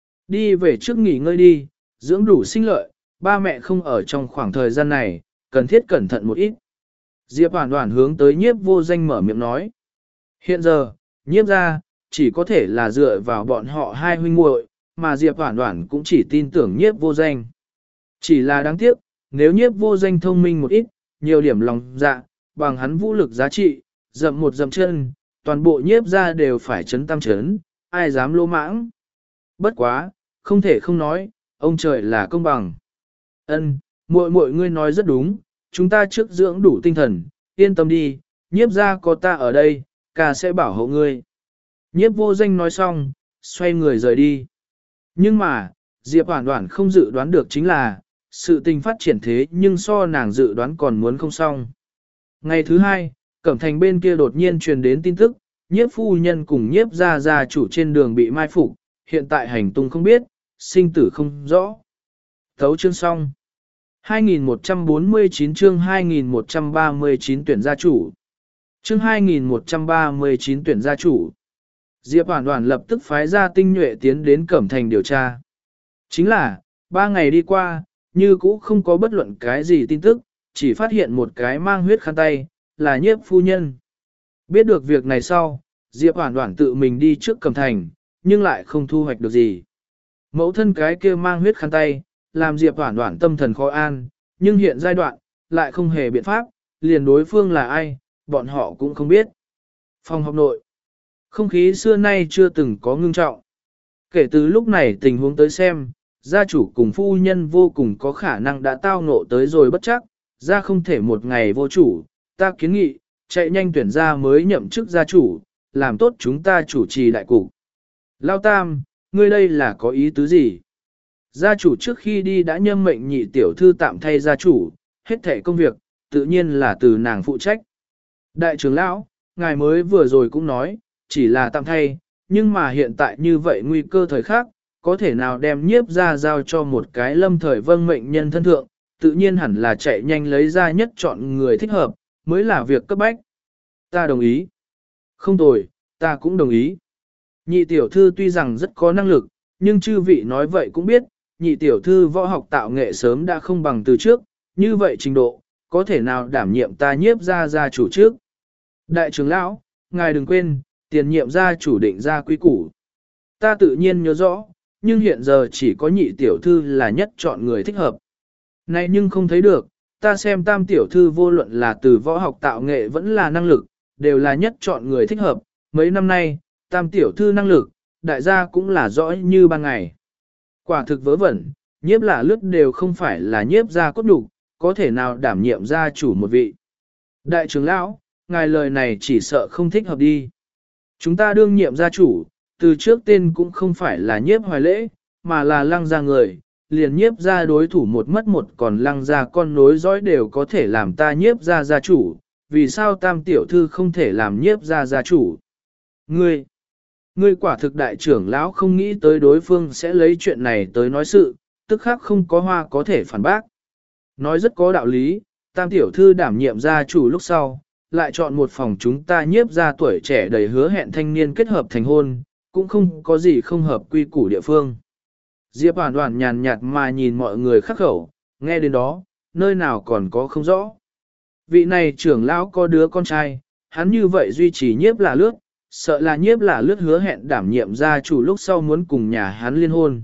Đi về trước nghỉ ngơi đi, dưỡng đủ sinh lợi, ba mẹ không ở trong khoảng thời gian này, cần thiết cẩn thận một ít. Diệp Hoàn Hoàn hướng tới nhiếp vô danh mở miệng nói. Hiện giờ, nhiếp ra, chỉ có thể là dựa vào bọn họ hai huynh muội, mà Diệp Hoàn Hoàn cũng chỉ tin tưởng nhiếp vô danh. Chỉ là đáng tiếc, nếu nhiếp vô danh thông minh một ít, nhiều điểm lòng dạ, bằng hắn vũ lực giá trị, dậm một dậm chân, toàn bộ nhiếp ra đều phải chấn tam chấn, ai dám lô mãng. Bất quá, không thể không nói, ông trời là công bằng. Ân, muội muội ngươi nói rất đúng, chúng ta trước dưỡng đủ tinh thần, yên tâm đi, nhiếp ra có ta ở đây, ca sẽ bảo hộ ngươi. Nhiếp vô danh nói xong, xoay người rời đi. Nhưng mà, Diệp Hoàn Hoàn không dự đoán được chính là, sự tình phát triển thế nhưng so nàng dự đoán còn muốn không xong. Ngày thứ hai, Cẩm Thành bên kia đột nhiên truyền đến tin tức, nhiếp phu nhân cùng nhiếp gia gia chủ trên đường bị mai phục, hiện tại hành tung không biết, sinh tử không rõ. Thấu chương xong. hai nghìn một trăm bốn mươi chín chương hai nghìn một trăm ba mươi chín tuyển gia chủ. Chương hai nghìn một trăm ba mươi chín tuyển gia chủ. Diệp Hoàn Hoàn lập tức phái ra tinh nhuệ tiến đến Cẩm Thành điều tra. Chính là, ba ngày đi qua, như cũ không có bất luận cái gì tin tức, chỉ phát hiện một cái mang huyết khăn tay, là nhiếp phu nhân. Biết được việc này sau, Diệp Hoàn Hoàn tự mình đi trước Cẩm Thành, nhưng lại không thu hoạch được gì. Mẫu thân cái kia mang huyết khăn tay, làm Diệp Hoàn Hoàn tâm thần khó an, nhưng hiện giai đoạn, lại không hề biện pháp, liền đối phương là ai, bọn họ cũng không biết. Phòng học nội, không khí xưa nay chưa từng có ngưng trọng. Kể từ lúc này tình huống tới xem, gia chủ cùng phu nhân vô cùng có khả năng đã tao ngộ tới rồi bất chắc, ra không thể một ngày vô chủ, ta kiến nghị, chạy nhanh tuyển ra mới nhậm chức gia chủ, làm tốt chúng ta chủ trì đại cục. Lao Tam, ngươi đây là có ý tứ gì? Gia chủ trước khi đi đã nhâm mệnh nhị tiểu thư tạm thay gia chủ, hết thể công việc, tự nhiên là từ nàng phụ trách. Đại trưởng lão, ngài mới vừa rồi cũng nói, chỉ là tạm thay, nhưng mà hiện tại như vậy nguy cơ thời khắc, có thể nào đem nhiếp ra giao cho một cái lâm thời vâng mệnh nhân thân thượng, tự nhiên hẳn là chạy nhanh lấy ra nhất chọn người thích hợp, mới là việc cấp bách. Ta đồng ý. Không tồi, ta cũng đồng ý. Nhị tiểu thư tuy rằng rất có năng lực, nhưng chư vị nói vậy cũng biết, nhị tiểu thư võ học tạo nghệ sớm đã không bằng từ trước, như vậy trình độ, có thể nào đảm nhiệm ta nhiếp ra gia chủ trước. Đại trưởng lão, ngài đừng quên, tiền nhiệm gia chủ định ra quý củ. Ta tự nhiên nhớ rõ, nhưng hiện giờ chỉ có nhị tiểu thư là nhất chọn người thích hợp. Này nhưng không thấy được, ta xem tam tiểu thư vô luận là từ võ học tạo nghệ vẫn là năng lực, đều là nhất chọn người thích hợp. Mấy năm nay, tam tiểu thư năng lực, đại gia cũng là rõ như ban ngày. Quả thực vớ vẩn, nhiếp là lướt đều không phải là nhiếp gia cốt đủ, có thể nào đảm nhiệm gia chủ một vị. Đại trưởng lão, ngài lời này chỉ sợ không thích hợp đi. Chúng ta đương nhiệm gia chủ, từ trước tên cũng không phải là nhiếp hoài lễ, mà là lăng gia người, liền nhiếp gia đối thủ một mất một còn lăng gia con nối dõi đều có thể làm ta nhiếp gia gia chủ, vì sao tam tiểu thư không thể làm nhiếp gia gia chủ? Ngươi, ngươi quả thực đại trưởng lão không nghĩ tới đối phương sẽ lấy chuyện này tới nói sự, tức khắc không có hoa có thể phản bác. Nói rất có đạo lý, tam tiểu thư đảm nhiệm gia chủ lúc sau, lại chọn một phòng chúng ta nhiếp gia tuổi trẻ đầy hứa hẹn thanh niên kết hợp thành hôn, cũng không có gì không hợp quy củ địa phương. Diệp Hoàn Hoàn nhàn nhạt mà nhìn mọi người khắc khẩu, nghe đến đó, nơi nào còn có không rõ. Vị này trưởng lão có đứa con trai, hắn như vậy duy trì nhiếp là lướt, sợ là nhiếp là lướt hứa hẹn đảm nhiệm gia chủ lúc sau muốn cùng nhà hắn liên hôn.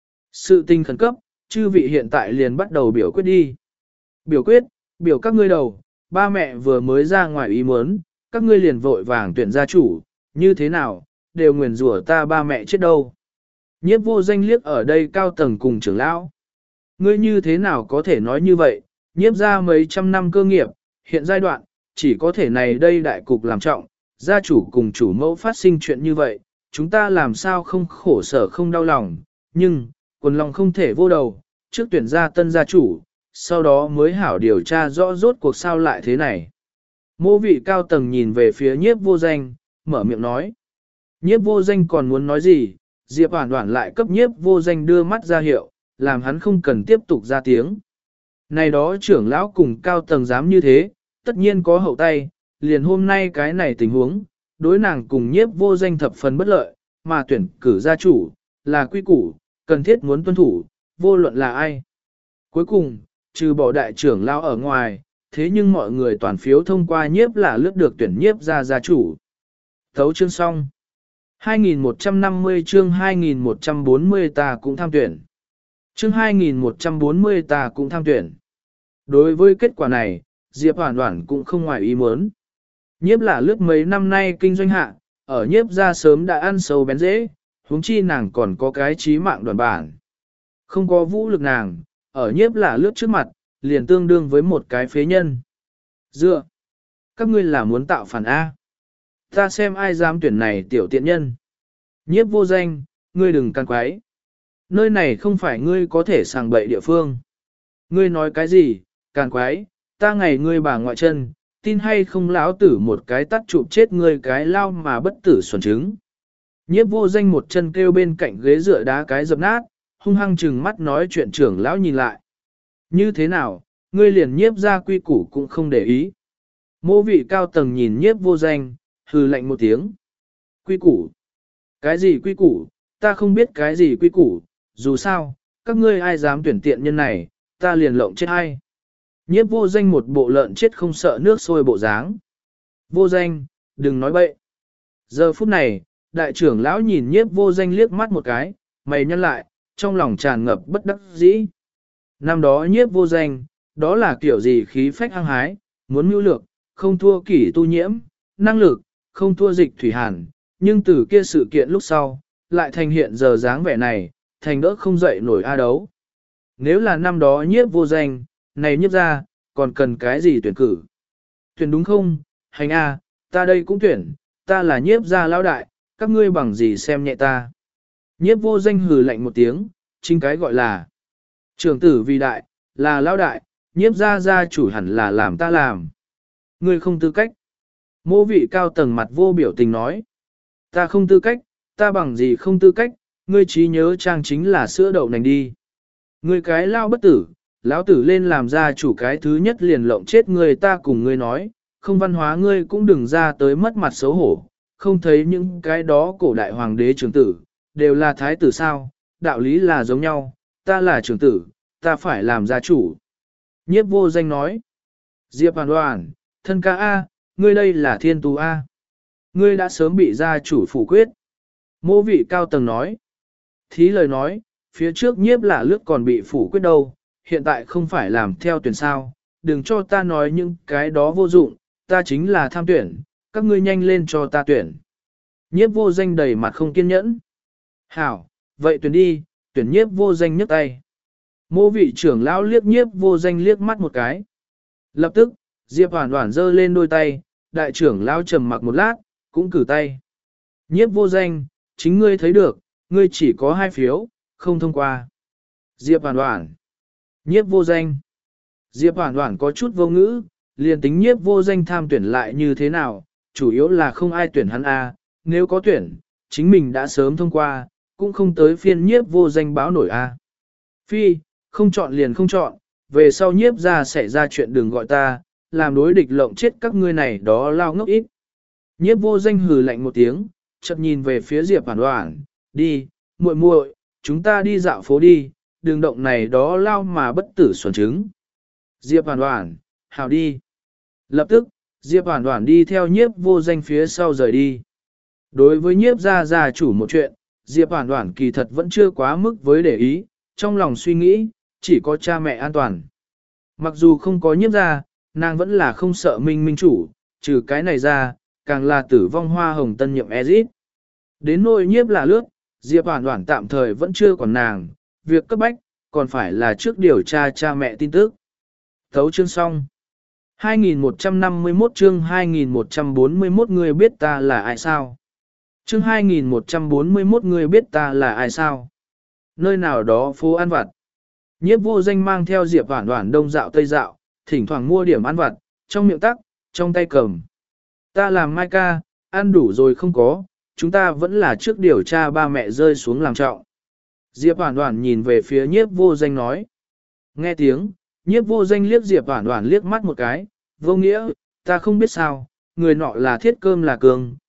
Sự tình khẩn cấp, chư vị hiện tại liền bắt đầu biểu quyết đi. Biểu quyết, biểu các ngươi đầu, ba mẹ vừa mới ra ngoài ý muốn, các ngươi liền vội vàng tuyển gia chủ, như thế nào, đều nguyền rủa ta ba mẹ chết đâu. Nhiếp vô danh liếc ở đây cao tầng cùng trưởng lão. Ngươi như thế nào có thể nói như vậy, nhiếp ra mấy trăm năm cơ nghiệp, hiện giai đoạn, chỉ có thể này đây đại cục làm trọng, gia chủ cùng chủ mẫu phát sinh chuyện như vậy, chúng ta làm sao không khổ sở không đau lòng, nhưng, quần lòng không thể vô đầu, trước tuyển ra tân gia chủ, sau đó mới hảo điều tra rõ rốt cuộc sao lại thế này. Mô vị cao tầng nhìn về phía nhiếp vô danh, mở miệng nói. Nhiếp vô danh còn muốn nói gì, Diệp Hoàn Hoàn lại cấp nhiếp vô danh đưa mắt ra hiệu, làm hắn không cần tiếp tục ra tiếng. Này đó trưởng lão cùng cao tầng dám như thế, tất nhiên có hậu tay, liền hôm nay cái này tình huống, đối nàng cùng nhiếp vô danh thập phần bất lợi, mà tuyển cử gia chủ, là quy củ, cần thiết muốn tuân thủ, vô luận là ai. Cuối cùng, trừ bỏ đại trưởng lao ở ngoài, thế nhưng mọi người toàn phiếu thông qua nhiếp là lướt được tuyển nhiếp ra gia chủ. Thấu chương xong. hai nghìn một trăm năm mươi chương hai nghìn một trăm bốn mươi ta cũng tham tuyển. Chương hai nghìn một trăm bốn mươi ta cũng tham tuyển. Đối với kết quả này, Diệp Hoản Hoản cũng không ngoài ý muốn. Nhiếp là lướt mấy năm nay kinh doanh hạ, ở nhiếp ra sớm đã ăn sâu bén dễ, huống chi nàng còn có cái trí mạng đoàn bản. Không có vũ lực nàng, ở nhiếp là lướt trước mặt, liền tương đương với một cái phế nhân. Dựa, các ngươi là muốn tạo phản A. Ta xem ai dám tuyển này tiểu tiện nhân. Nhiếp vô danh, ngươi đừng can quái. Nơi này không phải ngươi có thể sàng bậy địa phương. Ngươi nói cái gì, can quái, ta ngày ngươi bà ngoại chân, tin hay không lão tử một cái tắt chụp chết ngươi cái lao mà bất tử xuẩn trứng. Nhiếp vô danh một chân kêu bên cạnh ghế dựa đá cái dập nát, hung hăng trừng mắt nói chuyện trưởng lão nhìn lại. Như thế nào, ngươi liền nhiếp ra quy củ cũng không để ý. Mô vị cao tầng nhìn nhiếp vô danh, hừ lạnh một tiếng. Quy củ? Cái gì quy củ? Ta không biết cái gì quy củ, dù sao, các ngươi ai dám tuyển tiện nhân này, ta liền lộng chết ai. Nhiếp vô danh một bộ lợn chết không sợ nước sôi bộ dáng. Vô danh, đừng nói bậy. Giờ phút này, đại trưởng lão nhìn nhiếp vô danh liếc mắt một cái, mày nhăn lại, trong lòng tràn ngập bất đắc dĩ. Năm đó nhiếp vô danh, đó là kiểu gì khí phách hăng hái, muốn mưu lược, không thua kỷ tu nhiễm, năng lực, không thua dịch thủy hàn, nhưng từ kia sự kiện lúc sau, lại thành hiện giờ dáng vẻ này, thành đỡ không dậy nổi a đấu. Nếu là năm đó nhiếp vô danh, này nhiếp ra, còn cần cái gì tuyển cử? Tuyển đúng không? Hành a, ta đây cũng tuyển, ta là nhiếp gia lão đại, các ngươi bằng gì xem nhẹ ta? Nhiếp vô danh hừ lạnh một tiếng, chính cái gọi là trưởng tử vì đại, là lão đại, nhiếp gia gia chủ hẳn là làm ta làm. Ngươi không tư cách. Mô vị cao tầng mặt vô biểu tình nói. Ta không tư cách, ta bằng gì không tư cách, ngươi trí nhớ trang chính là sữa đậu nành đi. Ngươi cái lao bất tử, lão tử lên làm gia chủ cái thứ nhất liền lộng chết ngươi, ta cùng ngươi nói, không văn hóa ngươi cũng đừng ra tới mất mặt xấu hổ, không thấy những cái đó cổ đại hoàng đế trưởng tử, đều là thái tử sao, đạo lý là giống nhau, ta là trưởng tử, ta phải làm gia chủ. Nhiếp vô danh nói. Diệp Hoàn Hoàn, thân ca A, ngươi đây là thiên tú A. Ngươi đã sớm bị gia chủ phủ quyết. Mô vị cao tầng nói. Thí lời nói, phía trước nhiếp là lướt còn bị phủ quyết đâu, hiện tại không phải làm theo tuyển sao, đừng cho ta nói những cái đó vô dụng, ta chính là tham tuyển, các ngươi nhanh lên cho ta tuyển. Nhiếp vô danh đầy mặt không kiên nhẫn. Hảo, vậy tuyển đi, tuyển nhiếp vô danh nhấc tay. Mô vị trưởng lão liếc nhiếp vô danh liếc mắt một cái. Lập tức, Diệp Hoàn Hoàn giơ lên đôi tay, đại trưởng lão trầm mặc một lát, cũng cử tay. Nhiếp vô danh, chính ngươi thấy được, ngươi chỉ có hai phiếu, không thông qua. Diệp Hoàn Hoàn. Nhiếp vô danh. Diệp Hoàn Hoàn có chút vô ngữ, liền tính nhiếp vô danh tham tuyển lại như thế nào, chủ yếu là không ai tuyển hắn a. Nếu có tuyển, chính mình đã sớm thông qua, cũng không tới phiên nhiếp vô danh báo nổi a. Phi, không chọn liền không chọn, về sau nhiếp ra sẽ ra chuyện đừng gọi ta, làm đối địch lộng chết các ngươi này đó lao ngốc ít. Nhiếp vô danh hừ lạnh một tiếng, chợt nhìn về phía Diệp Hoàn Hoàn, đi, muội muội, chúng ta đi dạo phố đi, đường động này đó lao mà bất tử xuẩn trứng. Diệp Hoàn Hoàn, hào đi. Lập tức, Diệp Hoàn Hoàn đi theo nhiếp vô danh phía sau rời đi. Đối với nhiếp gia gia chủ một chuyện, Diệp Hoàn Hoàn kỳ thật vẫn chưa quá mức với để ý, trong lòng suy nghĩ, chỉ có cha mẹ an toàn. Mặc dù không có nhiếp gia, nàng vẫn là không sợ minh minh chủ, trừ cái này ra, càng là tử vong hoa hồng tân nhậm Ezit. Đến nỗi nhiếp là lướt, Diệp Hoàn Hoàn tạm thời vẫn chưa còn nàng, việc cấp bách, còn phải là trước điều tra cha mẹ tin tức. Thấu chương xong. hai nghìn một trăm năm mươi mốt chương hai nghìn một trăm bốn mươi mốt người biết ta là ai sao? Chương hai nghìn một trăm bốn mươi mốt người biết ta là ai sao? Nơi nào đó phố ăn vặt. Nhiếp vô danh mang theo Diệp Hoàn Hoàn đông dạo tây dạo, thỉnh thoảng mua điểm ăn vặt, trong miệng tắc, trong tay cầm. Ta làm mai ca, ăn đủ rồi không có, chúng ta vẫn là trước điều tra ba mẹ rơi xuống làm trọng. Diệp Hoàn Hoàn nhìn về phía nhiếp vô danh nói. Nghe tiếng, nhiếp vô danh liếc Diệp Hoàn Hoàn liếc mắt một cái, vô nghĩa, ta không biết sao, người nọ là thiết cơm là cường,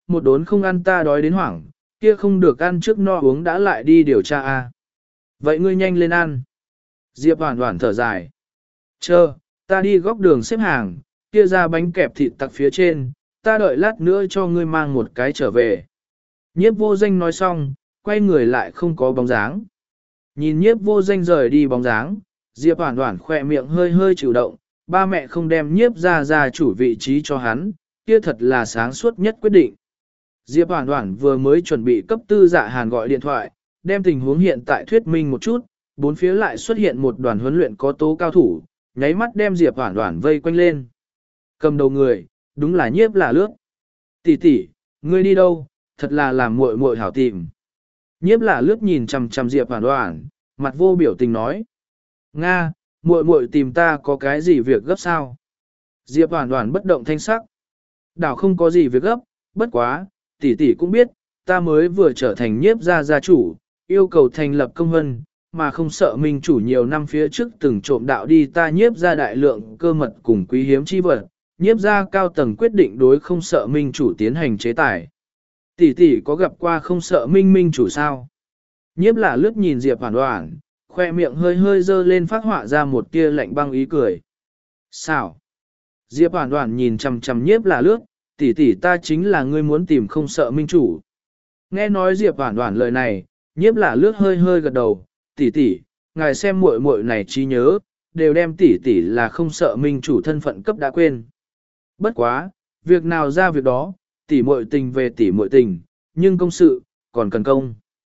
một đốn không ăn ta đói đến hoảng, kia không được ăn trước no uống đã lại đi điều tra a. Vậy ngươi nhanh lên ăn. Diệp Hoản Hoản thở dài. Chờ, ta đi góc đường xếp hàng, kia ra bánh kẹp thịt tặc phía trên, ta đợi lát nữa cho ngươi mang một cái trở về. Nhiếp vô danh nói xong, quay người lại không có bóng dáng. Nhìn nhiếp vô danh rời đi bóng dáng, Diệp Hoản Hoản khỏe miệng hơi hơi chịu động, ba mẹ không đem nhiếp ra ra chủ vị trí cho hắn, kia thật là sáng suốt nhất quyết định. Diệp Hoản Hoản vừa mới chuẩn bị cấp tư dạ hàn gọi điện thoại, đem tình huống hiện tại thuyết minh một chút, bốn phía lại xuất hiện một đoàn huấn luyện có tố cao thủ, nháy mắt đem Diệp Hoản Hoản vây quanh lên. Cầm đầu người, đúng là nhiếp là lướt. Tỷ tỷ, ngươi đi đâu, thật là làm muội muội hảo tìm. Nhiếp là lướt nhìn chằm chằm Diệp Hoản Hoản, mặt vô biểu tình nói. Nga, muội muội tìm ta có cái gì việc gấp sao? Diệp Hoản Hoản bất động thanh sắc. Đảo không có gì việc gấp, bất quá, tỷ tỷ cũng biết, ta mới vừa trở thành nhiếp gia gia chủ, yêu cầu thành lập công vân, mà không sợ minh chủ nhiều năm phía trước từng trộm đạo đi ta nhiếp gia đại lượng cơ mật cùng quý hiếm chi vật, nhiếp gia cao tầng quyết định đối không sợ minh chủ tiến hành chế tài. Tỷ tỷ có gặp qua không sợ minh minh chủ sao? Nhiếp là lướt nhìn Diệp Hoản Hoản, khoe miệng hơi hơi dơ lên phát họa ra một tia lạnh băng ý cười. Sao? Diệp Hoản Hoản nhìn chằm chằm nhiếp là lướt, tỷ tỷ ta chính là ngươi muốn tìm không sợ minh chủ. Nghe nói Diệp Hoản Hoản lời này, nhiếp là lướt hơi hơi gật đầu, tỷ tỷ, ngài xem muội muội này trí nhớ, đều đem tỷ tỷ là không sợ minh chủ thân phận cấp đã quên. Bất quá, việc nào ra việc đó, tỷ muội tình về tỷ muội tình, nhưng công sự, còn cần công.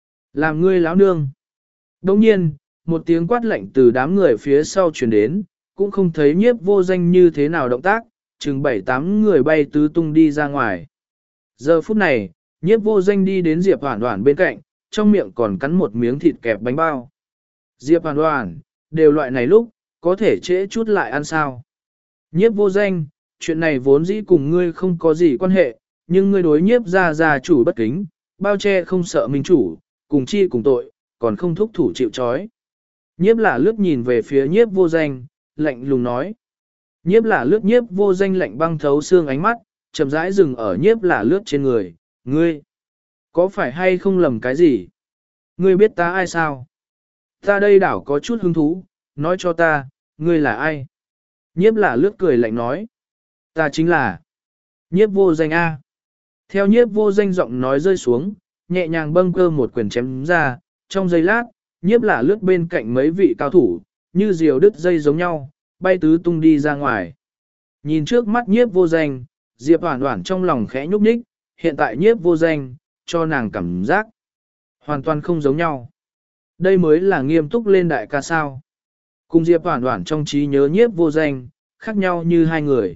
Làm ngươi láo nương. Đồng nhiên, một tiếng quát lạnh từ đám người phía sau truyền đến, cũng không thấy nhiếp vô danh như thế nào động tác, chừng bảy tám người bay tứ tung đi ra ngoài. Giờ phút này, nhiếp vô danh đi đến Diệp Hoản Hoản bên cạnh, trong miệng còn cắn một miếng thịt kẹp bánh bao. Diệp Hoản Hoản, đều loại này lúc, có thể trễ chút lại ăn sao. Nhiếp vô danh, chuyện này vốn dĩ cùng ngươi không có gì quan hệ, nhưng ngươi đối nhiếp gia gia chủ bất kính, bao che không sợ minh chủ, cùng chi cùng tội, còn không thúc thủ chịu trói. Nhiếp là lướt nhìn về phía nhiếp vô danh, lạnh lùng nói. Nhiếp là lướt nhiếp vô danh lạnh băng thấu xương ánh mắt, chậm rãi dừng ở nhiếp là lướt trên người, ngươi, có phải hay không lầm cái gì? Ngươi biết ta ai sao? Ta đây đảo có chút hứng thú, nói cho ta, ngươi là ai? Nhiếp là lướt cười lạnh nói. Ta chính là nhiếp vô danh A. Theo nhiếp vô danh giọng nói rơi xuống, nhẹ nhàng bâng cơ một quyền chém ra, trong giây lát, nhiếp là lướt bên cạnh mấy vị cao thủ, như diều đứt dây giống nhau, bay tứ tung đi ra ngoài. Nhìn trước mắt nhiếp vô danh, Diệp Hoản Hoản trong lòng khẽ nhúc nhích, hiện tại nhiếp vô danh, cho nàng cảm giác hoàn toàn không giống nhau. Đây mới là nghiêm túc lên đại ca sao. Cùng Diệp Hoản Hoản trong trí nhớ nhiếp vô danh, khác nhau như hai người.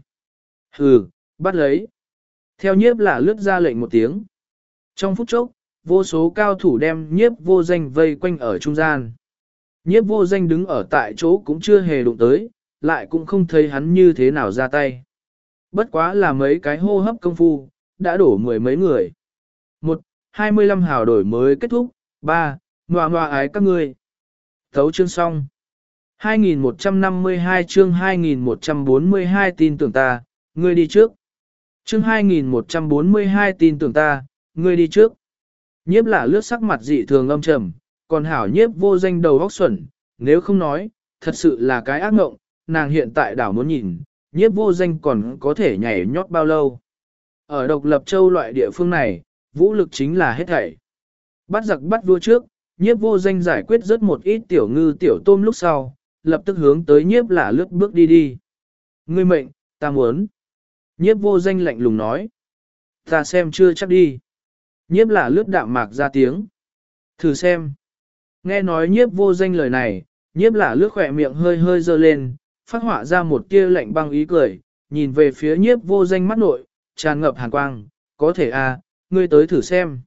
Hừ, bắt lấy. Theo nhiếp là lướt ra lệnh một tiếng. Trong phút chốc, vô số cao thủ đem nhiếp vô danh vây quanh ở trung gian. Nhiếp vô danh đứng ở tại chỗ cũng chưa hề đụng tới, lại cũng không thấy hắn như thế nào ra tay. Bất quá là mấy cái hô hấp công phu, đã đổ mười mấy người. Một, hai mươi lăm hào đổi mới kết thúc. Ba, ngoà ngoà ái các ngươi. Thấu chương xong. hai nghìn một trăm năm mươi hai chương hai nghìn một trăm bốn mươi hai tin tưởng ta, ngươi đi trước. Chương hai nghìn một trăm bốn mươi hai tin tưởng ta, ngươi đi trước. Nhiếp là lướt sắc mặt dị thường âm trầm, còn hảo nhiếp vô danh đầu óc xuẩn, nếu không nói, thật sự là cái ác mộng, nàng hiện tại đảo muốn nhìn, nhiếp vô danh còn có thể nhảy nhót bao lâu. Ở độc lập châu loại địa phương này, vũ lực chính là hết thảy. Bắt giặc bắt vua trước, nhiếp vô danh giải quyết rất một ít tiểu ngư tiểu tôm lúc sau, lập tức hướng tới nhiếp là lướt bước đi đi. Ngươi mệnh, ta muốn. Nhiếp vô danh lạnh lùng nói. Ta xem chưa chắc đi. Nhiếp là lướt đạm mạc ra tiếng. Thử xem. Nghe nói nhiếp vô danh lời này, nhiếp là lướt khỏe miệng hơi hơi dơ lên, phát họa ra một tia lạnh băng ý cười, nhìn về phía nhiếp vô danh mắt nội, tràn ngập hàn quang, có thể à, ngươi tới thử xem.